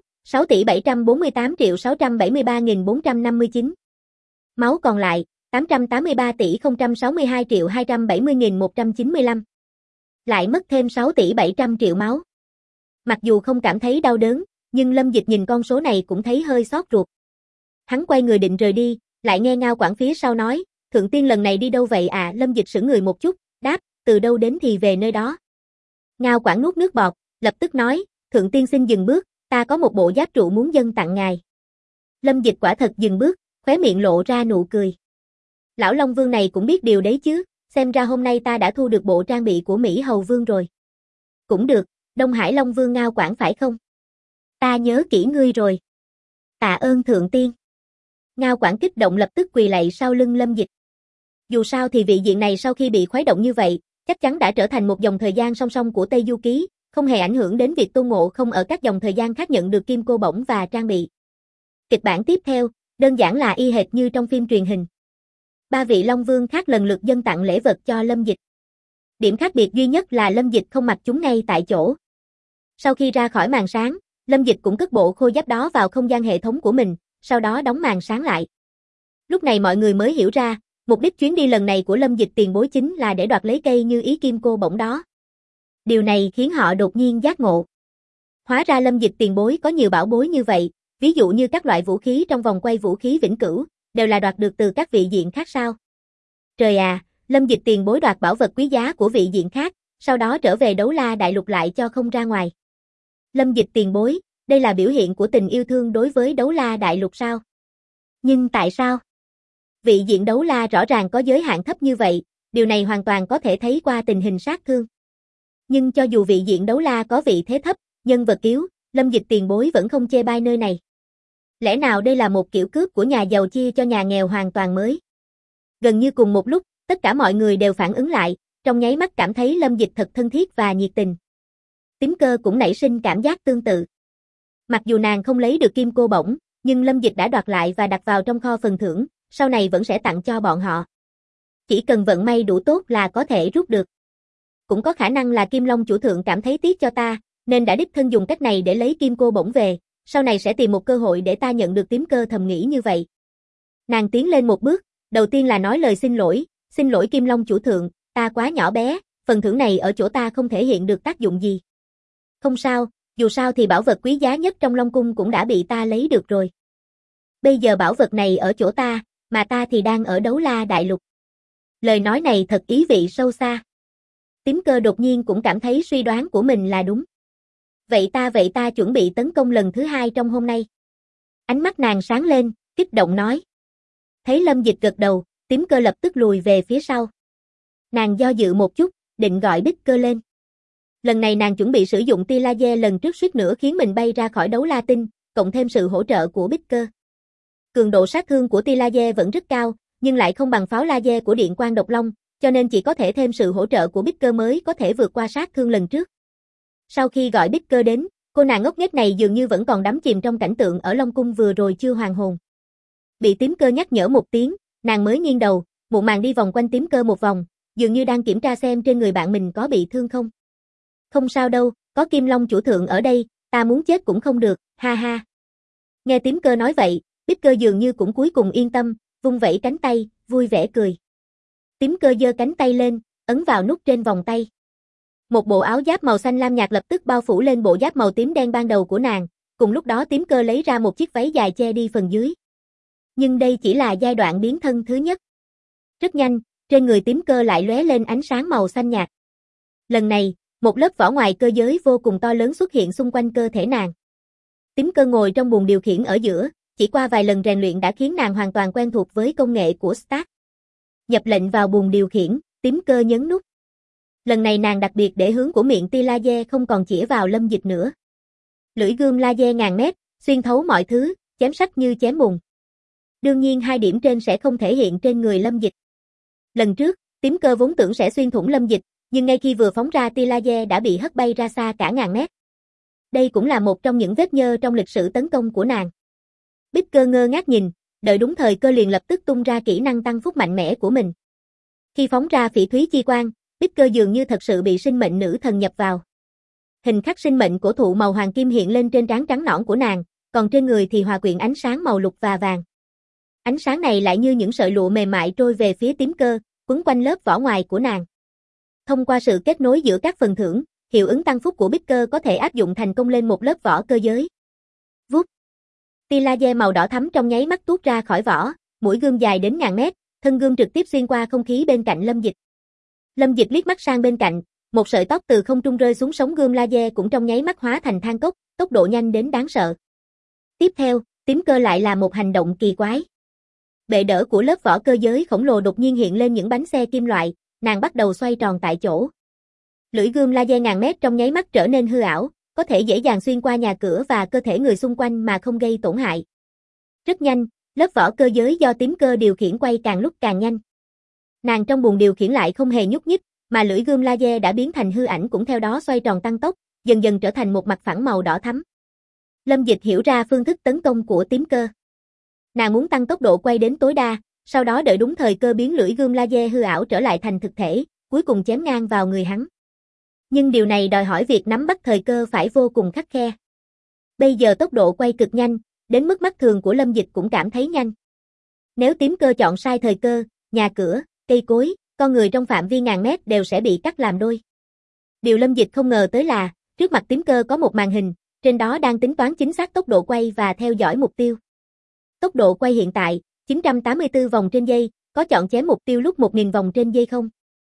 6.748.673.459. Máu còn lại, 883.062.270.195. Lại mất thêm 6.700.000.000 máu. Mặc dù không cảm thấy đau đớn, nhưng Lâm Dịch nhìn con số này cũng thấy hơi xót ruột. Hắn quay người định rời đi, lại nghe Ngao Quảng phía sau nói, Thượng Tiên lần này đi đâu vậy à? Lâm Dịch sững người một chút, đáp, từ đâu đến thì về nơi đó. Ngao Quảng nuốt nước bọt, lập tức nói, Thượng Tiên xin dừng bước, ta có một bộ giáp trụ muốn dâng tặng ngài. Lâm Dịch quả thật dừng bước, khóe miệng lộ ra nụ cười. Lão Long Vương này cũng biết điều đấy chứ, xem ra hôm nay ta đã thu được bộ trang bị của Mỹ Hầu Vương rồi. Cũng được, Đông Hải Long Vương Ngao Quảng phải không? Ta nhớ kỹ ngươi rồi. Tạ ơn Thượng Tiên. Ngao Quảng kích động lập tức quỳ lạy sau lưng Lâm Dịch. Dù sao thì vị diện này sau khi bị khuấy động như vậy, chắc chắn đã trở thành một dòng thời gian song song của Tây Du Ký, không hề ảnh hưởng đến việc Tôn Ngộ Không ở các dòng thời gian khác nhận được kim cô bổng và trang bị. Kịch bản tiếp theo, đơn giản là y hệt như trong phim truyền hình. 3 vị Long Vương khác lần lượt dâng tặng lễ vật cho Lâm Dịch. Điểm khác biệt duy nhất là Lâm Dịch không mặc chúng ngay tại chỗ. Sau khi ra khỏi màn sáng, Lâm Dịch cũng cất bộ khôi giáp đó vào không gian hệ thống của mình, sau đó đóng màn sáng lại. Lúc này mọi người mới hiểu ra, mục đích chuyến đi lần này của Lâm Dịch tiền bối chính là để đoạt lấy cây như ý kim cô bổng đó. Điều này khiến họ đột nhiên giác ngộ. Hóa ra Lâm Dịch tiền bối có nhiều bảo bối như vậy, ví dụ như các loại vũ khí trong vòng quay vũ khí vĩnh cửu, đều là đoạt được từ các vị diện khác sao. Trời à, Lâm Dịch tiền bối đoạt bảo vật quý giá của vị diện khác, sau đó trở về Đấu La Đại Lục lại cho không ra ngoài. Lâm Dịch tiền bối, đây là biểu hiện của tình yêu thương đối với Đấu La Đại Lục sao? Nhưng tại sao? Vị diện Đấu La rõ ràng có giới hạn thấp như vậy, điều này hoàn toàn có thể thấy qua tình hình sát thương. Nhưng cho dù vị diện Đấu La có vị thế thấp, nhân vật yếu, Lâm Dịch tiền bối vẫn không chê bai nơi này. Lẽ nào đây là một kiểu cướp của nhà giàu chia cho nhà nghèo hoàn toàn mới? Gần như cùng một lúc, tất cả mọi người đều phản ứng lại, trong nháy mắt cảm thấy Lâm Dịch thật thân thiết và nhiệt tình. Tím Cơ cũng nảy sinh cảm giác tương tự. Mặc dù nàng không lấy được kim cô bổng, nhưng Lâm Dịch đã đoạt lại và đặt vào trong kho phần thưởng, sau này vẫn sẽ tặng cho bọn họ. Chỉ cần vận may đủ tốt là có thể rút được. Cũng có khả năng là Kim Long chủ thượng cảm thấy tiếc cho ta, nên đã đích thân dùng cách này để lấy kim cô bổng về, sau này sẽ tìm một cơ hội để ta nhận được. Tím Cơ thầm nghĩ như vậy. Nàng tiến lên một bước, đầu tiên là nói lời xin lỗi Kim Long chủ thượng, ta quá nhỏ bé, phần thưởng này ở chỗ ta không thể hiện được tác dụng gì. Không sao, dù sao thì bảo vật quý giá nhất trong Long Cung cũng đã bị ta lấy được rồi. Bây giờ bảo vật này ở chỗ ta, mà ta thì đang ở Đấu La Đại Lục. Lời nói này thật ý vị sâu xa. Tím Cơ đột nhiên cũng cảm thấy suy đoán của mình là đúng. Vậy ta chuẩn bị tấn công lần thứ 2 trong hôm nay. Ánh mắt nàng sáng lên, kích động nói. Thấy Lâm Dịch gật đầu, Tím Cơ lập tức lùi về phía sau. Nàng do dự một chút, định gọi Bích Cơ lên. Lần này nàng chuẩn bị sử dụng tia laser, lần trước suýt nữa khiến mình bay ra khỏi Đấu La Tinh, cộng thêm sự hỗ trợ của Bích Cơ. Cường độ sát thương của tia laser vẫn rất cao, nhưng lại không bằng pháo laser của Điện Quang Độc Long, cho nên chỉ có thể thêm sự hỗ trợ của Bích Cơ mới có thể vượt qua sát thương lần trước. Sau khi gọi Bích Cơ đến, cô nàng ngốc nghếch này dường như vẫn còn đắm chìm trong cảnh tượng ở Long Cung vừa rồi chưa hoàn hồn. Bị Tím Cơ nhắc nhở một tiếng, nàng mới nghiêng đầu, muộn màng đi vòng quanh Tím Cơ một vòng, dường như đang kiểm tra xem trên người bạn mình có bị thương không. Không sao đâu, có Kim Long chủ thượng ở đây, ta muốn chết cũng không được, ha ha. Nghe Tím Cơ nói vậy, Bích Cơ dường như cũng cuối cùng yên tâm, vung vẩy cánh tay, vui vẻ cười. Tím Cơ giơ cánh tay lên, ấn vào nút trên vòng tay. Một bộ áo giáp màu xanh lam nhạt lập tức bao phủ lên bộ giáp màu tím đen ban đầu của nàng, cùng lúc đó Tím Cơ lấy ra một chiếc váy dài che đi phần dưới. Nhưng đây chỉ là giai đoạn biến thân thứ nhất. Rất nhanh, trên người Tím Cơ lại lóe lên ánh sáng màu xanh nhạt. Lần này, một lớp vỏ ngoài cơ giới vô cùng to lớn xuất hiện xung quanh cơ thể nàng. Tím Cơ ngồi trong buồng điều khiển ở giữa, chỉ qua vài lần rèn luyện đã khiến nàng hoàn toàn quen thuộc với công nghệ của Stark. Nhập lệnh vào buồng điều khiển, Tím Cơ nhấn nút. Lần này nàng đặc biệt để hướng của miệng tia laser không còn chĩa vào Lâm Dịch nữa. Lưỡi gươm laser ngàn mét, xuyên thấu mọi thứ, chém sắc như chém bùn. Đương nhiên 2 điểm trên sẽ không thể hiện trên người Lâm Dịch. Lần trước, Tím Cơ vốn tưởng sẽ xuyên thủng Lâm Dịch, nhưng ngay khi vừa phóng ra tia laser đã bị hất bay ra xa cả ngàn mét. Đây cũng là một trong những vết nhơ trong lịch sử tấn công của nàng. Bích Cơ ngơ ngác nhìn, đợi đúng thời cơ liền lập tức tung ra kỹ năng tăng phúc mạnh mẽ của mình. Khi phóng ra phỉ thúy chi quang, Bích Cơ dường như thật sự bị sinh mệnh nữ thần nhập vào. Hình khắc sinh mệnh cổ thụ màu hoàng kim hiện lên trên trán trắng nõn của nàng, còn trên người thì hòa quyện ánh sáng màu lục và vàng. Ánh sáng này lại như những sợi lụa mềm mại trôi về phía Tím Cơ, quấn quanh lớp vỏ ngoài của nàng. Thông qua sự kết nối giữa các phần thưởng, hiệu ứng tăng phúc của Bích Cơ có thể áp dụng thành công lên một lớp vỏ cơ giới. Vút. Tia laser màu đỏ thắm trong nháy mắt tuốt ra khỏi vỏ, mũi gươm dài đến ngàn mét, thân gươm trực tiếp xuyên qua không khí bên cạnh Lâm Dịch. Lâm Dịch liếc mắt sang bên cạnh, một sợi tóc từ không trung rơi xuống sống gươm laser cũng trong nháy mắt hóa thành than cốc, tốc độ nhanh đến đáng sợ. Tiếp theo, Tím Cơ lại là một hành động kỳ quái. Bệ đỡ của lớp vỏ cơ giới khổng lồ đột nhiên hiện lên những bánh xe kim loại, nàng bắt đầu xoay tròn tại chỗ. Lưỡi gươm laser ngàn mét trong nháy mắt trở nên hư ảo, có thể dễ dàng xuyên qua nhà cửa và cơ thể người xung quanh mà không gây tổn hại. Rất nhanh, lớp vỏ cơ giới do Tím Cơ điều khiển quay càng lúc càng nhanh. Nàng trong buồng điều khiển lại không hề nhúc nhích, mà lưỡi gươm laser đã biến thành hư ảnh cũng theo đó xoay tròn tăng tốc, dần dần trở thành một mặt phẳng màu đỏ thắm. Lâm Dịch hiểu ra phương thức tấn công của Tím Cơ. Nàng muốn tăng tốc độ quay đến tối đa, sau đó đợi đúng thời cơ biến lưỡi gươm laser hư ảo trở lại thành thực thể, cuối cùng chém ngang vào người hắn. Nhưng điều này đòi hỏi việc nắm bắt thời cơ phải vô cùng khắt khe. Bây giờ tốc độ quay cực nhanh, đến mức mắt thường của Lâm Dịch cũng cảm thấy nhanh. Nếu Tím Cơ chọn sai thời cơ, nhà cửa, cây cối, con người trong phạm vi ngàn mét đều sẽ bị cắt làm đôi. Điều Lâm Dịch không ngờ tới là, trước mặt Tím Cơ có một màn hình, trên đó đang tính toán chính xác tốc độ quay và theo dõi mục tiêu. Tốc độ quay hiện tại, 984 vòng trên giây, có chọn chém mục tiêu lúc 1000 vòng trên giây không?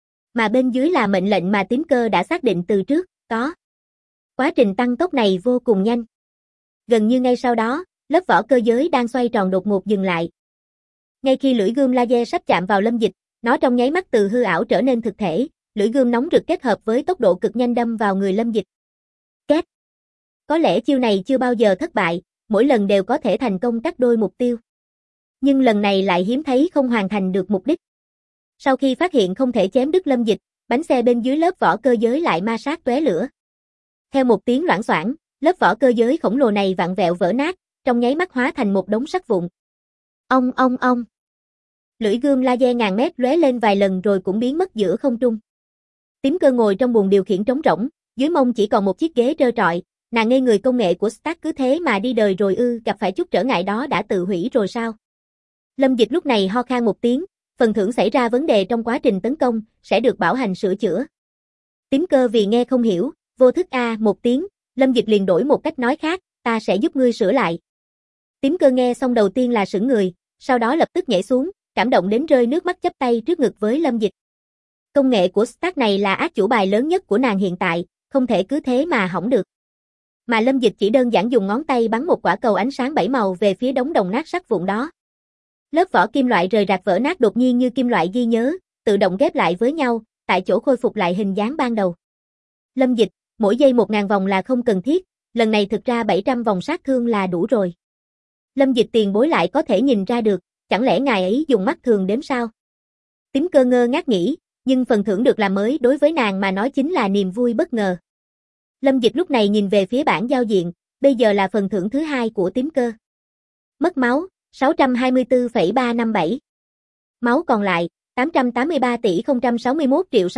Mà bên dưới là mệnh lệnh mà Tím Cơ đã xác định từ trước, có. Quá trình tăng tốc này vô cùng nhanh. Gần như ngay sau đó, lớp vỏ cơ giới đang xoay tròn đột ngột dừng lại. Ngay khi lưỡi gươm laser sắp chạm vào Lâm Dịch, nó trong nháy mắt từ hư ảo trở nên thực thể, lưỡi gươm nóng rực kết hợp với tốc độ cực nhanh đâm vào người Lâm Dịch. Két. Có lẽ chiêu này chưa bao giờ thất bại, mỗi lần đều có thể thành công cắt đôi mục tiêu. Nhưng lần này lại hiếm thấy không hoàn thành được mục đích. Sau khi phát hiện không thể chém đứt Lâm Dịch, bánh xe bên dưới lớp vỏ cơ giới lại ma sát tóe lửa. Theo một tiếng loảng xoảng, lớp vỏ cơ giới khổng lồ này vặn vẹo vỡ nát, trong nháy mắt hóa thành một đống sắt vụn. Ong ong ong. Lưỡi gươm laser ngàn mét lóe lên vài lần rồi cũng biến mất giữa không trung. Tím Cơ ngồi trong buồng điều khiển trống rỗng, dưới mông chỉ còn một chiếc ghế trơ trọi, nàng ngây người. Công nghệ của Stark cứ thế mà đi đời rồi ư? Gặp phải chút trở ngại đó đã tự hủy rồi sao? Lâm Dịch lúc này ho khan một tiếng, phần thưởng xảy ra vấn đề trong quá trình tấn công, sẽ được bảo hành sửa chữa. Tím Cơ vì nghe không hiểu, vô thức một tiếng, Lâm Dịch liền đổi một cách nói khác, ta sẽ giúp ngươi sửa lại. Tím Cơ nghe xong đầu tiên là sững người, sau đó lập tức nhảy xuống, cảm động đến rơi nước mắt chắp tay trước ngực với Lâm Dịch. Công nghệ của Stark này là át chủ bài lớn nhất của nàng hiện tại, không thể cứ thế mà hỏng được. Mà Lâm Dịch chỉ đơn giản dùng ngón tay bắn một quả cầu ánh sáng 7 màu về phía đống đồng nát sắt vụn đó. Lớp vỏ kim loại rời rạc vỡ nát đột nhiên như kim loại ghi nhớ, tự động ghép lại với nhau, tại chỗ khôi phục lại hình dáng ban đầu. Lâm Dịch, mỗi giây 1000 vòng là không cần thiết, lần này thực ra 700 vòng sát thương là đủ rồi. Lâm Dịch tiền bối lại có thể nhìn ra được, chẳng lẽ ngài ấy dùng mắt thường đếm sao? Tím Cơ ngơ ngác nghĩ, nhưng phần thưởng được làm mới đối với nàng mà nói chính là niềm vui bất ngờ. Lâm Dịch lúc này nhìn về phía bảng giao diện, bây giờ là phần thưởng thứ 2 của Tím Cơ. Mất máu, 624,357. Máu còn lại, 883 tỷ 061 triệu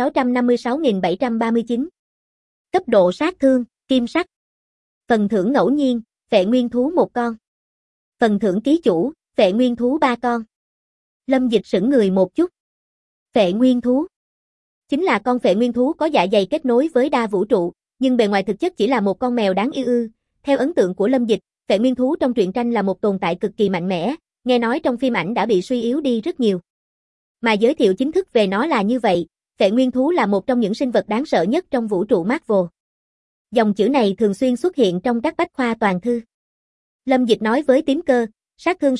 656.739. Cấp độ sát thương, kim sắc. Phần thưởng ngẫu nhiên, phệ nguyên thú 1 con. Phần thưởng ký chủ, phệ nguyên thú 3 con. Lâm Dịch sững người một chút. Phệ nguyên thú. Chính là con phệ nguyên thú có dạ dày kết nối với đa vũ trụ, nhưng bề ngoài thực chất chỉ là một con mèo đáng yêu ư. Theo ấn tượng của Lâm Dịch, phệ nguyên thú trong truyện tranh là một tồn tại cực kỳ mạnh mẽ, nghe nói trong phim ảnh đã bị suy yếu đi rất nhiều. Mà giới thiệu chính thức về nó là như vậy, phệ nguyên thú là một trong những sinh vật đáng sợ nhất trong vũ trụ Marvel. Dòng chữ này thường xuyên xuất hiện trong các bách khoa toàn thư. Lâm Dịch nói với Tím Cơ, sát thương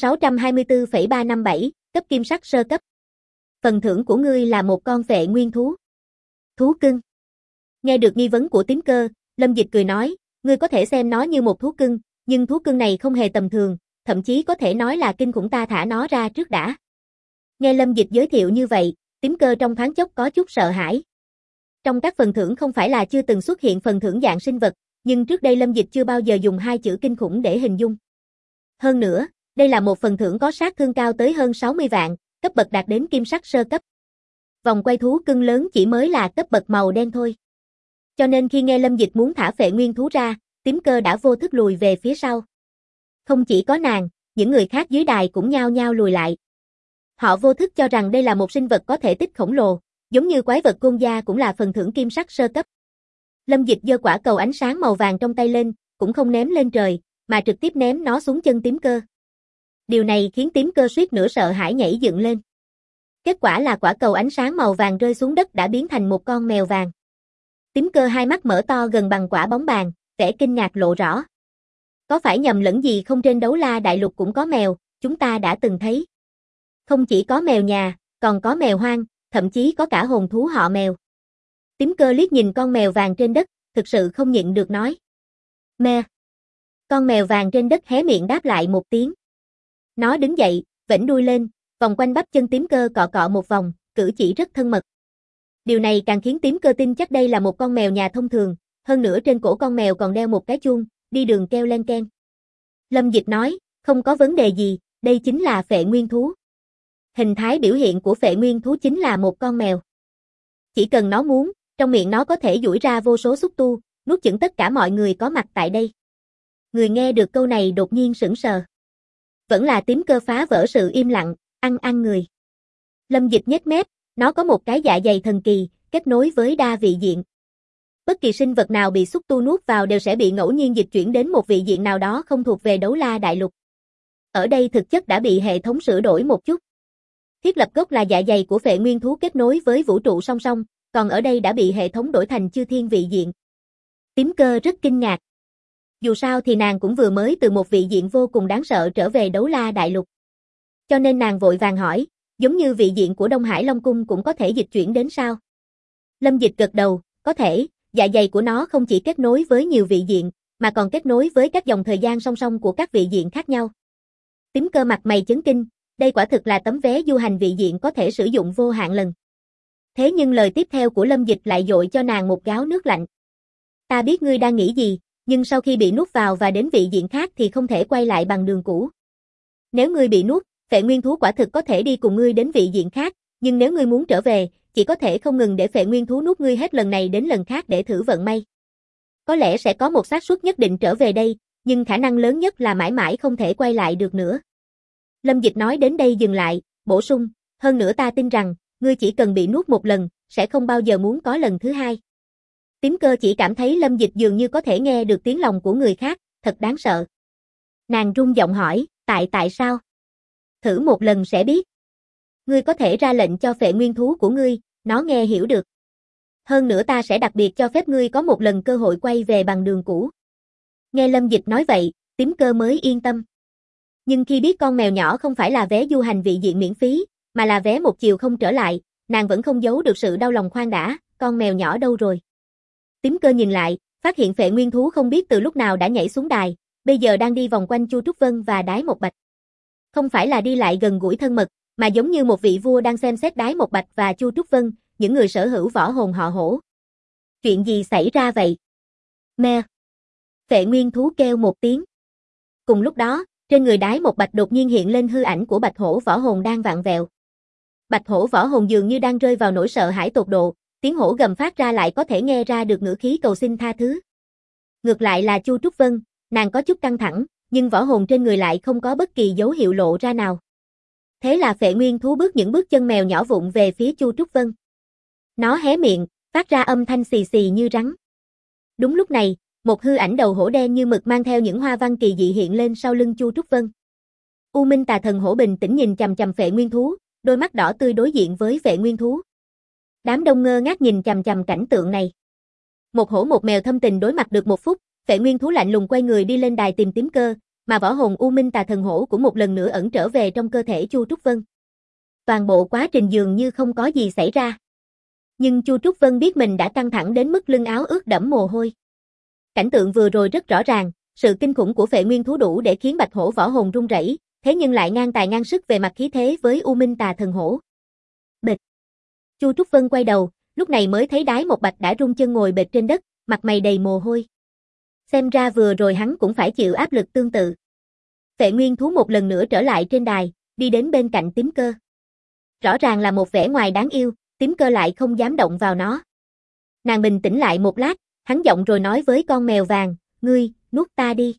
624,357, cấp kim sắc sơ cấp. Phần thưởng của ngươi là một con phệ nguyên thú. Thú cưng. Nghe được nghi vấn của Tím Cơ, Lâm Dịch cười nói, ngươi có thể xem nó như một thú cưng, nhưng thú cưng này không hề tầm thường, thậm chí có thể nói là kinh khủng, ta thả nó ra trước đã. Nghe Lâm Dịch giới thiệu như vậy, Tím Cơ trong thoáng chốc có chút sợ hãi. Trong các phần thưởng không phải là chưa từng xuất hiện phần thưởng dạng sinh vật, nhưng trước đây Lâm Dịch chưa bao giờ dùng hai chữ kinh khủng để hình dung. Hơn nữa, đây là một phần thưởng có sát thương cao tới hơn 60 vạn, cấp bậc đạt đến kim sắc sơ cấp. Vòng quay thú cưng lớn chỉ mới là cấp bậc màu đen thôi. Cho nên khi nghe Lâm Dịch muốn thả phệ nguyên thú ra, Tím Cơ đã vô thức lùi về phía sau. Không chỉ có nàng, những người khác dưới đài cũng nhao nhao lùi lại. Họ vô thức cho rằng đây là một sinh vật có thể tích khổng lồ, giống như quái vật côn gia cũng là phần thưởng kim sắc sơ cấp. Lâm Dịch giơ quả cầu ánh sáng màu vàng trong tay lên, cũng không ném lên trời, mà trực tiếp ném nó xuống chân Tím Cơ. Điều này khiến Tím Cơ suýt nữa sợ hãi nhảy dựng lên. Kết quả là quả cầu ánh sáng màu vàng rơi xuống đất đã biến thành một con mèo vàng. Tím Cơ hai mắt mở to gần bằng quả bóng bàn, vẻ kinh ngạc lộ rõ. Có phải nhầm lẫn gì không, trên Đấu La Đại Lục cũng có mèo, chúng ta đã từng thấy. Không chỉ có mèo nhà, còn có mèo hoang, thậm chí có cả hồn thú họ mèo. Tím Cơ liếc nhìn con mèo vàng trên đất, thực sự không nhịn được nói. Mè. Con mèo vàng trên đất hé miệng đáp lại một tiếng. Nó đứng dậy, vểnh đuôi lên, vòng quanh bắp chân Tím Cơ cọ cọ một vòng, cử chỉ rất thân mật. Điều này càng khiến Tím Cơ tin chắc đây là một con mèo nhà thông thường, hơn nữa trên cổ con mèo còn đeo một cái chuông, đi đường kêu len keng. Lâm Dịch nói, không có vấn đề gì, đây chính là phệ nguyên thú. Hình thái biểu hiện của phệ nguyên thú chính là một con mèo. Chỉ cần nó muốn, trong miệng nó có thể duỗi ra vô số xúc tu, nuốt chửng tất cả mọi người có mặt tại đây. Người nghe được câu này đột nhiên sững sờ. Vẫn là Tím Cơ phá vỡ sự im lặng, ăn người. Lâm Dịch nhếch mép, nó có một cái dạ dày thần kỳ, kết nối với đa vị diện. Bất kỳ sinh vật nào bị xúc tu nuốt vào đều sẽ bị ngẫu nhiên dịch chuyển đến một vị diện nào đó không thuộc về Đấu La Đại Lục. Ở đây thực chất đã bị hệ thống sửa đổi một chút. Thiết lập gốc là dạ dày của phệ nguyên thú kết nối với vũ trụ song song, còn ở đây đã bị hệ thống đổi thành chư thiên vị diện. Tím Cơ rất kinh ngạc. Dù sao thì nàng cũng vừa mới từ một vị diện vô cùng đáng sợ trở về Đấu La Đại Lục. Cho nên nàng vội vàng hỏi, giống như vị diện của Đông Hải Long Cung cũng có thể dịch chuyển đến sao? Lâm Dịch gật đầu, có thể, dạ dày của nó không chỉ kết nối với nhiều vị diện, mà còn kết nối với các dòng thời gian song song của các vị diện khác nhau. Tím Cơ mặt mày chấn kinh, đây quả thực là tấm vé du hành vị diện có thể sử dụng vô hạn lần. Thế nhưng lời tiếp theo của Lâm Dịch lại dội cho nàng một gáo nước lạnh. Ta biết ngươi đang nghĩ gì, nhưng sau khi bị nuốt vào và đến vị diện khác thì không thể quay lại bằng đường cũ. Nếu ngươi bị nuốt, phệ nguyên thú quả thực có thể đi cùng ngươi đến vị diện khác, nhưng nếu ngươi muốn trở về, chỉ có thể không ngừng để phệ nguyên thú nuốt ngươi hết lần này đến lần khác để thử vận may. Có lẽ sẽ có một xác suất nhất định trở về đây, nhưng khả năng lớn nhất là mãi mãi không thể quay lại được nữa. Lâm Dịch nói đến đây dừng lại, bổ sung, hơn nữa ta tin rằng, ngươi chỉ cần bị nuốt một lần, sẽ không bao giờ muốn có lần thứ hai. Tím Cơ chỉ cảm thấy Lâm Dịch dường như có thể nghe được tiếng lòng của người khác, thật đáng sợ. Nàng run giọng hỏi, tại sao? Thử một lần sẽ biết. Ngươi có thể ra lệnh cho phệ nguyên thú của ngươi, nó nghe hiểu được. Hơn nữa ta sẽ đặc biệt cho phép ngươi có một lần cơ hội quay về bằng đường cũ. Nghe Lâm Dịch nói vậy, Tím Cơ mới yên tâm. Nhưng khi biết con mèo nhỏ không phải là vé du hành vị diện miễn phí, mà là vé một chiều không trở lại, nàng vẫn không giấu được sự đau lòng. Khoan đã, con mèo nhỏ đâu rồi? Tím Cơ nhìn lại, phát hiện phệ nguyên thú không biết từ lúc nào đã nhảy xuống đài, bây giờ đang đi vòng quanh Chu Trúc Vân và Đái Một Bạch. Không phải là đi lại gần gũi thân mật, mà giống như một vị vua đang xem xét Đái Một Bạch và Chu Trúc Vân, những người sở hữu võ hồn họ Hổ. Chuyện gì xảy ra vậy? Mẹ! Phệ nguyên thú kêu một tiếng. Cùng lúc đó, trên người Đái Một Bạch đột nhiên hiện lên hư ảnh của Bạch Hổ võ hồn đang vặn vẹo. Bạch Hổ võ hồn dường như đang rơi vào nỗi sợ hãi tột độ, tiếng hổ gầm phát ra lại có thể nghe ra được ngữ khí cầu xin tha thứ. Ngược lại là Chu Trúc Vân, nàng có chút căng thẳng, nhưng võ hồn trên người lại không có bất kỳ dấu hiệu lộ ra nào. Thế là phệ nguyên thú bước những bước chân mèo nhỏ vụn về phía Chu Trúc Vân. Nó hé miệng, phát ra âm thanh xì xì như rắn. Đúng lúc này, một hư ảnh đầu hổ đen như mực mang theo những hoa văn kỳ dị hiện lên sau lưng Chu Trúc Vân. U Minh Tà Thần Hổ bình tĩnh nhìn chằm chằm phệ nguyên thú, đôi mắt đỏ tươi đối diện với phệ nguyên thú. Đám đông ngơ ngác nhìn chằm chằm cảnh tượng này. Một hổ một mèo thâm tình đối mặt được một phút, phệ nguyên thú lạnh lùng quay người đi lên đài tìm Tím Cơ, mà võ hồn U Minh Tà Thần Hổ cũng một lần nữa ẩn trở về trong cơ thể Chu Trúc Vân. Toàn bộ quá trình dường như không có gì xảy ra. Nhưng Chu Trúc Vân biết mình đã căng thẳng đến mức lưng áo ướt đẫm mồ hôi. Cảnh tượng vừa rồi rất rõ ràng, sự kinh khủng của phệ nguyên thú đủ để khiến Bạch Hổ võ hồn run rẩy, thế nhưng lại ngang tài ngang sức về mặt khí thế với U Minh Tà Thần Hổ. Bịch. Chu Trúc Vân quay đầu, lúc này mới thấy Đái Một Bạch đã rung chân ngồi bệt trên đất, mặt mày đầy mồ hôi. Xem ra vừa rồi hắn cũng phải chịu áp lực tương tự. Phệ nguyên thú một lần nữa trở lại trên đài, đi đến bên cạnh Tím Cơ. Rõ ràng là một vẻ ngoài đáng yêu, Tím Cơ lại không dám động vào nó. Nàng bình tĩnh lại một lát, hắn giọng rồi nói với con mèo vàng, ngươi, nuốt ta đi.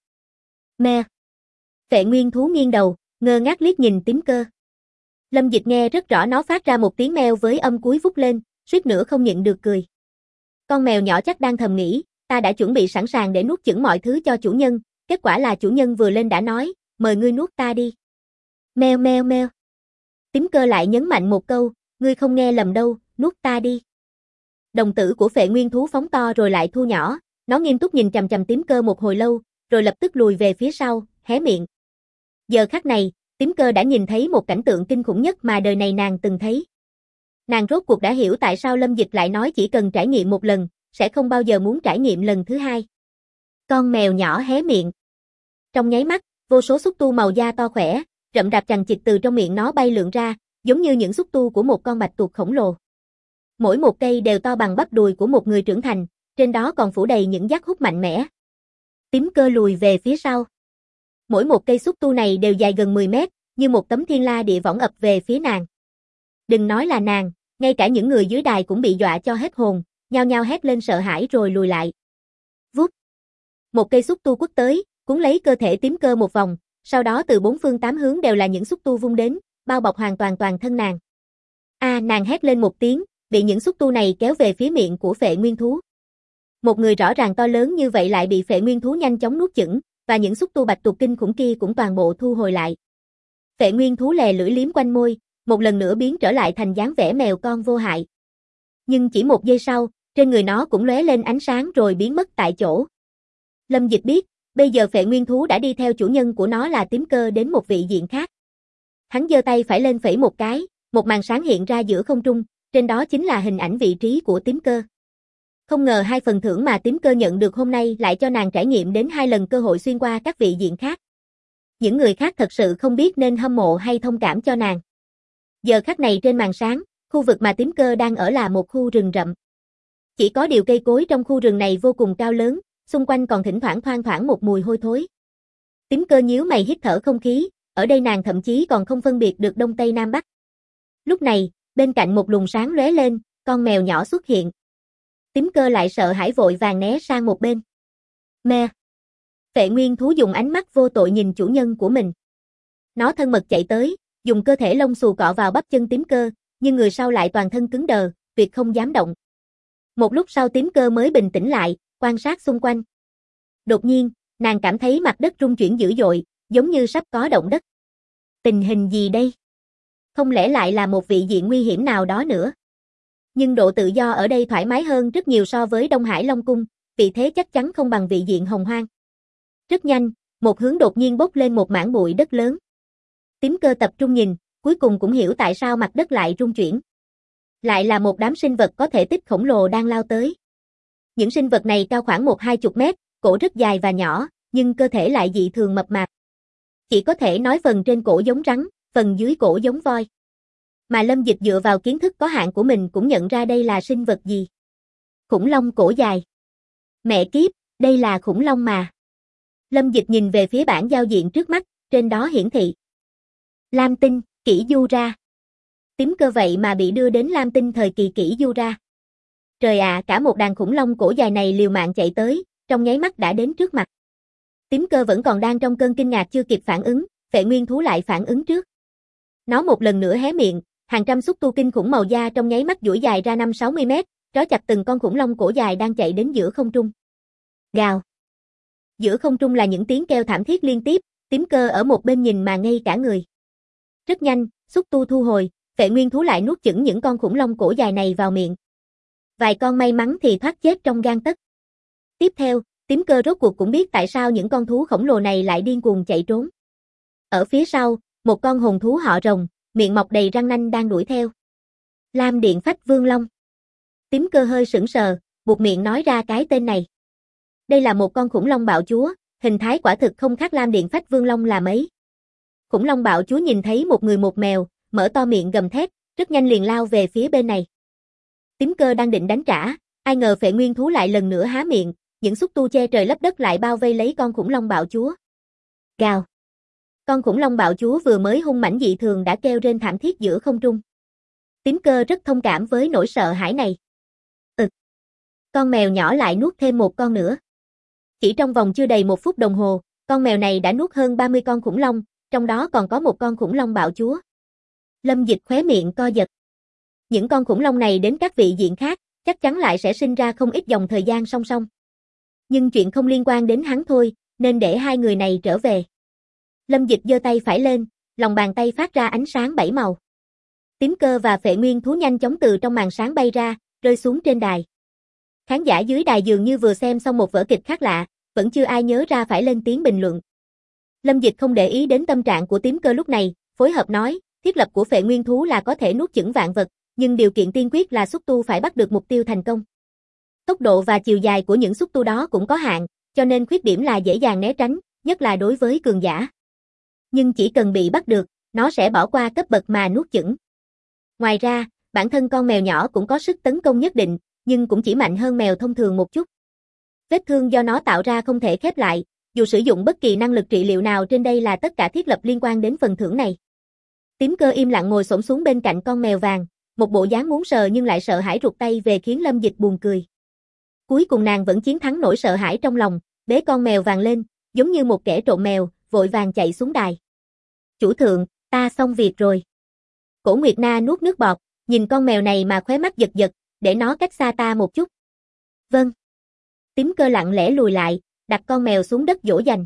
Mẹ. Phệ nguyên thú nghiêng đầu, ngơ ngác liếc nhìn Tím Cơ. Lâm Dịch nghe rất rõ nó phát ra một tiếng meo với âm cuối vút lên, suýt nữa không nhịn được cười. Con mèo nhỏ chắc đang thầm nghĩ, ta đã chuẩn bị sẵn sàng để nuốt chửng mọi thứ cho chủ nhân, kết quả là chủ nhân vừa lên đã nói, mời ngươi nuốt ta đi. Meo meo meo. Tím Cơ lại nhấn mạnh một câu, ngươi không nghe lầm đâu, nuốt ta đi. Đồng tử của phệ nguyên thú phóng to rồi lại thu nhỏ, nó nghiêm túc nhìn chằm chằm Tím Cơ một hồi lâu, rồi lập tức lùi về phía sau, hé miệng. Giờ khắc này, Tím Cơ đã nhìn thấy một cảnh tượng kinh khủng nhất mà đời này nàng từng thấy. Nàng rốt cuộc đã hiểu tại sao Lâm Dịch lại nói chỉ cần trải nghiệm một lần, sẽ không bao giờ muốn trải nghiệm lần thứ hai. Con mèo nhỏ hé miệng. Trong nháy mắt, vô số xúc tu màu da to khỏe, rậm rạp chằng chịt từ trong miệng nó bay lượn ra, giống như những xúc tu của một con bạch tuộc khổng lồ. Mỗi một cây đều to bằng bắp đùi của một người trưởng thành, trên đó còn phủ đầy những giác hút mạnh mẽ. Tím Cơ lùi về phía sau. Mỗi một cây xúc tu này đều dài gần 10 mét, như một tấm thiên la địa võng ập về phía nàng. Đừng nói là nàng, ngay cả những người dưới đài cũng bị dọa cho hết hồn, nhao nhao hét lên sợ hãi rồi lùi lại. Vút. Một cây xúc tu quất tới, cuốn lấy cơ thể Tím Cơ một vòng, sau đó từ bốn phương tám hướng đều là những xúc tu vung đến, bao bọc hoàn toàn toàn thân nàng. Nàng hét lên một tiếng, bị những xúc tu này kéo về phía miệng của phệ nguyên thú. Một người rõ ràng to lớn như vậy lại bị phệ nguyên thú nhanh chóng nuốt chửng, và những xúc tu bạch tuộc kinh khủng kia cũng toàn bộ thu hồi lại. Phệ nguyên thú lè lưỡi liếm quanh môi, một lần nữa biến trở lại thành dáng vẻ mèo con vô hại. Nhưng chỉ một giây sau, trên người nó cũng lóe lên ánh sáng rồi biến mất tại chỗ. Lâm Dịch biết, bây giờ phệ nguyên thú đã đi theo chủ nhân của nó là Tím Cơ đến một vị diện khác. Hắn giơ tay phải lên phẩy một cái, một màn sáng hiện ra giữa không trung, trên đó chính là hình ảnh vị trí của Tím Cơ. Không ngờ 2 phần thưởng mà Tím Cơ nhận được hôm nay lại cho nàng trải nghiệm đến 2 lần cơ hội xuyên qua các vị diện khác. Những người khác thật sự không biết nên hâm mộ hay thông cảm cho nàng. Giờ khắc này trên màn sáng, khu vực mà Tím Cơ đang ở là một khu rừng rậm. Chỉ có điều cây cối trong khu rừng này vô cùng cao lớn, xung quanh còn thỉnh thoảng thoang thoảng một mùi hôi thối. Tím Cơ nhíu mày hít thở không khí, ở đây nàng thậm chí còn không phân biệt được đông tây nam bắc. Lúc này, bên cạnh một luồng sáng lóe lên, con mèo nhỏ xuất hiện. Tím Cơ lại sợ hãi vội vàng né sang một bên. Mẹ! Phệ nguyên thú dùng ánh mắt vô tội nhìn chủ nhân của mình. Nó thân mật chạy tới, dùng cơ thể lông xù cọ vào bắp chân Tím Cơ, nhưng người sau lại toàn thân cứng đờ, tuyệt không dám động. Một lúc sau Tím Cơ mới bình tĩnh lại, quan sát xung quanh. Đột nhiên, nàng cảm thấy mặt đất rung chuyển dữ dội, giống như sắp có động đất. Tình hình gì đây? Không lẽ lại là một vị diện nguy hiểm nào đó nữa? Nhưng độ tự do ở đây thoải mái hơn rất nhiều so với Đông Hải Long Cung, vì thế chắc chắn không bằng vị diện Hồng Hoang. Rất nhanh, một hướng đột nhiên bốc lên một mảng bụi đất lớn. Tím Cơ tập trung nhìn, cuối cùng cũng hiểu tại sao mặt đất lại rung chuyển. Lại là một đám sinh vật có thể tích khổng lồ đang lao tới. Những sinh vật này cao khoảng 1-20 mét, cổ rất dài và nhỏ, nhưng cơ thể lại dị thường mập mạp. Chỉ có thể nói phần trên cổ giống rắn, phần dưới cổ giống voi. Mà Lâm Dịch dựa vào kiến thức có hạn của mình cũng nhận ra đây là sinh vật gì. Khủng long cổ dài. Mẹ kiếp, đây là khủng long mà. Lâm Dịch nhìn về phía bảng giao diện trước mắt, trên đó hiển thị. Lam Tinh, Kỷ Du Ra. Tím Cơ vậy mà bị đưa đến Lam Tinh thời kỳ Kỷ Du Ra. Trời ạ, cả một đàn khủng long cổ dài này liều mạng chạy tới, trong nháy mắt đã đến trước mặt. Tím Cơ vẫn còn đang trong cơn kinh ngạc chưa kịp phản ứng, Phệ nguyên thú lại phản ứng trước. Nó một lần nữa hé miệng, hàng trăm xúc tu kinh khủng màu da trong nháy mắt duỗi dài ra 5-60 mét, trói chặt từng con khủng long cổ dài đang chạy đến giữa không trung. Gào. Giữa không trung là những tiếng kêu thảm thiết liên tiếp, Tím Cơ ở một bên nhìn mà ngây cả người. Rất nhanh, xúc tu thu hồi, Phệ nguyên thú lại nuốt chửng những con khủng long cổ dài này vào miệng. Vài con may mắn thì thoát chết trong gang tấc. Tiếp theo, Tím Cơ rốt cuộc cũng biết tại sao những con thú khổng lồ này lại điên cuồng chạy trốn. Ở phía sau, một con hồn thú họ Rồng, miệng mọc đầy răng nanh đang đuổi theo. Lam Điện Phách Vương Long. Tím Cơ hơi sững sờ, buột miệng nói ra cái tên này. Đây là một con khủng long bạo chúa, hình thái quả thực không khác Lam Điện Phách Vương Long là mấy. Khủng long bạo chúa nhìn thấy một người một mèo, mở to miệng gầm thét, rất nhanh liền lao về phía bên này. Tím Cơ đang định đánh trả, ai ngờ Phệ nguyên thú lại lần nữa há miệng, những xúc tu che trời lấp đất lại bao vây lấy con khủng long bạo chúa. Gào. Con khủng long bạo chúa vừa mới hung mãnh dị thường đã kêu rên thảm thiết giữa không trung. Tím Cơ rất thông cảm với nỗi sợ hãi này. Con mèo nhỏ lại nuốt thêm một con nữa. Chỉ trong vòng chưa đầy 1 phút đồng hồ, con mèo này đã nuốt hơn 30 con khủng long, trong đó còn có một con khủng long bạo chúa. Lâm Dịch khóe miệng co giật. Những con khủng long này đến các vị diện khác, chắc chắn lại sẽ sinh ra không ít dòng thời gian song song. Nhưng chuyện không liên quan đến hắn thôi, nên để hai người này trở về. Lâm Dịch giơ tay phải lên, lòng bàn tay phát ra ánh sáng 7 màu. Tím Cơ và Phệ nguyên thú nhanh chóng từ trong màn sáng bay ra, rơi xuống trên đài. Khán giả dưới đài dường như vừa xem xong một vở kịch khác lạ, vẫn chưa ai nhớ ra phải lên tiếng bình luận. Lâm Dịch không để ý đến tâm trạng của Tím Cơ lúc này, phối hợp nói, thiết lập của Phệ nguyên thú là có thể nuốt chửng vạn vật, nhưng điều kiện tiên quyết là xúc tu phải bắt được mục tiêu thành công. Tốc độ và chiều dài của những xúc tu đó cũng có hạn, cho nên khuyết điểm là dễ dàng né tránh, nhất là đối với cường giả. Nhưng chỉ cần bị bắt được, nó sẽ bỏ qua cấp bậc mà nuốt chửng. Ngoài ra, bản thân con mèo nhỏ cũng có sức tấn công nhất định, nhưng cũng chỉ mạnh hơn mèo thông thường một chút. Vết thương do nó tạo ra không thể khép lại, dù sử dụng bất kỳ năng lực trị liệu nào trên đây là tất cả thiết lập liên quan đến phần thưởng này. Tím Cơ im lặng ngồi xổm xuống bên cạnh con mèo vàng, một bộ dáng muốn sờ nhưng lại sợ hãi rụt tay về khiến Lâm Dịch buồn cười. Cuối cùng nàng vẫn chiến thắng nỗi sợ hãi trong lòng, bế con mèo vàng lên, giống như một kẻ trộm mèo, vội vàng chạy xuống đài. Chủ thượng, ta xong việc rồi. Cổ Nguyệt Na nuốt nước bọt, nhìn con mèo này mà khóe mắt giật giật, để nó cách xa ta một chút. Vâng. Tím Cơ lặng lẽ lùi lại, đặt con mèo xuống đất dỗ dành.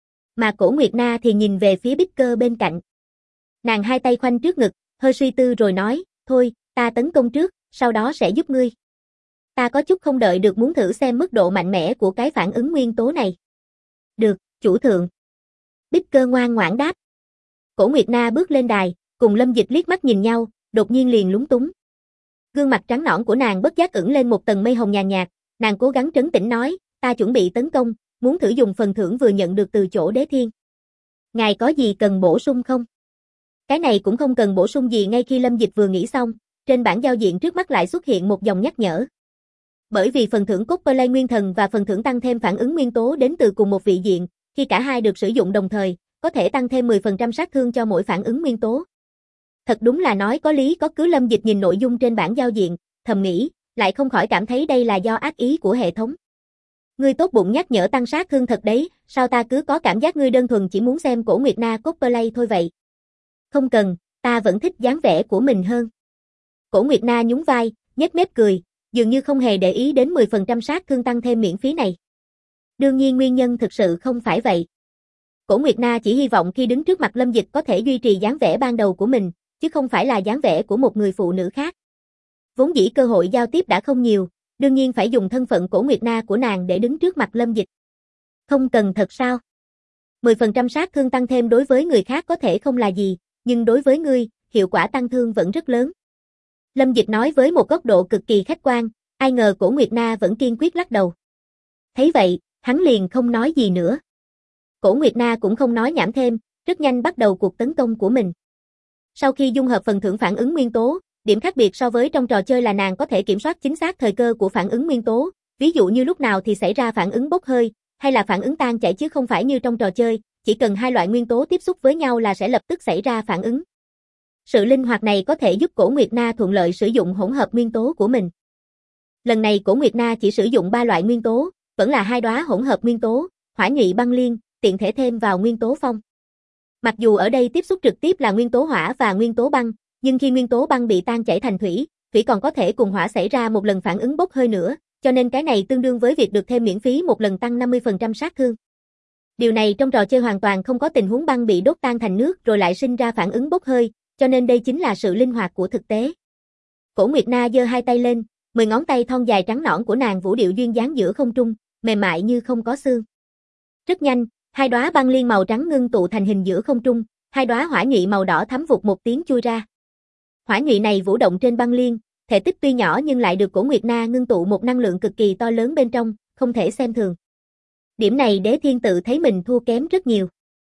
Mà Cổ Nguyệt Na thì nhìn về phía Bích Cơ bên cạnh. Nàng hai tay khoanh trước ngực, hơi suy tư rồi nói, thôi, ta tấn công trước, sau đó sẽ giúp ngươi. Ta có chút không đợi được muốn thử xem mức độ mạnh mẽ của cái phản ứng nguyên tố này. Được, chủ thượng. Bích Cơ ngoan ngoãn đáp. Cổ Nguyệt Na bước lên đài, cùng Lâm Dịch liếc mắt nhìn nhau, đột nhiên liền lúng túng. Gương mặt trắng nõn của nàng bất giác ửng lên một tầng mây hồng nhàn nhạt, nàng cố gắng trấn tĩnh nói, ta chuẩn bị tấn công, muốn thử dùng phần thưởng vừa nhận được từ chỗ Đế Thiên. Ngài có gì cần bổ sung không? Cái này cũng không cần bổ sung gì. Ngay khi Lâm Dịch vừa nghĩ xong, trên bảng giao diện trước mắt lại xuất hiện một dòng nhắc nhở. Bởi vì phần thưởng cosplay nguyên thần và phần thưởng tăng thêm phản ứng nguyên tố đến từ cùng một vị diện, khi cả hai được sử dụng đồng thời, có thể tăng thêm 10% sát thương cho mỗi phản ứng nguyên tố. Thật đúng là nói có lý có cứ. Lâm Dịch nhìn nội dung trên bảng giao diện, thầm nghĩ, lại không khỏi cảm thấy đây là do ác ý của hệ thống. Ngươi tốt bụng nhắc nhở tăng sát thương thật đấy, sao ta cứ có cảm giác ngươi đơn thuần chỉ muốn xem Cổ Nguyệt Na cosplay thôi vậy? Không cần, ta vẫn thích dáng vẻ của mình hơn. Cổ Nguyệt Na nhún vai, nhếch mép cười, dường như không hề để ý đến 10% sát thương tăng thêm miễn phí này. Đương nhiên nguyên nhân thực sự không phải vậy. Cổ Nguyệt Na chỉ hy vọng khi đứng trước mặt Lâm Dịch có thể duy trì dáng vẻ ban đầu của mình, chứ không phải là dáng vẻ của một người phụ nữ khác. Vốn dĩ cơ hội giao tiếp đã không nhiều, đương nhiên phải dùng thân phận Cổ Nguyệt Na của nàng để đứng trước mặt Lâm Dịch. Không cần thật sao? 10% sát thương tăng thêm đối với người khác có thể không là gì, nhưng đối với ngươi, hiệu quả tăng thương vẫn rất lớn. Lâm Dịch nói với một góc độ cực kỳ khách quan, ai ngờ Cổ Nguyệt Na vẫn kiên quyết lắc đầu. Thấy vậy, hắn liền không nói gì nữa. Cổ Nguyệt Na cũng không nói nhảm thêm, rất nhanh bắt đầu cuộc tấn công của mình. Sau khi dung hợp phần thưởng phản ứng nguyên tố, điểm khác biệt so với trong trò chơi là nàng có thể kiểm soát chính xác thời cơ của phản ứng nguyên tố, ví dụ như lúc nào thì xảy ra phản ứng bốc hơi, hay là phản ứng tan chảy, chứ không phải như trong trò chơi, chỉ cần hai loại nguyên tố tiếp xúc với nhau là sẽ lập tức xảy ra phản ứng. Sự linh hoạt này có thể giúp Cổ Nguyệt Na thuận lợi sử dụng hỗn hợp nguyên tố của mình. Lần này Cổ Nguyệt Na chỉ sử dụng 3 loại nguyên tố, vẫn là 2 đóa hỗn hợp nguyên tố, hỏa nhụy băng liên, tiện thể thêm vào nguyên tố phong. Mặc dù ở đây tiếp xúc trực tiếp là nguyên tố hỏa và nguyên tố băng, nhưng khi nguyên tố băng bị tan chảy thành thủy, thủy còn có thể cùng hỏa xảy ra một lần phản ứng bốc hơi nữa, cho nên cái này tương đương với việc được thêm miễn phí một lần tăng 50% sát thương. Điều này trong trò chơi hoàn toàn không có tình huống băng bị đốt tan thành nước rồi lại sinh ra phản ứng bốc hơi, cho nên đây chính là sự linh hoạt của thực tế. Cổ Nguyệt Na giơ hai tay lên, 10 ngón tay thon dài trắng nõn của nàng vũ điệu duyên dáng giữa không trung, mềm mại như không có xương. Rất nhanh, 2 đóa băng liên màu trắng ngưng tụ thành hình giữa không trung, 2 đóa hỏa nhụy màu đỏ thắm vụt một tiếng chui ra. Hỏa nhụy này vũ động trên băng liên, thể tích tuy nhỏ nhưng lại được Cổ Nguyệt Na ngưng tụ một năng lượng cực kỳ to lớn bên trong, không thể xem thường. Điểm này Đế Thiên tự thấy mình thua kém rất nhiều.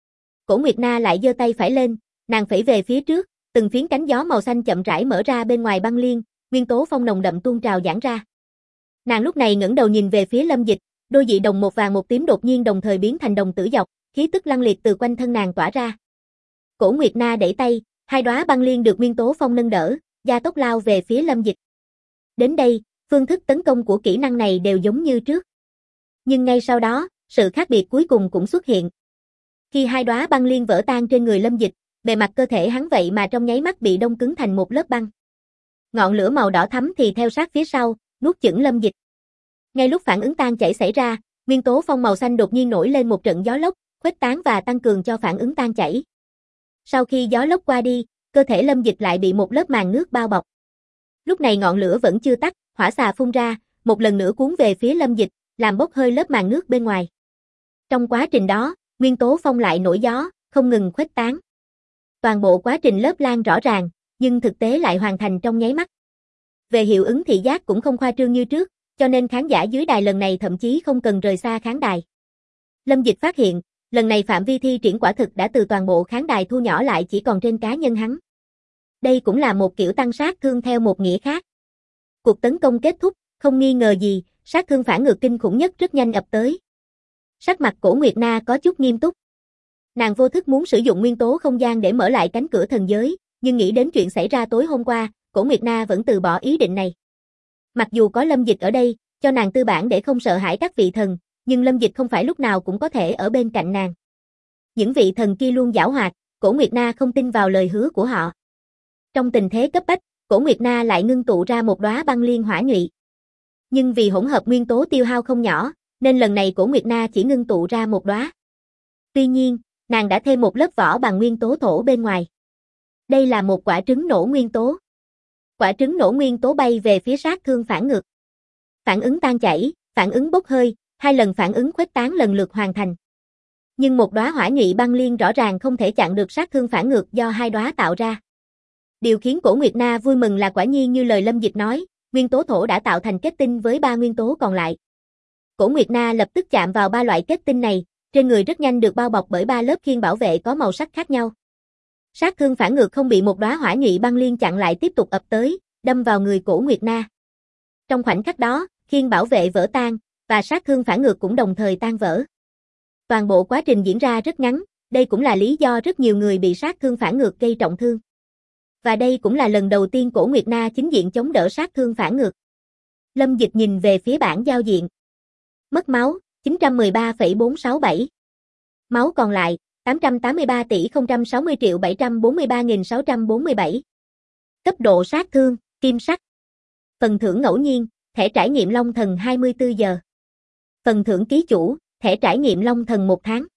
Cổ Nguyệt Na lại giơ tay phải lên, nàng phẩy về phía trước, từng phiến cánh gió màu xanh chậm rãi mở ra bên ngoài băng liên, nguyên tố phong nồng đậm tuôn trào giãn ra. Nàng lúc này ngẩng đầu nhìn về phía Lâm Dịch, đôi dị đồng một vàng một tím đột nhiên đồng thời biến thành đồng tử dọc, khí tức lăng liệt từ quanh thân nàng tỏa ra. Cổ Nguyệt Na đẩy tay, 2 đóa băng liên được nguyên tố phong nâng đỡ, gia tốc lao về phía Lâm Dịch. Đến đây, phương thức tấn công của kỹ năng này đều giống như trước. Nhưng ngay sau đó, sự khác biệt cuối cùng cũng xuất hiện. Khi 2 đóa băng liên vỡ tan trên người Lâm Dịch, bề mặt cơ thể hắn vậy mà trong nháy mắt bị đông cứng thành một lớp băng. Ngọn lửa màu đỏ thắm thì theo sát phía sau, nuốt chửng Lâm Dịch. Ngay lúc phản ứng tan chảy xảy ra, nguyên tố phong màu xanh đột nhiên nổi lên một trận gió lốc, khuếch tán và tăng cường cho phản ứng tan chảy. Sau khi gió lốc qua đi, cơ thể Lâm Dịch lại bị một lớp màn nước bao bọc. Lúc này ngọn lửa vẫn chưa tắt, hỏa xà phun ra, một lần nữa cuốn về phía Lâm Dịch, làm bốc hơi lớp màn nước bên ngoài. Trong quá trình đó, nguyên tố phong lại nổi gió, không ngừng khuếch tán. Toàn bộ quá trình lớp lan rõ ràng, nhưng thực tế lại hoàn thành trong nháy mắt. Về hiệu ứng thị giác cũng không khoa trương như trước, cho nên khán giả dưới đài lần này thậm chí không cần rời xa khán đài. Lâm Dịch phát hiện, lần này phạm vi thi triển quả thực đã từ toàn bộ khán đài thu nhỏ lại chỉ còn trên cá nhân hắn. Đây cũng là một kiểu tăng sát thương theo một nghĩa khác. Cuộc tấn công kết thúc, không nghi ngờ gì, sát thương phản ngược kinh khủng nhất rất nhanh ập tới. Sắc mặt Cổ Nguyệt Na có chút nghiêm túc. Nàng vô thức muốn sử dụng nguyên tố không gian để mở lại cánh cửa thần giới, nhưng nghĩ đến chuyện xảy ra tối hôm qua, Cổ Nguyệt Na vẫn từ bỏ ý định này. Mặc dù có Lâm Dịch ở đây, cho nàng tư bản để không sợ hãi các vị thần, nhưng Lâm Dịch không phải lúc nào cũng có thể ở bên cạnh nàng. Những vị thần kia luôn giảo hoạt, Cổ Nguyệt Na không tin vào lời hứa của họ. Trong tình thế cấp bách, Cổ Nguyệt Na lại ngưng tụ ra một đóa băng liên hỏa nhụy. Nhưng vì hỗn hợp nguyên tố tiêu hao không nhỏ, nên lần này Cổ Nguyệt Na chỉ ngưng tụ ra một đóa. Tuy nhiên, nàng đã thêm một lớp vỏ bằng nguyên tố thổ bên ngoài. Đây là một quả trứng nổ nguyên tố. Quả trứng nổ nguyên tố bay về phía sát thương phản ngược. Phản ứng tan chảy, phản ứng bốc hơi, 2 lần phản ứng khuếch tán lần lượt hoàn thành. Nhưng một đóa hỏa nhụy băng liên rõ ràng không thể chặn được sát thương phản ngược do 2 đóa tạo ra. Điều khiến Cổ Nguyệt Na vui mừng là quả nhiên như lời Lâm Dịch nói, nguyên tố thổ đã tạo thành kết tinh với 3 nguyên tố còn lại. Cổ Nguyệt Na lập tức chạm vào 3 loại kết tinh này, trên người rất nhanh được bao bọc bởi 3 lớp khiên bảo vệ có màu sắc khác nhau. Sát thương phản ngược không bị một đóa hỏa nhụy băng liên chặn lại tiếp tục ập tới, đâm vào người Cổ Nguyệt Na. Trong khoảnh khắc đó, khiên bảo vệ vỡ tan, và sát thương phản ngược cũng đồng thời tan vỡ. Toàn bộ quá trình diễn ra rất ngắn, đây cũng là lý do rất nhiều người bị sát thương phản ngược gây trọng thương. Và đây cũng là lần đầu tiên Cổ Nguyệt Na chính diện chống đỡ sát thương phản ngược. Lâm Dịch nhìn về phía bảng giao diện. Mất máu, 913,467. Máu còn lại, 883 tỷ 060 triệu 743.647. Cấp độ sát thương, kim sắc. Phần thưởng ngẫu nhiên, thẻ trải nghiệm Long Thần 24 giờ. Phần thưởng ký chủ, thẻ trải nghiệm Long Thần 1 tháng.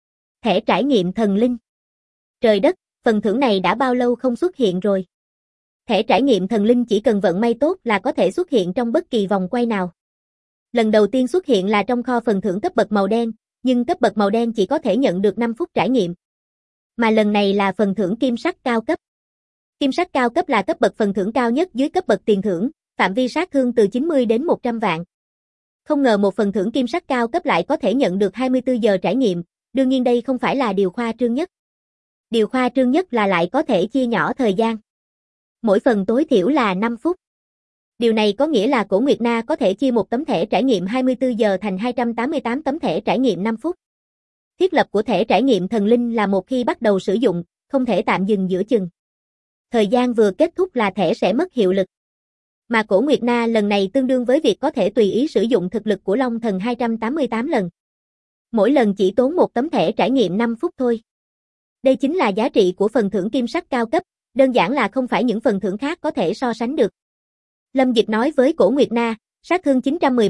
Thẻ trải nghiệm Thần Linh. Trời đất, phần thưởng này đã bao lâu không xuất hiện rồi? Thẻ trải nghiệm Thần Linh chỉ cần vận may tốt là có thể xuất hiện trong bất kỳ vòng quay nào. Lần đầu tiên xuất hiện là trong kho phần thưởng cấp bậc màu đen, nhưng cấp bậc màu đen chỉ có thể nhận được 5 phút trải nghiệm. Mà lần này là phần thưởng kim sắc cao cấp. Kim sắc cao cấp là cấp bậc phần thưởng cao nhất dưới cấp bậc tiền thưởng, phạm vi sát thương từ 90 đến 100 vạn. Không ngờ một phần thưởng kim sắc cao cấp lại có thể nhận được 24 giờ trải nghiệm, đương nhiên đây không phải là điều khoa trương nhất. Điều khoa trương nhất là lại có thể chia nhỏ thời gian. Mỗi phần tối thiểu là 5 phút. Điều này có nghĩa là Cổ Nguyệt Na có thể chia một tấm thẻ trải nghiệm 24 giờ thành 288 tấm thẻ trải nghiệm 5 phút. Thiết lập của thẻ trải nghiệm Thần Linh là một khi bắt đầu sử dụng, không thể tạm dừng giữa chừng. Thời gian vừa kết thúc là thẻ sẽ mất hiệu lực. Mà Cổ Nguyệt Na lần này tương đương với việc có thể tùy ý sử dụng thực lực của Long Thần 288 lần. Mỗi lần chỉ tốn một tấm thẻ trải nghiệm 5 phút thôi. Đây chính là giá trị của phần thưởng kim sắc cao cấp, đơn giản là không phải những phần thưởng khác có thể so sánh được. Lâm Dịch nói với Cổ Nguyệt Na, sát thương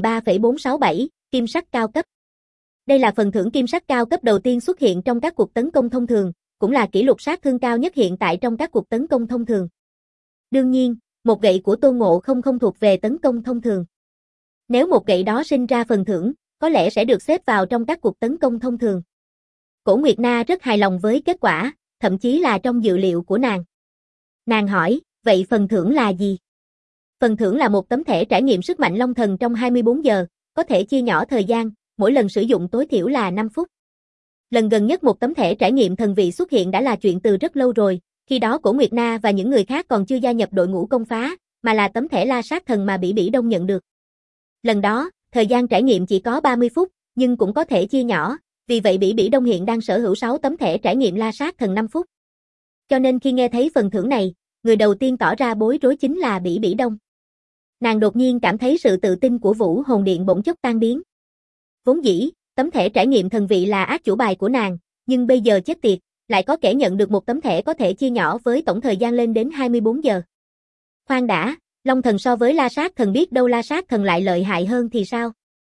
913,467, kim sắc cao cấp. Đây là phần thưởng kim sắc cao cấp đầu tiên xuất hiện trong các cuộc tấn công thông thường, cũng là kỷ lục sát thương cao nhất hiện tại trong các cuộc tấn công thông thường. Đương nhiên, một gậy của Tôn Ngộ không thuộc về tấn công thông thường. Nếu một gậy đó sinh ra phần thưởng, có lẽ sẽ được xếp vào trong các cuộc tấn công thông thường. Cổ Nguyệt Na rất hài lòng với kết quả, thậm chí là trong dự liệu của nàng. Nàng hỏi, vậy phần thưởng là gì? Phần thưởng là một tấm thẻ trải nghiệm sức mạnh Long Thần trong 24 giờ, có thể chia nhỏ thời gian, mỗi lần sử dụng tối thiểu là 5 phút. Lần gần nhất một tấm thẻ trải nghiệm thần vị xuất hiện đã là chuyện từ rất lâu rồi, khi đó Cổ Nguyệt Na và những người khác còn chưa gia nhập đội ngũ công phá, mà là tấm thẻ La Sát Thần mà Bỉ Bỉ Đông nhận được. Lần đó, thời gian trải nghiệm chỉ có 30 phút, nhưng cũng có thể chia nhỏ, vì vậy Bỉ Bỉ Đông hiện đang sở hữu 6 tấm thẻ trải nghiệm La Sát Thần 5 phút. Cho nên khi nghe thấy phần thưởng này, người đầu tiên tỏ ra bối rối chính là Bỉ Bỉ Đông. Nàng đột nhiên cảm thấy sự tự tin của Vũ Hồn Điện bỗng chốc tan biến. Vốn dĩ, tấm thẻ trải nghiệm thần vị là át chủ bài của nàng, nhưng bây giờ chết tiệt, lại có kẻ nhận được một tấm thẻ có thể chia nhỏ với tổng thời gian lên đến 24 giờ. Khoan đã, Long Thần so với La Sát Thần biết đâu La Sát Thần lại lợi hại hơn thì sao?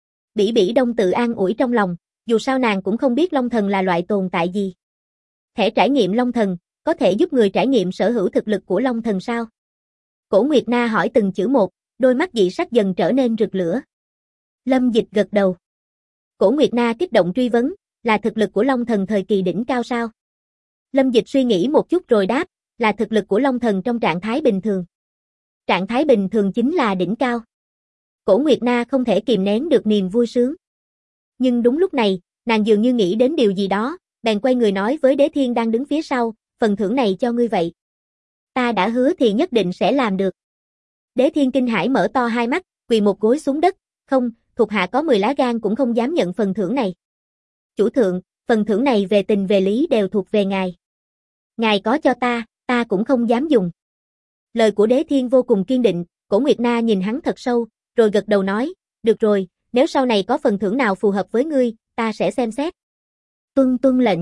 Bỉ Bỉ Đông tự an ủi trong lòng, dù sao nàng cũng không biết Long Thần là loại tồn tại gì. Thẻ trải nghiệm Long Thần, có thể giúp người trải nghiệm sở hữu thực lực của Long Thần sao? Cổ Nguyệt Na hỏi từng chữ một, đôi mắt dị sắc dần trở nên rực lửa. Lâm Dịch gật đầu. Cổ Nguyệt Na kích động truy vấn, là thực lực của Long Thần thời kỳ đỉnh cao sao? Lâm Dịch suy nghĩ một chút rồi đáp, là thực lực của Long Thần trong trạng thái bình thường. Trạng thái bình thường chính là đỉnh cao. Cổ Nguyệt Na không thể kìm nén được niềm vui sướng. Nhưng đúng lúc này, nàng dường như nghĩ đến điều gì đó, bèn quay người nói với Đế Thiên đang đứng phía sau, phần thưởng này cho ngươi vậy. Ta đã hứa thì nhất định sẽ làm được. Đế Thiên kinh hãi mở to hai mắt, quỳ một gối xuống đất, không, thuộc hạ có 10 lá gan cũng không dám nhận phần thưởng này. Chủ thượng, phần thưởng này về tình về lý đều thuộc về ngài. Ngài có cho ta cũng không dám dùng. Lời của Đế Thiên vô cùng kiên định, Cổ Nguyệt Na nhìn hắn thật sâu, rồi gật đầu nói, được rồi, nếu sau này có phần thưởng nào phù hợp với ngươi, ta sẽ xem xét. Tuân lệnh.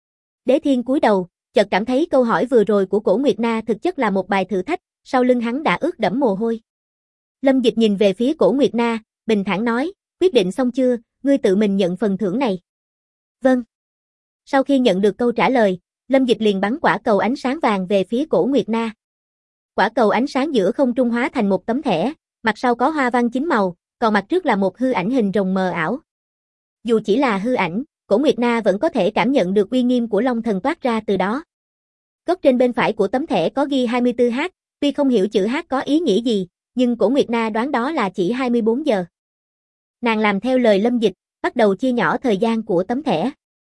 Đế Thiên cúi đầu, chợt cảm thấy câu hỏi vừa rồi của Cổ Nguyệt Na thực chất là một bài thử thách, sau lưng hắn đã ướt đẫm mồ hôi. Lâm Dịch nhìn về phía Cổ Nguyệt Na, bình thản nói, quyết định xong chưa, ngươi tự mình nhận phần thưởng này. Vâng. Sau khi nhận được câu trả lời, Lâm Dịch liền bắn quả cầu ánh sáng vàng về phía Cổ Nguyệt Na. Quả cầu ánh sáng giữa không trung hóa thành một tấm thẻ, mặt sau có hoa văn 9 màu, còn mặt trước là một hư ảnh hình rồng mờ ảo. Dù chỉ là hư ảnh, Cổ Nguyệt Na vẫn có thể cảm nhận được uy nghiêm của Long Thần toát ra từ đó. Góc trên bên phải của tấm thẻ có ghi 24h, tuy không hiểu chữ H có ý nghĩa gì, nhưng Cổ Nguyệt Na đoán đó là chỉ 24 giờ. Nàng làm theo lời Lâm Dịch, bắt đầu chia nhỏ thời gian của tấm thẻ.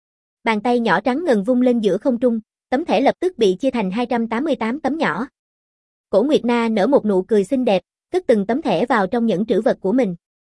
Bàn tay nhỏ trắng ngần vung lên giữa không trung, tấm thẻ lập tức bị chia thành 288 tấm nhỏ. Cổ Nguyệt Na nở một nụ cười xinh đẹp, cất từng tấm thẻ vào trong nhẫn trữ vật của mình.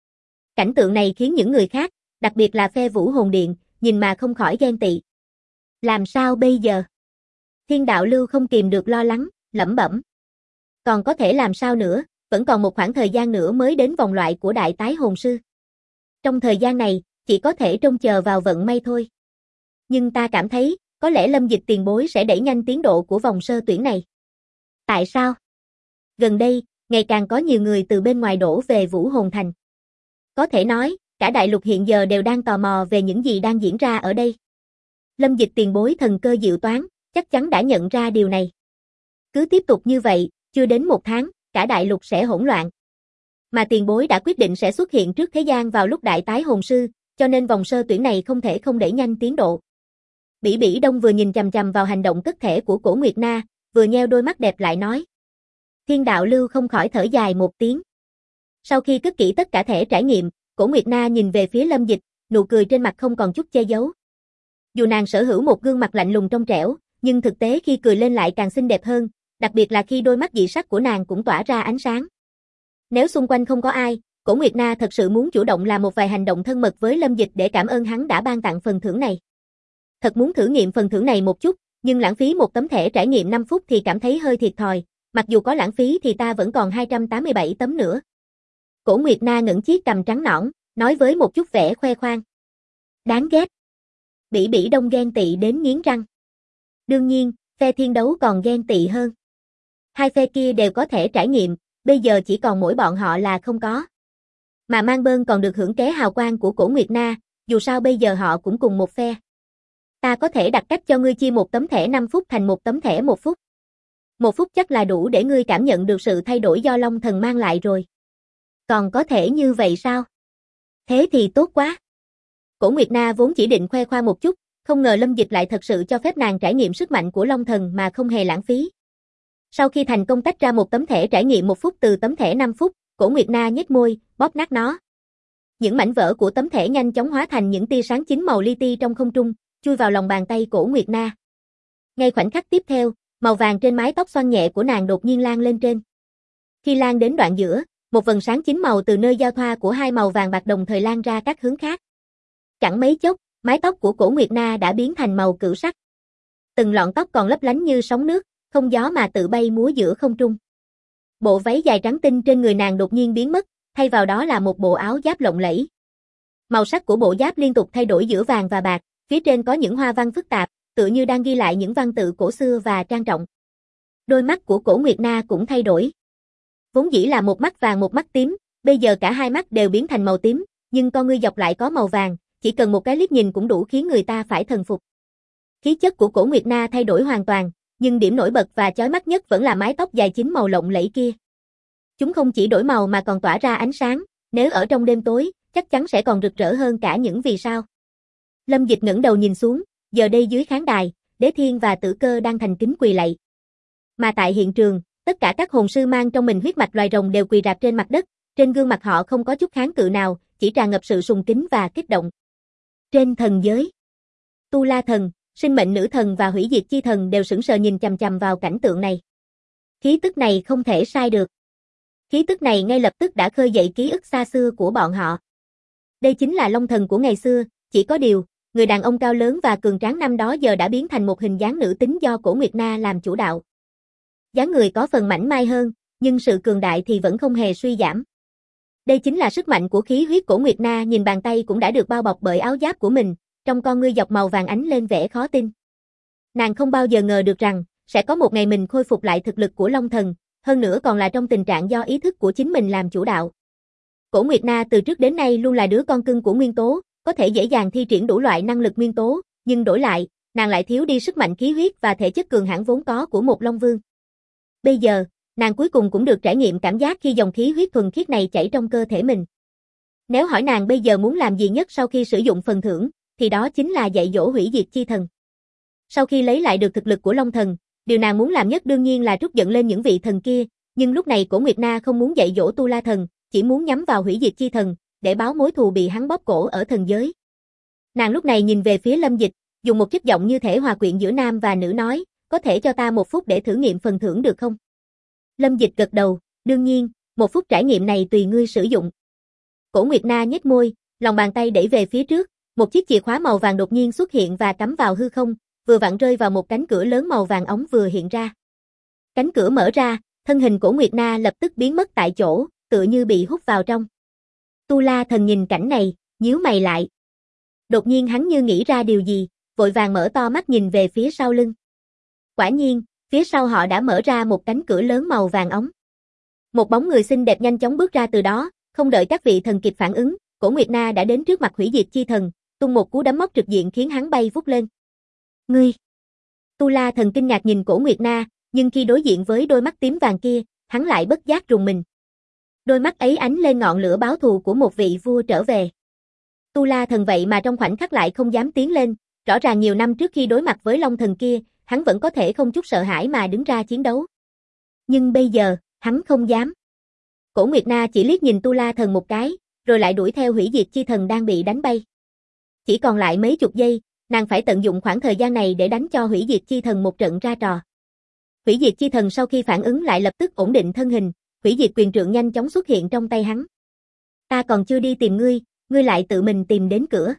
Cảnh tượng này khiến những người khác, đặc biệt là phe Vũ Hồn Điện, nhìn mà không khỏi ghen tị. Làm sao bây giờ? Thiên đạo lưu không kìm được lo lắng, lẩm bẩm. Còn có thể làm sao nữa, vẫn còn một khoảng thời gian nữa mới đến vòng loại của đại tái hồn sư. Trong thời gian này, chỉ có thể trông chờ vào vận may thôi. Nhưng ta cảm thấy, có lẽ Lâm Dịch tiền bối sẽ đẩy nhanh tiến độ của vòng sơ tuyển này. Tại sao? Gần đây, ngày càng có nhiều người từ bên ngoài đổ về Vũ Hồn Thành. Có thể nói, cả đại lục hiện giờ đều đang tò mò về những gì đang diễn ra ở đây. Lâm Dịch tiền bối thần cơ diệu toán, chắc chắn đã nhận ra điều này. Cứ tiếp tục như vậy, chưa đến 1 tháng, cả đại lục sẽ hỗn loạn. Mà tiền bối đã quyết định sẽ xuất hiện trước thế gian vào lúc đại tái hồn sư, cho nên vòng sơ tuyển này không thể không đẩy nhanh tiến độ. Bỉ Bỉ Đông vừa nhìn chằm chằm vào hành động cất thể của Cổ Nguyệt Na, vừa nheo đôi mắt đẹp lại nói. Thiên đạo lưu không khỏi thở dài một tiếng. Sau khi cất kỹ tất cả thẻ trải nghiệm, Cổ Nguyệt Na nhìn về phía Lâm Dịch, nụ cười trên mặt không còn chút che giấu. Dù nàng sở hữu một gương mặt lạnh lùng trong trẻo, nhưng thực tế khi cười lên lại càng xinh đẹp hơn, đặc biệt là khi đôi mắt dị sắc của nàng cũng tỏa ra ánh sáng. Nếu xung quanh không có ai, Cổ Nguyệt Na thật sự muốn chủ động làm một vài hành động thân mật với Lâm Dịch để cảm ơn hắn đã ban tặng phần thưởng này. Thật muốn thử nghiệm phần thưởng này một chút, nhưng lãng phí một tấm thẻ trải nghiệm 5 phút thì cảm thấy hơi thiệt thòi, mặc dù có lãng phí thì ta vẫn còn 287 tấm nữa. Cổ Nguyệt Na ngẩng chiếc cằm trắng nõn, nói với một chút vẻ khoe khoang. Đáng ghét. Bỉ Bỉ Đông ghen tị đến nghiến răng. Đương nhiên, phe thiên đấu còn ghen tị hơn. Hai phe kia đều có thể trải nghiệm, bây giờ chỉ còn mỗi bọn họ là không có. Mà Mang Bơn còn được hưởng ké hào quang của Cổ Nguyệt Na, dù sao bây giờ họ cũng cùng một phe. Ta có thể đặt cách cho ngươi chia một tấm thẻ 5 phút thành một tấm thẻ 1 phút. 1 phút chắc là đủ để ngươi cảm nhận được sự thay đổi do Long Thần mang lại rồi. Còn có thể như vậy sao? Thế thì tốt quá. Cổ Nguyệt Na vốn chỉ định khoe khoang một chút, không ngờ Lâm Dịch lại thật sự cho phép nàng trải nghiệm sức mạnh của Long Thần mà không hề lãng phí. Sau khi thành công tách ra một tấm thẻ trải nghiệm 1 phút từ tấm thẻ 5 phút, Cổ Nguyệt Na nhếch môi, bóp nát nó. Những mảnh vỡ của tấm thẻ nhanh chóng hóa thành những tia sáng chín màu li ti trong không trung, chui vào lòng bàn tay Cổ Nguyệt Na. Ngay khoảnh khắc tiếp theo, màu vàng trên mái tóc xoăn nhẹ của nàng đột nhiên lan lên trên. Khi lan đến đoạn giữa, một vầng sáng chín màu từ nơi giao thoa của hai màu vàng bạc đồng thời lan ra các hướng khác. Chẳng mấy chốc, mái tóc của Cổ Nguyệt Na đã biến thành màu cửu sắc. Từng lọn tóc còn lấp lánh như sóng nước, không gió mà tự bay múa giữa không trung. Bộ váy dài trắng tinh trên người nàng đột nhiên biến mất, thay vào đó là một bộ áo giáp lộng lẫy. Màu sắc của bộ giáp liên tục thay đổi giữa vàng và bạc, phía trên có những hoa văn phức tạp, tựa như đang ghi lại những văn tự cổ xưa và trang trọng. Đôi mắt của Cổ Nguyệt Na cũng thay đổi. Vốn dĩ là một mắt vàng một mắt tím, bây giờ cả hai mắt đều biến thành màu tím, nhưng con ngươi dọc lại có màu vàng, chỉ cần một cái liếc nhìn cũng đủ khiến người ta phải thần phục. Khí chất của Cổ Nguyệt Na thay đổi hoàn toàn, nhưng điểm nổi bật và chói mắt nhất vẫn là mái tóc dài chín màu lộng lẫy kia. Chúng không chỉ đổi màu mà còn tỏa ra ánh sáng, nếu ở trong đêm tối, chắc chắn sẽ còn rực rỡ hơn cả những vì sao. Lâm Dịch ngẩng đầu nhìn xuống, giờ đây dưới khán đài, Đế Thiên và Tử Cơ đang thành kính quỳ lạy. Mà tại hiện trường, tất cả các hồn sư mang trong mình huyết mạch loài rồng đều quỳ rạp trên mặt đất, trên gương mặt họ không có chút kháng cự nào, chỉ tràn ngập sự sùng kính và kích động. Trên thần giới, Tu La Thần, Sinh Mệnh Nữ Thần và Hủy Diệt Chi Thần đều sững sờ nhìn chằm chằm vào cảnh tượng này. Khí tức này không thể sai được. Khí tức này ngay lập tức đã khơi dậy ký ức xa xưa của bọn họ. Đây chính là Long Thần của ngày xưa, chỉ có điều, người đàn ông cao lớn và cường tráng năm đó giờ đã biến thành một hình dáng nữ tính do Cổ Nguyệt Na làm chủ đạo. Dáng người có phần mảnh mai hơn, nhưng sự cường đại thì vẫn không hề suy giảm. Đây chính là sức mạnh của khí huyết. Cổ Nguyệt Na nhìn bàn tay cũng đã được bao bọc bởi áo giáp của mình, trong con ngươi dọc màu vàng ánh lên vẻ khó tin. Nàng không bao giờ ngờ được rằng, sẽ có một ngày mình khôi phục lại thực lực của Long Thần, hơn nữa còn là trong tình trạng do ý thức của chính mình làm chủ đạo. Cổ Nguyệt Na từ trước đến nay luôn là đứa con cưng của nguyên tố, có thể dễ dàng thi triển đủ loại năng lực nguyên tố, nhưng đổi lại, nàng lại thiếu đi sức mạnh khí huyết và thể chất cường hãn vốn có của một Long Vương. Bây giờ, nàng cuối cùng cũng được trải nghiệm cảm giác khi dòng khí huyết thuần khiết này chảy trong cơ thể mình. Nếu hỏi nàng bây giờ muốn làm gì nhất sau khi sử dụng phần thưởng, thì đó chính là dạy dỗ Hủy Diệt Chi Thần. Sau khi lấy lại được thực lực của Long Thần, điều nàng muốn làm nhất đương nhiên là trút giận lên những vị thần kia, nhưng lúc này Cổ Nguyệt Na không muốn dạy dỗ Tu La Thần, chỉ muốn nhắm vào Hủy Diệt Chi Thần, để báo mối thù bị hắn bóp cổ ở thần giới. Nàng lúc này nhìn về phía Lâm Dịch, dùng một chất giọng như thể hòa quyện giữa nam và nữ nói, có thể cho ta 1 phút để thử nghiệm phần thưởng được không? Lâm Dịch gật đầu, đương nhiên, 1 phút trải nghiệm này tùy ngươi sử dụng. Cổ Nguyệt Na nhếch môi, lòng bàn tay đẩy về phía trước, một chiếc chìa khóa màu vàng đột nhiên xuất hiện và cắm vào hư không, vừa vặn rơi vào một cánh cửa lớn màu vàng óng vừa hiện ra. Cánh cửa mở ra, thân hình Cổ Nguyệt Na lập tức biến mất tại chỗ, tựa như bị hút vào trong. Tu La Thần nhìn cảnh này, nhíu mày lại. Đột nhiên hắn như nghĩ ra điều gì, vội vàng mở to mắt nhìn về phía sau lưng. Quả nhiên, phía sau họ đã mở ra một cánh cửa lớn màu vàng óng. Một bóng người xinh đẹp nhanh chóng bước ra từ đó, không đợi các vị thần kịp phản ứng, Cổ Nguyệt Na đã đến trước mặt Hủy Diệt Chi Thần, tung một cú đấm móc trực diện khiến hắn bay vút lên. Ngươi! Tu La Thần kinh ngạc nhìn Cổ Nguyệt Na, nhưng khi đối diện với đôi mắt tím vàng kia, hắn lại bất giác rùng mình. Đôi mắt ấy ánh lên ngọn lửa báo thù của một vị vua trở về. Tu La Thần vậy mà trong khoảnh khắc lại không dám tiến lên, rõ ràng nhiều năm trước khi đối mặt với Long Thần kia, hắn vẫn có thể không chút sợ hãi mà đứng ra chiến đấu. Nhưng bây giờ, hắn không dám. Cổ Nguyệt Na chỉ liếc nhìn Tu La Thần một cái, rồi lại đuổi theo Hủy Diệt Chi Thần đang bị đánh bay. Chỉ còn lại mấy chục giây, nàng phải tận dụng khoảng thời gian này để đánh cho Hủy Diệt Chi Thần một trận ra trò. Hủy Diệt Chi Thần sau khi phản ứng lại lập tức ổn định thân hình, Hủy Diệt Quyền Trượng nhanh chóng xuất hiện trong tay hắn. Ta còn chưa đi tìm ngươi, ngươi lại tự mình tìm đến cửa.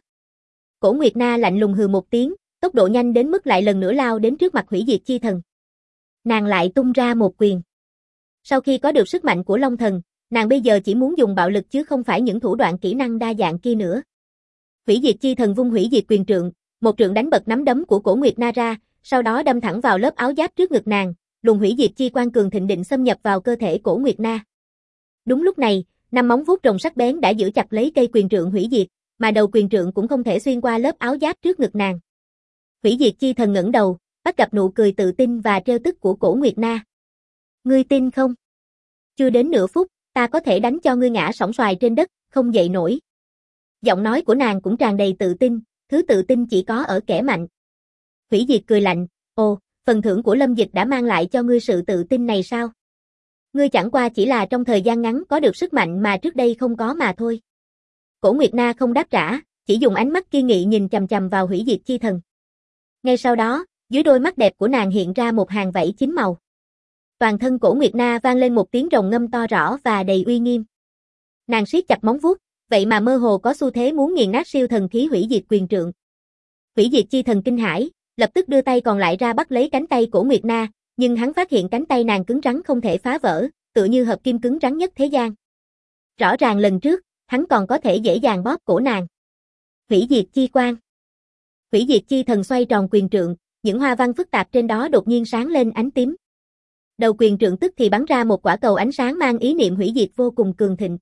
Cổ Nguyệt Na lạnh lùng hừ một tiếng, tốc độ nhanh đến mức lại lần nữa lao đến trước mặt Hủy Diệt Chi Thần. Nàng lại tung ra một quyền. Sau khi có được sức mạnh của Long Thần, nàng bây giờ chỉ muốn dùng bạo lực chứ không phải những thủ đoạn kỹ năng đa dạng kia nữa. Hủy Diệt Chi Thần vung Hủy Diệt Quyền Trượng, một trượng đánh bật nắm đấm của Cổ Nguyệt Na ra, sau đó đâm thẳng vào lớp áo giáp trước ngực nàng, luồng hủy diệt chi quang cường thịnh định xâm nhập vào cơ thể Cổ Nguyệt Na. Đúng lúc này, năm móng vuốt rồng sắc bén đã giữ chặt lấy cây quyền trượng hủy diệt, mà đầu quyền trượng cũng không thể xuyên qua lớp áo giáp trước ngực nàng. Hủy Diệt Chi Thần ngẩng đầu, bắt gặp nụ cười tự tin và trêu tức của Cổ Nguyệt Na. Ngươi tin không? Chưa đến nửa phút, ta có thể đánh cho ngươi ngã sóng xoài trên đất, không dậy nổi. Giọng nói của nàng cũng tràn đầy tự tin, thứ tự tin chỉ có ở kẻ mạnh. Hủy Diệt cười lạnh, ồ, phần thưởng của Lâm Dịch đã mang lại cho ngươi sự tự tin này sao? Ngươi chẳng qua chỉ là trong thời gian ngắn có được sức mạnh mà trước đây không có mà thôi. Cổ Nguyệt Na không đáp trả, chỉ dùng ánh mắt kiên nghị nhìn chằm chằm vào Hủy Diệt Chi Thần. Ngay sau đó, dưới đôi mắt đẹp của nàng hiện ra một hàng vảy chín màu. Toàn thân Cổ Nguyệt Na vang lên một tiếng rồng ngâm to rõ và đầy uy nghiêm. Nàng siết chặt móng vuốt, vậy mà mơ hồ có xu thế muốn nghiền nát siêu thần khí Hủy Diệt Quyền Trượng. Hủy Diệt Chi Thần kinh hãi, lập tức đưa tay còn lại ra bắt lấy cánh tay Cổ Nguyệt Na, nhưng hắn phát hiện cánh tay nàng cứng rắn không thể phá vỡ, tựa như hợp kim cứng rắn nhất thế gian. Rõ ràng lần trước, hắn còn có thể dễ dàng bóp cổ nàng. Hủy Diệt Chi Quang. Hủy Diệt Chi Thần xoay tròn quyền trượng, những hoa văn phức tạp trên đó đột nhiên sáng lên ánh tím. Đầu quyền trượng tức thì bắn ra một quả cầu ánh sáng mang ý niệm hủy diệt vô cùng cường thịnh.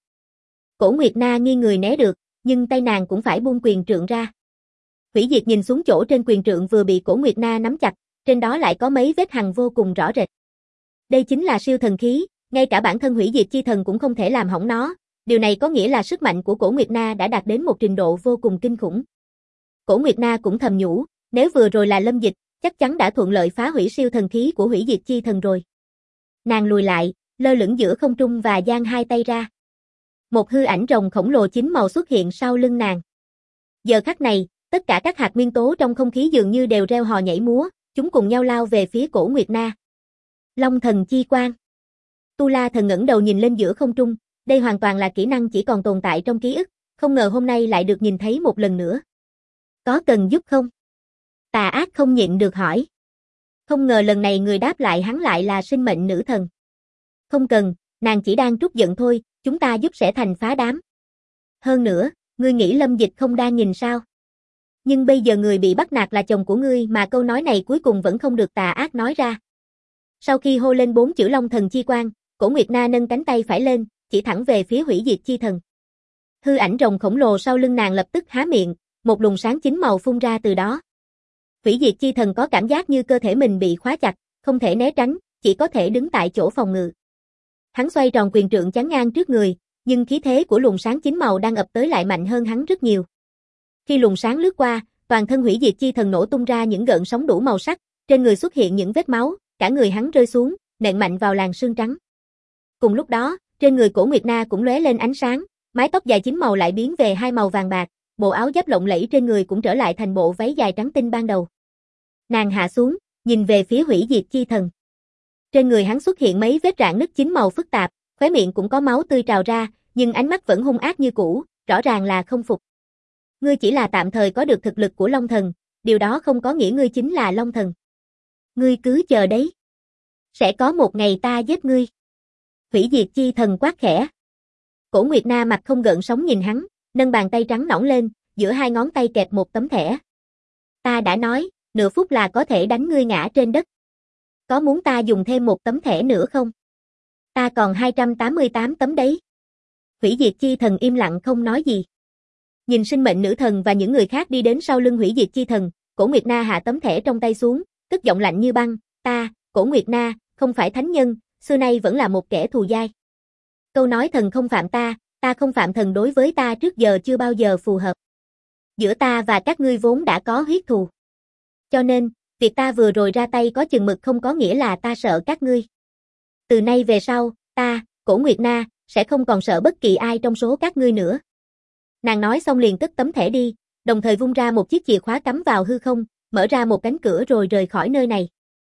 Cổ Nguyệt Na nghiêng người né được, nhưng tay nàng cũng phải buông quyền trượng ra. Hủy Diệt nhìn xuống chỗ trên quyền trượng vừa bị Cổ Nguyệt Na nắm chặt, trên đó lại có mấy vết hằn vô cùng rõ rệt. Đây chính là siêu thần khí, ngay cả bản thân Hủy Diệt Chi Thần cũng không thể làm hỏng nó, điều này có nghĩa là sức mạnh của Cổ Nguyệt Na đã đạt đến một trình độ vô cùng kinh khủng. Cổ Nguyệt Na cũng thầm nhủ, nếu vừa rồi là Lâm Dịch, chắc chắn đã thuận lợi phá hủy siêu thần khí của Hủy Diệt Chi Thần rồi. Nàng lùi lại, lơ lửng giữa không trung và giang hai tay ra. Một hư ảnh rồng khổng lồ chín màu xuất hiện sau lưng nàng. Giờ khắc này, tất cả các hạt nguyên tố trong không khí dường như đều reo hò nhảy múa, chúng cùng nhau lao về phía Cổ Nguyệt Na. Long Thần Chi Quang. Tu La Thần ngẩng đầu nhìn lên giữa không trung, đây hoàn toàn là kỹ năng chỉ còn tồn tại trong ký ức, không ngờ hôm nay lại được nhìn thấy một lần nữa. Có cần giúp không? Tà Ác không nhịn được hỏi. Không ngờ lần này người đáp lại hắn lại là sinh mệnh nữ thần. Không cần, nàng chỉ đang trút giận thôi, chúng ta giúp sẽ thành phá đám. Hơn nữa, ngươi nghĩ Lâm Dịch không đang nhìn sao? Nhưng bây giờ người bị bắt nạt là chồng của ngươi mà câu nói này cuối cùng vẫn không được Tà Ác nói ra. Sau khi hô lên 4 chữ Long Thần Chi Quang, Cổ Nguyệt Na nâng cánh tay phải lên, chỉ thẳng về phía Hủy Diệt Chi Thần. Hư ảnh rồng khổng lồ sau lưng nàng lập tức há miệng, một luồng sáng chín màu phun ra từ đó. Hủy Diệt Chi Thần có cảm giác như cơ thể mình bị khóa chặt, không thể né tránh, chỉ có thể đứng tại chỗ phòng ngự. Hắn xoay tròn quyền trượng chắn ngang trước người, nhưng khí thế của luồng sáng chín màu đang ập tới lại mạnh hơn hắn rất nhiều. Khi luồng sáng lướt qua, toàn thân Hủy Diệt Chi Thần nổ tung ra những gợn sóng đủ màu sắc, trên người xuất hiện những vết máu, cả người hắn rơi xuống, nện mạnh vào làn xương trắng. Cùng lúc đó, trên người Cổ Nguyệt Na cũng lóe lên ánh sáng, mái tóc dài chín màu lại biến về hai màu vàng bạc, bộ áo giáp lộng lẫy trên người cũng trở lại thành bộ váy dài trắng tinh ban đầu. Nàng hạ xuống, nhìn về phía Hủy Diệt Chi Thần. Trên người hắn xuất hiện mấy vết rạn nứt chín màu phức tạp, khóe miệng cũng có máu tươi trào ra, nhưng ánh mắt vẫn hung ác như cũ, rõ ràng là không phục. Ngươi chỉ là tạm thời có được thực lực của Long Thần, điều đó không có nghĩa ngươi chính là Long Thần. Ngươi cứ chờ đấy. Sẽ có một ngày ta giết ngươi. Hủy diệt chi thần quát khẽ. Cổ Nguyệt Na mặt không gợn sóng nhìn hắn, nâng bàn tay trắng nõn lên, giữa hai ngón tay kẹp một tấm thẻ. Ta đã nói, nửa phút là có thể đánh ngươi ngã trên đất. Có muốn ta dùng thêm một tấm thẻ nữa không? Ta còn 288 tấm đấy. Hủy diệt chi thần im lặng không nói gì. Nhìn sinh mệnh nữ thần và những người khác đi đến sau lưng hủy diệt chi thần, Cổ Nguyệt Na hạ tấm thẻ trong tay xuống, cất giọng lạnh như băng, ta, Cổ Nguyệt Na, không phải thánh nhân, xưa nay vẫn là một kẻ thù dai. Câu nói thần không phạm ta không phạm thần đối với ta trước giờ chưa bao giờ phù hợp. Giữa ta và các ngươi vốn đã có huyết thù. Cho nên, việc ta vừa rồi ra tay có chừng mực không có nghĩa là ta sợ các ngươi. Từ nay về sau, ta, Cổ Nguyệt Na, sẽ không còn sợ bất kỳ ai trong số các ngươi nữa. Nàng nói xong liền cất tấm thẻ đi, đồng thời vung ra một chiếc chìa khóa cắm vào hư không, mở ra một cánh cửa rồi rời khỏi nơi này.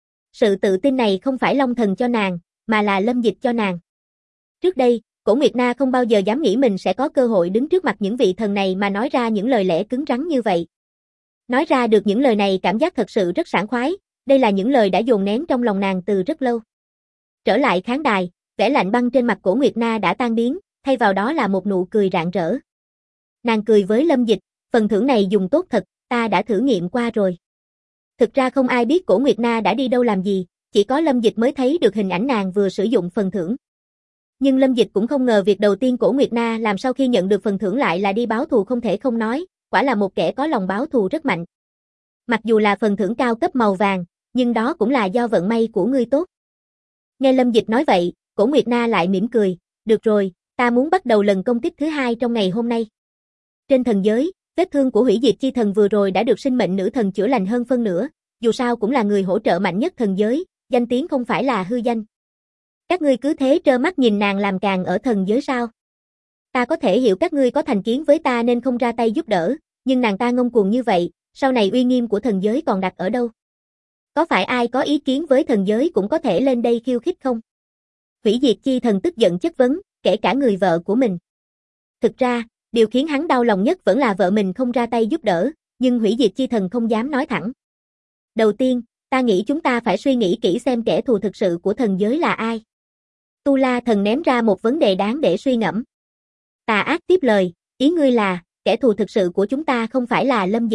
Sự tự tin này không phải Long Thần cho nàng, mà là Lâm Dịch cho nàng. Trước đây, Cổ Nguyệt Na không bao giờ dám nghĩ mình sẽ có cơ hội đứng trước mặt những vị thần này mà nói ra những lời lẽ cứng rắn như vậy. Nói ra được những lời này cảm giác thật sự rất sảng khoái, đây là những lời đã dồn nén trong lòng nàng từ rất lâu. Trở lại khán đài, vẻ lạnh băng trên mặt Cổ Nguyệt Na đã tan biến, thay vào đó là một nụ cười rạng rỡ. Nàng cười với Lâm Dịch, phần thưởng này dùng tốt thật, ta đã thử nghiệm qua rồi. Thực ra không ai biết Cổ Nguyệt Na đã đi đâu làm gì, chỉ có Lâm Dịch mới thấy được hình ảnh nàng vừa sử dụng phần thưởng. Nhưng Lâm Dịch cũng không ngờ việc đầu tiên Cổ Nguyệt Na làm sau khi nhận được phần thưởng lại là đi báo thù không thể không nói, quả là một kẻ có lòng báo thù rất mạnh. Mặc dù là phần thưởng cao cấp màu vàng, nhưng đó cũng là do vận may của ngươi tốt. Nghe Lâm Dịch nói vậy, Cổ Nguyệt Na lại mỉm cười, được rồi, ta muốn bắt đầu lần công kích thứ hai trong ngày hôm nay. Trên thần giới, vết thương của hủy diệt chi thần vừa rồi đã được sinh mệnh nữ thần chữa lành hơn phân nửa, dù sao cũng là người hỗ trợ mạnh nhất thần giới, danh tiếng không phải là hư danh. Các ngươi cứ thế trơ mắt nhìn nàng làm càng ở thần giới sao? Ta có thể hiểu các ngươi có thành kiến với ta nên không ra tay giúp đỡ, nhưng nàng ta ngông cuồng như vậy, sau này uy nghiêm của thần giới còn đặt ở đâu? Có phải ai có ý kiến với thần giới cũng có thể lên đây khiêu khích không? Hủy diệt chi thần tức giận chất vấn, kể cả người vợ của mình. Thực ra, điều khiến hắn đau lòng nhất vẫn là vợ mình không ra tay giúp đỡ, nhưng hủy diệt chi thần không dám nói thẳng. Đầu tiên, ta nghĩ chúng ta phải suy nghĩ kỹ xem kẻ thù thực sự của thần giới là ai. Tu La thần ném ra một vấn đề đáng để suy ngẫm. Tà ác tiếp lời, ý ngươi là, kẻ thù thực sự của chúng ta không phải là Lâm Dịch.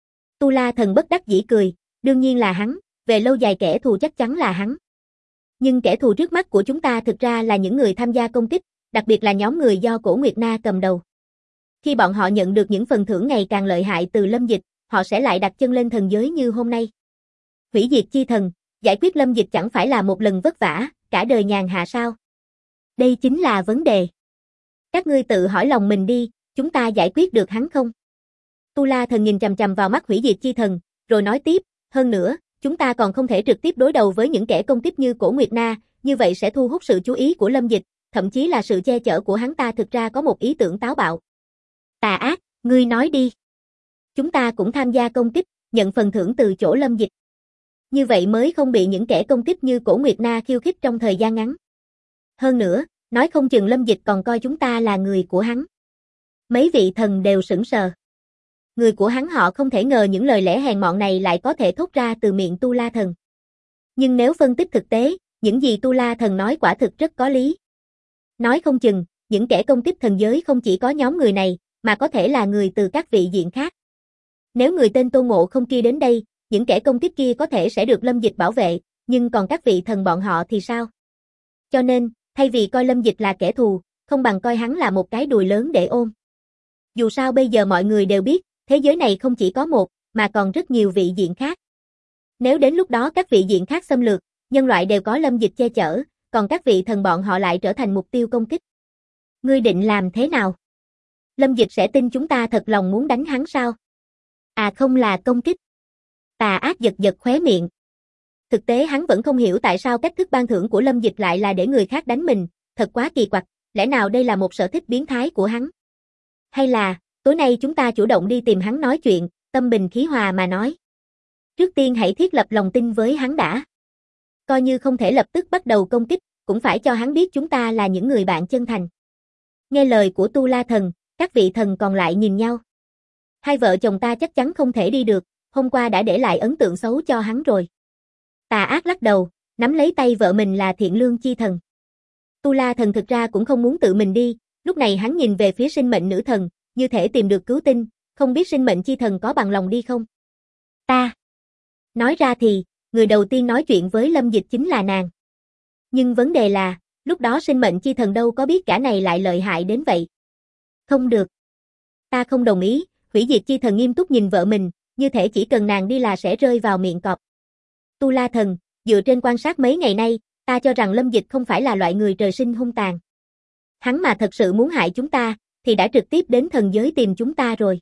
Tu La thần bất đắc dĩ cười, đương nhiên là hắn, về lâu dài kẻ thù chắc chắn là hắn. Nhưng kẻ thù trước mắt của chúng ta thực ra là những người tham gia công kích, đặc biệt là nhóm người do Cổ Nguyệt Na cầm đầu. Khi bọn họ nhận được những phần thưởng ngày càng lợi hại từ Lâm Dịch, họ sẽ lại đặt chân lên thần giới như hôm nay. Hủy diệt chi thần, giải quyết Lâm Dịch chẳng phải là một lần vất vả, cả đời nhàn hạ sao? Đây chính là vấn đề. Các ngươi tự hỏi lòng mình đi, chúng ta giải quyết được hắn không? Tu La thần nhìn chằm chằm vào mắt hủy diệt chi thần, rồi nói tiếp, hơn nữa, chúng ta còn không thể trực tiếp đối đầu với những kẻ công kích như Cổ Nguyệt Na, như vậy sẽ thu hút sự chú ý của Lâm Dịch, thậm chí là sự che chở của hắn ta thực ra có một ý tưởng táo bạo. Tà ác, ngươi nói đi. Chúng ta cũng tham gia công kích, nhận phần thưởng từ chỗ Lâm Dịch. Như vậy mới không bị những kẻ công kích như Cổ Nguyệt Na khiêu khích trong thời gian ngắn. Hơn nữa, nói không chừng Lâm Dịch còn coi chúng ta là người của hắn. Mấy vị thần đều sững sờ. Người của hắn họ không thể ngờ những lời lẽ hèn mọn này lại có thể thốt ra từ miệng Tu La thần. Nhưng nếu phân tích thực tế, những gì Tu La thần nói quả thực rất có lý. Nói không chừng, những kẻ công kích thần giới không chỉ có nhóm người này, mà có thể là người từ các vị diện khác. Nếu người tên Tô Ngộ Không kia đến đây, những kẻ công kích kia có thể sẽ được Lâm Dịch bảo vệ, nhưng còn các vị thần bọn họ thì sao? Cho nên, thay vì coi Lâm Dịch là kẻ thù, không bằng coi hắn là một cái đùi lớn để ôm. Dù sao bây giờ mọi người đều biết, thế giới này không chỉ có một, mà còn rất nhiều vị diện khác. Nếu đến lúc đó các vị diện khác xâm lược, nhân loại đều có Lâm Dịch che chở, còn các vị thần bọn họ lại trở thành mục tiêu công kích. Ngươi định làm thế nào? Lâm Dịch sẽ tin chúng ta thật lòng muốn đánh hắn sao? À không là công kích. Tà ác giật giật khóe miệng. Thực tế hắn vẫn không hiểu tại sao cách thức ban thưởng của Lâm Dịch lại là để người khác đánh mình, thật quá kỳ quặc, lẽ nào đây là một sở thích biến thái của hắn? Hay là, tối nay chúng ta chủ động đi tìm hắn nói chuyện, tâm bình khí hòa mà nói. Trước tiên hãy thiết lập lòng tin với hắn đã. Coi như không thể lập tức bắt đầu công kích, cũng phải cho hắn biết chúng ta là những người bạn chân thành. Nghe lời của Tu La Thần, các vị thần còn lại nhìn nhau. Hai vợ chồng ta chắc chắn không thể đi được, hôm qua đã để lại ấn tượng xấu cho hắn rồi. Tà Ác lắc đầu, nắm lấy tay vợ mình là Thiện Lương Chi Thần. Tu La Thần thực ra cũng không muốn tự mình đi, lúc này hắn nhìn về phía Sinh Mệnh Nữ Thần, như thể tìm được cứu tinh, không biết Sinh Mệnh Chi Thần có bằng lòng đi không? Ta. Nói ra thì, người đầu tiên nói chuyện với Lâm Dịch chính là nàng. Nhưng vấn đề là, lúc đó Sinh Mệnh Chi Thần đâu có biết cả này lại lợi hại đến vậy. Không được. Ta không đồng ý, Hủy Diệt Chi Thần nghiêm túc nhìn vợ mình, như thể chỉ cần nàng đi là sẽ rơi vào miệng cọp. Tu La Thần, dựa trên quan sát mấy ngày nay, ta cho rằng Lâm Dịch không phải là loại người trời sinh hung tàn. Hắn mà thật sự muốn hại chúng ta, thì đã trực tiếp đến thần giới tìm chúng ta rồi.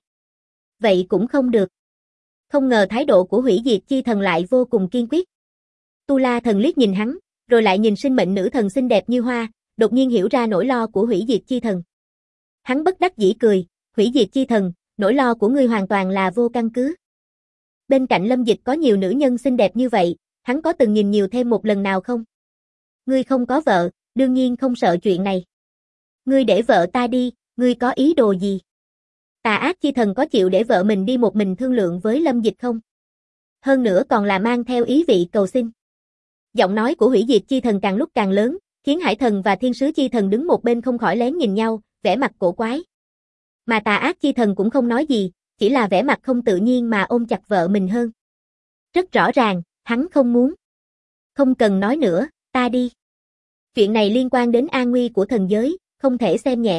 Vậy cũng không được. Không ngờ thái độ của Hủy Diệt Chi Thần lại vô cùng kiên quyết. Tu La Thần liếc nhìn hắn, rồi lại nhìn Sinh Mệnh Nữ Thần xinh đẹp như hoa, đột nhiên hiểu ra nỗi lo của Hủy Diệt Chi Thần. Hắn bất đắc dĩ cười, Hủy Diệt Chi Thần, nỗi lo của ngươi hoàn toàn là vô căn cứ. Bên cạnh Lâm Dịch có nhiều nữ nhân xinh đẹp như vậy, hắn có từng nhìn nhiều thêm một lần nào không? Ngươi không có vợ, đương nhiên không sợ chuyện này. Ngươi để vợ ta đi, ngươi có ý đồ gì? Tà Ác Chi Thần có chịu để vợ mình đi một mình thương lượng với Lâm Dịch không? Hơn nữa còn là mang theo ý vị cầu xin. Giọng nói của Hủy Diệt Chi Thần càng lúc càng lớn, khiến Hải Thần và Thiên Sứ Chi Thần đứng một bên không khỏi lén nhìn nhau, vẻ mặt cổ quái. Mà Tà Ác Chi Thần cũng không nói gì, chỉ là vẻ mặt không tự nhiên mà ôm chặt vợ mình hơn. Rất rõ ràng, hắn không muốn. Không cần nói nữa, ta đi. Chuyện này liên quan đến an nguy của thần giới, không thể xem nhẹ.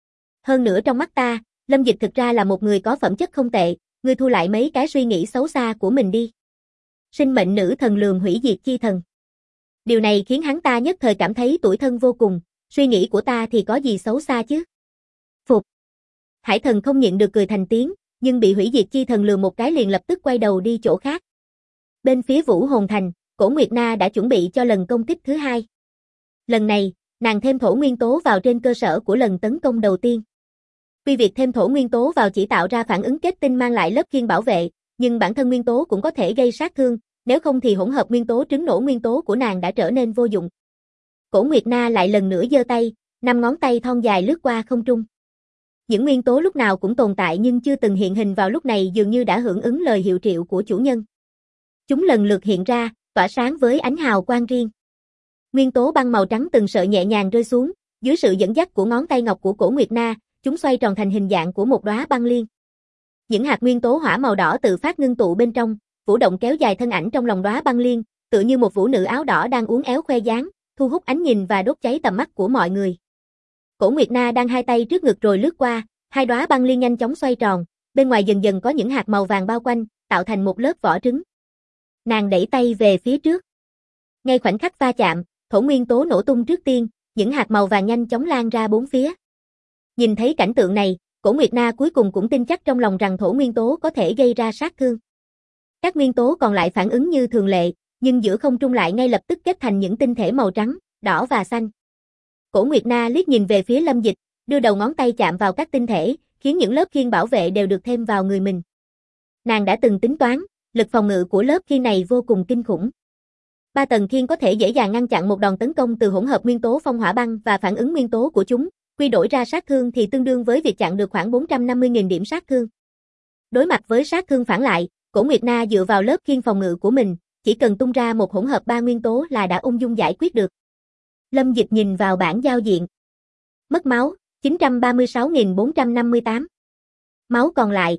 Hơn nữa trong mắt ta, Lâm Dịch thực ra là một người có phẩm chất không tệ, ngươi thu lại mấy cái suy nghĩ xấu xa của mình đi. Sinh Mệnh Nữ Thần lườm Hủy Diệt Chi Thần. Điều này khiến hắn ta nhất thời cảm thấy tủi thân vô cùng, suy nghĩ của ta thì có gì xấu xa chứ? Phục. Hải Thần không nhịn được cười thành tiếng, nhưng bị Hủy Diệt Chi Thần lườm một cái liền lập tức quay đầu đi chỗ khác. Bên phía Vũ Hồn Thành, Cổ Nguyệt Na đã chuẩn bị cho lần công kích thứ hai. Lần này, nàng thêm thổ nguyên tố vào trên cơ sở của lần tấn công đầu tiên. Tuy việc thêm thổ nguyên tố vào chỉ tạo ra phản ứng kết tinh mang lại lớp khiên bảo vệ, nhưng bản thân nguyên tố cũng có thể gây sát thương, nếu không thì hỗn hợp nguyên tố trứng nổ nguyên tố của nàng đã trở nên vô dụng. Cổ Nguyệt Na lại lần nữa giơ tay, 5 ngón tay thon dài lướt qua không trung. Những nguyên tố lúc nào cũng tồn tại nhưng chưa từng hiện hình vào lúc này dường như đã hưởng ứng lời hiệu triệu của chủ nhân. Chúng lần lượt hiện ra, tỏa sáng với ánh hào quang riêng. Nguyên tố băng màu trắng từng sợi nhẹ nhàng rơi xuống, dưới sự dẫn dắt của ngón tay ngọc của Cổ Nguyệt Na, chúng xoay tròn thành hình dạng của một đóa băng liên. Những hạt nguyên tố hỏa màu đỏ tự phát ngưng tụ bên trong, vũ động kéo dài thân ảnh trong lòng đóa băng liên, tựa như một vũ nữ áo đỏ đang uốn éo khoe dáng, thu hút ánh nhìn và đốt cháy tầm mắt của mọi người. Cổ Nguyệt Na đang hai tay trước ngực rồi lướt qua, hai đóa băng liên nhanh chóng xoay tròn, bên ngoài dần dần có những hạt màu vàng bao quanh, tạo thành một lớp vỏ trứng. Nàng đẩy tay về phía trước. Ngay khoảnh khắc va chạm, thổ nguyên tố nổ tung trước tiên, những hạt màu vàng nhanh chóng lan ra bốn phía. Nhìn thấy cảnh tượng này, Cổ Nguyệt Na cuối cùng cũng tin chắc trong lòng rằng thổ nguyên tố có thể gây ra sát thương. Các nguyên tố còn lại phản ứng như thường lệ, nhưng giữa không trung lại ngay lập tức kết thành những tinh thể màu trắng, đỏ và xanh. Cổ Nguyệt Na liếc nhìn về phía Lâm Dịch, đưa đầu ngón tay chạm vào các tinh thể, khiến những lớp khiên bảo vệ đều được thêm vào người mình. Nàng đã từng tính toán, lực phòng ngự của lớp khiên này vô cùng kinh khủng. 3 tầng khiên có thể dễ dàng ngăn chặn một đòn tấn công từ hỗn hợp nguyên tố phong hỏa băng và phản ứng nguyên tố của chúng, quy đổi ra sát thương thì tương đương với việc chặn được khoảng 450.000 điểm sát thương. Đối mặt với sát thương phản lại, Cổ Nguyệt Na dựa vào lớp khiên phòng ngự của mình, chỉ cần tung ra một hỗn hợp 3 nguyên tố là đã ung dung giải quyết được. Lâm Dịch nhìn vào bảng giao diện. Mất máu, 936.458. Máu còn lại,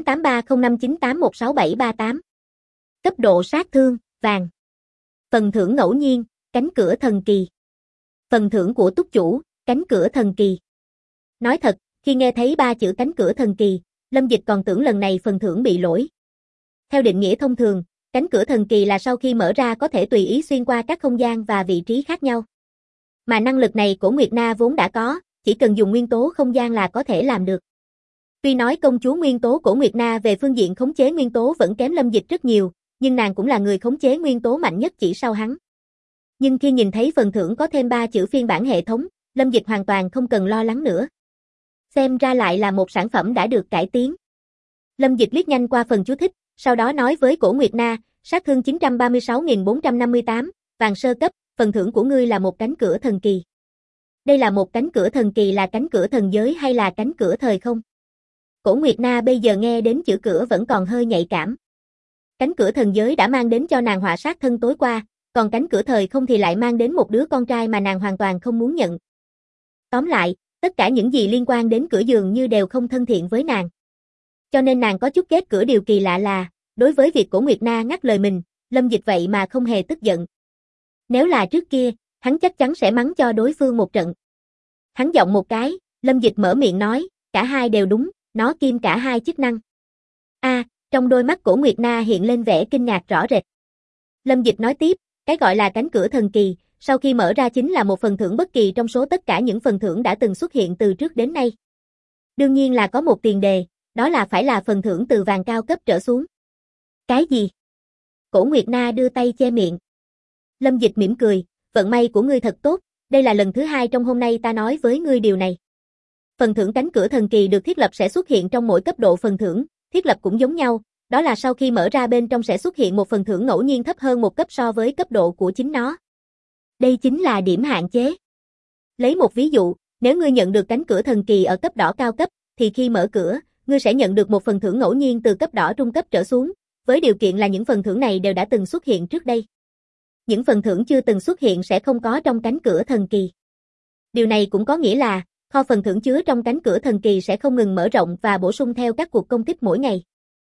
883059816738. Cấp độ sát thương, vàng. Phần thưởng ngẫu nhiên, cánh cửa thần kỳ. Phần thưởng của túc chủ, cánh cửa thần kỳ. Nói thật, khi nghe thấy 3 chữ cánh cửa thần kỳ, Lâm Dịch còn tưởng lần này phần thưởng bị lỗi. Theo định nghĩa thông thường, cánh cửa thần kỳ là sau khi mở ra có thể tùy ý xuyên qua các không gian và vị trí khác nhau. Mà năng lực này Cổ Nguyệt Na vốn đã có, chỉ cần dùng nguyên tố không gian là có thể làm được. Tuy nói công chúa nguyên tố Cổ Nguyệt Na về phương diện khống chế nguyên tố vẫn kém Lâm Dịch rất nhiều, nhưng nàng cũng là người khống chế nguyên tố mạnh nhất chỉ sau hắn. Nhưng khi nhìn thấy phần thưởng có thêm 3 chữ phiên bản hệ thống, Lâm Dịch hoàn toàn không cần lo lắng nữa. Xem ra lại là một sản phẩm đã được cải tiến. Lâm Dịch liếc nhanh qua phần chú thích, sau đó nói với Cổ Nguyệt Na, sát thương 936.458, vàng sơ cấp, phần thưởng của ngươi là một cánh cửa thần kỳ. Đây là một cánh cửa thần kỳ, là cánh cửa thần giới hay là cánh cửa thời không? Cổ Nguyệt Na bây giờ nghe đến chữ cửa vẫn còn hơi nhạy cảm. Cánh cửa thần giới đã mang đến cho nàng họa sát thân tối qua, còn cánh cửa thời không thì lại mang đến một đứa con trai mà nàng hoàn toàn không muốn nhận. Tóm lại, tất cả những gì liên quan đến cửa dường như đều không thân thiện với nàng. Cho nên nàng có chút ghét cửa. Điều kỳ lạ là, đối với việc Cổ Nguyệt Na ngắt lời mình, Lâm Dịch vậy mà không hề tức giận. Nếu là trước kia, hắn chắc chắn sẽ mắng cho đối phương một trận. Hắn giọng một cái, Lâm Dịch mở miệng nói, cả hai đều đúng, nó kiêm cả hai chức năng. Trong đôi mắt Cổ Nguyệt Na hiện lên vẻ kinh ngạc rõ rệt. Lâm Dịch nói tiếp, cái gọi là cánh cửa thần kỳ, sau khi mở ra chính là một phần thưởng bất kỳ trong số tất cả những phần thưởng đã từng xuất hiện từ trước đến nay. Đương nhiên là có một tiền đề, đó là phải là phần thưởng từ vàng cao cấp trở xuống. Cái gì? Cổ Nguyệt Na đưa tay che miệng. Lâm Dịch mỉm cười, vận may của ngươi thật tốt, đây là lần thứ hai trong hôm nay ta nói với ngươi điều này. Phần thưởng cánh cửa thần kỳ được thiết lập sẽ xuất hiện trong mỗi cấp độ phần thưởng, thiết lập cũng giống nhau, đó là sau khi mở ra bên trong sẽ xuất hiện một phần thưởng ngẫu nhiên thấp hơn một cấp so với cấp độ của chính nó. Đây chính là điểm hạn chế. Lấy một ví dụ, nếu ngươi nhận được cánh cửa thần kỳ ở cấp đỏ cao cấp, thì khi mở cửa, ngươi sẽ nhận được một phần thưởng ngẫu nhiên từ cấp đỏ trung cấp trở xuống, với điều kiện là những phần thưởng này đều đã từng xuất hiện trước đây. Những phần thưởng chưa từng xuất hiện sẽ không có trong cánh cửa thần kỳ. Điều này cũng có nghĩa là, kho phần thưởng chứa trong cánh cửa thần kỳ sẽ không ngừng mở rộng và bổ sung theo các cuộc công kích mỗi ngày.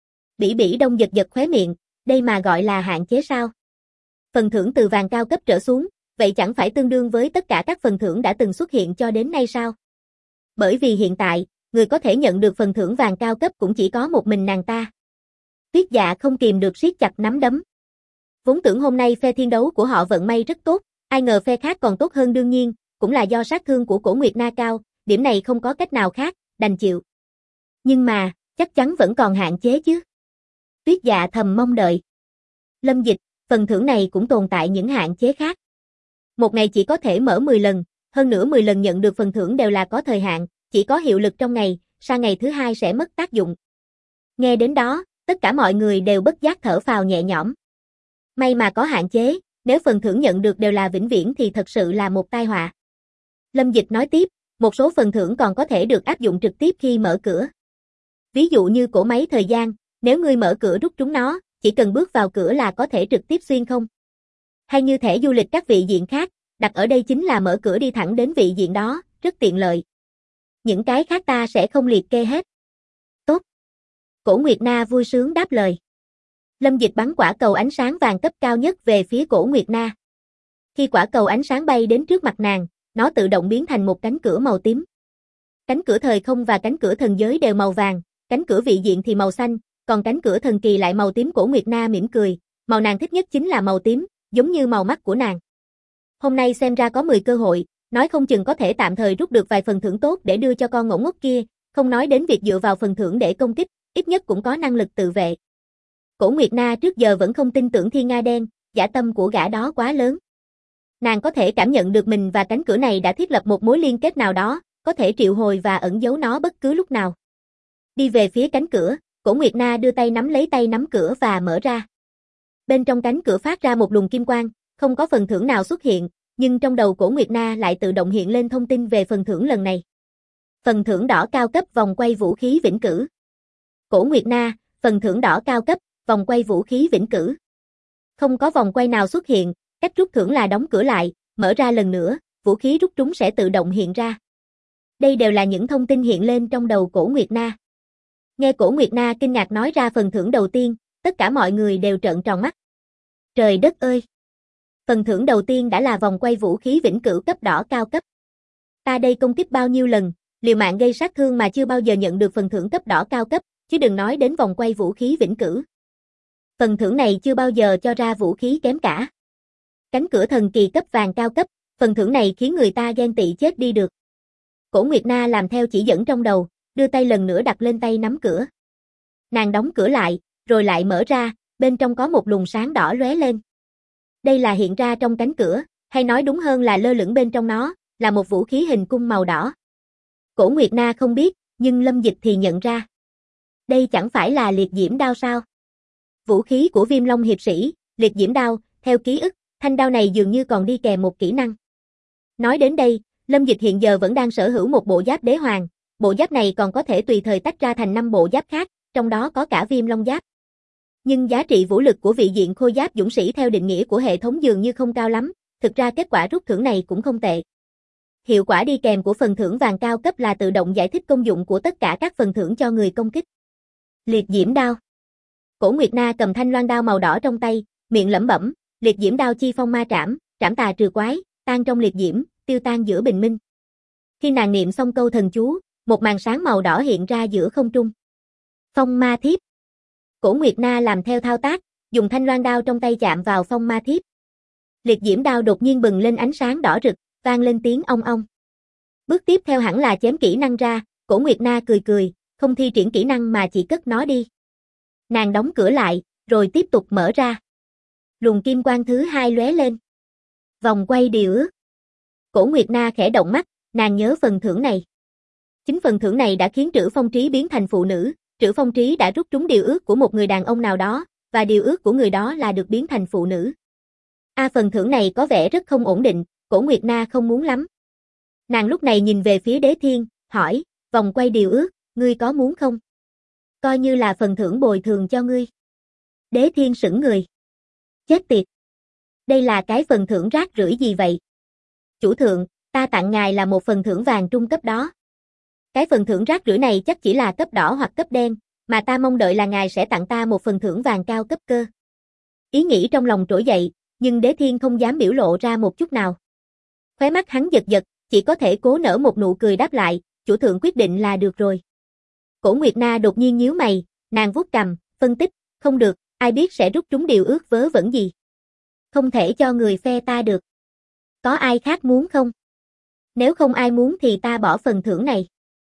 Bỉ Bỉ Đông giật giật khóe miệng, đây mà gọi là hạn chế sao? Phần thưởng từ vàng cao cấp trở xuống, vậy chẳng phải tương đương với tất cả các phần thưởng đã từng xuất hiện cho đến nay sao? Bởi vì hiện tại, người có thể nhận được phần thưởng vàng cao cấp cũng chỉ có một mình nàng ta. Tuyết Dạ không kìm được siết chặt nắm đấm. Vốn tưởng hôm nay phe thiên đấu của họ vận may rất tốt, ai ngờ phe khác còn tốt hơn, đương nhiên, cũng là do sát thương của Cổ Nguyệt Na cao, điểm này không có cách nào khác, đành chịu. Nhưng mà, chắc chắn vẫn còn hạn chế chứ. Tuyết Dạ thầm mong đợi. Lâm Dịch, phần thưởng này cũng tồn tại những hạn chế khác. Một ngày chỉ có thể mở 10 lần, hơn nữa 10 lần nhận được phần thưởng đều là có thời hạn, chỉ có hiệu lực trong ngày, sang ngày thứ hai sẽ mất tác dụng. Nghe đến đó, tất cả mọi người đều bất giác thở phào nhẹ nhõm. May mà có hạn chế, nếu phần thưởng nhận được đều là vĩnh viễn thì thật sự là một tai họa. Lâm Dịch nói tiếp, một số phần thưởng còn có thể được áp dụng trực tiếp khi mở cửa. Ví dụ như cổ máy thời gian, nếu ngươi mở cửa rút trúng nó, chỉ cần bước vào cửa là có thể trực tiếp xuyên không. Hay như thẻ du lịch các vị diện khác, đặt ở đây chính là mở cửa đi thẳng đến vị diện đó, rất tiện lợi. Những cái khác ta sẽ không liệt kê hết. Tốt. Cổ Nguyệt Na vui sướng đáp lời. Lâm Dịch bắn quả cầu ánh sáng vàng cấp cao nhất về phía Cổ Nguyệt Na. Khi quả cầu ánh sáng bay đến trước mặt nàng, nó tự động biến thành một cánh cửa màu tím. Cánh cửa thời không và cánh cửa thần giới đều màu vàng, cánh cửa vị diện thì màu xanh, còn cánh cửa thần kỳ lại màu tím. Cổ Nguyệt Na mỉm cười, màu nàng thích nhất chính là màu tím, giống như màu mắt của nàng. Hôm nay xem ra có 10 cơ hội, nói không chừng có thể tạm thời rút được vài phần thưởng tốt để đưa cho con ngỗng ngốc kia, không nói đến việc dựa vào phần thưởng để công kích, ít nhất cũng có năng lực tự vệ. Cổ Nguyệt Na trước giờ vẫn không tin tưởng Thiên Nga Đen, dã tâm của gã đó quá lớn. Nàng có thể cảm nhận được mình và cánh cửa này đã thiết lập một mối liên kết nào đó, có thể triệu hồi và ẩn giấu nó bất cứ lúc nào. Đi về phía cánh cửa, Cổ Nguyệt Na đưa tay nắm lấy tay nắm cửa và mở ra. Bên trong cánh cửa phát ra một luồng kim quang, không có phần thưởng nào xuất hiện, nhưng trong đầu Cổ Nguyệt Na lại tự động hiện lên thông tin về phần thưởng lần này. Phần thưởng đỏ cao cấp vòng quay vũ khí vĩnh cửu. Cổ Nguyệt Na, phần thưởng đỏ cao cấp, vòng quay vũ khí vĩnh cửu. Không có vòng quay nào xuất hiện, cách rút thưởng là đóng cửa lại, mở ra lần nữa, vũ khí rút trúng sẽ tự động hiện ra. Đây đều là những thông tin hiện lên trong đầu Cổ Nguyệt Na. Nghe Cổ Nguyệt Na kinh ngạc nói ra phần thưởng đầu tiên, tất cả mọi người đều trợn tròn mắt. Trời đất ơi! Phần thưởng đầu tiên đã là vòng quay vũ khí vĩnh cửu cấp đỏ cao cấp. Ta đây công kích bao nhiêu lần, liều mạng gây sát thương mà chưa bao giờ nhận được phần thưởng cấp đỏ cao cấp, chứ đừng nói đến vòng quay vũ khí vĩnh cửu. Phần thưởng này chưa bao giờ cho ra vũ khí kém cả. Cánh cửa thần kỳ cấp vàng cao cấp, phần thưởng này khiến người ta ghen tị chết đi được. Cổ Nguyệt Na làm theo chỉ dẫn trong đầu, đưa tay lần nữa đặt lên tay nắm cửa. Nàng đóng cửa lại, rồi lại mở ra, bên trong có một luồng sáng đỏ lóe lên. Đây là hiện ra trong cánh cửa, hay nói đúng hơn là lơ lửng bên trong nó, là một vũ khí hình cung màu đỏ. Cổ Nguyệt Na không biết, nhưng Lâm Dịch thì nhận ra. Đây chẳng phải là liệt diễm đao sao? Vũ khí của Viêm Long hiệp sĩ, liệt diễm đao, theo ký ức, thanh đao này dường như còn đi kèm một kỹ năng. Nói đến đây, Lâm Dịch hiện giờ vẫn đang sở hữu một bộ giáp đế hoàng, bộ giáp này còn có thể tùy thời tách ra thành 5 bộ giáp khác, trong đó có cả Viêm Long giáp. Nhưng giá trị vũ lực của vị diện khôi giáp dũng sĩ theo định nghĩa của hệ thống dường như không cao lắm, thực ra kết quả rút thưởng này cũng không tệ. Hiệu quả đi kèm của phần thưởng vàng cao cấp là tự động giải thích công dụng của tất cả các phần thưởng cho người công kích. Liệt diễm đao. Cổ Nguyệt Na cầm thanh loan đao màu đỏ trong tay, miệng lẩm bẩm, liệt diễm đao chi phong ma trảm, trảm tà trừ quái, tan trong liệt diễm, tiêu tan giữa bình minh. Khi nàng niệm xong câu thần chú, một màn sáng màu đỏ hiện ra giữa không trung. Phong ma thiếp. Cổ Nguyệt Na làm theo thao tác, dùng thanh loan đao trong tay chạm vào phong ma thiếp. Liệt diễm đao đột nhiên bừng lên ánh sáng đỏ rực, vang lên tiếng ong ong. Bước tiếp theo hẳn là chém kỹ năng ra, Cổ Nguyệt Na cười cười, không thi triển kỹ năng mà chỉ cất nó đi. Nàng đóng cửa lại, rồi tiếp tục mở ra. Luồng kim quang thứ 2 lóe lên. Vòng quay điều ước. Cổ Nguyệt Na khẽ động mắt, nàng nhớ phần thưởng này. Chính phần thưởng này đã khiến Trữ Phong Trí biến thành phụ nữ, Trữ Phong Trí đã rút trúng điều ước của một người đàn ông nào đó, và điều ước của người đó là được biến thành phụ nữ. Phần thưởng này có vẻ rất không ổn định, Cổ Nguyệt Na không muốn lắm. Nàng lúc này nhìn về phía Đế Thiên, hỏi, vòng quay điều ước, ngươi có muốn không? Coi như là phần thưởng bồi thường cho ngươi. Đế Thiên sững người. Chết tiệt. Đây là cái phần thưởng rác rưởi gì vậy? Chủ thượng, ta tặng ngài là một phần thưởng vàng trung cấp đó. Cái phần thưởng rác rưởi này chắc chỉ là cấp đỏ hoặc cấp đen, mà ta mong đợi là ngài sẽ tặng ta một phần thưởng vàng cao cấp cơ. Ý nghĩ trong lòng trỗi dậy, nhưng Đế Thiên không dám biểu lộ ra một chút nào. Khóe mắt hắn giật giật, chỉ có thể cố nở một nụ cười đáp lại, chủ thượng quyết định là được rồi. Cổ Nguyệt Na đột nhiên nhíu mày, nàng vuốt cằm, phân tích, không được, ai biết sẽ rút trúng điều ước vớ vẩn gì. Không thể cho người phe ta được. Có ai khác muốn không? Nếu không ai muốn thì ta bỏ phần thưởng này.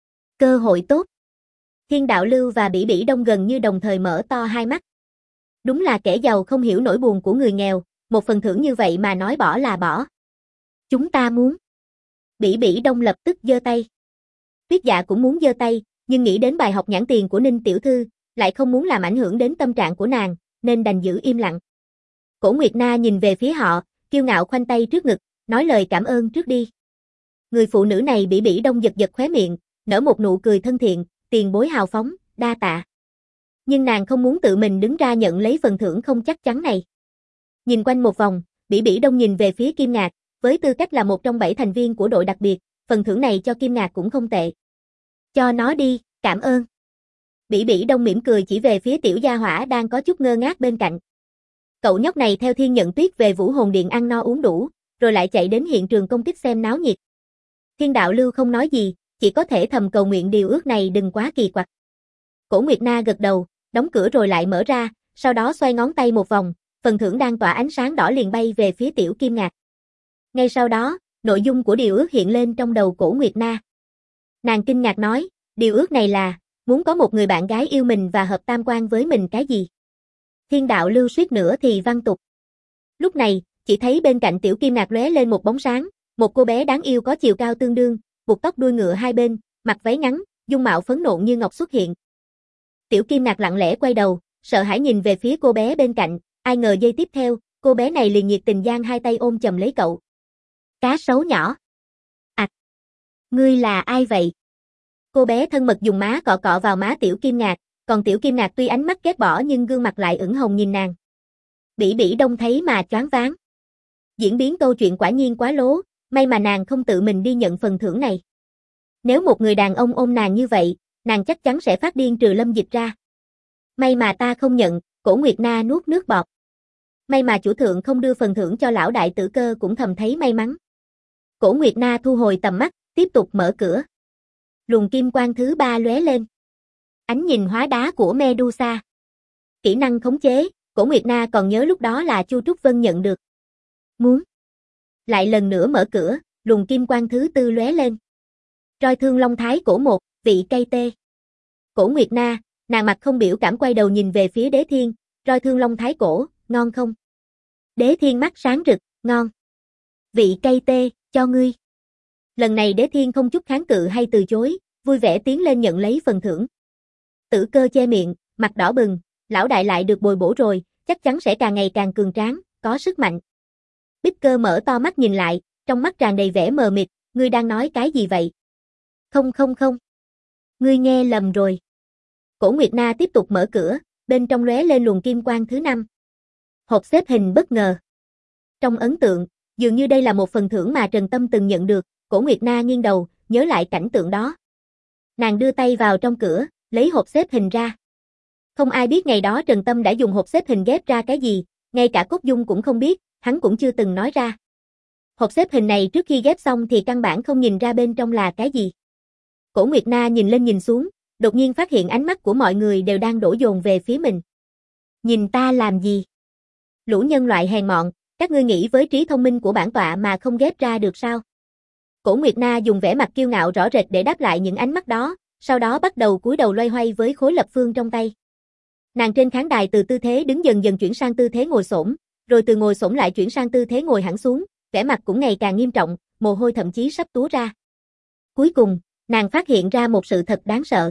Cơ hội tốt. Thiên Đạo Lưu và Bỉ Bỉ Đông gần như đồng thời mở to hai mắt. Đúng là kẻ giàu không hiểu nỗi buồn của người nghèo, một phần thưởng như vậy mà nói bỏ là bỏ. Chúng ta muốn. Bỉ Bỉ Đông lập tức giơ tay. Tuyết Dạ cũng muốn giơ tay, nhưng nghĩ đến bài học nhãn tiền của Ninh tiểu thư, lại không muốn làm ảnh hưởng đến tâm trạng của nàng, nên đành giữ im lặng. Cổ Nguyệt Na nhìn về phía họ, kiêu ngạo khoanh tay trước ngực, nói lời cảm ơn trước đi. Người phụ nữ này Bỉ Bỉ Đông giật giật khóe miệng, nở một nụ cười thân thiện, tiền bối hào phóng, đa tạ. Nhưng nàng không muốn tự mình đứng ra nhận lấy phần thưởng không chắc chắn này. Nhìn quanh một vòng, Bỉ Bỉ Đông nhìn về phía Kim Ngạc, với tư cách là một trong 7 thành viên của đội đặc biệt, phần thưởng này cho Kim Ngạc cũng không tệ. Cho nó đi, cảm ơn. Bỉ Bỉ Đông mỉm cười chỉ về phía tiểu gia hỏa đang có chút ngơ ngác bên cạnh. Cậu nhóc này theo Thiên Nhận Tuyết về Vũ Hồn Điện ăn no uống đủ, rồi lại chạy đến hiện trường công kích xem náo nhiệt. Thiên Đạo Lưu không nói gì, chỉ có thể thầm cầu nguyện điều ước này đừng quá kỳ quặc. Cổ Nguyệt Na gật đầu, đóng cửa rồi lại mở ra, sau đó xoay ngón tay một vòng, phần thưởng đang tỏa ánh sáng đỏ liền bay về phía tiểu Kim Ngạc. Ngay sau đó, nội dung của điều ước hiện lên trong đầu Cổ Nguyệt Na. Nàng kinh ngạc nói, điều ước này là, muốn có một người bạn gái yêu mình và hợp tam quan với mình cái gì? Thiên Đạo Lưu suýt nữa thì văng tục. Lúc này, chỉ thấy bên cạnh tiểu Kim Ngạc lóe lên một bóng sáng, một cô bé đáng yêu có chiều cao tương đương, buộc tóc đuôi ngựa hai bên, mặc váy ngắn, dung mạo phấn nộn như ngọc xuất hiện. Tiểu Kim Ngạc lặng lẽ quay đầu, sợ hãi nhìn về phía cô bé bên cạnh, ai ngờ giây tiếp theo, cô bé này liền nhiệt tình giang hai tay ôm chầm lấy cậu. Cá sấu nhỏ. Ngươi là ai vậy? Cô bé thân mật dùng má cọ cọ vào má tiểu Kim Ngạc, còn tiểu Kim Ngạc tuy ánh mắt ghét bỏ nhưng gương mặt lại ửng hồng nhìn nàng. Bỉ Bỉ Đông thấy mà choáng váng. Diễn biến câu chuyện quả nhiên quá lố, may mà nàng không tự mình đi nhận phần thưởng này. Nếu một người đàn ông ôm nàng như vậy, nàng chắc chắn sẽ phát điên trừ Lâm Dịch ra. May mà ta không nhận, Cổ Nguyệt Na nuốt nước bọt. May mà chủ thượng không đưa phần thưởng cho lão đại tử cơ cũng thầm thấy may mắn. Cổ Nguyệt Na thu hồi tầm mắt, tiếp tục mở cửa. Luồng kim quang thứ 3 lóe lên. Ánh nhìn hóa đá của Medusa. Kỹ năng khống chế, Cổ Nguyệt Na còn nhớ lúc đó là Chu Trúc Vân nhận được. Muốn. Lại lần nữa mở cửa, luồng kim quang thứ 4 lóe lên. Roi thương long thái cổ 1, vị cây tê. Cổ Nguyệt Na, nàng mặt không biểu cảm quay đầu nhìn về phía Đế Thiên, roi thương long thái cổ, ngon không? Đế Thiên mắt sáng rực, ngon. Vị cây tê, cho ngươi. Lần này Đế Thiên không chút kháng cự hay từ chối, vui vẻ tiến lên nhận lấy phần thưởng. Tử Cơ che miệng, mặt đỏ bừng, lão đại lại được bồi bổ rồi, chắc chắn sẽ càng ngày càng cường tráng, có sức mạnh. Bích Cơ mở to mắt nhìn lại, trong mắt tràn đầy vẻ mờ mịt, ngươi đang nói cái gì vậy? Không không không. Ngươi nghe lầm rồi. Cổ Nguyệt Na tiếp tục mở cửa, bên trong lóe lên luồng kim quang thứ 5. Hộp xếp hình bất ngờ. Trong ấn tượng, dường như đây là một phần thưởng mà Trần Tâm từng nhận được, Cổ Nguyệt Na nghiêng đầu, nhớ lại cảnh tượng đó. Nàng đưa tay vào trong cửa, lấy hộp xếp hình ra. Không ai biết ngày đó Trần Tâm đã dùng hộp xếp hình ghép ra cái gì, ngay cả Cốt Dung cũng không biết, hắn cũng chưa từng nói ra. Hộp xếp hình này trước khi ghép xong thì căn bản không nhìn ra bên trong là cái gì. Cổ Nguyệt Na nhìn lên nhìn xuống, đột nhiên phát hiện ánh mắt của mọi người đều đang đổ dồn về phía mình. Nhìn ta làm gì? Lũ nhân loại hèn mọn, các ngươi nghĩ với trí thông minh của bản tọa mà không ghép ra được sao? Cổ Nguyệt Na dùng vẻ mặt kiêu ngạo rõ rệt để đáp lại những ánh mắt đó, sau đó bắt đầu cúi đầu loay hoay với khối lập phương trong tay. Nàng trên khán đài từ tư thế đứng dần dần chuyển sang tư thế ngồi xổm, rồi từ ngồi xổm lại chuyển sang tư thế ngồi hẳn xuống, vẻ mặt cũng ngày càng nghiêm trọng, mồ hôi thậm chí sắp túa ra. Cuối cùng, nàng phát hiện ra một sự thật đáng sợ.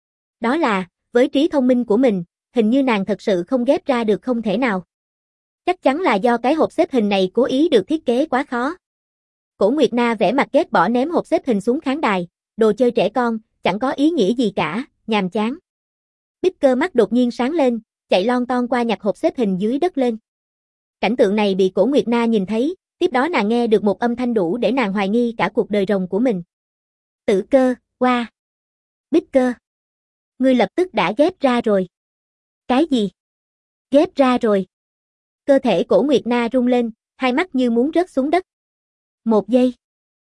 Đó là, với trí thông minh của mình, hình như nàng thật sự không ghép ra được không thể nào. Chắc chắn là do cái hộp xếp hình này cố ý được thiết kế quá khó. Cổ Nguyệt Na vẻ mặt ghét bỏ ném hộp xếp hình xuống khán đài, đồ chơi trẻ con, chẳng có ý nghĩa gì cả, nhàm chán. Bích Cơ mắt đột nhiên sáng lên, chạy lon ton qua nhặt hộp xếp hình dưới đất lên. Cảnh tượng này bị Cổ Nguyệt Na nhìn thấy, tiếp đó nàng nghe được một âm thanh đủ để nàng hoài nghi cả cuộc đời rồng của mình. Tử Cơ, qua. Bích Cơ. Ngươi lập tức đã ghép ra rồi. Cái gì? Ghép ra rồi. Cơ thể Cổ Nguyệt Na rung lên, hai mắt như muốn rớt xuống đất. 1 giây.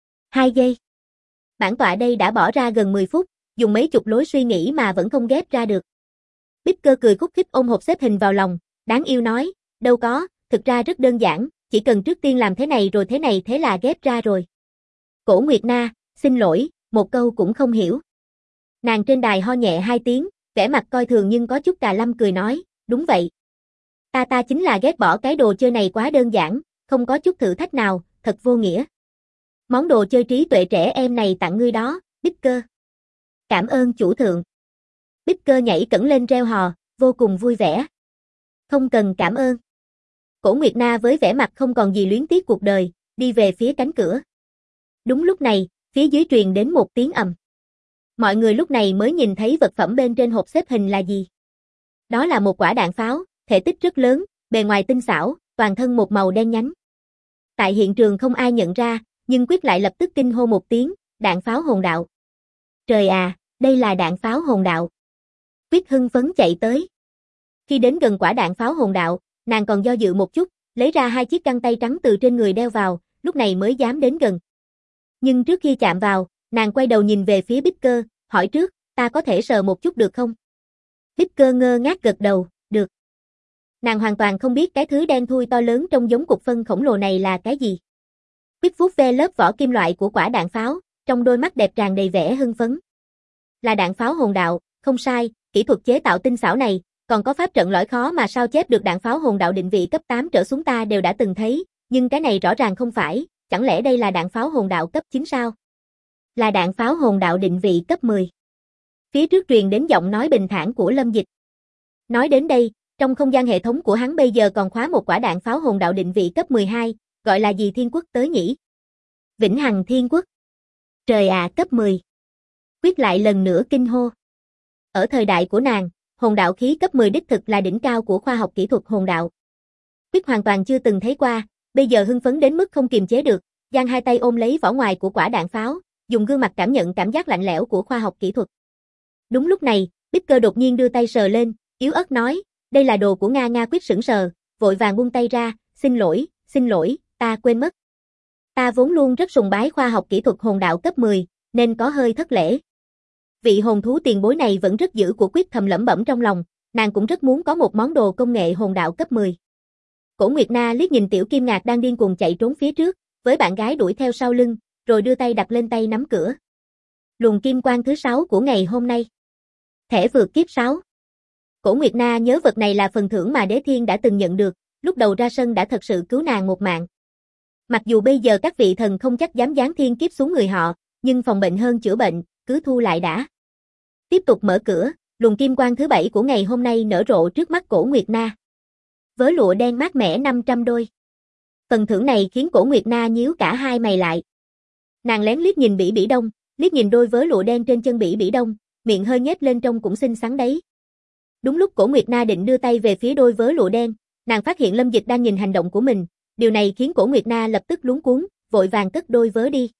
2 giây. Bản tọa đây đã bỏ ra gần 10 phút, dùng mấy chục lối suy nghĩ mà vẫn không ghép ra được. Bích Cơ cười khúc khích ôm hộp xếp hình vào lòng, đáng yêu nói, đâu có, thực ra rất đơn giản, chỉ cần trước tiên làm thế này rồi thế này thế là ghép ra rồi. Cổ Nguyệt Na, xin lỗi, một câu cũng không hiểu. Nàng trên đài ho nhẹ 2 tiếng, vẻ mặt coi thường nhưng có chút cà lâm cười nói, đúng vậy. Ta chính là ghét bỏ cái đồ chơi này quá đơn giản, không có chút thử thách nào, thật vô nghĩa. Món đồ chơi trí tuệ trẻ em này tặng ngươi đó, Bích Cơ. Cảm ơn chủ thượng. Bích Cơ nhảy cẫng lên reo hò, vô cùng vui vẻ. Không cần cảm ơn. Cổ Nguyệt Na với vẻ mặt không còn gì luyến tiếc cuộc đời, đi về phía cánh cửa. Đúng lúc này, phía dưới truyền đến một tiếng ầm. Mọi người lúc này mới nhìn thấy vật phẩm bên trên hộp xếp hình là gì. Đó là một quả đạn pháo, thể tích rất lớn, bề ngoài tinh xảo, toàn thân một màu đen nhánh. Tại hiện trường không ai nhận ra, nhưng Quyết lại lập tức kinh hô một tiếng, đạn pháo hồn đạo. Trời à, đây là đạn pháo hồn đạo. Quyết hưng phấn chạy tới. Khi đến gần quả đạn pháo hồn đạo, nàng còn do dự một chút, lấy ra 2 chiếc găng tay trắng từ trên người đeo vào, lúc này mới dám đến gần. Nhưng trước khi chạm vào, nàng quay đầu nhìn về phía Bích Cơ, hỏi trước, ta có thể sờ một chút được không? Bích Cơ ngơ ngác gật đầu, được. Nàng hoàn toàn không biết cái thứ đen thui to lớn trông giống cục phân khổng lồ này là cái gì. Quyết vuốt ve lớp vỏ kim loại của quả đạn pháo, trong đôi mắt đẹp tràn đầy vẻ hưng phấn. Là đạn pháo hồn đạo, không sai, kỹ thuật chế tạo tinh xảo này, còn có pháp trận lõi khó mà sao chép được đạn pháo hồn đạo định vị cấp 8 trở xuống ta đều đã từng thấy, nhưng cái này rõ ràng không phải, chẳng lẽ đây là đạn pháo hồn đạo cấp 9 sao? Là đạn pháo hồn đạo định vị cấp 10. Phía trước truyền đến giọng nói bình thản của Lâm Dịch. Nói đến đây, trong không gian hệ thống của hắn bây giờ còn khóa một quả đạn pháo hồn đạo định vị cấp 12, gọi là gì Thiên Quốc tới nhỉ? Vĩnh Hằng Thiên Quốc. Trời à, cấp 10. Quyết lại lần nữa kinh hô. Ở thời đại của nàng, hồn đạo khí cấp 10 đích thực là đỉnh cao của khoa học kỹ thuật hồn đạo. Quyết hoàn toàn chưa từng thấy qua, bây giờ hưng phấn đến mức không kiềm chế được, giang hai tay ôm lấy vỏ ngoài của quả đạn pháo, dùng gương mặt cảm nhận cảm giác lạnh lẽo của khoa học kỹ thuật. Đúng lúc này, Bích Cơ đột nhiên đưa tay sờ lên, yếu ớt nói, đây là đồ của Nga. Quyết sững sờ, vội vàng buông tay ra, xin lỗi, ta quên mất. Ta vốn luôn rất sùng bái khoa học kỹ thuật hồn đạo cấp 10, nên có hơi thất lễ. Vị hồn thú tiền bối này vẫn rất giữ của Quyết thầm lẩm bẩm trong lòng, nàng cũng rất muốn có một món đồ công nghệ hồn đạo cấp 10. Cổ Nguyệt Na liếc nhìn Tiểu Kim Ngạc đang điên cuồng chạy trốn phía trước, với bạn gái đuổi theo sau lưng, rồi đưa tay đặt lên tay nắm cửa. Luồng kim quang thứ 6 của ngày hôm nay. Thẻ vượt kiếp 6. Cổ Nguyệt Na nhớ vật này là phần thưởng mà Đế Thiên đã từng nhận được, lúc đầu ra sân đã thật sự cứu nàng một mạng. Mặc dù bây giờ các vị thần không chắc dám giáng thiên kiếp xuống người họ, nhưng phòng bệnh hơn chữa bệnh, cứ thu lại đã. Tiếp tục mở cửa, luồng kim quang thứ 7 của ngày hôm nay nở rộ trước mắt Cổ Nguyệt Na. Vớ lụa đen mát mẻ 500 đôi. Phần thưởng này khiến Cổ Nguyệt Na nhíu cả hai mày lại. Nàng lén liếc nhìn Bỉ Bỉ Đông, liếc nhìn đôi vớ lụa đen trên chân Bỉ Bỉ Đông, miệng hơi nhếch lên trông cũng xinh xắn đấy. Đúng lúc Cổ Nguyệt Na định đưa tay về phía đôi vớ lụa đen, nàng phát hiện Lâm Dịch đang nhìn hành động của mình, điều này khiến Cổ Nguyệt Na lập tức luống cuống, vội vàng cất đôi vớ đi.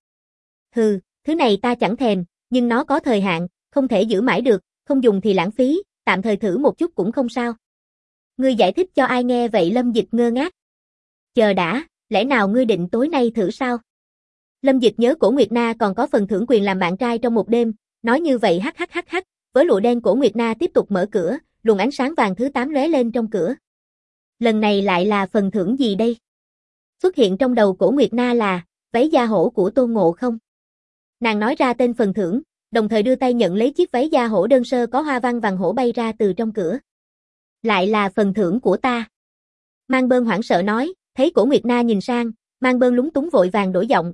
Hừ, thứ này ta chẳng thèm, nhưng nó có thời hạn, không thể giữ mãi được, không dùng thì lãng phí, tạm thời thử một chút cũng không sao. Ngươi giải thích cho ai nghe vậy? Lâm Dịch ngơ ngác. Chờ đã, lẽ nào ngươi định tối nay thử sao? Lâm Dịch nhớ Cổ Nguyệt Na còn có phần thưởng quyền làm bạn trai trong một đêm, nói như vậy hắc, với lụa đen Cổ Nguyệt Na tiếp tục mở cửa, luồng ánh sáng vàng thứ 8 lóe lên trong cửa. Lần này lại là phần thưởng gì đây? Xuất hiện trong đầu Cổ Nguyệt Na là váy da hổ của Tôn Ngộ Không. Nàng nói ra tên phần thưởng, đồng thời đưa tay nhận lấy chiếc váy da hổ đơn sơ có hoa văn vàng hổ bay ra từ trong cửa. Lại là phần thưởng của ta. Mang Bơn hoảng sợ nói, thấy Cổ Nguyệt Na nhìn sang, Mang Bơn lúng túng vội vàng đổi giọng,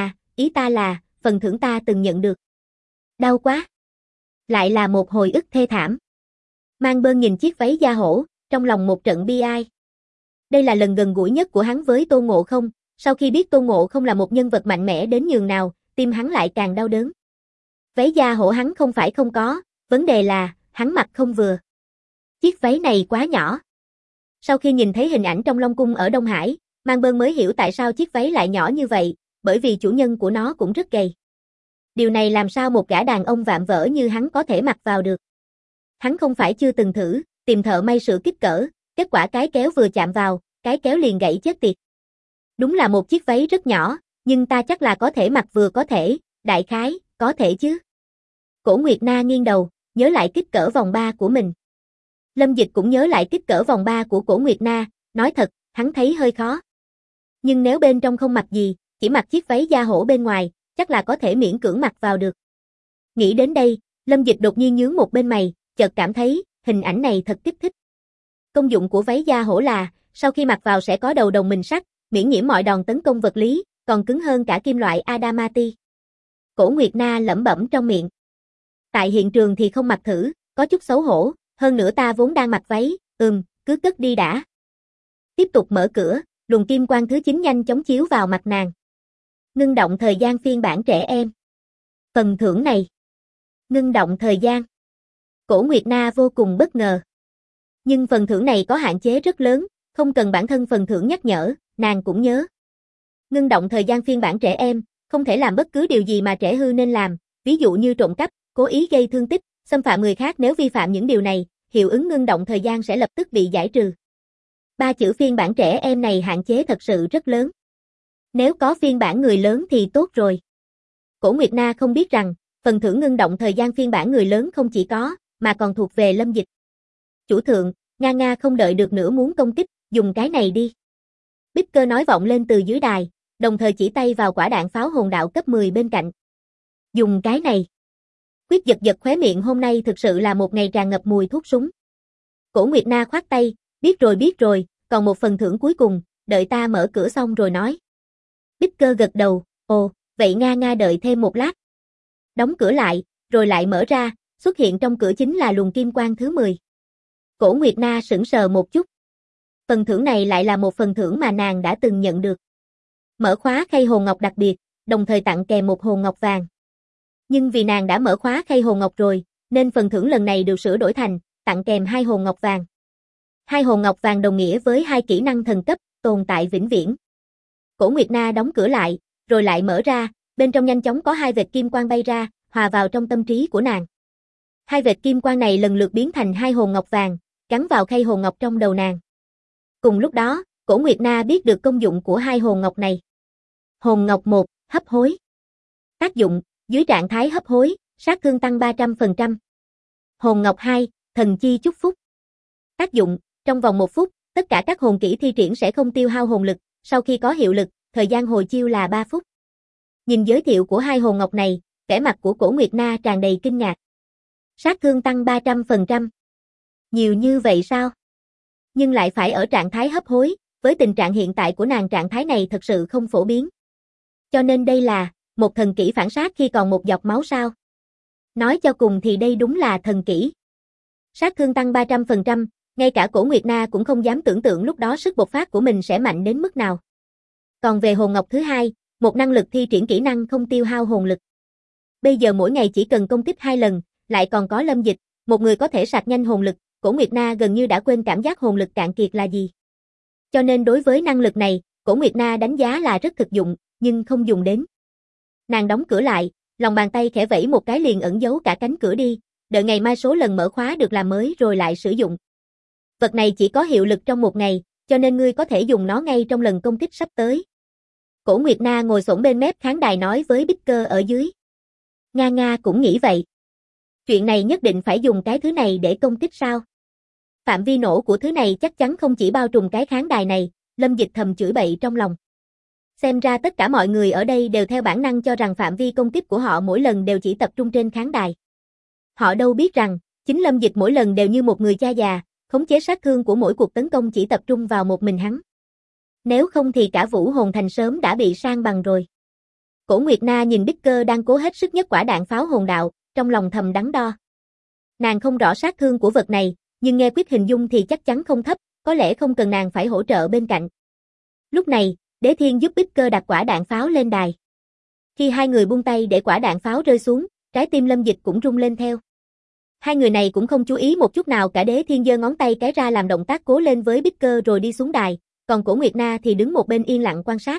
ý ta là, phần thưởng ta từng nhận được. Đau quá. Lại là một hồi ức thê thảm. Mang Bơn nhìn chiếc váy da hổ, trong lòng một trận bi ai. Đây là lần gần gũi nhất của hắn với Tôn Ngộ Không, sau khi biết Tôn Ngộ Không là một nhân vật mạnh mẽ đến nhường nào, tim hắn lại càng đau đớn. Váy da hổ hắn không phải không có, vấn đề là, hắn mặc không vừa. Chiếc váy này quá nhỏ. Sau khi nhìn thấy hình ảnh trong Long Cung ở Đông Hải, Mang Bơn mới hiểu tại sao chiếc váy lại nhỏ như vậy, bởi vì chủ nhân của nó cũng rất gầy. Điều này làm sao một gã đàn ông vạm vỡ như hắn có thể mặc vào được. Hắn không phải chưa từng thử, tìm thợ may sửa kích cỡ, kết quả cái kéo vừa chạm vào, cái kéo liền gãy chết tiệt. Đúng là một chiếc váy rất nhỏ, nhưng ta chắc là có thể mặc vừa có thể, đại khái, có thể chứ. Cổ Nguyệt Na nghiêng đầu, nhớ lại kích cỡ vòng 3 của mình. Lâm Dịch cũng nhớ lại kích cỡ vòng 3 của Cổ Nguyệt Na, nói thật, hắn thấy hơi khó. Nhưng nếu bên trong không mặc gì, chỉ mặc chiếc váy da hổ bên ngoài, chắc là có thể miễn cưỡng mặc vào được. Nghĩ đến đây, Lâm Dịch đột nhiên nhướng một bên mày, chợt cảm thấy, hình ảnh này thật kích thích. Công dụng của váy da hổ là, sau khi mặc vào sẽ có đầu đồng mình sắt, miễn nhiễm mọi đòn tấn công vật lý, còn cứng hơn cả kim loại Adamati. Cổ Nguyệt Na lẩm bẩm trong miệng. Tại hiện trường thì không mặc thử, có chút xấu hổ, hơn nữa ta vốn đang mặc váy, cứ cất đi đã. Tiếp tục mở cửa, luồng kim quang thứ 9 nhanh chóng chiếu vào mặt nàng. Ngưng động thời gian phiên bản trẻ em. Phần thưởng này. Ngưng động thời gian. Cổ Nguyệt Na vô cùng bất ngờ. Nhưng phần thưởng này có hạn chế rất lớn, không cần bản thân phần thưởng nhắc nhở, nàng cũng nhớ. Ngưng động thời gian phiên bản trẻ em, không thể làm bất cứ điều gì mà trẻ hư nên làm, ví dụ như trộm cắp, cố ý gây thương tích, xâm phạm người khác. Nếu vi phạm những điều này, hiệu ứng ngưng động thời gian sẽ lập tức bị giải trừ. 3 chữ phiên bản trẻ em này hạn chế thật sự rất lớn. Nếu có phiên bản người lớn thì tốt rồi. Cổ Nguyệt Na không biết rằng, phần thưởng ngưng động thời gian phiên bản người lớn không chỉ có, mà còn thuộc về Lâm Dịch. Chủ thượng, Nga không đợi được nữa muốn công kích, dùng cái này đi. Bích Cơ nói vọng lên từ dưới đài, đồng thời chỉ tay vào quả đạn pháo hồn đạo cấp 10 bên cạnh. Dùng cái này. Quyết giật khóe miệng, hôm nay thực sự là một ngày tràn ngập mùi thuốc súng. Cổ Nguyệt Na khoát tay, biết rồi, còn một phần thưởng cuối cùng, đợi ta mở cửa xong rồi nói. Bích Cơ gật đầu, ồ, vậy Nga đợi thêm một lát. Đóng cửa lại, rồi lại mở ra, xuất hiện trong cửa chính là luồng kim quang thứ 10. Cổ Nguyệt Na sững sờ một chút. Phần thưởng này lại là một phần thưởng mà nàng đã từng nhận được. Mở khóa khay hồn ngọc đặc biệt, đồng thời tặng kèm một hồn ngọc vàng. Nhưng vì nàng đã mở khóa khay hồn ngọc rồi, nên phần thưởng lần này được sửa đổi thành, tặng kèm 2 hồn ngọc vàng. 2 hồn ngọc vàng đồng nghĩa với 2 kỹ năng thần cấp, tồn tại vĩnh viễn. Cổ Nguyệt Na đóng cửa lại, rồi lại mở ra, bên trong nhanh chóng có 2 vệt kim quang bay ra, hòa vào trong tâm trí của nàng. 2 vệt kim quang này lần lượt biến thành 2 hồn ngọc vàng, gắn vào khay hồn ngọc trong đầu nàng. Cùng lúc đó, Cổ Nguyệt Na biết được công dụng của 2 hồn ngọc này. Hồn ngọc 1, hấp hối. Tác dụng, dưới trạng thái hấp hối, sát thương tăng 300%. Hồn ngọc 2, thần chi chúc phúc. Tác dụng, trong vòng 1 phút, tất cả các hồn kỹ thi triển sẽ không tiêu hao hồn lực, sau khi có hiệu lực, thời gian hồi chiêu là 3 phút. Nhìn giới thiệu của 2 hồn ngọc này, vẻ mặt của Cổ Nguyệt Na tràn đầy kinh ngạc. Sát thương tăng 300%. Nhiều như vậy sao? Nhưng lại phải ở trạng thái hấp hối, với tình trạng hiện tại của nàng trạng thái này thật sự không phổ biến. Cho nên đây là một thần kỹ phản sát khi còn một giọt máu sao? Nói cho cùng thì đây đúng là thần kỹ. Sát thương tăng 300%, ngay cả Cổ Nguyệt Na cũng không dám tưởng tượng lúc đó sức bộc phát của mình sẽ mạnh đến mức nào. Còn về hồn ngọc thứ 2, Một năng lực thi triển kỹ năng không tiêu hao hồn lực. Bây giờ mỗi ngày chỉ cần công kích 2 lần, lại còn có Lâm Dịch, một người có thể sạc nhanh hồn lực, Cổ Nguyệt Na gần như đã quên cảm giác hồn lực cạn kiệt là gì. Cho nên đối với năng lực này, Cổ Nguyệt Na đánh giá là rất thực dụng, nhưng không dùng đến. Nàng đóng cửa lại, lòng bàn tay khẽ vẫy một cái liền ẩn giấu cả cánh cửa đi, đợi ngày mai số lần mở khóa được làm mới rồi lại sử dụng. Vật này chỉ có hiệu lực trong một ngày, cho nên ngươi có thể dùng nó ngay trong lần công kích sắp tới. Cổ Nguyệt Na ngồi xổm bên mép khán đài nói với Bicker ở dưới. Nga cũng nghĩ vậy. Chuyện này nhất định phải dùng cái thứ này để công kích sao? Phạm vi nổ của thứ này chắc chắn không chỉ bao trùm cái khán đài này, Lâm Dịch thầm chửi bậy trong lòng. Xem ra tất cả mọi người ở đây đều theo bản năng cho rằng phạm vi công kích của họ mỗi lần đều chỉ tập trung trên khán đài. Họ đâu biết rằng, chính Lâm Dịch mỗi lần đều như một người cha già, khống chế sát thương của mỗi cuộc tấn công chỉ tập trung vào một mình hắn. Nếu không thì cả Vũ Hồn Thành sớm đã bị san bằng rồi. Cổ Nguyệt Na nhìn Bicker đang cố hết sức nhất quả đạn pháo hồn đạo, trong lòng thầm đắn đo. Nàng không rõ sát thương của vật này, nhưng nghe Quyết hình dung thì chắc chắn không thấp, có lẽ không cần nàng phải hỗ trợ bên cạnh. Lúc này, Đế Thiên giúp Bicker đặt quả đạn pháo lên đài. Khi hai người buông tay để quả đạn pháo rơi xuống, trái tim Lâm Dịch cũng rung lên theo. Hai người này cũng không chú ý một chút nào cả. Đế Thiên giơ ngón tay cái ra làm động tác cố lên với Bicker rồi đi xuống đài, còn Cổ Nguyệt Na thì đứng một bên yên lặng quan sát.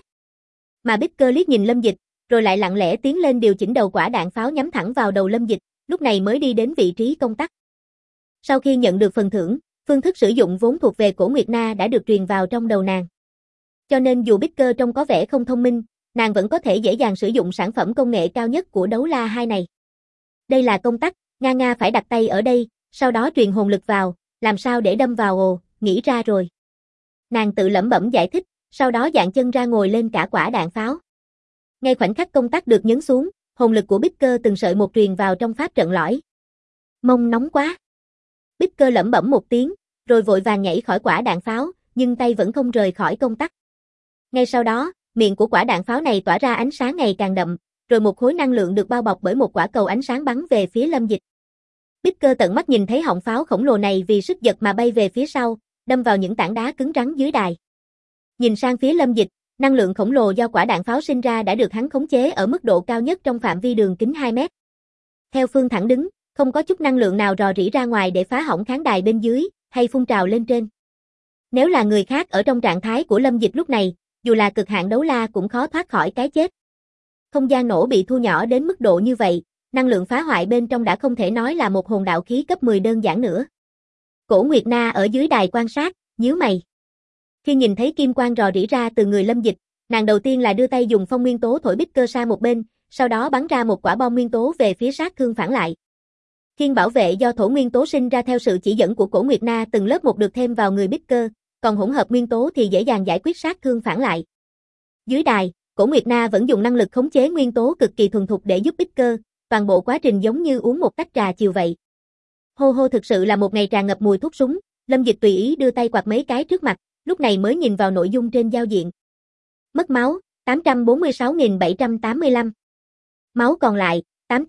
Mà Bicker liếc nhìn Lâm Dịch, rồi lại lặng lẽ tiến lên điều chỉnh đầu quả đạn pháo nhắm thẳng vào đầu Lâm Dịch, lúc này mới đi đến vị trí công tắc. Sau khi nhận được phần thưởng, phương thức sử dụng vốn thuộc về Cổ Nguyệt Na đã được truyền vào trong đầu nàng. Cho nên dù Bicker trông có vẻ không thông minh, nàng vẫn có thể dễ dàng sử dụng sản phẩm công nghệ cao nhất của Đấu La 2 này. Đây là công tắc, Nga phải đặt tay ở đây, sau đó truyền hồn lực vào, làm sao để đâm vào nghĩ ra rồi. Nàng tự lẩm bẩm giải thích, sau đó dạn chân ra ngồi lên cả quả đạn pháo. Ngay khoảnh khắc công tắc được nhấn xuống, hồn lực của Bicker từng sợi một truyền vào trong pháp trận lõi. Mông nóng quá. Bicker lẩm bẩm một tiếng, rồi vội vàng nhảy khỏi quả đạn pháo, nhưng tay vẫn không rời khỏi công tắc. Ngay sau đó, miệng của quả đạn pháo này tỏa ra ánh sáng ngày càng đậm, rồi một khối năng lượng được bao bọc bởi một quả cầu ánh sáng bắn về phía Lâm Dịch. Bicker tận mắt nhìn thấy họng pháo khổng lồ này vì sức giật mà bay về phía sau, đâm vào những tảng đá cứng rắn dưới đài. Nhìn sang phía Lâm Dịch, năng lượng khổng lồ do quả đạn pháo sinh ra đã được hắn khống chế ở mức độ cao nhất trong phạm vi đường kính 2 mét. Theo phương thẳng đứng, không có chút năng lượng nào rò rỉ ra ngoài để phá hỏng khán đài bên dưới, hay phun trào lên trên. Nếu là người khác ở trong trạng thái của Lâm Dịch lúc này, dù là cực hạn đấu la cũng khó thoát khỏi cái chết. Không gian nổ bị thu nhỏ đến mức độ như vậy, năng lượng phá hoại bên trong đã không thể nói là một hồn đạo khí cấp 10 đơn giản nữa. Cổ Nguyệt Na ở dưới đài quan sát, nhíu mày. Khi nhìn thấy kim quang rò rỉ ra từ người Lâm Dịch, nàng đầu tiên là đưa tay dùng phong nguyên tố thổi Bicker sang một bên, sau đó bắn ra một quả bom nguyên tố về phía sát thương phản lại. Khiên bảo vệ do thổ nguyên tố sinh ra theo sự chỉ dẫn của Cổ Nguyệt Na từng lớp một được thêm vào người Bicker, còn hỗn hợp nguyên tố thì dễ dàng giải quyết sát thương phản lại. Dưới đài, Cổ Nguyệt Na vẫn dùng năng lực khống chế nguyên tố cực kỳ thuần thục để giúp Bicker, toàn bộ quá trình giống như uống một tách trà chiều vậy. Hô thực sự là một ngày tràn ngập mùi thuốc súng, Lâm Dịch tùy ý đưa tay quạt mấy cái trước mặt, lúc này mới nhìn vào nội dung trên giao diện. Mất máu, 846.785. Máu còn lại,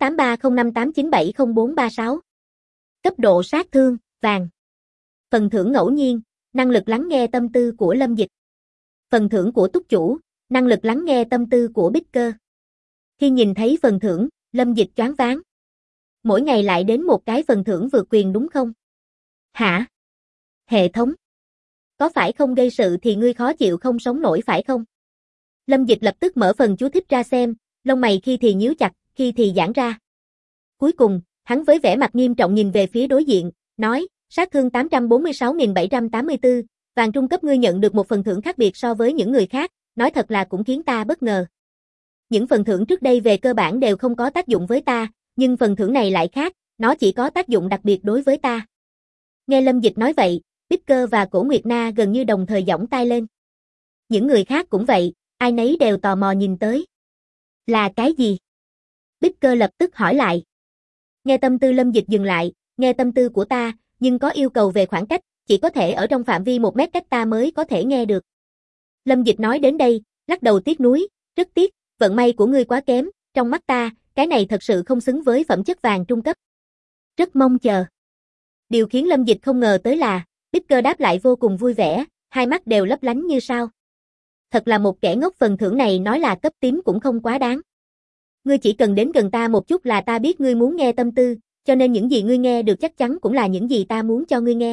8830589700436. Cấp độ sát thương, vàng. Phần thưởng ngẫu nhiên, năng lực lắng nghe tâm tư của Lâm Dịch. Phần thưởng của túc chủ, năng lực lắng nghe tâm tư của Bicker. Khi nhìn thấy phần thưởng, Lâm Dịch choáng váng. Mỗi ngày lại đến một cái phần thưởng vượt quyền đúng không? Hả? Hệ thống. Có phải không gây sự thì ngươi khó chịu không sống nổi phải không? Lâm Dịch lập tức mở phần chú thích ra xem, lông mày khi thì nhíu chặt, khi thì giãn ra. Cuối cùng, hắn với vẻ mặt nghiêm trọng nhìn về phía đối diện, nói, sát thương 846.784, vàng trung cấp ngươi nhận được một phần thưởng khác biệt so với những người khác, nói thật là cũng khiến ta bất ngờ. Những phần thưởng trước đây về cơ bản đều không có tác dụng với ta, nhưng phần thưởng này lại khác, nó chỉ có tác dụng đặc biệt đối với ta. Nghe Lâm Dịch nói vậy, Bicker và Cổ Nguyệt Na gần như đồng thời giỏng tai lên. Những người khác cũng vậy, ai nấy đều tò mò nhìn tới. Là cái gì? Bicker lập tức hỏi lại. Nghe tâm tư Lâm Dịch dừng lại, nghe tâm tư của ta, nhưng có yêu cầu về khoảng cách, chỉ có thể ở trong phạm vi 1 mét cách ta mới có thể nghe được. Lâm Dịch nói đến đây, lắc đầu tiếc nuối, rất tiếc, vận may của ngươi quá kém, trong mắt ta, cái này thật sự không xứng với phẩm chất vàng trung cấp. Rất mong chờ. Điều khiến Lâm Dịch không ngờ tới là, Bicker đáp lại vô cùng vui vẻ, hai mắt đều lấp lánh như sao. Thật là một kẻ ngốc, phần thưởng này nói là cấp tím cũng không quá đáng. Ngươi chỉ cần đến gần ta một chút là ta biết ngươi muốn nghe tâm tư, cho nên những gì ngươi nghe được chắc chắn cũng là những gì ta muốn cho ngươi nghe.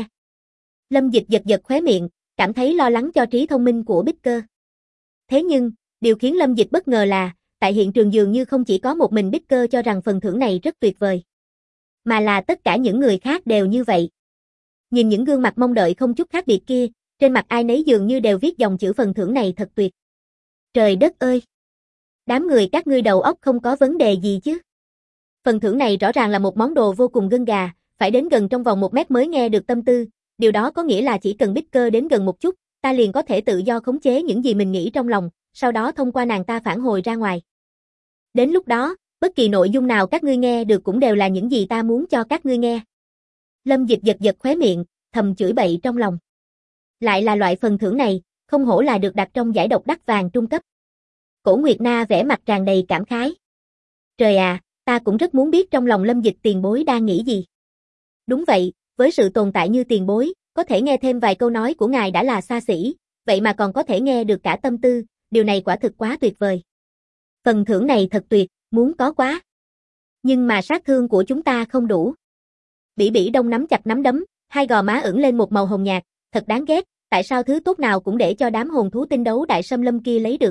Lâm Dịch giật giật khóe miệng, cảm thấy lo lắng cho trí thông minh của Bích Cơ. Thế nhưng, điều khiến Lâm Dịch bất ngờ là, tại hiện trường dường như không chỉ có một mình Bích Cơ cho rằng phần thưởng này rất tuyệt vời, mà là tất cả những người khác đều như vậy. Nhìn những gương mặt mong đợi không chút khác biệt kia, trên mặt ai nấy dường như đều viết dòng chữ phần thưởng này thật tuyệt. Trời đất ơi! Đám người các ngươi đầu óc không có vấn đề gì chứ? Phần thưởng này rõ ràng là một món đồ vô cùng gân gà, phải đến gần trong vòng 1 mét mới nghe được tâm tư, điều đó có nghĩa là chỉ cần Bích Cơ đến gần một chút, ta liền có thể tự do khống chế những gì mình nghĩ trong lòng, sau đó thông qua nàng ta phản hồi ra ngoài. Đến lúc đó, bất kỳ nội dung nào các ngươi nghe được cũng đều là những gì ta muốn cho các ngươi nghe. Lâm Dịch giật giật khóe miệng, thầm chửi bậy trong lòng. Lại là loại phần thưởng này, không hổ là được đặt trong giải độc đắc vàng trung cấp. Cổ Nguyệt Na vẻ mặt tràn đầy cảm khái. Trời à, ta cũng rất muốn biết trong lòng Lâm Dịch tiền bối đang nghĩ gì. Đúng vậy, với sự tồn tại như tiền bối, có thể nghe thêm vài câu nói của ngài đã là xa xỉ, vậy mà còn có thể nghe được cả tâm tư, điều này quả thực quá tuyệt vời. Phần thưởng này thật tuyệt, muốn có quá. Nhưng mà sát thương của chúng ta không đủ. Bỉ Bỉ Đông nắm chặt nắm đấm, hai gò má ửng lên một màu hồng nhạt, thật đáng ghét, tại sao thứ tốt nào cũng để cho đám hồn thú tinh đấu đại xâm lâm kia lấy được.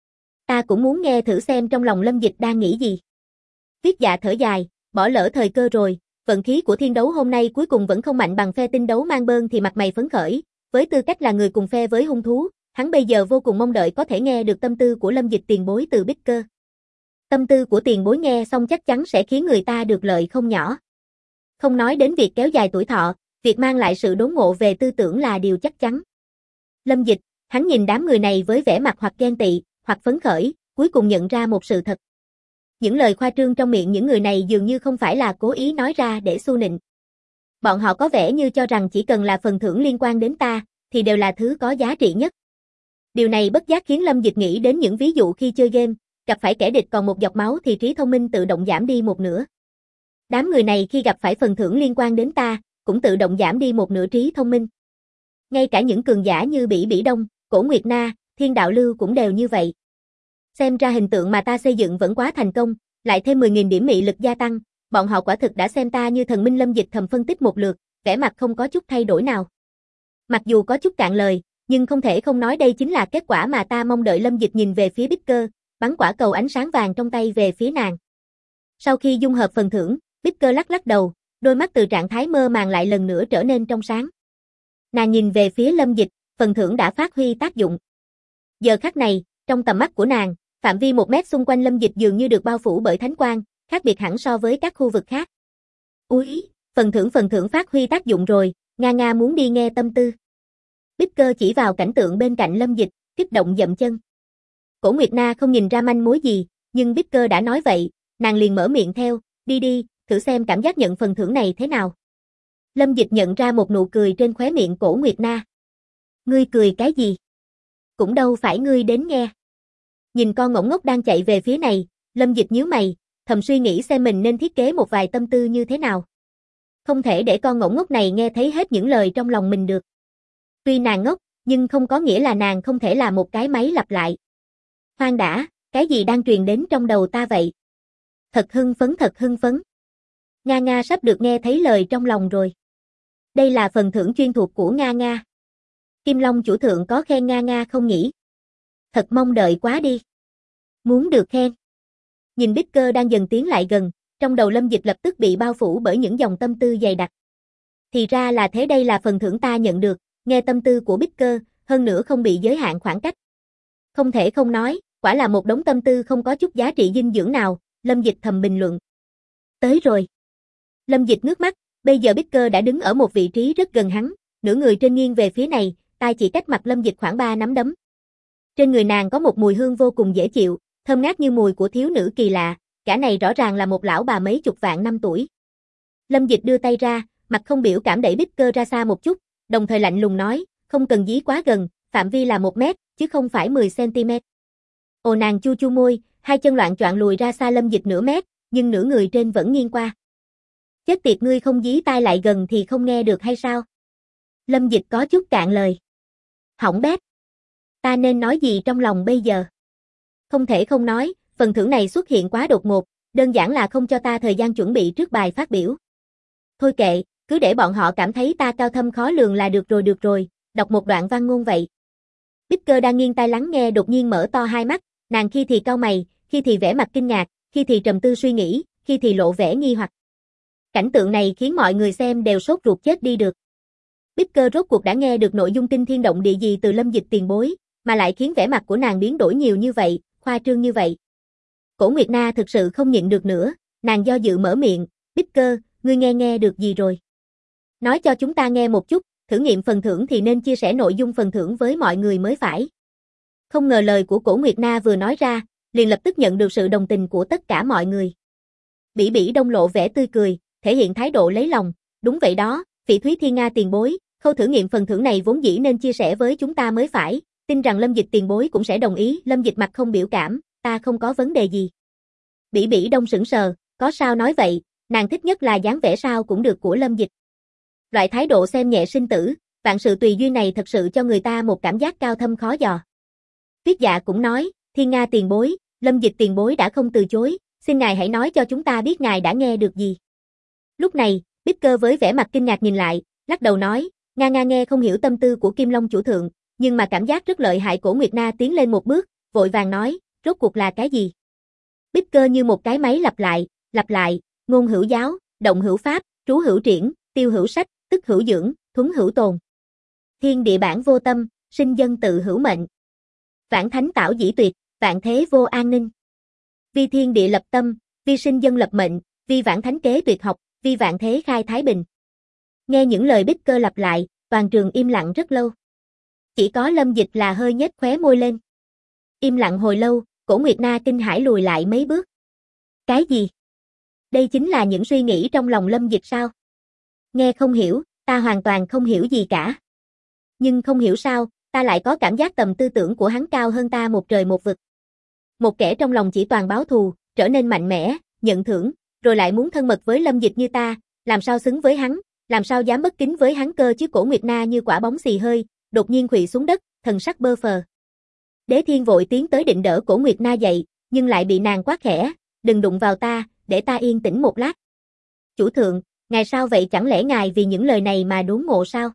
Ta cũng muốn nghe thử xem trong lòng Lâm Dịch đang nghĩ gì. Tuyết Dạ thở dài, bỏ lỡ thời cơ rồi, vận khí của thiên đấu hôm nay cuối cùng vẫn không mạnh bằng phe tinh đấu mang bơn thì mặt mày phấn khởi, với tư cách là người cùng phe với hung thú, hắn bây giờ vô cùng mong đợi có thể nghe được tâm tư của Lâm Dịch tiền bối từ Bích Cơ. Tâm tư của tiền bối nghe xong chắc chắn sẽ khiến người ta được lợi không nhỏ. Không nói đến việc kéo dài tuổi thọ, việc mang lại sự đốn ngộ về tư tưởng là điều chắc chắn. Lâm Dịch, hắn nhìn đám người này với vẻ mặt hoặc ghen tị, hoặc phấn khởi, cuối cùng nhận ra một sự thật. Những lời khoa trương trong miệng những người này dường như không phải là cố ý nói ra để xu nịnh. Bọn họ có vẻ như cho rằng chỉ cần là phần thưởng liên quan đến ta, thì đều là thứ có giá trị nhất. Điều này bất giác khiến Lâm Dịch nghĩ đến những ví dụ khi chơi game, gặp phải kẻ địch còn một giọt máu thì trí thông minh tự động giảm đi một nửa. Đám người này khi gặp phải phần thưởng liên quan đến ta, cũng tự động giảm đi một nửa trí thông minh. Ngay cả những cường giả như Bỉ Bỉ Đông, Cổ Nguyệt Na, Thiên Đạo Lưu cũng đều như vậy. Xem ra hình tượng mà ta xây dựng vẫn quá thành công, lại thêm 10.000 điểm mị lực gia tăng, bọn họ quả thực đã xem ta như thần minh. Lâm Dịch thầm phân tích một lượt, vẻ mặt không có chút thay đổi nào. Mặc dù có chút cạn lời, nhưng không thể không nói đây chính là kết quả mà ta mong đợi. Lâm Dịch nhìn về phía Bích Cơ, bắn quả cầu ánh sáng vàng trong tay về phía nàng. Sau khi dung hợp phần thưởng, Bích Cơ lắc lắc đầu, đôi mắt từ trạng thái mơ màng lại lần nữa trở nên trong sáng. Nàng nhìn về phía Lâm Dịch, phần thưởng đã phát huy tác dụng. Giờ khắc này, trong tầm mắt của nàng, phạm vi 1 mét xung quanh Lâm Dịch dường như được bao phủ bởi thánh quang, khác biệt hẳn so với các khu vực khác. Úi, phần thưởng phát huy tác dụng rồi, Nga Nga muốn đi nghe tâm tư. Bích Cơ chỉ vào cảnh tượng bên cạnh Lâm Dịch, kích động dậm chân. Cổ Nguyệt Na không nhìn ra manh mối gì, nhưng Bích Cơ đã nói vậy, nàng liền mở miệng theo, đi, thử xem cảm giác nhận phần thưởng này thế nào. Lâm Dịch nhận ra một nụ cười trên khóe miệng Cổ Nguyệt Na. Ngươi cười cái gì? Cũng đâu phải ngươi đến nghe. Nhìn con ngỗng ngốc đang chạy về phía này, Lâm Dịch nhíu mày, thầm suy nghĩ xem mình nên thiết kế một vài tâm tư như thế nào. Không thể để con ngỗng ngốc này nghe thấy hết những lời trong lòng mình được. Tuy nàng ngốc, nhưng không có nghĩa là nàng không thể là một cái máy lặp lại. Khoan đã, cái gì đang truyền đến trong đầu ta vậy? Thật hưng phấn. Nga Nga sắp được nghe thấy lời trong lòng rồi. Đây là phần thưởng chuyên thuộc của Nga Nga. Kim Long chủ thượng có khen Nga Nga không nhỉ? Thật mong đợi quá đi. Muốn được khen. Nhìn Bích Cơ đang dần tiến lại gần, trong đầu Lâm Dịch lập tức bị bao phủ bởi những dòng tâm tư dày đặc. Thì ra là thế, đây là phần thưởng ta nhận được, nghe tâm tư của Bích Cơ, hơn nữa không bị giới hạn khoảng cách. Không thể không nói, quả là một đống tâm tư không có chút giá trị dinh dưỡng nào, Lâm Dịch thầm bình luận. Tới rồi. Lâm Dịch ngước mắt, bây giờ Bích Cơ đã đứng ở một vị trí rất gần hắn, nửa người trên nghiêng về phía này, tai chỉ cách mặt Lâm Dịch khoảng 3 nắm đấm. Trên người nàng có một mùi hương vô cùng dễ chịu, thơm ngát như mùi của thiếu nữ kỳ lạ, cả này rõ ràng là một lão bà mấy chục vạn năm tuổi. Lâm Dịch đưa tay ra, mặt không biểu cảm đẩy Bích Cơ ra xa một chút, đồng thời lạnh lùng nói, không cần dí quá gần, phạm vi là 1 mét, chứ không phải 10 cm. Ồ, nàng chu chu môi, hai chân loạn choạng lùi ra xa Lâm Dịch nửa mét, nhưng nửa người trên vẫn nghiêng qua. Chết tiệt, ngươi không dí tai lại gần thì không nghe được hay sao? Lâm Dịch có chút cạn lời. Hỏng bét. Ta nên nói gì trong lòng bây giờ? Không thể không nói, phần thưởng này xuất hiện quá đột ngột, đơn giản là không cho ta thời gian chuẩn bị trước bài phát biểu. Thôi kệ, cứ để bọn họ cảm thấy ta cao thâm khó lường là được rồi, đọc một đoạn văn ngôn vậy. Bicker đang nghiêng tai lắng nghe đột nhiên mở to hai mắt, nàng khi thì cau mày, khi thì vẻ mặt kinh ngạc, khi thì trầm tư suy nghĩ, khi thì lộ vẻ nghi hoặc. Cảnh tượng này khiến mọi người xem đều sốt ruột chết đi được. Bicker rốt cuộc đã nghe được nội dung kinh thiên động địa gì từ Lâm Dịch tiền bối, mà lại khiến vẻ mặt của nàng biến đổi nhiều như vậy, khoa trương như vậy. Cổ Nguyệt Na thực sự không nhịn được nữa, nàng do dự mở miệng, Bicker, ngươi nghe được gì rồi? Nói cho chúng ta nghe một chút, thử nghiệm phần thưởng thì nên chia sẻ nội dung phần thưởng với mọi người mới phải. Không ngờ lời của Cổ Nguyệt Na vừa nói ra, liền lập tức nhận được sự đồng tình của tất cả mọi người. Bỉ Bỉ Đông lộ vẻ tươi cười, thể hiện thái độ lấy lòng, đúng vậy đó, Phỉ Thúy Thiên Nga tiền bối, khâu thử nghiệm phần thưởng này vốn dĩ nên chia sẻ với chúng ta mới phải, tin rằng Lâm Dịch tiền bối cũng sẽ đồng ý. Lâm Dịch mặt không biểu cảm, ta không có vấn đề gì. Bỉ Bỉ Đông sững sờ, có sao nói vậy, nàng thích nhất là dáng vẻ sao cũng được của Lâm Dịch. Loại thái độ xem nhẹ sinh tử, vạn sự tùy duyên này thật sự cho người ta một cảm giác cao thâm khó dò. Tuyết Dạ cũng nói, Thiên Nga tiền bối, Lâm Dịch tiền bối đã không từ chối, xin ngài hãy nói cho chúng ta biết ngài đã nghe được gì. Lúc này, Bicker với vẻ mặt kinh ngạc nhìn lại, lắc đầu nói, Nga nghe không hiểu tâm tư của Kim Long chủ thượng, nhưng mà cảm giác rất lợi hại. Cổ Nguyệt Na tiến lên một bước, vội vàng nói, rốt cuộc là cái gì? Bicker như một cái máy lặp lại, ngôn hữu giáo, động hữu pháp, trú hữu triển, tiêu hữu sách, tức hữu dưỡng, thuấn hữu tồn. Thiên địa bản vô tâm, sinh dân tự hữu mệnh. Vạn thánh tảo dĩ tuyệt, vạn thế vô an ninh. Vi thiên địa lập tâm, vi sinh dân lập mệnh, vi vạn thánh kế tuyệt học, vi vạn thế khai thái bình. Nghe những lời Bicker lặp lại, toàn trường im lặng rất lâu. Chỉ có Lâm Dịch là hơi nhếch khóe môi lên. Im lặng hồi lâu, Cổ Nguyệt Na kinh hãi lùi lại mấy bước. Cái gì? Đây chính là những suy nghĩ trong lòng Lâm Dịch sao? Nghe không hiểu, ta hoàn toàn không hiểu gì cả. Nhưng không hiểu sao, ta lại có cảm giác tầm tư tưởng của hắn cao hơn ta một trời một vực. Một kẻ trong lòng chỉ toàn báo thù, trở nên mạnh mẽ, nhận thưởng, rồi lại muốn thân mật với Lâm Dịch như ta, làm sao xứng với hắn, làm sao dám bất kính với hắn cơ chứ. Cổ Nguyệt Na như quả bóng xì hơi, đột nhiên khuỵu xuống đất, thần sắc bơ phờ. Đế Thiên vội tiến tới định đỡ Cổ Nguyệt Na dậy, nhưng lại bị nàng quát khẽ, đừng đụng vào ta, để ta yên tĩnh một lát. Chủ thượng, ngài sao vậy, chẳng lẽ ngài vì những lời này mà đốn ngộ sao?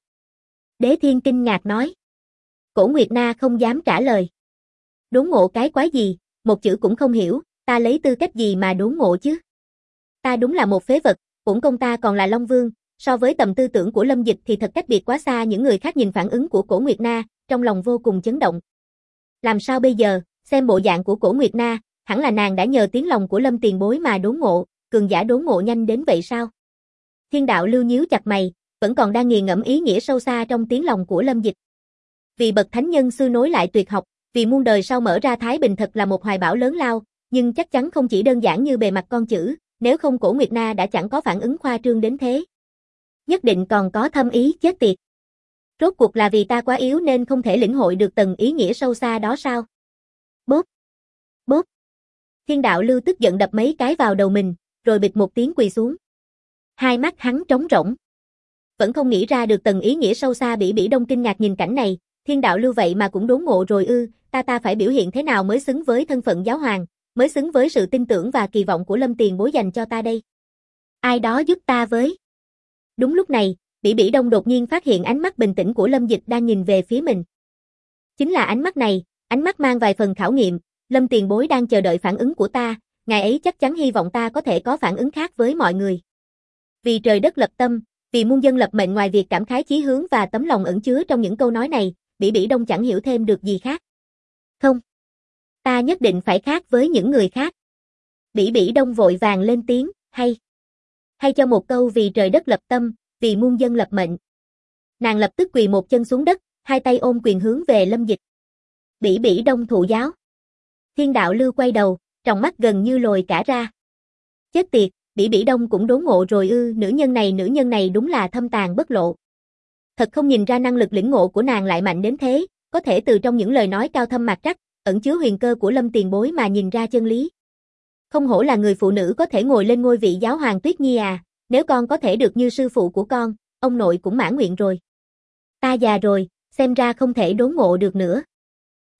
Đế Thiên kinh ngạc nói. Cổ Nguyệt Na không dám trả lời. Đốn ngộ cái quái gì, một chữ cũng không hiểu, ta lấy tư cách gì mà đốn ngộ chứ? Ta đúng là một phế vật, bổn công ta còn là Long Vương, so với tầm tư tưởng của Lâm Dịch thì thật cách biệt quá xa. Những người khác nhìn phản ứng của Cổ Nguyệt Na, trong lòng vô cùng chấn động. Làm sao bây giờ, xem bộ dạng của Cổ Nguyệt Na, hẳn là nàng đã nhờ tiếng lòng của Lâm tiền bối mà đốn ngộ, cường giả đốn ngộ nhanh đến vậy sao? Thiên đạo lưu nhíu chặt mày, vẫn còn đang nghiền ngẫm ý nghĩa sâu xa trong tiếng lòng của Lâm Dịch. Vì bậc thánh nhân xưa nối lại tuyệt học, vì muôn đời sau mở ra Thái Bình thật là một hoài bão lớn lao, nhưng chắc chắn không chỉ đơn giản như bề mặt con chữ, nếu không Cổ Nguyệt Na đã chẳng có phản ứng khoa trương đến thế. Nhất định còn có thâm ý chết tiệt. Rốt cuộc là vì ta quá yếu nên không thể lĩnh hội được tầng ý nghĩa sâu xa đó sao? Bốp, bốp. Thiên đạo lưu tức giận đập mấy cái vào đầu mình, rồi bịch một tiếng quỳ xuống. Hai mắt hắn trống rỗng. Vẫn không nghĩ ra được tầng ý nghĩa sâu xa. Bỉ Bỉ Đông kinh ngạc nhìn cảnh này, Thiên đạo lưu vậy mà cũng đốn ngộ rồi ư? Ta phải biểu hiện thế nào mới xứng với thân phận giáo hoàng, mới xứng với sự tin tưởng và kỳ vọng của Lâm tiền bối dành cho ta đây? Ai đó giúp ta với. Đúng lúc này, Bỉ Bỉ Đông đột nhiên phát hiện ánh mắt bình tĩnh của Lâm Dịch đang nhìn về phía mình. Chính là ánh mắt này, ánh mắt mang vài phần khảo nghiệm. Lâm tiền bối đang chờ đợi phản ứng của ta, ngài ấy chắc chắn hy vọng ta có thể có phản ứng khác với mọi người. Vì trời đất lập tâm, vì muôn dân lập mệnh. Ngoài việc cảm khái chí hướng và tấm lòng ẩn chứa trong những câu nói này, Bỉ Bỉ Đông chẳng hiểu thêm được gì khác. Không, ta nhất định phải khác với những người khác. Bỉ Bỉ Đông vội vàng lên tiếng, hay cho một câu vì trời đất lập tâm, vì muôn dân lập mệnh. Nàng lập tức quỳ một chân xuống đất, hai tay ôm quyền hướng về Lâm Dịch. Bỉ Bỉ Đông thụ giáo. Thiên đạo lưu quay đầu, tròng mắt gần như lồi cả ra. Chết tiệt, Bỉ Bỉ Đông cũng đốn ngộ rồi ư? Nữ nhân này đúng là thâm tàn bất lộ. Thật không nhìn ra năng lực lĩnh ngộ của nàng lại mạnh đến thế, có thể từ trong những lời nói cao thâm mạc trắc, ẩn chứa huyền cơ của Lâm tiền bối mà nhìn ra chân lý. Không hổ là người phụ nữ có thể ngồi lên ngôi vị giáo hoàng Tuyết Nhi à, nếu con có thể được như sư phụ của con, ông nội cũng mãn nguyện rồi. Ta già rồi, xem ra không thể đốn ngộ được nữa.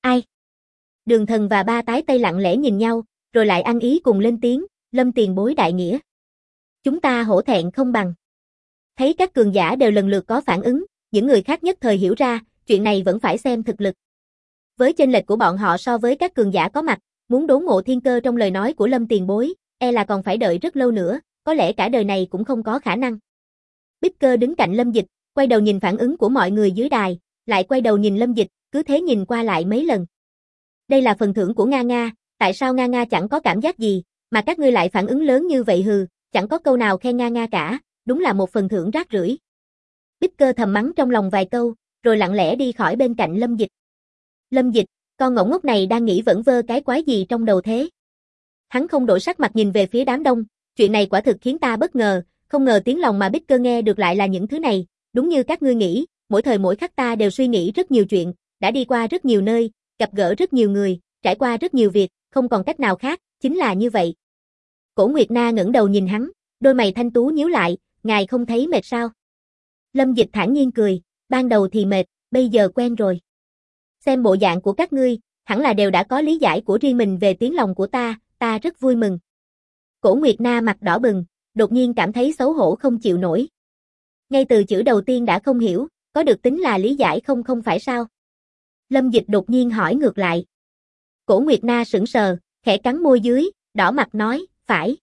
Ai? Đường Thần và ba tái tây lặng lẽ nhìn nhau, rồi lại ăn ý cùng lên tiếng, Lâm tiền bối đại nghĩa. Chúng ta hổ thẹn không bằng. Thấy các cường giả đều lần lượt có phản ứng, những người khác nhất thời hiểu ra, chuyện này vẫn phải xem thực lực. Với chênh lệch của bọn họ so với các cường giả có mặt, muốn đốn ngộ thiên cơ trong lời nói của Lâm tiền bối, e là còn phải đợi rất lâu nữa, có lẽ cả đời này cũng không có khả năng. Bích Cơ đứng cạnh Lâm Dịch, quay đầu nhìn phản ứng của mọi người dưới đài, lại quay đầu nhìn Lâm Dịch, cứ thế nhìn qua lại mấy lần. Đây là phần thưởng của Nga Nga, tại sao Nga Nga chẳng có cảm giác gì, mà các ngươi lại phản ứng lớn như vậy hừ, chẳng có câu nào khen Nga Nga cả, đúng là một phần thưởng rác rưởi. Bích Cơ thầm mắng trong lòng vài câu, rồi lặng lẽ đi khỏi bên cạnh Lâm Dịch. Lâm Dịch, con ngỗng ngốc này đang nghĩ vẩn vơ cái quái gì trong đầu thế? Hắn không đổi sắc mặt nhìn về phía đám đông, chuyện này quả thực khiến ta bất ngờ, không ngờ tiếng lòng mà Bích Cơ nghe được lại là những thứ này, đúng như các ngươi nghĩ, mỗi thời mỗi khắc ta đều suy nghĩ rất nhiều chuyện, đã đi qua rất nhiều nơi, gặp gỡ rất nhiều người, trải qua rất nhiều việc, không còn cách nào khác, chính là như vậy. Cổ Nguyệt Na ngẩng đầu nhìn hắn, đôi mày thanh tú nhíu lại, ngài không thấy mệt sao? Lâm Dịch thản nhiên cười, ban đầu thì mệt, bây giờ quen rồi. Xem bộ dạng của các ngươi, hẳn là đều đã có lý giải của riêng mình về tiếng lòng của ta rất vui mừng. Cổ Nguyệt Na mặt đỏ bừng, đột nhiên cảm thấy xấu hổ không chịu nổi. Ngay từ chữ đầu tiên đã không hiểu, có được tính là lý giải không phải sao? Lâm Dịch đột nhiên hỏi ngược lại. Cổ Nguyệt Na sững sờ, khẽ cắn môi dưới, đỏ mặt nói, phải.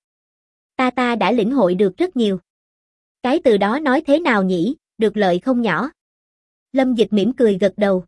Ta đã lĩnh hội được rất nhiều. Cái từ đó nói thế nào nhỉ, được lợi không nhỏ. Lâm Dịch mỉm cười gật đầu,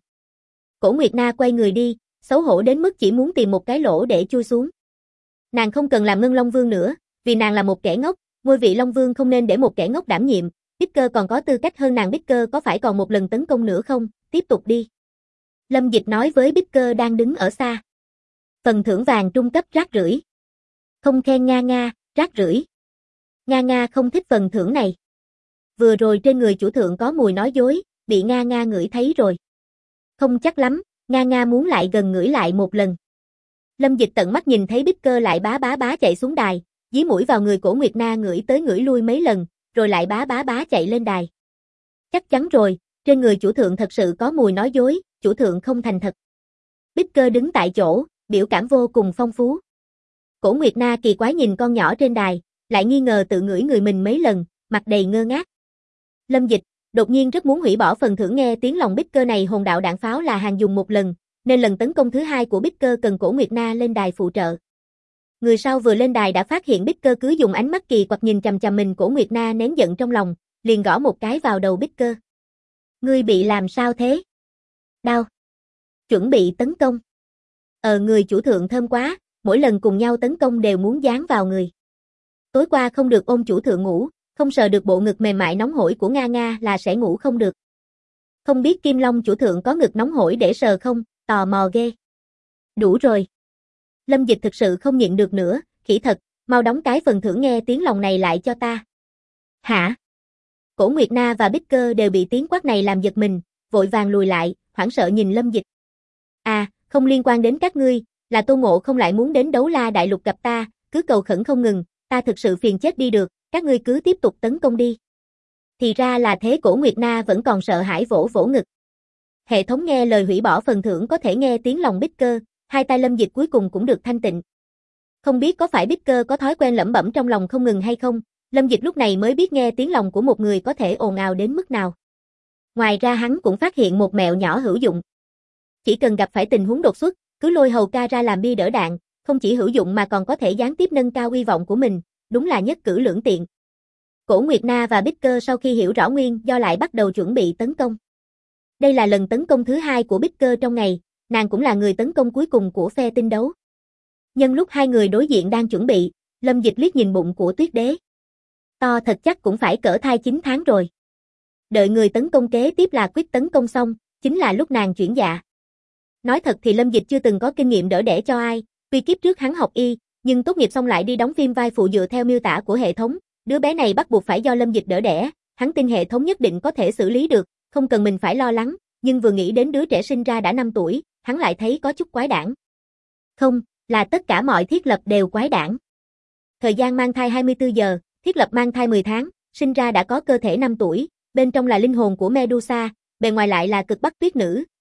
Cổ Nguyệt Na quay người đi, xấu hổ đến mức chỉ muốn tìm một cái lỗ để chui xuống. Nàng không cần làm Ngân Long Vương nữa, vì nàng là một kẻ ngốc, ngôi vị Long Vương không nên để một kẻ ngốc đảm nhiệm, Bích Cơ còn có tư cách hơn nàng. Bích Cơ có phải còn một lần tấn công nữa không, tiếp tục đi. Lâm Dịch nói với Bích Cơ đang đứng ở xa. Phần thưởng vàng trung cấp rác rưởi. Không khen Nga Nga, rác rưởi. Nga Nga không thích phần thưởng này. Vừa rồi trên người chủ thượng có mùi nói dối, bị Nga Nga ngửi thấy rồi. Không chắc lắm, Nga Nga muốn lại gần ngửi lại một lần. Lâm Dịch tận mắt nhìn thấy Bích Cơ lại bá chạy xuống đài, dí mũi vào người Cổ Nguyệt Na ngửi tới ngửi lui mấy lần, rồi lại bá chạy lên đài. Chắc chắn rồi, trên người chủ thượng thật sự có mùi nói dối, chủ thượng không thành thật. Bích Cơ đứng tại chỗ, biểu cảm vô cùng phong phú. Cổ Nguyệt Na kỳ quái nhìn con nhỏ trên đài, lại nghi ngờ tự ngửi người mình mấy lần, mặt đầy ngơ ngác. Lâm Dịch đột nhiên rất muốn hủy bỏ phần thưởng. Nghe tiếng lòng Bích Cơ này hồn đạo đạn pháo là hàng dùng một lần, nên lần tấn công thứ hai của Bích Cơ cần Cổ Nguyệt Na lên đài phụ trợ. Người sau vừa lên đài đã phát hiện Bích Cơ cứ dùng ánh mắt kỳ quặc nhìn chằm chằm mình. Cổ Nguyệt Na nén giận trong lòng, liền gõ một cái vào đầu Bích Cơ. Ngươi bị làm sao thế? Đau. Chuẩn bị tấn công. Người chủ thượng thơm quá, mỗi lần cùng nhau tấn công đều muốn dán vào người. Tối qua không được ôm chủ thượng ngủ, không sờ được bộ ngực mềm mại nóng hổi của Nga Nga là sẽ ngủ không được. Không biết Kim Long chủ thượng có ngực nóng hổi để sờ không, tò mò ghê. Đủ rồi. Lâm Dịch thực sự không nhịn được nữa, khỉ thật, mau đóng cái phần thưởng nghe tiếng lòng này lại cho ta. Hả? Cổ Nguyệt Na và Bích Cơ đều bị tiếng quát này làm giật mình, vội vàng lùi lại, hoảng sợ nhìn Lâm Dịch. À, không liên quan đến các ngươi, là Tô Ngộ không lại muốn đến Đấu La Đại Lục gặp ta, cứ cầu khẩn không ngừng, ta thực sự phiền chết đi được, các ngươi cứ tiếp tục tấn công đi. Thì ra là thế. Cổ Nguyệt Na vẫn còn sợ hãi vỗ vỗ ngực. Hệ thống nghe lời hủy bỏ phần thưởng có thể nghe tiếng lòng Bích Cơ, hai tay Lâm Dịch cuối cùng cũng được thanh tịnh. Không biết có phải Bích Cơ có thói quen lẩm bẩm trong lòng không ngừng hay không, Lâm Dịch lúc này mới biết nghe tiếng lòng của một người có thể ồn ào đến mức nào. Ngoài ra hắn cũng phát hiện một mẹo nhỏ hữu dụng. Chỉ cần gặp phải tình huống đột xuất, cứ lôi hầu ca ra làm bi đỡ đạn, không chỉ hữu dụng mà còn có thể gián tiếp nâng cao uy vọng của mình, đúng là nhất cử lưỡng tiện. Cổ Nguyệt Na và Bích Cơ sau khi hiểu rõ nguyên do lại bắt đầu chuẩn bị tấn công. Đây là lần tấn công thứ hai của Bích Cơ trong ngày, nàng cũng là người tấn công cuối cùng của phe tinh đấu. Nhân lúc hai người đối diện đang chuẩn bị, Lâm Dịch liếc nhìn bụng của Tuyết Đế. To thật chắc cũng phải cỡ thai 9 tháng rồi. Đợi người tấn công kế tiếp là quyết tấn công xong, chính là lúc nàng chuyển dạ. Nói thật thì Lâm Dịch chưa từng có kinh nghiệm đỡ đẻ cho ai, tuy kiếp trước hắn học y, nhưng tốt nghiệp xong lại đi đóng phim vai phụ dựa theo miêu tả của hệ thống, đứa bé này bắt buộc phải do Lâm Dịch đỡ đẻ, hắn tin hệ thống nhất định có thể xử lý được, không cần mình phải lo lắng, nhưng vừa nghĩ đến đứa trẻ sinh ra đã 5 tuổi, hắn lại thấy có chút quái đản. Không, là tất cả mọi thiết lập đều quái đản. Thời gian mang thai 24 giờ, thiết lập mang thai 10 tháng, sinh ra đã có cơ thể 5 tuổi, bên trong là linh hồn của Medusa, bề ngoài lại là cực bắc tuyết nữ,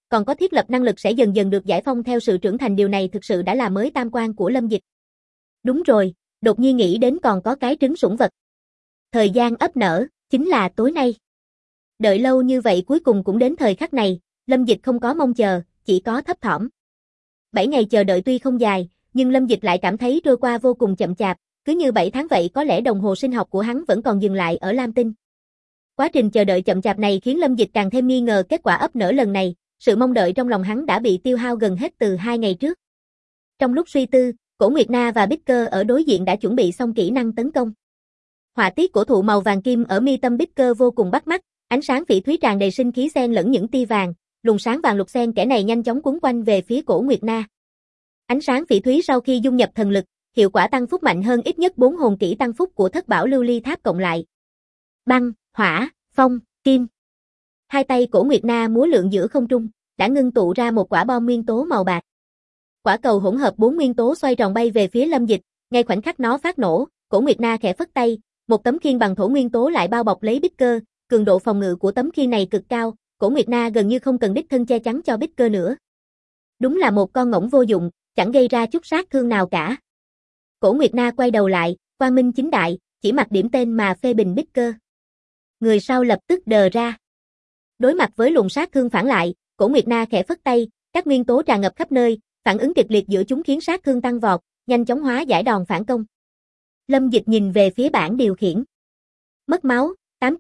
còn có thiết lập năng lực sẽ dần dần được giải phong theo sự trưởng thành, điều này thực sự đã là mới tam quan của Lâm Dịch. Đúng rồi, đột nhiên nghĩ đến còn có cái trứng sủng vật. Thời gian ấp nở, chính là tối nay. Đợi lâu như vậy cuối cùng cũng đến thời khắc này, Lâm Dịch không có mong chờ, chỉ có thấp thỏm. 7 ngày chờ đợi tuy không dài, nhưng Lâm Dịch lại cảm thấy trôi qua vô cùng chậm chạp, cứ như 7 tháng vậy, có lẽ đồng hồ sinh học của hắn vẫn còn dừng lại ở Lam Tinh. Quá trình chờ đợi chậm chạp này khiến Lâm Dịch càng thêm nghi ngờ kết quả ấp nở lần này, sự mong đợi trong lòng hắn đã bị tiêu hao gần hết từ 2 ngày trước. Trong lúc suy tư, Cổ Nguyệt Na và Bích Cơ ở đối diện đã chuẩn bị xong kỹ năng tấn công. Họa tiết cổ thụ màu vàng kim ở mi tâm Bích Cơ vô cùng bắt mắt, ánh sáng phỉ thúy tràn đầy sinh khí xen lẫn những tia vàng, luồng sáng vàng lục xen kẽ này nhanh chóng cuốn quanh về phía Cổ Nguyệt Na. Ánh sáng phỉ thúy sau khi dung nhập thần lực, hiệu quả tăng phúc mạnh hơn ít nhất 4 hồn kỹ tăng phúc của Thất Bảo Lưu Ly Tháp cộng lại. Băng, hỏa, phong, kim. Hai tay Cổ Nguyệt Na múa lượn giữa không trung, đã ngưng tụ ra một quả bom nguyên tố màu bạc. Quả cầu hỗn hợp 4 nguyên tố xoay tròn bay về phía Lâm Dịch, ngay khoảnh khắc nó phát nổ, Cổ Nguyệt Na khẽ phất tay, một tấm khiên bằng thổ nguyên tố lại bao bọc lấy Bích Cơ, cường độ phòng ngự của tấm khiên này cực cao, Cổ Nguyệt Na gần như không cần đích thân che chắn cho Bích Cơ nữa. Đúng là một con ngỗng vô dụng, chẳng gây ra chút sát thương nào cả. Cổ Nguyệt Na quay đầu lại, quang minh chính đại, chỉ mặc điểm tên mà phê bình Bích Cơ. Người sau lập tức đờ ra. Đối mặt với luồng sát thương phản lại, Cổ Nguyệt Na khẽ phất tay, các nguyên tố tràn ngập khắp nơi, phản ứng kịch liệt giữa chúng khiến sát thương tăng vọt, nhanh chóng hóa giải đòn phản công. Lâm Dịch nhìn về phía bảng điều khiển. Mất máu,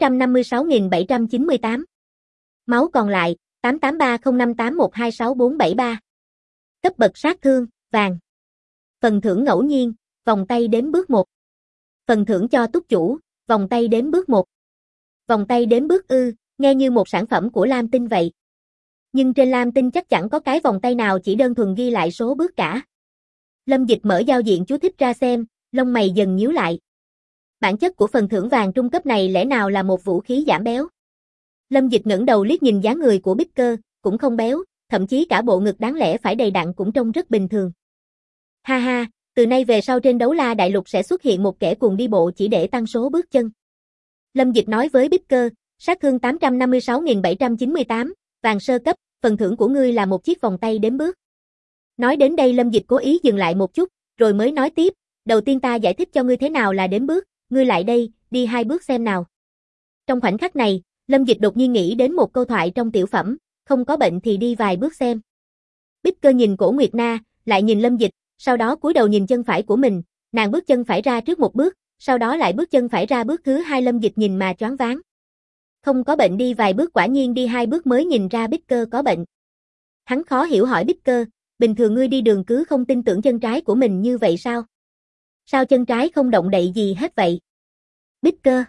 856.798. Máu còn lại, 883058126473. Cấp bậc sát thương, vàng. Phần thưởng ngẫu nhiên, vòng tay đếm bước 1. Phần thưởng cho túc chủ, vòng tay đếm bước 1. Vòng tay đếm bước nghe như một sản phẩm của Lam Tinh vậy. Nhưng trên Lam Tinh chắc chẳng có cái vòng tay nào chỉ đơn thuần ghi lại số bước cả. Lâm Dịch mở giao diện chú thích ra xem, lông mày dần nhíu lại. Bản chất của phần thưởng vàng trung cấp này lẽ nào là một vũ khí giảm béo? Lâm Dịch ngẩng đầu liếc nhìn dáng người của Bích Cơ, cũng không béo, thậm chí cả bộ ngực đáng lẽ phải đầy đặn cũng trông rất bình thường. Ha ha, từ nay về sau trên Đấu La Đại Lục sẽ xuất hiện một kẻ cuồng đi bộ chỉ để tăng số bước chân. Lâm Dịch nói với Bích Cơ, sát thương 856.798, vàng sơ cấp, phần thưởng của ngươi là một chiếc vòng tay đếm bước. Nói đến đây Lâm Dịch cố ý dừng lại một chút, rồi mới nói tiếp, đầu tiên ta giải thích cho ngươi thế nào là đếm bước, ngươi lại đây, đi 2 bước xem nào. Trong khoảnh khắc này, Lâm Dịch đột nhiên nghĩ đến một câu thoại trong tiểu phẩm, không có bệnh thì đi vài bước xem. Bích Cơ nhìn Cổ Nguyệt Na, lại nhìn Lâm Dịch, sau đó cúi đầu nhìn chân phải của mình, nàng bước chân phải ra trước một bước, sau đó lại bước chân phải ra bước thứ 2. Lâm Dịch nhìn mà choáng váng. Không có bệnh đi vài bước, quả nhiên đi 2 bước mới nhìn ra Bích Cơ có bệnh. Hắn khó hiểu hỏi Bích Cơ, bình thường ngươi đi đường cứ không tin tưởng chân trái của mình như vậy sao? Sao chân trái không động đậy gì hết vậy? Bích Cơ.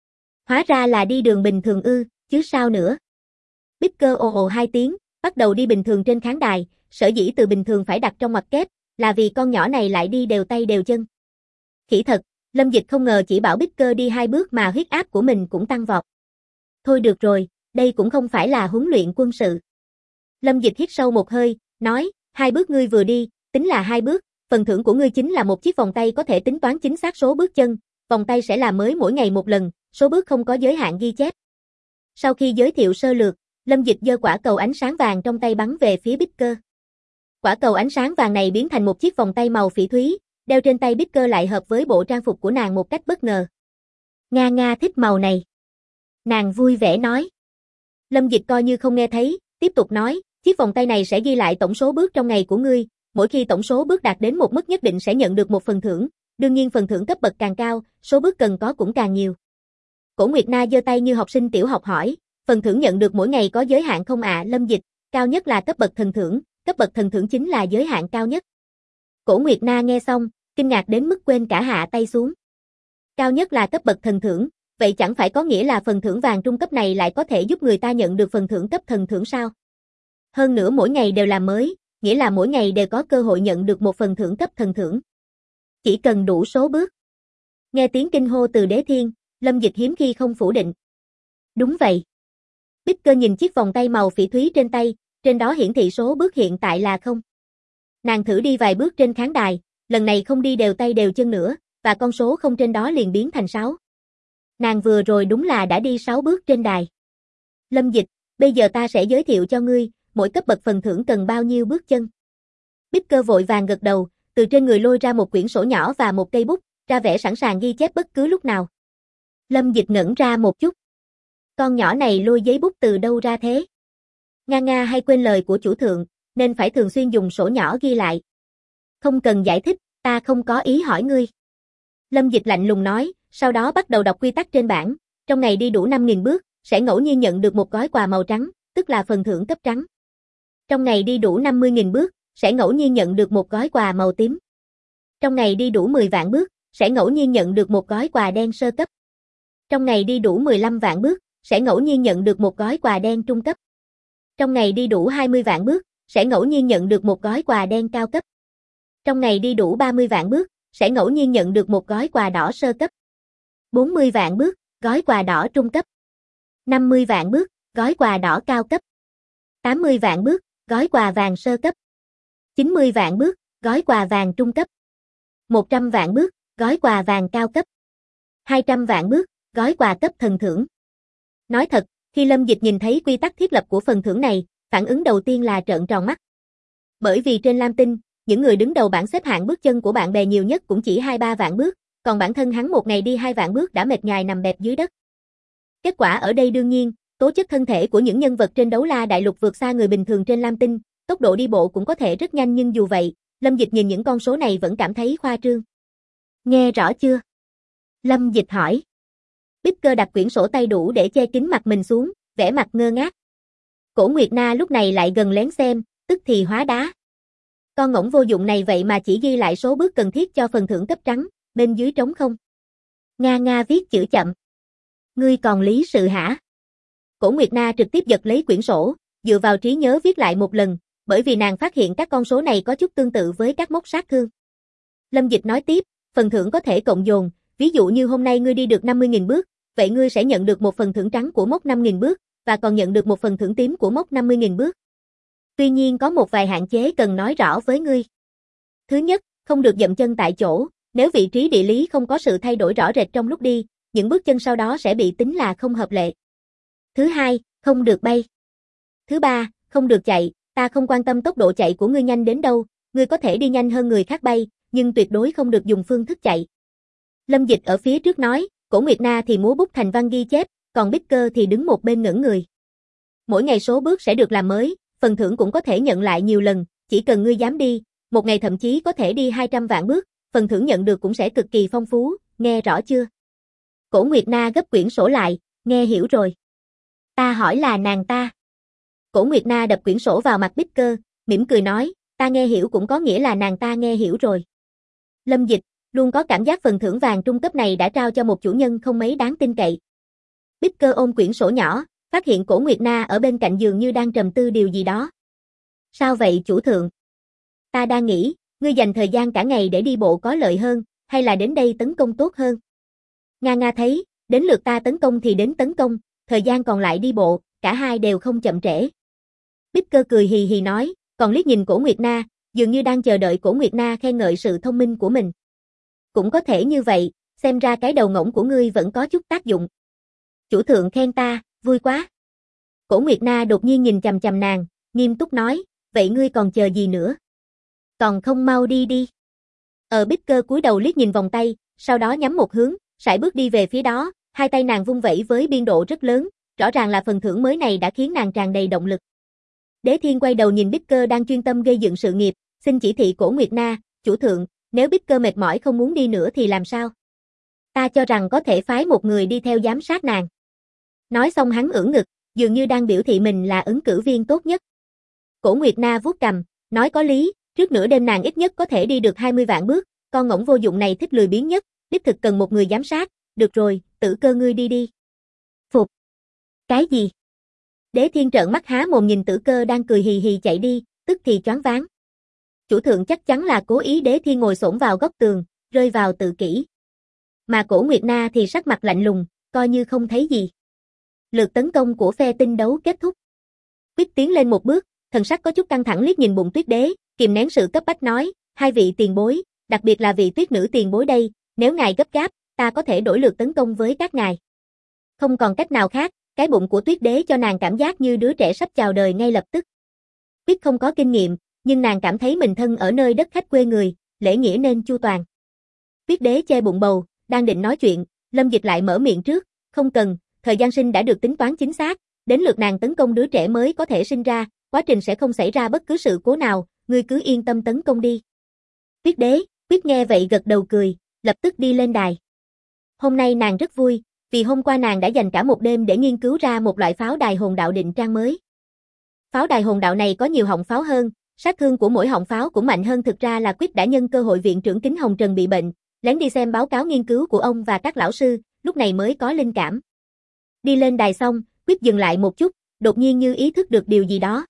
Hóa ra là đi đường bình thường chứ sao nữa? Bích Cơ ồ ồ 2 tiếng, bắt đầu đi bình thường trên khán đài, sở dĩ từ bình thường phải đặt trong ngoặc kép, là vì con nhỏ này lại đi đều tay đều chân. Khỉ thật, Lâm Dịch không ngờ chỉ bảo Bích Cơ đi 2 bước mà huyết áp của mình cũng tăng vọt. Thôi được rồi, đây cũng không phải là huấn luyện quân sự. Lâm Dịch hít sâu một hơi, nói, 2 bước ngươi vừa đi, tính là 2 bước, phần thưởng của ngươi chính là một chiếc vòng tay có thể tính toán chính xác số bước chân, vòng tay sẽ làm mới mỗi ngày một lần, số bước không có giới hạn ghi chép. Sau khi giới thiệu sơ lược, Lâm Dịch giơ quả cầu ánh sáng vàng trong tay bắn về phía Bích Cơ. Quả cầu ánh sáng vàng này biến thành một chiếc vòng tay màu phỉ thúy, đeo trên tay Bích Cơ lại hợp với bộ trang phục của nàng một cách bất ngờ. Nga Nga thích màu này. Nàng vui vẻ nói. Lâm Dịch coi như không nghe thấy, tiếp tục nói, chiếc vòng tay này sẽ ghi lại tổng số bước trong ngày của ngươi, mỗi khi tổng số bước đạt đến một mức nhất định sẽ nhận được một phần thưởng, đương nhiên phần thưởng cấp bậc càng cao, số bước cần có cũng càng nhiều. Cổ Nguyệt Na giơ tay như học sinh tiểu học hỏi, phần thưởng nhận được mỗi ngày có giới hạn không ạ? Lâm Dịch, cao nhất là cấp bậc thần thưởng, cấp bậc thần thưởng chính là giới hạn cao nhất. Cổ Nguyệt Na nghe xong, kinh ngạc đến mức quên cả hạ tay xuống. Cao nhất là cấp bậc thần thưởng, vậy chẳng phải có nghĩa là phần thưởng vàng trung cấp này lại có thể giúp người ta nhận được phần thưởng cấp thần thưởng sao? Hơn nữa mỗi ngày đều là mới, nghĩa là mỗi ngày đều có cơ hội nhận được một phần thưởng cấp thần thưởng. Chỉ cần đủ số bước. Nghe tiếng kinh hô từ Đế Thiên, Lâm Dịch hiếm khi không phủ định. Đúng vậy. Bích Cơ nhìn chiếc vòng tay màu phỉ thúy trên tay, trên đó hiển thị số bước hiện tại là 0. Nàng thử đi vài bước trên khán đài, lần này không đi đều tay đều chân nữa, và con số 0 trên đó liền biến thành 6. Nàng vừa rồi đúng là đã đi 6 bước trên đài. Lâm Dịch, bây giờ ta sẽ giới thiệu cho ngươi, mỗi cấp bậc phần thưởng cần bao nhiêu bước chân? Bicker vội vàng gật đầu, từ trên người lôi ra một quyển sổ nhỏ và một cây bút, ra vẻ sẵn sàng ghi chép bất cứ lúc nào. Lâm Dịch ngẩn ra một chút. Con nhỏ này lôi giấy bút từ đâu ra thế? Nga hay quên lời của chủ thượng, nên phải thường xuyên dùng sổ nhỏ ghi lại. Không cần giải thích, ta không có ý hỏi ngươi. Lâm Dịch lạnh lùng nói, sau đó bắt đầu đọc quy tắc trên bảng. Trong ngày đi đủ 5.000 bước, sẽ ngẫu nhiên nhận được một gói quà màu trắng, tức là phần thưởng cấp trắng. Trong ngày đi đủ 50.000 bước, sẽ ngẫu nhiên nhận được một gói quà màu tím. Trong ngày đi đủ 10 vạn bước, sẽ ngẫu nhiên nhận được một gói quà đen sơ cấp. Trong ngày đi đủ 15 vạn bước, sẽ ngẫu nhiên nhận được một gói quà đen trung cấp. Trong ngày đi đủ 20 vạn bước, sẽ ngẫu nhiên nhận được một gói quà đen cao cấp. Trong ngày đi đủ 30 vạn bước, sẽ ngẫu nhiên nhận được một gói quà đỏ sơ cấp. 40 vạn bước, gói quà đỏ trung cấp. 50 vạn bước, gói quà đỏ cao cấp. 80 vạn bước, gói quà vàng sơ cấp. 90 vạn bước, gói quà vàng trung cấp. 100 vạn bước, gói quà vàng cao cấp. 200 vạn bước, gói quà cấp thần thưởng. Nói thật, khi Lâm Dịch nhìn thấy quy tắc thiết lập của phần thưởng này, phản ứng đầu tiên là trợn tròn mắt. Bởi vì trên Lam Tinh, những người đứng đầu bảng xếp hạng bước chân của bạn bè nhiều nhất cũng chỉ 2-3 vạn bước, còn bản thân hắn một ngày đi 2 vạn bước đã mệt nhoài nằm bẹp dưới đất. Kết quả ở đây đương nhiên, tố chất thân thể của những nhân vật trên Đấu La Đại Lục vượt xa người bình thường trên Lam Tinh, tốc độ đi bộ cũng có thể rất nhanh, nhưng dù vậy, Lâm Dịch nhìn những con số này vẫn cảm thấy khoa trương. Nghe rõ chưa? Lâm Dịch hỏi. Bicker đặt quyển sổ tay đủ để che kín mặt mình xuống, vẻ mặt ngơ ngác. Cổ Nguyệt Na lúc này lại gần lén xem, tức thì hóa đá. Con ngỗng vô dụng này vậy mà chỉ ghi lại số bước cần thiết cho phần thưởng cấp trắng, bên dưới trống không. Nga viết chữ chậm. Ngươi còn lý sự hả? Cổ Nguyệt Na trực tiếp giật lấy quyển sổ, dựa vào trí nhớ viết lại một lần, bởi vì nàng phát hiện các con số này có chút tương tự với các mốc sát thương. Lâm Dịch nói tiếp, phần thưởng có thể cộng dồn, ví dụ như hôm nay ngươi đi được 50.000 bước, vậy ngươi sẽ nhận được một phần thưởng trắng của mốc 5.000 bước, và còn nhận được một phần thưởng tím của mốc 50.000 bước. Tuy nhiên có một vài hạn chế cần nói rõ với ngươi. Thứ nhất, không được dậm chân tại chỗ, nếu vị trí địa lý không có sự thay đổi rõ rệt trong lúc đi, những bước chân sau đó sẽ bị tính là không hợp lệ. Thứ hai, không được bay. Thứ ba, không được chạy, ta không quan tâm tốc độ chạy của ngươi nhanh đến đâu, ngươi có thể đi nhanh hơn người khác bay, nhưng tuyệt đối không được dùng phương thức chạy. Lâm Dịch ở phía trước nói, Cổ Nguyệt Na thì múa bút thành văn ghi chép, còn Bicker thì đứng một bên ngẩn người. Mỗi ngày số bước sẽ được làm mới, phần thưởng cũng có thể nhận lại nhiều lần, chỉ cần ngươi dám đi, một ngày thậm chí có thể đi 200 vạn bước, phần thưởng nhận được cũng sẽ cực kỳ phong phú, nghe rõ chưa? Cổ Nguyệt Na gấp quyển sổ lại, nghe hiểu rồi. Ta hỏi là nàng ta. Cổ Nguyệt Na đập quyển sổ vào mặt Bicker, mỉm cười nói, ta nghe hiểu cũng có nghĩa là nàng ta nghe hiểu rồi. Lâm Dịch luôn có cảm giác phần thưởng vàng trung cấp này đã trao cho một chủ nhân không mấy đáng tin cậy. Bicker ôm quyển sổ nhỏ, phát hiện Cổ Nguyệt Na ở bên cạnh dường như đang trầm tư điều gì đó. Sao vậy chủ thượng? Ta đang nghĩ, ngươi dành thời gian cả ngày để đi bộ có lợi hơn, hay là đến đây tấn công tốt hơn? Nga thấy, đến lượt ta tấn công thì đến tấn công, thời gian còn lại đi bộ, cả hai đều không chậm trễ. Bicker cười hì hì nói, còn liếc nhìn Cổ Nguyệt Na, dường như đang chờ đợi Cổ Nguyệt Na khen ngợi sự thông minh của mình. Cũng có thể như vậy, xem ra cái đầu ngỗng của ngươi vẫn có chút tác dụng. Chủ thượng khen ta, vui quá. Cổ Nguyệt Na đột nhiên nhìn chằm chằm nàng, nghiêm túc nói, vậy ngươi còn chờ gì nữa? Còn không mau đi đi. Bicker cúi đầu liếc nhìn vòng tay, sau đó nhắm một hướng, sải bước đi về phía đó, hai tay nàng vung vẩy với biên độ rất lớn, rõ ràng là phần thưởng mới này đã khiến nàng tràn đầy động lực. Đế Thiên quay đầu nhìn Bicker đang chuyên tâm gây dựng sự nghiệp, xin chỉ thị Cổ Nguyệt Na, chủ thượng, nếu Bicker mệt mỏi không muốn đi nữa thì làm sao? Ta cho rằng có thể phái một người đi theo giám sát nàng. Nói xong hắn ưỡn ngực, dường như đang biểu thị mình là ứng cử viên tốt nhất. Cổ Nguyệt Na vuốt cằm, nói có lý, trước nửa đêm nàng ít nhất có thể đi được 20 vạn bước, con ngỗng vô dụng này thích lười biếng nhất, đích thực cần một người giám sát, được rồi, Tử Cơ ngươi đi đi. Phục. Cái gì? Đế Thiên trợn mắt há mồm nhìn Tử Cơ đang cười hì hì chạy đi, tức thì choáng váng. Chủ thượng chắc chắn là cố ý. Đế Thiên ngồi xổm vào góc tường, rơi vào tự kỷ. Mà Cổ Nguyệt Na thì sắc mặt lạnh lùng, coi như không thấy gì. Lượt tấn công của phe tinh đấu kết thúc. Quyết tiến lên một bước, thần sắc có chút căng thẳng liếc nhìn Bụng Tuyết Đế, kìm nén sự cấp bách nói, hai vị tiền bối, đặc biệt là vị Tuyết nữ tiền bối đây, nếu ngài gấp gáp, ta có thể đổi lượt tấn công với các ngài. Không còn cách nào khác, cái bụng của Tuyết Đế cho nàng cảm giác như đứa trẻ sắp chào đời ngay lập tức. Quyết không có kinh nghiệm, nhưng nàng cảm thấy mình thân ở nơi đất khách quê người, lễ nghĩa nên chu toàn. Quyết đế che bụng bầu, đang định nói chuyện, Lâm Dịch lại mở miệng trước, không cần, thời gian sinh đã được tính toán chính xác, đến lượt nàng tấn công đứa trẻ mới có thể sinh ra, quá trình sẽ không xảy ra bất cứ sự cố nào, ngươi cứ yên tâm tấn công đi. Quyết đế, Quyết nghe vậy gật đầu cười, lập tức đi lên đài. Hôm nay nàng rất vui, vì hôm qua nàng đã dành cả một đêm để nghiên cứu ra một loại pháo đài hồn đạo định trang mới. Pháo đài hồn đạo này có nhiều họng pháo hơn, sát thương của mỗi họng pháo cũng mạnh hơn, thực ra là Quyết đã nhân cơ hội viện trưởng Kính Hồng Trần bị bệnh, lén đi xem báo cáo nghiên cứu của ông và các lão sư, lúc này mới có linh cảm. Đi lên đài xong, Quyết dừng lại một chút, đột nhiên như ý thức được điều gì đó.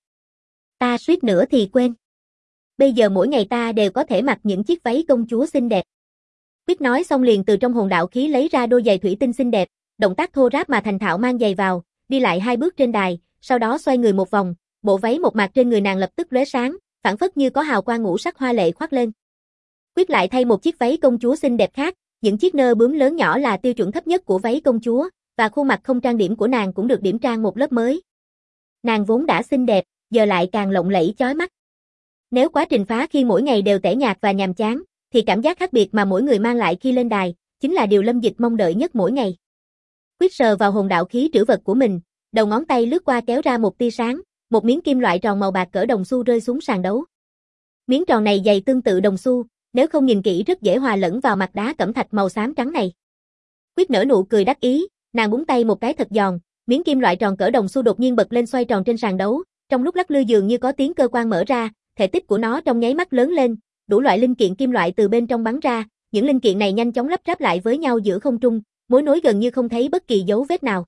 Ta suýt nữa thì quên. Bây giờ mỗi ngày ta đều có thể mặc những chiếc váy công chúa xinh đẹp. Quyết nói xong liền từ trong hồn đạo khí lấy ra đôi giày thủy tinh xinh đẹp, động tác thô ráp mà thành thạo mang giày vào, đi lại 2 bước trên đài, sau đó xoay người một vòng, bộ váy một mặt trên người nàng lập tức lóe sáng, phảng phất như có hào quang ngũ sắc hoa lệ khoác lên. Quyết lại thay một chiếc váy công chúa xinh đẹp khác, những chiếc nơ bướm lớn nhỏ là tiêu chuẩn thấp nhất của váy công chúa, và khuôn mặt không trang điểm của nàng cũng được điểm trang một lớp mới. Nàng vốn đã xinh đẹp, giờ lại càng lộng lẫy chói mắt. Nếu quá trình phá khi mỗi ngày đều tẻ nhạt và nhàm chán, thì cảm giác khác biệt mà mỗi người mang lại khi lên đài, chính là điều Lâm Dịch mong đợi nhất mỗi ngày. Quyết sờ vào hồn đạo khí trữ vật của mình, đầu ngón tay lướt qua kéo ra một tia sáng, một miếng kim loại tròn màu bạc cỡ đồng xu rơi xuống sàn đấu. Miếng tròn này dày tương tự đồng xu, nếu không nhìn kỹ rất dễ hòa lẫn vào mặt đá cẩm thạch màu xám trắng này. Quyết nở nụ cười đắc ý, nàng búng tay một cái thật giòn, miếng kim loại tròn cỡ đồng xu đột nhiên bật lên xoay tròn trên sàn đấu, trong lúc lắc lư dường như có tiếng cơ quan mở ra, thể tích của nó trong nháy mắt lớn lên, đủ loại linh kiện kim loại từ bên trong bắn ra, những linh kiện này nhanh chóng lắp ráp lại với nhau giữa không trung, mối nối gần như không thấy bất kỳ dấu vết nào.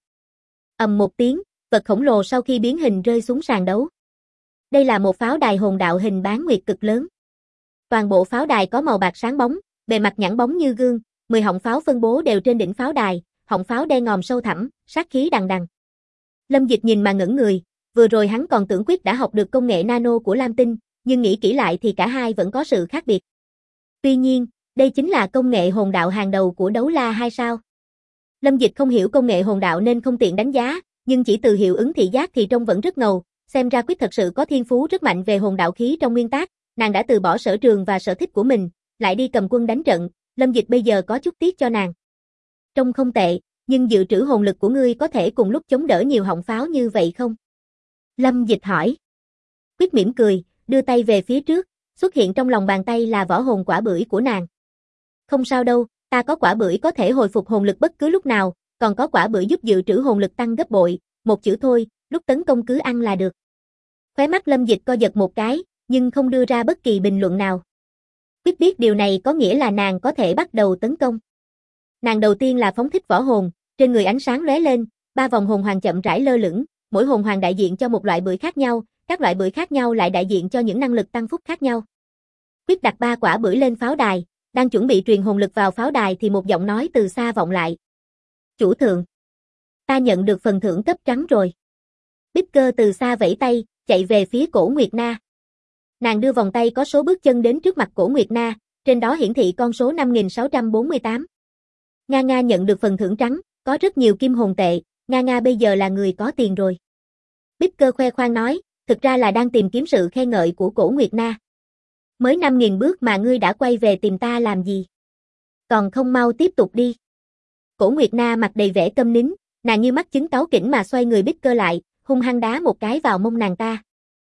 Ầm một tiếng, vật khổng lồ sau khi biến hình rơi xuống sàn đấu. Đây là một pháo đài hồn đạo hình bán nguyệt cực lớn. Toàn bộ pháo đài có màu bạc sáng bóng, bề mặt nhẵn bóng như gương, 10 họng pháo phân bố đều trên đỉnh pháo đài, họng pháo đen ngòm sâu thẳm, sát khí đằng đằng. Lâm Dịch nhìn mà ngẩn người, vừa rồi hắn còn tưởng Quyết đã học được công nghệ nano của Lam Tinh, nhưng nghĩ kỹ lại thì cả hai vẫn có sự khác biệt. Tuy nhiên, đây chính là công nghệ hồn đạo hàng đầu của Đấu La 2 sao. Lâm Dịch không hiểu công nghệ hồn đạo nên không tiện đánh giá, nhưng chỉ từ hiệu ứng thị giác thì trông vẫn rất ngầu, xem ra Quyết thật sự có thiên phú rất mạnh về hồn đạo khí trong nguyên tác, nàng đã từ bỏ sở trường và sở thích của mình, lại đi cầm quân đánh trận, Lâm Dịch bây giờ có chút tiếc cho nàng. Trông không tệ, nhưng dự trữ hồn lực của ngươi có thể cùng lúc chống đỡ nhiều họng pháo như vậy không? Lâm Dịch hỏi. Quyết mỉm cười, đưa tay về phía trước, xuất hiện trong lòng bàn tay là vỏ hồn quả bưởi của nàng. Không sao đâu, ta có quả bưởi có thể hồi phục hồn lực bất cứ lúc nào, còn có quả bưởi giúp dự trữ hồn lực tăng gấp bội, một chữ thôi, lúc tấn công cứ ăn là được. Khóe mắt Lâm Dịch co giật một cái, nhưng không đưa ra bất kỳ bình luận nào. Quyết biết điều này có nghĩa là nàng có thể bắt đầu tấn công. Nàng đầu tiên là phóng thích võ hồn, trên người ánh sáng lóe lên, 3 vòng hồn hoàng chậm rãi lơ lửng, mỗi hồn hoàng đại diện cho một loại bưởi khác nhau, các loại bưởi khác nhau lại đại diện cho những năng lực tăng phúc khác nhau. Quyết đặt 3 quả bưởi lên pháo đài, đang chuẩn bị truyền hồn lực vào pháo đài thì một giọng nói từ xa vọng lại. Chủ thượng, ta nhận được phần thưởng cấp trắng rồi. Bích Cơ từ xa vẫy tay, chạy về phía Cổ Nguyệt Na. Nàng đưa vòng tay có số bước chân đến trước mặt Cổ Nguyệt Na, trên đó hiển thị con số 5648. Nga Nga nhận được phần thưởng trắng, có rất nhiều kim hồn tệ, Nga Nga bây giờ là người có tiền rồi. Bích Cơ khoe khoang nói, thực ra là đang tìm kiếm sự khen ngợi của Cổ Nguyệt Na. Mới 5.000 bước mà ngươi đã quay về tìm ta làm gì? Còn không mau tiếp tục đi. Cổ Nguyệt Na mặt đầy vẻ câm nín, nàng như mắt chứng cáu kỉnh mà xoay người Bích Cơ lại, hung hăng đá một cái vào mông nàng ta.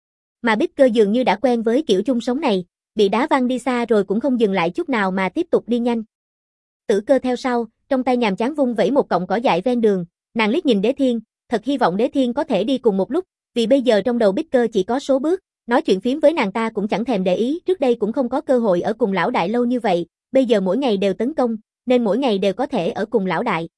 Mà Bích Cơ dường như đã quen với kiểu chung sống này, bị đá văng đi xa rồi cũng không dừng lại chút nào mà tiếp tục đi nhanh. Tử Cơ theo sau, trong tay nhàm chán vung vẩy một cọng cỏ dại ven đường, nàng liếc nhìn Đế Thiên, thật hy vọng Đế Thiên có thể đi cùng một lúc, vì bây giờ trong đầu Bích Cơ chỉ có số bước, nói chuyện phiếm với nàng ta cũng chẳng thèm để ý, trước đây cũng không có cơ hội ở cùng lão đại lâu như vậy, bây giờ mỗi ngày đều tấn công, nên mỗi ngày đều có thể ở cùng lão đại.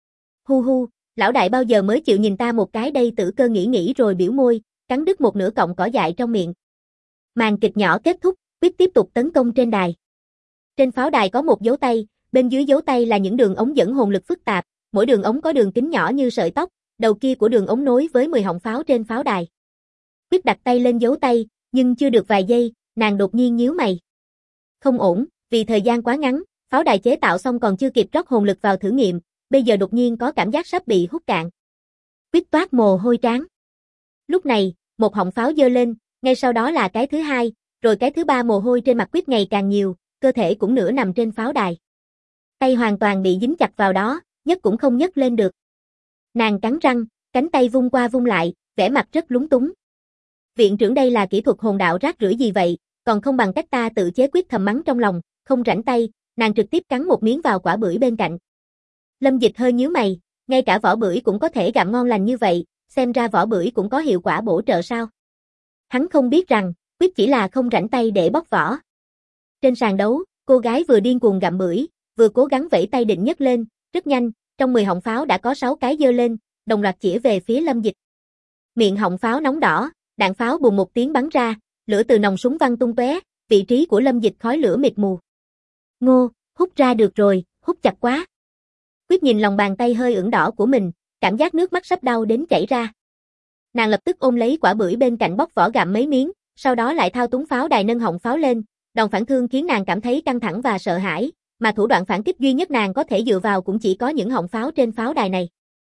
Hu hu, lão đại bao giờ mới chịu nhìn ta một cái đây, Tử Cơ nghĩ rồi biểu môi, cắn đứt một nửa cọng cỏ dại trong miệng. Màn kịch nhỏ kết thúc, Quyết tiếp tục tấn công trên đài. Trên pháo đài có một dấu tay, bên dưới dấu tay là những đường ống dẫn hồn lực phức tạp, mỗi đường ống có đường kính nhỏ như sợi tóc, đầu kia của đường ống nối với 10 họng pháo trên pháo đài. Quyết đặt tay lên dấu tay, nhưng chưa được vài giây, nàng đột nhiên nhíu mày. Không ổn, vì thời gian quá ngắn, pháo đài chế tạo xong còn chưa kịp rót hồn lực vào thử nghiệm, bây giờ đột nhiên có cảm giác sắp bị hút cạn. Quyết toát mồ hôi trán. Lúc này, một họng pháo giơ lên, Ngay sau đó là cái thứ hai, rồi cái thứ ba. Mồ hôi trên mặt Quyết ngày càng nhiều, cơ thể cũng nửa nằm trên pháo đài. Tay hoàn toàn bị dính chặt vào đó, nhấc cũng không nhấc lên được. Nàng cắn răng, cánh tay vung qua vung lại, vẻ mặt rất lúng túng. Viện trưởng, đây là kỹ thuật hồn đạo rác rưởi gì vậy, còn không bằng cách ta tự chế. Quyết thầm mắng trong lòng, không rảnh tay, nàng trực tiếp cắn một miếng vào quả bưởi bên cạnh. Lâm Dịch hơi nhíu mày, ngay cả vỏ bưởi cũng có thể gặm ngon lành như vậy, xem ra vỏ bưởi cũng có hiệu quả bổ trợ sao? Hắn không biết rằng, Quyết chỉ là không rảnh tay để bóc vỏ. Trên sàn đấu, cô gái vừa điên cuồng gặm bưởi, vừa cố gắng vẫy tay định nhấc lên, rất nhanh, trong 10 họng pháo đã có 6 cái giơ lên, đồng loạt chĩa về phía Lâm Dịch. Miệng họng pháo nóng đỏ, đạn pháo bùng một tiếng bắn ra, lửa từ nòng súng văng tung tóe, vị trí của Lâm Dịch khói lửa mịt mù. Ngô, hút ra được rồi, hút chặt quá. Quyết nhìn lòng bàn tay hơi ửng đỏ của mình, cảm giác nước mắt sắp đau đến chảy ra. Nàng lập tức ôm lấy quả bưởi bên cạnh bóc vỏ gặm mấy miếng, sau đó lại thao túng pháo đài nâng họng pháo lên, đòn phản thương khiến nàng cảm thấy căng thẳng và sợ hãi, mà thủ đoạn phản kích duy nhất nàng có thể dựa vào cũng chỉ có những họng pháo trên pháo đài này.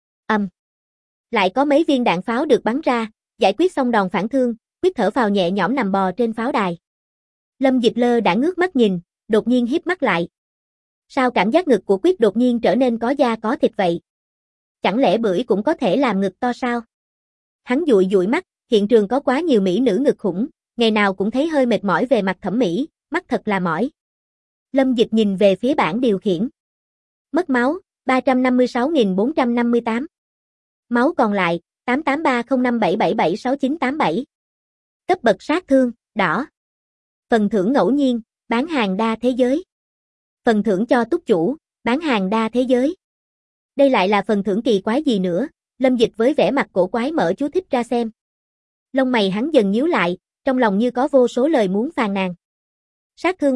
Lại có mấy viên đạn pháo được bắn ra, giải quyết xong đòn phản thương, Quyết thở phào nhẹ nhõm nằm bò trên pháo đài. Lâm Dịch Lơ đã ngước mắt nhìn, đột nhiên híp mắt lại. Sao cảm giác ngực của Quyết đột nhiên trở nên có da có thịt vậy? Chẳng lẽ bưởi cũng có thể làm ngực to sao? Hắn dụi dụi mắt, hiện trường có quá nhiều mỹ nữ ngực khủng, ngày nào cũng thấy hơi mệt mỏi về mặt thẩm mỹ, mắt thật là mỏi. Lâm Dịch nhìn về phía bảng điều khiển. Mất máu, 356.458. Máu còn lại, 883057776987. Cấp bậc sát thương, đỏ. Phần thưởng ngẫu nhiên, bán hàng đa thế giới. Phần thưởng cho túc chủ, bán hàng đa thế giới. Đây lại là phần thưởng kỳ quái gì nữa? Lâm Dịch với vẻ mặt cổ quái mở chú thích ra xem. Lông mày hắn dần nhíu lại, trong lòng như có vô số lời muốn phàn nàn. Sát thương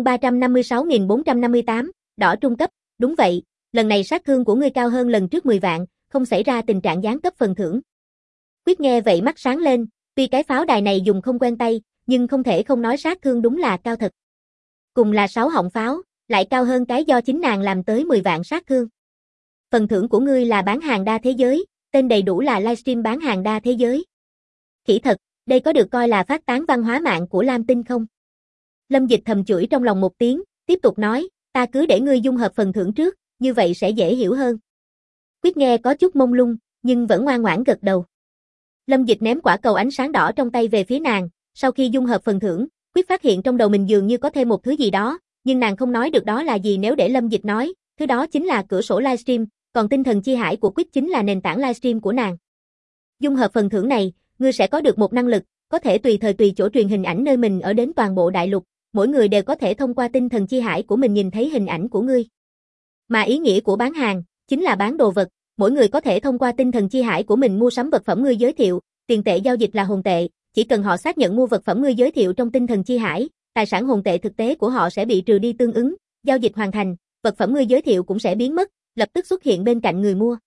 356.458, đỏ trung cấp, đúng vậy, lần này sát thương của ngươi cao hơn lần trước 10 vạn, không xảy ra tình trạng giáng cấp phần thưởng. Quyết nghe vậy mắt sáng lên, tuy cái pháo đài này dùng không quen tay, nhưng không thể không nói sát thương đúng là cao thật. Cùng là 6 họng pháo, lại cao hơn cái do chính nàng làm tới 10 vạn sát thương. Phần thưởng của ngươi là bán hàng đa thế giới, tên đầy đủ là livestream bán hàng đa thế giới. Khỉ thật, đây có được coi là phát tán văn hóa mạng của Lam Tinh không? Lâm Dịch thầm chửi trong lòng một tiếng, tiếp tục nói, ta cứ để ngươi dung hợp phần thưởng trước, như vậy sẽ dễ hiểu hơn. Quyết nghe có chút mông lung, nhưng vẫn ngoan ngoãn gật đầu. Lâm Dịch ném quả cầu ánh sáng đỏ trong tay về phía nàng, sau khi dung hợp phần thưởng, Quyết phát hiện trong đầu mình dường như có thêm một thứ gì đó, nhưng nàng không nói được đó là gì. Nếu để Lâm Dịch nói, thứ đó chính là cửa sổ livestream, còn tinh thần chi hải của Quyết chính là nền tảng livestream của nàng. Dung hợp phần thưởng này, ngươi sẽ có được một năng lực, có thể tùy thời tùy chỗ truyền hình ảnh nơi mình ở đến toàn bộ đại lục, mỗi người đều có thể thông qua tinh thần chi hải của mình nhìn thấy hình ảnh của ngươi. Mà ý nghĩa của bán hàng, chính là bán đồ vật, mỗi người có thể thông qua tinh thần chi hải của mình mua sắm vật phẩm ngươi giới thiệu, tiền tệ giao dịch là hồn tệ, chỉ cần họ xác nhận mua vật phẩm ngươi giới thiệu trong tinh thần chi hải, tài sản hồn tệ thực tế của họ sẽ bị trừ đi tương ứng, giao dịch hoàn thành, vật phẩm ngươi giới thiệu cũng sẽ biến mất, lập tức xuất hiện bên cạnh người mua.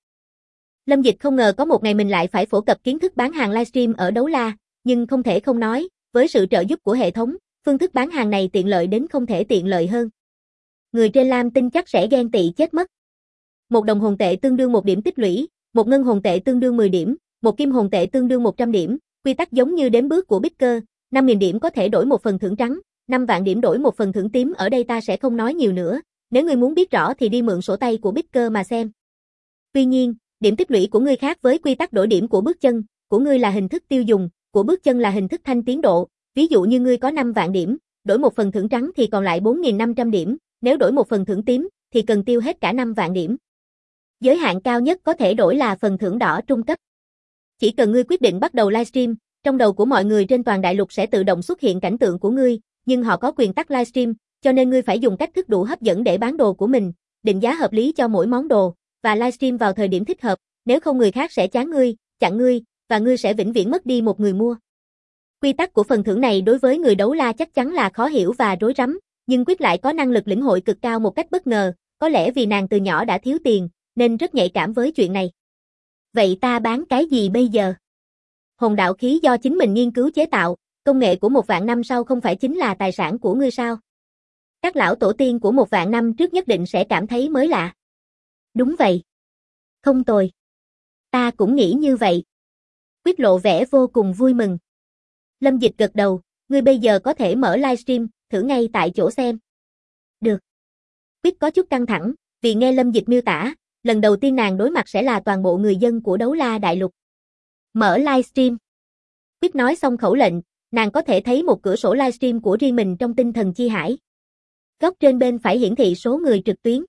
Lâm Dịch không ngờ có một ngày mình lại phải phổ cập kiến thức bán hàng livestream ở Đấu La, nhưng không thể không nói, với sự trợ giúp của hệ thống, phương thức bán hàng này tiện lợi đến không thể tiện lợi hơn. Người trên Lam Tinh chắc sẽ ghen tị chết mất. Một đồng hồn tệ tương đương 1 điểm tích lũy, một ngân hồn tệ tương đương 10 điểm, một kim hồn tệ tương đương 100 điểm, quy tắc giống như đếm bước của Bicker, 5.000 điểm có thể đổi một phần thưởng trắng, 5 vạn điểm đổi một phần thưởng tím. Ở đây ta sẽ không nói nhiều nữa, nếu ngươi muốn biết rõ thì đi mượn sổ tay của Bicker mà xem. Tuy nhiên, điểm tích lũy của ngươi khác với quy tắc đổi điểm của bước chân, của ngươi là hình thức tiêu dùng, của bước chân là hình thức thanh tiến độ, ví dụ như ngươi có 5 vạn điểm, đổi một phần thưởng trắng thì còn lại 4.500 điểm, nếu đổi một phần thưởng tím thì cần tiêu hết cả 5 vạn điểm. Giới hạn cao nhất có thể đổi là phần thưởng đỏ trung cấp. Chỉ cần ngươi quyết định bắt đầu livestream, trong đầu của mọi người trên toàn đại lục sẽ tự động xuất hiện cảnh tượng của ngươi, nhưng họ có quyền tắt livestream, cho nên ngươi phải dùng cách thức đủ hấp dẫn để bán đồ của mình, định giá hợp lý cho mỗi món đồ, và livestream vào thời điểm thích hợp, nếu không người khác sẽ chán ngươi, chặn ngươi, và ngươi sẽ vĩnh viễn mất đi một người mua. Quy tắc của phần thưởng này đối với người đấu la chắc chắn là khó hiểu và rối rắm, nhưng Quyết lại có năng lực lĩnh hội cực cao một cách bất ngờ, có lẽ vì nàng từ nhỏ đã thiếu tiền, nên rất nhạy cảm với chuyện này. Vậy ta bán cái gì bây giờ? Hồn đạo khí do chính mình nghiên cứu chế tạo, công nghệ của 1 vạn năm sau không phải chính là tài sản của ngươi sao? Các lão tổ tiên của 1 vạn năm trước nhất định sẽ cảm thấy mới lạ. Đúng vậy. Không tồi. Ta cũng nghĩ như vậy. Quyết lộ vẻ vô cùng vui mừng. Lâm Dịch gật đầu, ngươi bây giờ có thể mở livestream, thử ngay tại chỗ xem. Được. Quyết có chút căng thẳng, vì nghe Lâm Dịch miêu tả, lần đầu tiên nàng đối mặt sẽ là toàn bộ người dân của Đấu La Đại Lục. Mở livestream. Quyết nói xong khẩu lệnh, nàng có thể thấy một cửa sổ livestream của riêng mình trong tinh thần chi hải. Góc trên bên phải hiển thị số người trực tuyến.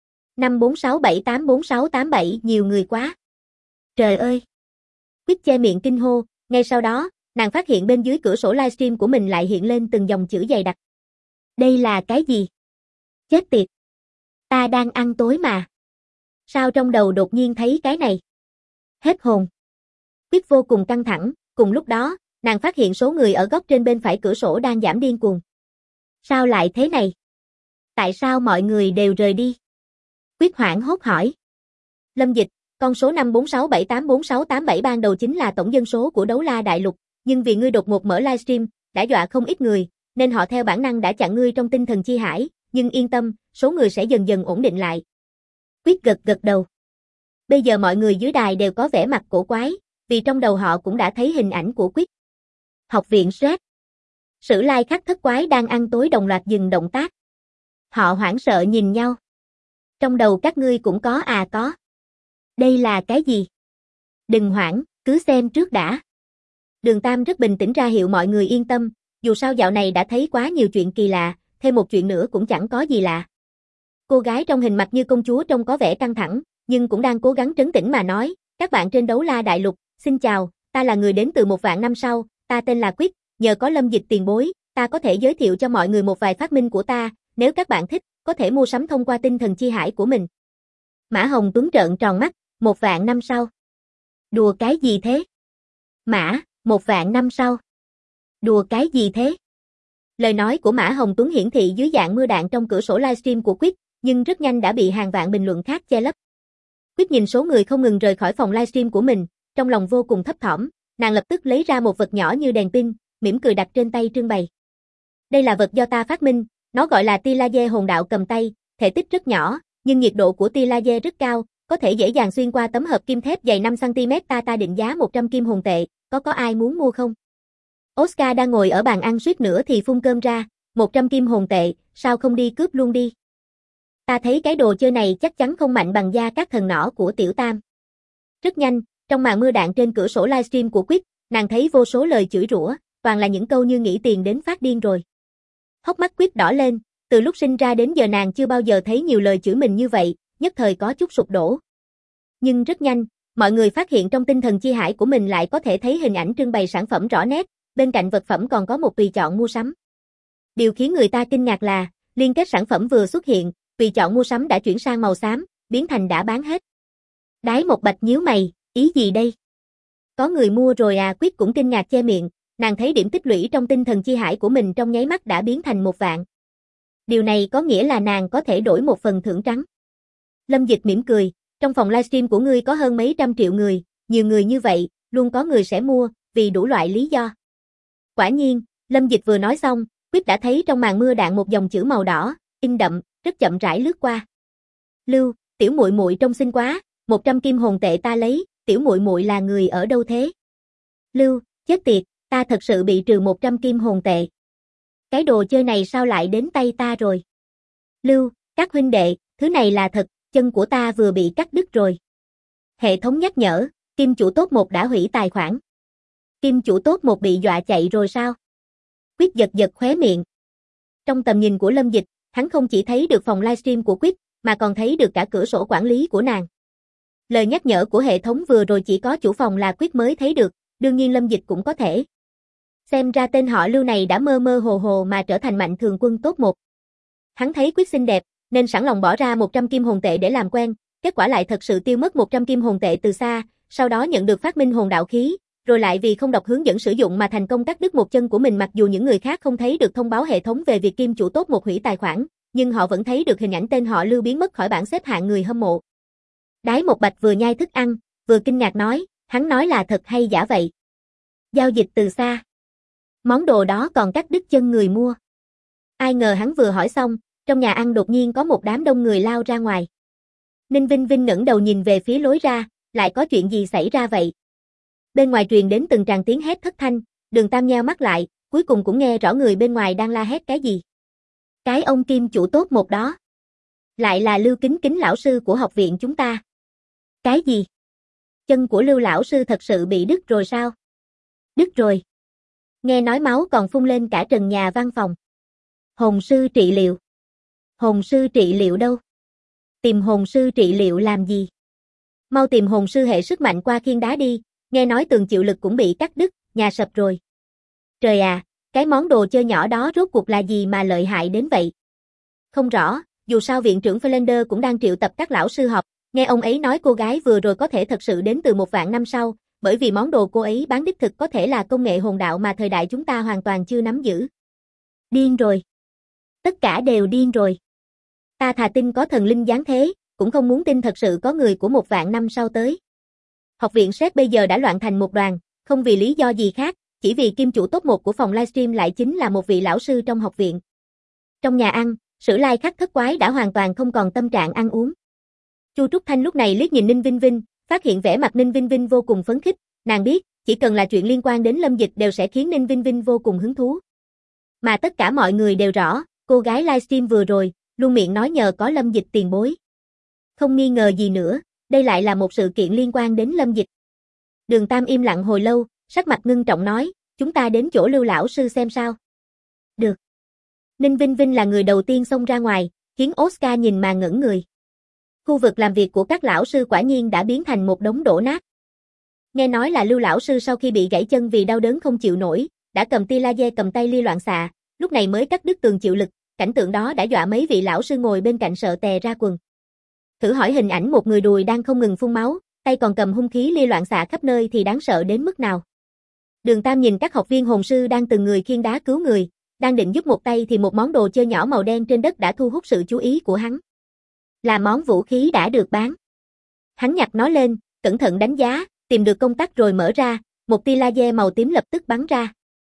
546784687, nhiều người quá. Trời ơi! Quyết che miệng kinh hô, ngay sau đó, nàng phát hiện bên dưới cửa sổ livestream của mình lại hiện lên từng dòng chữ dày đặc. Đây là cái gì? Chết tiệt! Ta đang ăn tối mà. Sao trong đầu đột nhiên thấy cái này? Hết hồn. Quyết vô cùng căng thẳng, cùng lúc đó, nàng phát hiện số người ở góc trên bên phải cửa sổ đang giảm điên cuồng. Sao lại thế này? Tại sao mọi người đều rời đi? Quyết hoảng hốt hỏi. Lâm Dịch, con số 546784687 ban đầu chính là tổng dân số của Đấu La Đại Lục, nhưng vì ngươi đột ngột mở livestream, đã dọa không ít người, nên họ theo bản năng đã chặn ngươi trong tinh thần chi hải, nhưng yên tâm, số người sẽ dần dần ổn định lại. Quyết gật đầu. Bây giờ mọi người dưới đài đều có vẻ mặt cổ quái, vì trong đầu họ cũng đã thấy hình ảnh của Quyết. Học viện Stress. Sử Lai Khắc thất quái đang ăn tối đồng loạt dừng động tác. Họ hoảng sợ nhìn nhau. Trong đầu các ngươi cũng có à? Có. Đây là cái gì? Đừng hoảng, cứ xem trước đã. Đường Tam rất bình tĩnh ra hiệu mọi người yên tâm, dù sao dạo này đã thấy quá nhiều chuyện kỳ lạ, thêm một chuyện nữa cũng chẳng có gì lạ. Cô gái trong hình mặt như công chúa trông có vẻ căng thẳng, nhưng cũng đang cố gắng trấn tĩnh mà nói, các bạn trên Đấu La Đại Lục, xin chào, ta là người đến từ 1.000 năm sau, ta tên là Quyết, nhờ có Lâm Dịch tiền bối, ta có thể giới thiệu cho mọi người một vài phát minh của ta, nếu các bạn thích, có thể mua sắm thông qua tinh thần chi hải của mình. Mã Hồng Tuấn trợn tròn mắt, 1.000 năm sau. Đùa cái gì thế? Mã, 1.000 năm sau. Đùa cái gì thế? Lời nói của Mã Hồng Tuấn hiển thị dưới dạng mưa đạn trong cửa sổ livestream của Quyết, nhưng rất nhanh đã bị hàng vạn bình luận khác che lấp. Quyết nhìn số người không ngừng rời khỏi phòng livestream của mình, trong lòng vô cùng thấp thỏm, nàng lập tức lấy ra một vật nhỏ như đèn pin, mỉm cười đặt trên tay trưng bày. Đây là vật do ta phát minh, nó gọi là tia laser hồn đạo cầm tay, thể tích rất nhỏ, nhưng nhiệt độ của tia laser rất cao, có thể dễ dàng xuyên qua tấm hợp kim thép dày 5 cm. Ta định giá 100 kim hồn tệ, có ai muốn mua không? Oscar đang ngồi ở bàn ăn suýt nữa thì phun cơm ra, 100 kim hồn tệ, sao không đi cướp luôn đi? Ta thấy cái đồ chơi này chắc chắn không mạnh bằng gia các thần nỏ của Tiểu Tam. Rất nhanh, trong màn mưa đạn trên cửa sổ livestream của Quyết, nàng thấy vô số lời chửi rủa, toàn là những câu như nghĩ tiền đến phát điên rồi. Hốc mắt Quyết đỏ lên, từ lúc sinh ra đến giờ nàng chưa bao giờ thấy nhiều lời chửi mình như vậy, nhất thời có chút sụp đổ. Nhưng rất nhanh, mọi người phát hiện trong tinh thần chi hải của mình lại có thể thấy hình ảnh trưng bày sản phẩm rõ nét, bên cạnh vật phẩm còn có một tùy chọn mua sắm. Điều khiến người ta kinh ngạc là, liên kết sản phẩm vừa xuất hiện, tùy chọn mua sắm đã chuyển sang màu xám, biến thành đã bán hết. Đái Một Bạch nhíu mày, ý gì đây? Có người mua rồi à? Quyết cũng kinh ngạc che miệng, nàng thấy điểm tích lũy trong tinh thần chi hải của mình trong nháy mắt đã biến thành 1.000. Điều này có nghĩa là nàng có thể đổi một phần thưởng trắng. Lâm Dịch mỉm cười, trong phòng livestream của ngươi có hơn mấy trăm triệu người, nhiều người như vậy, luôn có người sẽ mua, vì đủ loại lý do. Quả nhiên, Lâm Dịch vừa nói xong, Quyết đã thấy trong màn mưa đạn một dòng chữ màu đỏ, in đậm, rất chậm rãi lướt qua. Lưu, tiểu muội muội trông xinh quá, 100 kim hồn tệ ta lấy, tiểu muội muội là người ở đâu thế? Lưu, chết tiệt, ta thật sự bị trừ 100 kim hồn tệ. Cái đồ chơi này sao lại đến tay ta rồi? Lưu, các huynh đệ, thứ này là thật, chân của ta vừa bị cắt đứt rồi. Hệ thống nhắc nhở, Kim chủ top 1 đã hủy tài khoản. Kim chủ top 1 bị dọa chạy rồi sao? Quyết giật khóe miệng. Trong tầm nhìn của Lâm Dịch, hắn không chỉ thấy được phòng livestream của Quyết, mà còn thấy được cả cửa sổ quản lý của nàng. Lời nhắc nhở của hệ thống vừa rồi chỉ có chủ phòng là Quyết mới thấy được, đương nhiên Lâm Dịch cũng có thể. Xem ra tên họ Lưu này đã mơ mơ hồ hồ mà trở thành mạnh thường quân top 1. Hắn thấy Quyết xinh đẹp, nên sẵn lòng bỏ ra 100 kim hồn tệ để làm quen, kết quả lại thật sự tiêu mất 100 kim hồn tệ từ xa, sau đó nhận được phát minh hồn đạo khí, rồi lại vì không đọc hướng dẫn sử dụng mà thành công cắt đứt một chân của mình. Mặc dù những người khác không thấy được thông báo hệ thống về việc Kim chủ top 1 hủy tài khoản, nhưng họ vẫn thấy được hình ảnh tên họ Lưu biến mất khỏi bảng xếp hạng người hâm mộ. Đái Một Bạch vừa nhai thức ăn, vừa kinh ngạc nói, hắn nói là thật hay giả vậy? Giao dịch từ xa. Món đồ đó còn cắt đứt chân người mua. Ai ngờ hắn vừa hỏi xong, trong nhà ăn đột nhiên có một đám đông người lao ra ngoài. Ninh Vinh Vinh ngẩng đầu nhìn về phía lối ra, lại có chuyện gì xảy ra vậy? Bên ngoài truyền đến từng tràng tiếng hét thất thanh, Đường Tam nheo mắt lại, cuối cùng cũng nghe rõ người bên ngoài đang la hét cái gì. Cái ông Kim chủ tốt một đó. Lại là Lưu Kính Kính lão sư của học viện chúng ta. Cái gì? Chân của Lưu lão sư thật sự bị đứt rồi sao? Đứt rồi. Nghe nói máu còn phun lên cả trần nhà văn phòng. Hồn sư trị liệu. Hồn sư trị liệu đâu? Tìm hồn sư trị liệu làm gì? Mau tìm hồn sư hệ sức mạnh qua khiên đá đi, nghe nói tường chịu lực cũng bị cắt đứt, nhà sập rồi. Trời à, cái món đồ chơi nhỏ đó rốt cuộc là gì mà lợi hại đến vậy? Không rõ, dù sao viện trưởng Flander cũng đang triệu tập các lão sư họp, nghe ông ấy nói cô gái vừa rồi có thể thật sự đến từ 1.000 năm sau, bởi vì món đồ cô ấy bán đích thực có thể là công nghệ hồn đạo mà thời đại chúng ta hoàn toàn chưa nắm giữ. Điên rồi. Tất cả đều điên rồi. Ta thà tin có thần linh giáng thế, cũng không muốn tin thật sự có người của 1.000 năm sau tới. Học viện Sét bây giờ đã loạn thành một đoàn, không vì lý do gì khác, chỉ vì kim chủ top 1 của phòng livestream lại chính là một vị lão sư trong học viện. Trong nhà ăn, Sử Lai Khắc thất quái đã hoàn toàn không còn tâm trạng ăn uống. Chu Trúc Thanh lúc này liếc nhìn Ninh Vinh Vinh, phát hiện vẻ mặt Ninh Vinh Vinh vô cùng phấn khích, nàng biết, chỉ cần là chuyện liên quan đến Lâm Dịch đều sẽ khiến Ninh Vinh Vinh vô cùng hứng thú. Mà tất cả mọi người đều rõ, cô gái livestream vừa rồi, luôn miệng nói nhờ có Lâm Dịch tiền bối. Không nghi ngờ gì nữa, đây lại là một sự kiện liên quan đến Lâm Dịch. Đường Tam im lặng hồi lâu, sắc mặt ngưng trọng nói, chúng ta đến chỗ Lưu lão sư xem sao. Được. Ninh Vinh Vinh là người đầu tiên xông ra ngoài, khiến Oscar nhìn mà ngẩn người. Khu vực làm việc của các lão sư quả nhiên đã biến thành một đống đổ nát. Nghe nói là Lưu lão sư sau khi bị gãy chân vì đau đớn không chịu nổi, đã cầm tia laser cầm tay lia loạn xạ, lúc này mới cắt đứt tường chịu lực, cảnh tượng đó đã dọa mấy vị lão sư ngồi bên cạnh sợ tè ra quần. Thử hỏi hình ảnh một người đùi đang không ngừng phun máu, tay còn cầm hung khí lia loạn xạ khắp nơi thì đáng sợ đến mức nào. Đường Tam nhìn các học viên hồn sư đang từng người khiêng đá cứu người, đang định giúp một tay thì một món đồ chơi nhỏ màu đen trên đất đã thu hút sự chú ý của hắn. Là món vũ khí đã được bán. Hắn nhặt nó lên, cẩn thận đánh giá, tìm được công tắc rồi mở ra, một tia laser màu tím lập tức bắn ra.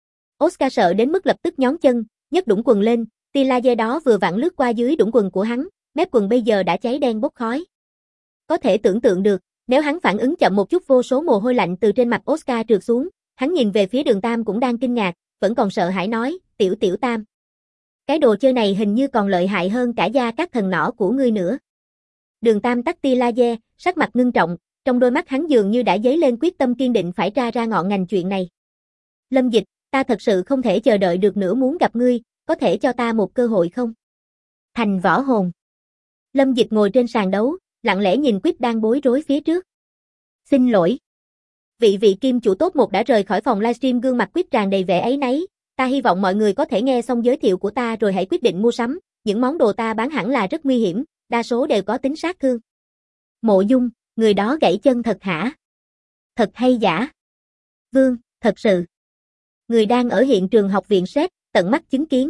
Oscar sợ đến mức lập tức nhón chân, nhấc đũng quần lên, tia laser đó vừa vặn lướt qua dưới đũng quần của hắn, mép quần bây giờ đã cháy đen bốc khói. Có thể tưởng tượng được, nếu hắn phản ứng chậm một chút vô số mồ hôi lạnh từ trên mặt Oscar trượt xuống, hắn nhìn về phía Đường Tam cũng đang kinh ngạc, vẫn còn sợ hãi nói, tiểu Tam. Cái đồ chơi này hình như còn lợi hại hơn cả gia các thần nỏ của ngươi nữa. Đường Tam tắt tia laser, sắc mặt ngưng trọng, trong đôi mắt hắn dường như đã dấy lên quyết tâm kiên định phải tra ra ngọn ngành chuyện này. Lâm Dịch, ta thật sự không thể chờ đợi được nữa muốn gặp ngươi, có thể cho ta một cơ hội không? Thành võ hồn. Lâm Dịch ngồi trên sàn đấu, lặng lẽ nhìn Quyết đang bối rối phía trước. Xin lỗi. Vị kim chủ top 1 đã rời khỏi phòng livestream, gương mặt Quyết tràn đầy vẻ áy náy. Ta hy vọng mọi người có thể nghe xong giới thiệu của ta rồi hãy quyết định mua sắm, những món đồ ta bán hẳn là rất nguy hiểm, đa số đều có tính sát thương. Mộ Dung, người đó gãy chân thật hả? Thật hay giả? Vương, thật sự. Người đang ở hiện trường học viện Sét, tận mắt chứng kiến.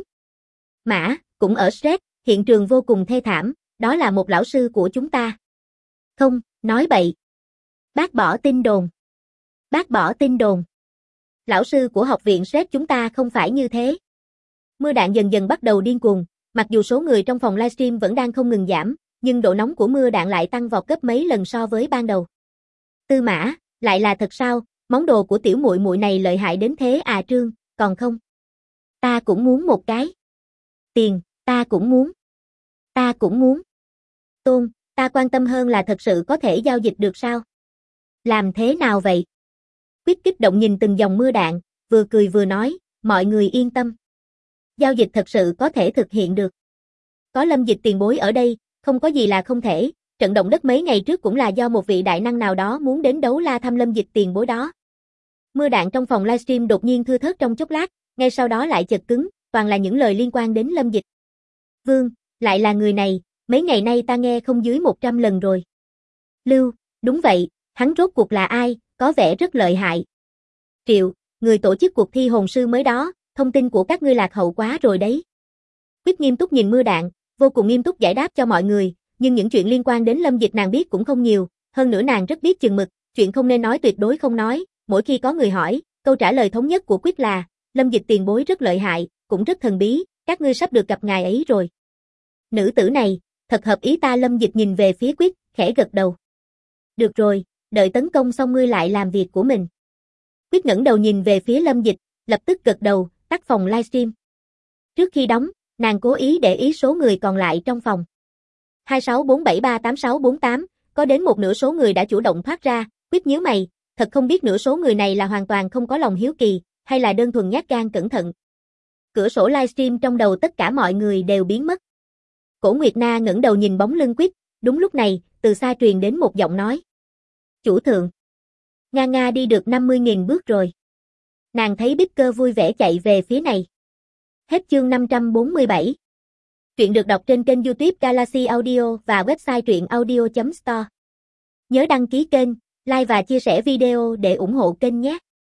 Mã, cũng ở Sét, hiện trường vô cùng thê thảm, đó là một lão sư của chúng ta. Không, nói bậy. Bác bỏ tin đồn. Bác bỏ tin đồn. Lão sư của học viện Sét chúng ta không phải như thế. Mưa đạn dần dần bắt đầu điên cuồng, mặc dù số người trong phòng livestream vẫn đang không ngừng giảm, nhưng độ nóng của mưa đạn lại tăng vọt gấp mấy lần so với ban đầu. Tư Mã, lại là thật sao, món đồ của tiểu muội muội này lợi hại đến thế à Trương, còn không? Ta cũng muốn một cái. Tiền, ta cũng muốn. Ta cũng muốn. Tôn, ta quan tâm hơn là thật sự có thể giao dịch được sao? Làm thế nào vậy? Quyết kích động nhìn từng dòng mưa đạn, vừa cười vừa nói, mọi người yên tâm. Giao dịch thật sự có thể thực hiện được. Có Lâm Dịch tiền bối ở đây, không có gì là không thể, trận động đất mấy ngày trước cũng là do một vị đại năng nào đó muốn đến đấu la thăm Lâm Dịch tiền bối đó. Mưa đạn trong phòng livestream đột nhiên thưa thớt trong chốc lát, ngay sau đó lại chật cứng, toàn là những lời liên quan đến Lâm Dịch. Vương, lại là người này, mấy ngày nay ta nghe không dưới 100 lần rồi. Lưu, đúng vậy, hắn rốt cuộc là ai, có vẻ rất lợi hại. Triệu, người tổ chức cuộc thi hồn sư mới đó, thông tin của các ngươi lạc hậu quá rồi đấy. Quyết nghiêm túc nhìn mưa đạn, vô cùng nghiêm túc giải đáp cho mọi người, nhưng những chuyện liên quan đến Lâm Dịch nàng biết cũng không nhiều, hơn nữa nàng rất biết chừng mực, chuyện không nên nói tuyệt đối không nói, mỗi khi có người hỏi, câu trả lời thống nhất của Quyết là, Lâm Dịch tiền bối rất lợi hại, cũng rất thần bí, các ngươi sắp được gặp ngài ấy rồi. Nữ tử này, thật hợp ý ta. Lâm Dịch nhìn về phía Quyết, khẽ gật đầu. Được rồi, đợi tấn công xong ngươi lại làm việc của mình. Quyết ngẩng đầu nhìn về phía Lâm Dịch, Lập tức gật đầu, tắt phòng livestream. Trước khi đóng, nàng cố ý để ý số người còn lại trong phòng. 2647386648, có đến một nửa số người đã chủ động thoát ra, Quyết nhíu mày, thật không biết nửa số người này là hoàn toàn không có lòng hiếu kỳ, hay là đơn thuần nhát gan cẩn thận. Cửa sổ livestream trong đầu tất cả mọi người đều biến mất. Cổ Nguyệt Na ngẩng đầu nhìn bóng lưng Quyết, đúng lúc này, từ xa truyền đến một giọng nói. Chủ thượng. Nga đi được 50.000 bước rồi. Nàng thấy Bích Cơ vui vẻ chạy về phía này. Hết chương 547. Truyện được đọc trên kênh YouTube Galaxy Audio và website truyệnaudio.store. Nhớ đăng ký kênh, like và chia sẻ video để ủng hộ kênh nhé.